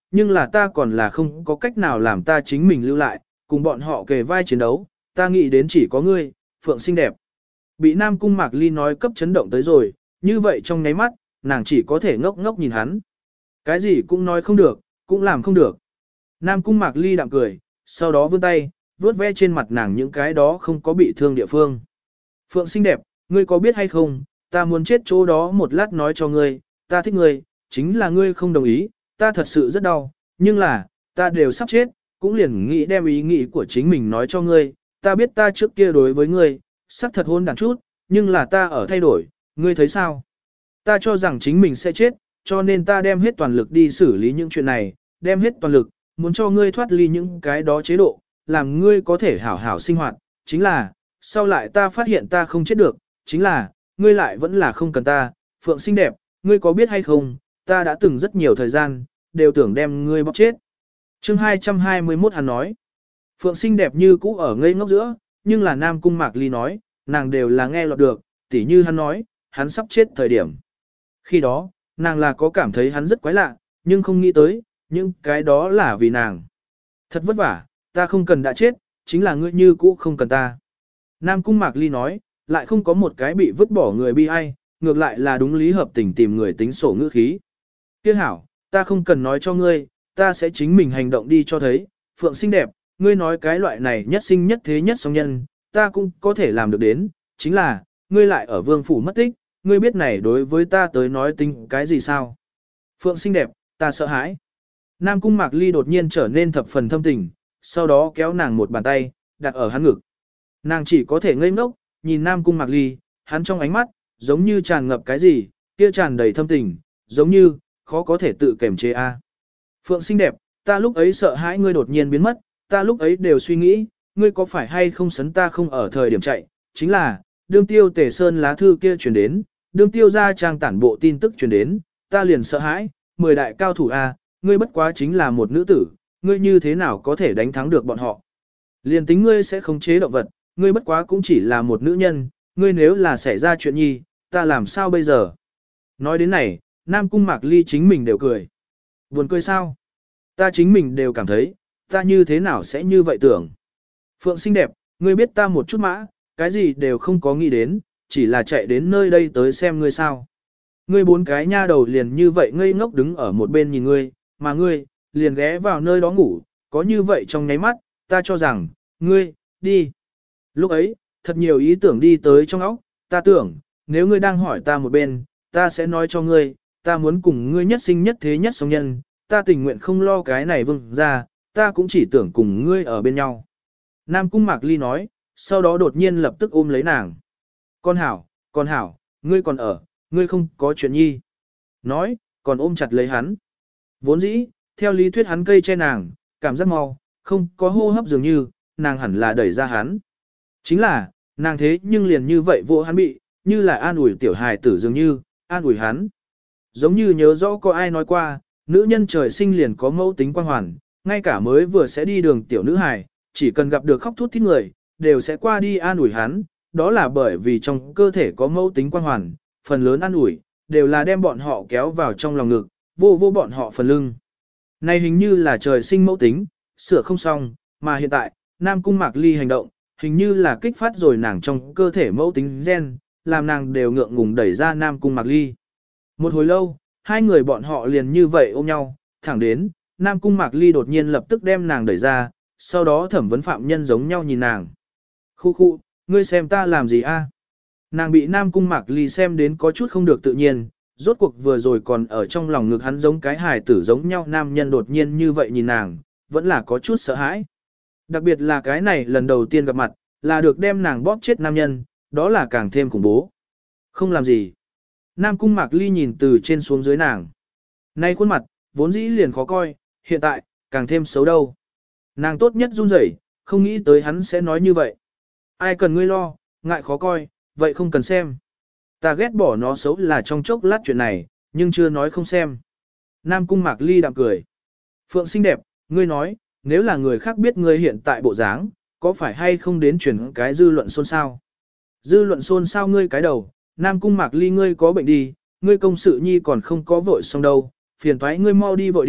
nhưng là ta còn là không có cách nào làm ta chính mình lưu lại, cùng bọn họ kề vai chiến đấu, ta nghĩ đến chỉ có ngươi, Phượng xinh đẹp. Bị Nam Cung Mạc Ly nói cấp chấn động tới rồi, như vậy trong nháy mắt, nàng chỉ có thể ngốc ngốc nhìn hắn. Cái gì cũng nói không được, cũng làm không được. Nam Cung Mạc Ly đạm cười, sau đó vươn tay, vuốt ve trên mặt nàng những cái đó không có bị thương địa phương. Phượng xinh đẹp, ngươi có biết hay không, ta muốn chết chỗ đó một lát nói cho ngươi, ta thích ngươi, chính là ngươi không đồng ý, ta thật sự rất đau, nhưng là, ta đều sắp chết, cũng liền nghĩ đem ý nghĩ của chính mình nói cho ngươi, ta biết ta trước kia đối với ngươi, sắc thật hôn đàn chút, nhưng là ta ở thay đổi, ngươi thấy sao? Ta cho rằng chính mình sẽ chết, cho nên ta đem hết toàn lực đi xử lý những chuyện này, đem hết toàn lực, muốn cho ngươi thoát ly những cái đó chế độ, làm ngươi có thể hảo hảo sinh hoạt, chính là, sau lại ta phát hiện ta không chết được, chính là, ngươi lại vẫn là không cần ta, Phượng xinh đẹp, ngươi có biết hay không, ta đã từng rất nhiều thời gian, đều tưởng đem ngươi bóc chết. Chương hai trăm hai mươi mốt hắn nói, Phượng xinh đẹp như cũ ở ngây ngốc giữa, nhưng là Nam Cung Mạc Ly nói, nàng đều là nghe lọt được, tỉ như hắn nói, hắn sắp chết thời điểm. Khi đó, nàng là có cảm thấy hắn rất quái lạ, nhưng không nghĩ tới, nhưng cái đó là vì nàng. Thật vất vả, ta không cần đã chết, chính là ngươi như cũ không cần ta. Nam Cung Mạc Ly nói, lại không có một cái bị vứt bỏ người bi ai, ngược lại là đúng lý hợp tình tìm người tính sổ ngữ khí. Tiếc hảo, ta không cần nói cho ngươi, ta sẽ chính mình hành động đi cho thấy, Phượng xinh đẹp, ngươi nói cái loại này nhất sinh nhất thế nhất song nhân, ta cũng có thể làm được đến, chính là, ngươi lại ở vương phủ mất tích, ngươi biết này đối với ta tới nói tính cái gì sao? Phượng xinh đẹp, ta sợ hãi. Nam Cung Mạc Ly đột nhiên trở nên thập phần thâm tình, sau đó kéo nàng một bàn tay, đặt ở hắn ngực. Nàng chỉ có thể ngây ngốc, nhìn Nam Cung Mạc Ly, hắn trong ánh mắt, giống như tràn ngập cái gì, kia tràn đầy thâm tình, giống như, khó có thể tự kiềm chế a. Phượng xinh đẹp, ta lúc ấy sợ hãi ngươi đột nhiên biến mất, ta lúc ấy đều suy nghĩ, ngươi có phải hay không sấn ta không ở thời điểm chạy, chính là, đương tiêu tề sơn lá thư kia truyền đến, đương tiêu ra trang tản bộ tin tức truyền đến, ta liền sợ hãi, mười đại cao thủ a, ngươi bất quá chính là một nữ tử, ngươi như thế nào có thể đánh thắng được bọn họ. Liền tính ngươi sẽ khống chế động vật, ngươi bất quá cũng chỉ là một nữ nhân, ngươi nếu là xảy ra chuyện nhi, ta làm sao bây giờ? Nói đến này, Nam Cung Mạc Ly chính mình đều cười. Buồn cười sao? Ta chính mình đều cảm thấy, ta như thế nào sẽ như vậy tưởng. Phượng xinh đẹp, ngươi biết ta một chút mã, cái gì đều không có nghĩ đến, chỉ là chạy đến nơi đây tới xem ngươi sao. Ngươi bốn cái nha đầu liền như vậy ngây ngốc đứng ở một bên nhìn ngươi, mà ngươi, liền ghé vào nơi đó ngủ, có như vậy trong nháy mắt, ta cho rằng, ngươi, đi. Lúc ấy, thật nhiều ý tưởng đi tới trong óc, ta tưởng, nếu ngươi đang hỏi ta một bên, ta sẽ nói cho ngươi, ta muốn cùng ngươi nhất sinh nhất thế nhất song nhân, ta tình nguyện không lo cái này vừng ra, ta cũng chỉ tưởng cùng ngươi ở bên nhau. Nam Cung Mạc Ly nói, sau đó đột nhiên lập tức ôm lấy nàng. Con hảo, con hảo, ngươi còn ở, ngươi không có chuyện nhi. Nói, còn ôm chặt lấy hắn. Vốn dĩ, theo lý thuyết hắn cây che nàng, cảm giác mau, không có hô hấp dường như, nàng hẳn là đẩy ra hắn. Chính là, nàng thế nhưng liền như vậy vô hắn bị, như là an ủi tiểu hài tử dường như, an ủi hắn. Giống như nhớ rõ có ai nói qua, nữ nhân trời sinh liền có mẫu tính quan hoàn, ngay cả mới vừa sẽ đi đường tiểu nữ hài, chỉ cần gặp được khóc thút thít người, đều sẽ qua đi an ủi hắn, đó là bởi vì trong cơ thể có mẫu tính quan hoàn, phần lớn an ủi, đều là đem bọn họ kéo vào trong lòng ngực, vô vô bọn họ phần lưng. Này hình như là trời sinh mẫu tính, sửa không xong, mà hiện tại, Nam Cung Mạc Ly hành động, hình như là kích phát rồi nàng trong cơ thể mẫu tính gen, làm nàng đều ngượng ngùng đẩy ra Nam Cung Mạc Ly. Một hồi lâu, hai người bọn họ liền như vậy ôm nhau, thẳng đến, Nam Cung Mạc Ly đột nhiên lập tức đem nàng đẩy ra, sau đó thẩm vấn phạm nhân giống nhau nhìn nàng. Khu khu, ngươi xem ta làm gì a? Nàng bị Nam Cung Mạc Ly xem đến có chút không được tự nhiên, rốt cuộc vừa rồi còn ở trong lòng ngực hắn giống cái hài tử giống nhau nam nhân đột nhiên như vậy nhìn nàng, vẫn là có chút sợ hãi. Đặc biệt là cái này lần đầu tiên gặp mặt, là được đem nàng bóp chết nam nhân, đó là càng thêm khủng bố. Không làm gì. Nam Cung Mạc Ly nhìn từ trên xuống dưới nàng. Nay khuôn mặt, vốn dĩ liền khó coi, hiện tại, càng thêm xấu đâu. Nàng tốt nhất run rẩy, không nghĩ tới hắn sẽ nói như vậy. Ai cần ngươi lo, ngại khó coi, vậy không cần xem. Ta ghét bỏ nó xấu là trong chốc lát chuyện này, nhưng chưa nói không xem. Nam Cung Mạc Ly đạm cười. Phượng xinh đẹp, ngươi nói, nếu là người khác biết ngươi hiện tại bộ dáng, có phải hay không đến chuyển cái dư luận xôn xao? Dư luận xôn xao ngươi cái đầu, Nam Cung Mạc Ly ngươi có bệnh đi, ngươi công sự nhi còn không có vội xong đâu, phiền toái ngươi mau đi vội đi,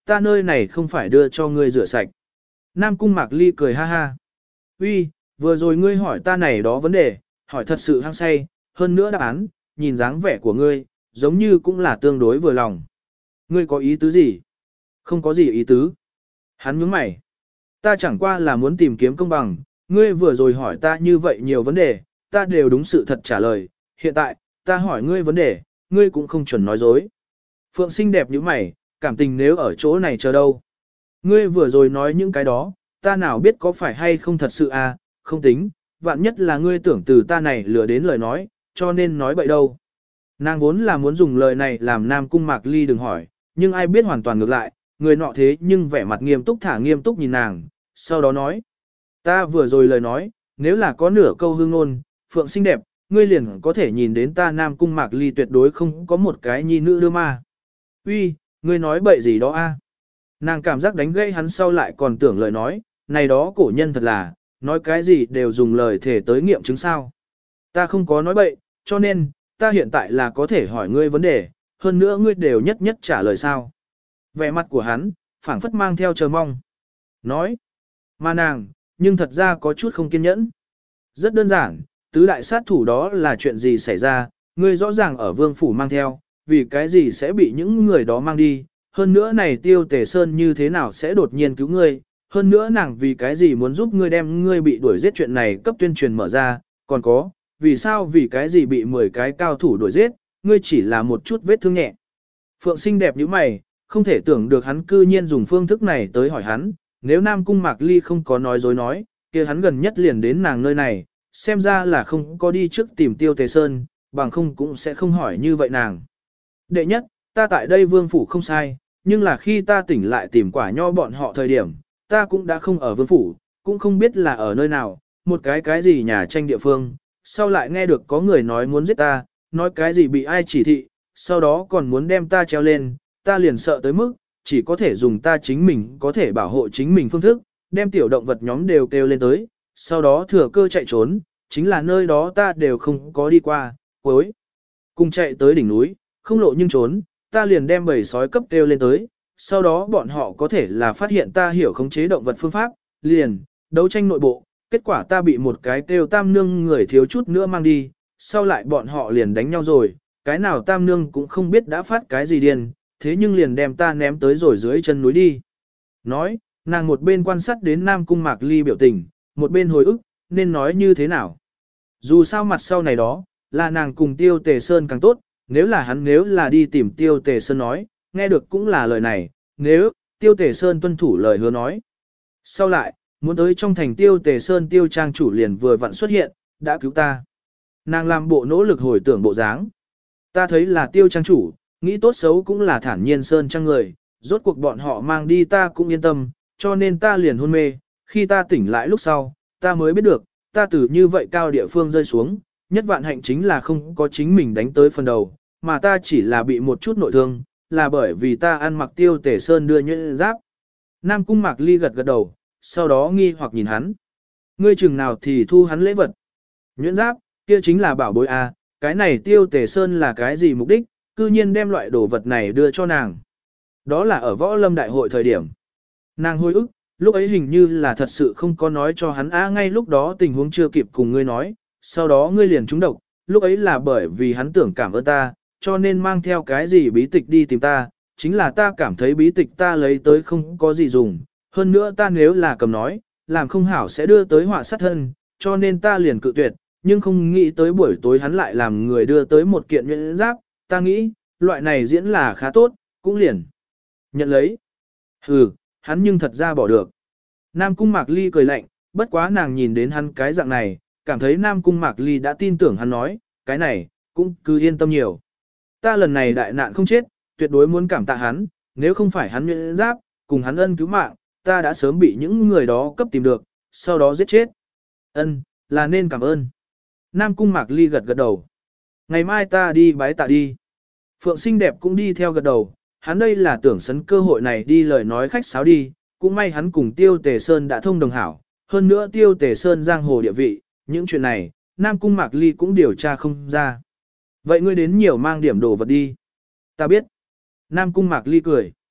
ta nơi này không phải đưa cho ngươi rửa sạch. Nam Cung Mạc Ly cười ha ha. Uy, vừa rồi ngươi hỏi ta này đó vấn đề, hỏi thật sự hăng say, hơn nữa đáp án, nhìn dáng vẻ của ngươi, giống như cũng là tương đối vừa lòng. Ngươi có ý tứ gì? Không có gì ý tứ. Hắn nhướng mày. Ta chẳng qua là muốn tìm kiếm công bằng, ngươi vừa rồi hỏi ta như vậy nhiều vấn đề, ta đều đúng sự thật trả lời, hiện tại, ta hỏi ngươi vấn đề, ngươi cũng không chuẩn nói dối. Phượng xinh đẹp như mày, cảm tình nếu ở chỗ này chờ đâu. Ngươi vừa rồi nói những cái đó, ta nào biết có phải hay không thật sự à, không tính, vạn nhất là ngươi tưởng từ ta này lừa đến lời nói, cho nên nói bậy đâu. Nàng vốn là muốn dùng lời này làm Nam Cung Mạc Ly đừng hỏi, nhưng ai biết hoàn toàn ngược lại, người nọ thế nhưng vẻ mặt nghiêm túc thả nghiêm túc nhìn nàng, sau đó nói. Ta vừa rồi lời nói, nếu là có nửa câu hương ngôn, Phượng xinh đẹp, ngươi liền có thể nhìn đến ta Nam Cung Mạc Ly tuyệt đối không có một cái nhi nữ đưa ma. Uy, ngươi nói bậy gì đó a? Nàng cảm giác đánh gây hắn sau lại còn tưởng lời nói, này đó cổ nhân thật là, nói cái gì đều dùng lời thể tới nghiệm chứng sao. Ta không có nói bậy, cho nên, ta hiện tại là có thể hỏi ngươi vấn đề, hơn nữa ngươi đều nhất nhất trả lời sao. Vẻ mặt của hắn, phảng phất mang theo chờ mong. Nói, mà nàng, nhưng thật ra có chút không kiên nhẫn. Rất đơn giản, tứ đại sát thủ đó là chuyện gì xảy ra, ngươi rõ ràng ở vương phủ mang theo, vì cái gì sẽ bị những người đó mang đi, hơn nữa này tiêu tề sơn như thế nào sẽ đột nhiên cứu ngươi, hơn nữa nàng vì cái gì muốn giúp ngươi đem ngươi bị đuổi giết chuyện này cấp tuyên truyền mở ra, còn có, vì sao vì cái gì bị mười cái cao thủ đuổi giết, ngươi chỉ là một chút vết thương nhẹ. Phượng xinh đẹp như mày, không thể tưởng được hắn cư nhiên dùng phương thức này tới hỏi hắn, nếu Nam Cung Mạc Ly không có nói dối nói, kia hắn gần nhất liền đến nàng nơi này, xem ra là không có đi trước tìm tiêu tề sơn, bằng không cũng sẽ không hỏi như vậy nàng. Đệ nhất, ta tại đây vương phủ không sai, nhưng là khi ta tỉnh lại tìm quả nho bọn họ thời điểm, ta cũng đã không ở vương phủ, cũng không biết là ở nơi nào, một cái cái gì nhà tranh địa phương, sau lại nghe được có người nói muốn giết ta, nói cái gì bị ai chỉ thị, sau đó còn muốn đem ta treo lên, ta liền sợ tới mức, chỉ có thể dùng ta chính mình có thể bảo hộ chính mình phương thức, đem tiểu động vật nhóm đều kêu lên tới, sau đó thừa cơ chạy trốn, chính là nơi đó ta đều không có đi qua, cuối cùng chạy tới đỉnh núi, không lộ nhưng trốn, ta liền đem bầy sói cấp kêu lên tới, sau đó bọn họ có thể là phát hiện ta hiểu khống chế động vật phương pháp, liền, đấu tranh nội bộ, kết quả ta bị một cái kêu tam nương người thiếu chút nữa mang đi, sau lại bọn họ liền đánh nhau rồi, cái nào tam nương cũng không biết đã phát cái gì điên, thế nhưng liền đem ta ném tới rồi dưới chân núi đi. Nói, nàng một bên quan sát đến Nam Cung Mạc Ly biểu tình, một bên hồi ức, nên nói như thế nào. Dù sao mặt sau này đó, là nàng cùng Tiêu Tề Sơn càng tốt, nếu là hắn nếu là đi tìm Tiêu Tề Sơn nói, nghe được cũng là lời này, nếu, Tiêu Tề Sơn tuân thủ lời hứa nói. Sau lại, muốn tới trong thành Tiêu Tề Sơn Tiêu Trang chủ liền vừa vặn xuất hiện, đã cứu ta. Nàng làm bộ nỗ lực hồi tưởng bộ dáng. Ta thấy là Tiêu Trang chủ, nghĩ tốt xấu cũng là thản nhiên Sơn Trang người, rốt cuộc bọn họ mang đi ta cũng yên tâm, cho nên ta liền hôn mê, khi ta tỉnh lại lúc sau, ta mới biết được, ta từ như vậy cao địa phương rơi xuống, nhất vạn hạnh chính là không có chính mình đánh tới phần đầu, mà ta chỉ là bị một chút nội thương, là bởi vì ta ăn mặc Tiêu Tề Sơn đưa nhuyễn giáp. Nam Cung Mạc Ly gật gật đầu, sau đó nghi hoặc nhìn hắn. Ngươi chừng nào thì thu hắn lễ vật. Nhuyễn giáp, kia chính là bảo bối a, cái này Tiêu Tề Sơn là cái gì mục đích, cư nhiên đem loại đồ vật này đưa cho nàng. Đó là ở võ lâm đại hội thời điểm. Nàng hồi ức, lúc ấy hình như là thật sự không có nói cho hắn a, ngay lúc đó tình huống chưa kịp cùng ngươi nói, sau đó ngươi liền trúng độc, lúc ấy là bởi vì hắn tưởng cảm ơn ta, cho nên mang theo cái gì bí tịch đi tìm ta, chính là ta cảm thấy bí tịch ta lấy tới không có gì dùng, hơn nữa ta nếu là cầm nói, làm không hảo sẽ đưa tới họa sát thân, cho nên ta liền cự tuyệt, nhưng không nghĩ tới buổi tối hắn lại làm người đưa tới một kiện nhuyễn giáp, ta nghĩ, loại này diễn là khá tốt, cũng liền nhận lấy. Hừ, hắn nhưng thật ra bỏ được. Nam Cung Mạc Ly cười lạnh, bất quá nàng nhìn đến hắn cái dạng này, cảm thấy Nam Cung Mạc Ly đã tin tưởng hắn nói, cái này, cũng cứ yên tâm nhiều. Ta lần này đại nạn không chết, tuyệt đối muốn cảm tạ hắn, nếu không phải hắn nhuyễn giáp, cùng hắn ân cứu mạng, ta đã sớm bị những người đó cấp tìm được, sau đó giết chết. Ân, là nên cảm ơn. Nam Cung Mạc Ly gật gật đầu. Ngày mai ta đi bái tạ đi. Phượng xinh đẹp cũng đi theo gật đầu, hắn đây là tưởng sấn cơ hội này đi lời nói khách sáo đi, cũng may hắn cùng Tiêu Tề Sơn đã thông đồng hảo, hơn nữa Tiêu Tề Sơn giang hồ địa vị, những chuyện này, Nam Cung Mạc Ly cũng điều tra không ra. Vậy ngươi đến nhiều mang điểm đồ vật đi. Ta biết. Nam Cung Mạc Ly cười.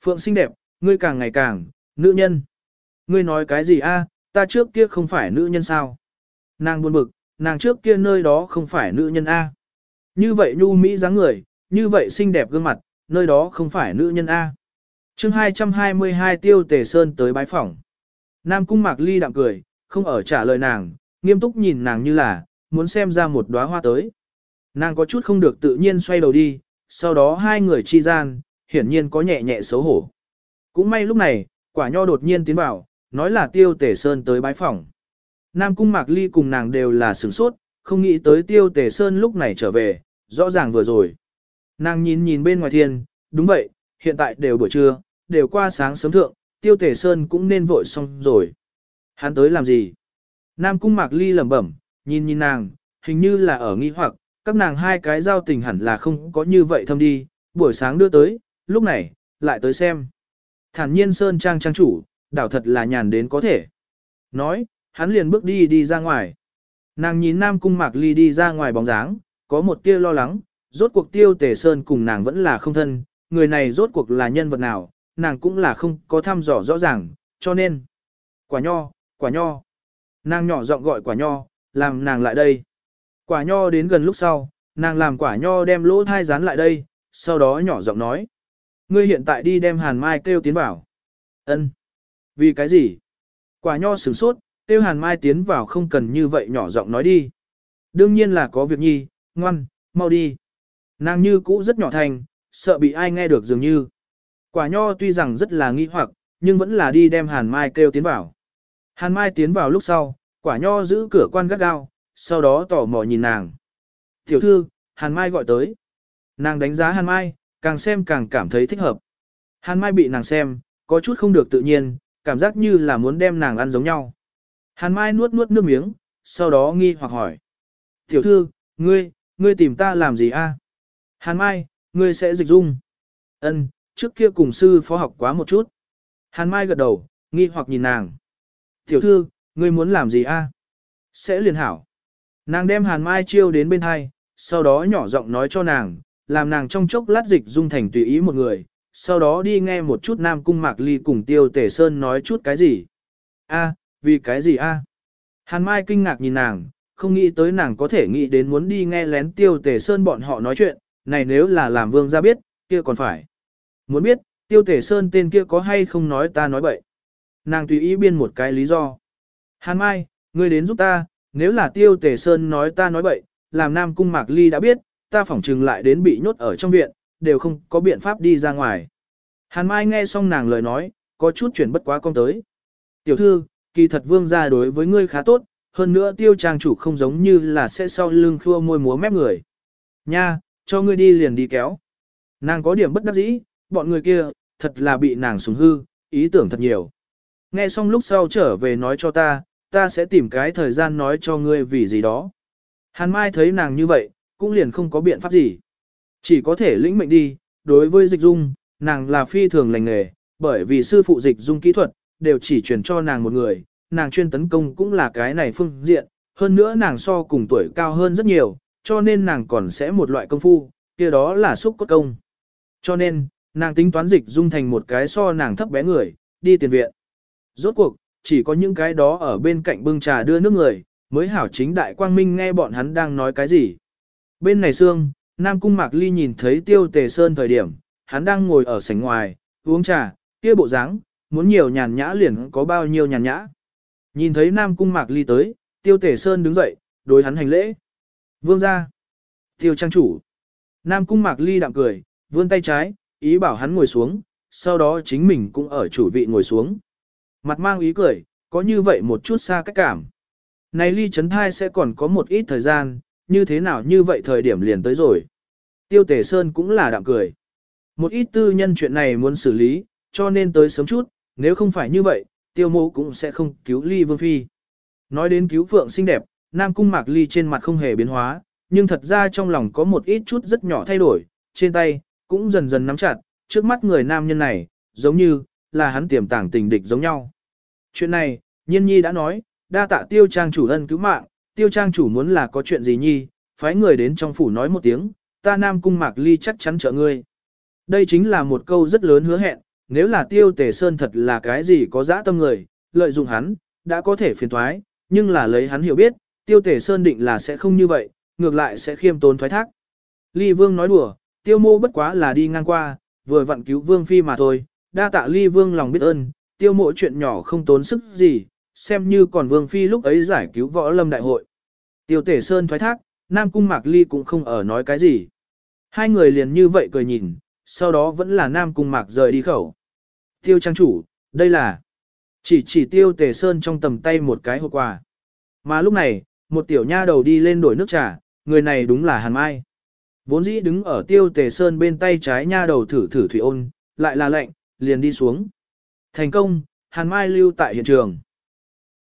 Phượng xinh đẹp, ngươi càng ngày càng, nữ nhân. Ngươi nói cái gì a? Ta trước kia không phải nữ nhân sao? Nàng buồn bực, nàng trước kia nơi đó không phải nữ nhân a. Như vậy nhu mỹ dáng người, như vậy xinh đẹp gương mặt, nơi đó không phải nữ nhân a. Chương hai trăm hai mươi hai Tiêu Tề Sơn tới bái phỏng. Nam Cung Mạc Ly đạm cười, không ở trả lời nàng, nghiêm túc nhìn nàng như là, muốn xem ra một đóa hoa tới. Nàng có chút không được tự nhiên xoay đầu đi, sau đó hai người chi gian, hiển nhiên có nhẹ nhẹ xấu hổ. Cũng may lúc này, Quả Nho đột nhiên tiến vào, nói là Tiêu Tề Sơn tới bái phỏng. Nam Cung Mạc Ly cùng nàng đều là sửng sốt, không nghĩ tới Tiêu Tề Sơn lúc này trở về, rõ ràng vừa rồi. Nàng nhìn nhìn bên ngoài thiên, đúng vậy, hiện tại đều buổi trưa, đều qua sáng sớm thượng, Tiêu Tề Sơn cũng nên vội xong rồi. Hắn tới làm gì? Nam Cung Mạc Ly lẩm bẩm, nhìn nhìn nàng, hình như là ở nghi hoặc, các nàng hai cái giao tình hẳn là không có như vậy thâm đi, buổi sáng đưa tới, lúc này, lại tới xem. Thản nhiên Sơn Trang trang chủ, đảo thật là nhàn đến có thể. Nói, hắn liền bước đi đi ra ngoài. Nàng nhìn Nam Cung Mạc Ly đi ra ngoài bóng dáng, có một tia lo lắng, rốt cuộc Tiêu Tề Sơn cùng nàng vẫn là không thân, người này rốt cuộc là nhân vật nào, nàng cũng là không có thăm dò rõ ràng, cho nên. Quả Nho, Quả Nho. Nàng nhỏ giọng gọi Quả Nho, làm nàng lại đây. Quả Nho đến gần lúc sau, nàng làm Quả Nho đem lỗ thai dán lại đây, sau đó nhỏ giọng nói. Ngươi hiện tại đi đem Hàn Mai kêu tiến vào. Ân. Vì cái gì? Quả Nho sửng sốt, kêu Hàn Mai tiến vào không cần như vậy nhỏ giọng nói đi. Đương nhiên là có việc nhi, ngoan, mau đi. Nàng như cũ rất nhỏ thành, sợ bị ai nghe được dường như. Quả Nho tuy rằng rất là nghi hoặc, nhưng vẫn là đi đem Hàn Mai kêu tiến vào. Hàn Mai tiến vào lúc sau, Quả Nho giữ cửa quan gắt gao, sau đó tò mò nhìn nàng. Tiểu thư, Hàn Mai gọi tới. Nàng đánh giá Hàn Mai, càng xem càng cảm thấy thích hợp. Hàn Mai bị nàng xem, có chút không được tự nhiên, cảm giác như là muốn đem nàng ăn giống nhau. Hàn Mai nuốt nuốt nước miếng, sau đó nghi hoặc hỏi. Tiểu thư, ngươi, ngươi tìm ta làm gì a? Hàn Mai, ngươi sẽ dịch dung. Ân, trước kia cùng sư phó học quá một chút. Hàn Mai gật đầu, nghi hoặc nhìn nàng. Tiểu thư, ngươi muốn làm gì a? Sẽ liền hảo. Nàng đem Hàn Mai chiêu đến bên hai, sau đó nhỏ giọng nói cho nàng, làm nàng trong chốc lát dịch dung thành tùy ý một người, sau đó đi nghe một chút Nam Cung Mạc Ly cùng Tiêu Tề Sơn nói chút cái gì. A, vì cái gì a? Hàn Mai kinh ngạc nhìn nàng, không nghĩ tới nàng có thể nghĩ đến muốn đi nghe lén Tiêu Tề Sơn bọn họ nói chuyện, này nếu là làm vương gia biết, kia còn phải. Muốn biết, Tiêu Tề Sơn tên kia có hay không nói ta nói bậy. Nàng tùy ý biên một cái lý do. Hàn Mai, ngươi đến giúp ta, nếu là Tiêu Tề Sơn nói ta nói bậy, làm Nam Cung Mạc Ly đã biết, ta phỏng trừng lại đến bị nhốt ở trong viện, đều không có biện pháp đi ra ngoài. Hàn Mai nghe xong nàng lời nói, có chút chuyển bất quá công tới. Tiểu thư, kỳ thật vương gia đối với ngươi khá tốt, hơn nữa Tiêu trang chủ không giống như là sẽ sau lưng khua môi múa mép người. Nha, cho ngươi đi liền đi kéo. Nàng có điểm bất đắc dĩ, bọn người kia, thật là bị nàng sủng hư, ý tưởng thật nhiều. Nghe xong lúc sau trở về nói cho ta, ta sẽ tìm cái thời gian nói cho ngươi vì gì đó. Hàn Mai thấy nàng như vậy, cũng liền không có biện pháp gì. Chỉ có thể lĩnh mệnh đi, đối với dịch dung, nàng là phi thường lành nghề, bởi vì sư phụ dịch dung kỹ thuật, đều chỉ truyền cho nàng một người, nàng chuyên tấn công cũng là cái này phương diện, hơn nữa nàng so cùng tuổi cao hơn rất nhiều, cho nên nàng còn sẽ một loại công phu, kia đó là xúc cốt công. Cho nên, nàng tính toán dịch dung thành một cái so nàng thấp bé người, đi tiền viện. Rốt cuộc, chỉ có những cái đó ở bên cạnh bưng trà đưa nước người, mới hảo chính đại quang minh nghe bọn hắn đang nói cái gì. Bên này xương, Nam Cung Mạc Ly nhìn thấy Tiêu Tề Sơn thời điểm, hắn đang ngồi ở sảnh ngoài, uống trà, kia bộ dáng, muốn nhiều nhàn nhã liền có bao nhiêu nhàn nhã. Nhìn thấy Nam Cung Mạc Ly tới, Tiêu Tề Sơn đứng dậy, đối hắn hành lễ. Vương ra. Tiêu trang chủ. Nam Cung Mạc Ly đạm cười, vươn tay trái, ý bảo hắn ngồi xuống, sau đó chính mình cũng ở chủ vị ngồi xuống. Mặt mang ý cười, có như vậy một chút xa cách cảm. Này Ly Trấn Thai sẽ còn có một ít thời gian, như thế nào như vậy thời điểm liền tới rồi. Tiêu Tề Sơn cũng là đạm cười. Một ít tư nhân chuyện này muốn xử lý, cho nên tới sớm chút, nếu không phải như vậy, Tiêu Mộ cũng sẽ không cứu Ly Vương Phi. Nói đến cứu Phượng xinh đẹp, Nam Cung Mạc Ly trên mặt không hề biến hóa, nhưng thật ra trong lòng có một ít chút rất nhỏ thay đổi, trên tay, cũng dần dần nắm chặt, trước mắt người nam nhân này, giống như, là hắn tiềm tàng tình địch giống nhau. Chuyện này, Nhiên Nhi đã nói, đa tạ Tiêu trang chủ ân cứu mạng, Tiêu trang chủ muốn là có chuyện gì Nhi, phái người đến trong phủ nói một tiếng, ta Nam Cung Mạc Ly chắc chắn trợ ngươi. Đây chính là một câu rất lớn hứa hẹn, nếu là tiêu tề sơn thật là cái gì có dã tâm người, lợi dụng hắn, đã có thể phiền thoái, nhưng là lấy hắn hiểu biết, tiêu tề sơn định là sẽ không như vậy, ngược lại sẽ khiêm tốn thoái thác. Ly Vương nói đùa, tiêu mô bất quá là đi ngang qua, vừa vặn cứu Vương Phi mà thôi, đa tạ Ly Vương lòng biết ơn, tiêu mộ chuyện nhỏ không tốn sức gì, xem như còn Vương Phi lúc ấy giải cứu võ lâm đại hội. Tiêu tề sơn thoái thác, Nam Cung Mạc Ly cũng không ở nói cái gì. Hai người liền như vậy cười nhìn, sau đó vẫn là Nam Cung Mạc rời đi khẩu. Tiêu trang chủ, đây là chỉ chỉ tiêu tề sơn trong tầm tay một cái hộp quà. Mà lúc này, một tiểu nha đầu đi lên đổi nước trà, người này đúng là Hàn Mai. Vốn dĩ đứng ở tiêu tề sơn bên tay trái nha đầu thử thử thủy ôn, lại là lệnh, liền đi xuống. Thành công, Hàn Mai lưu tại hiện trường.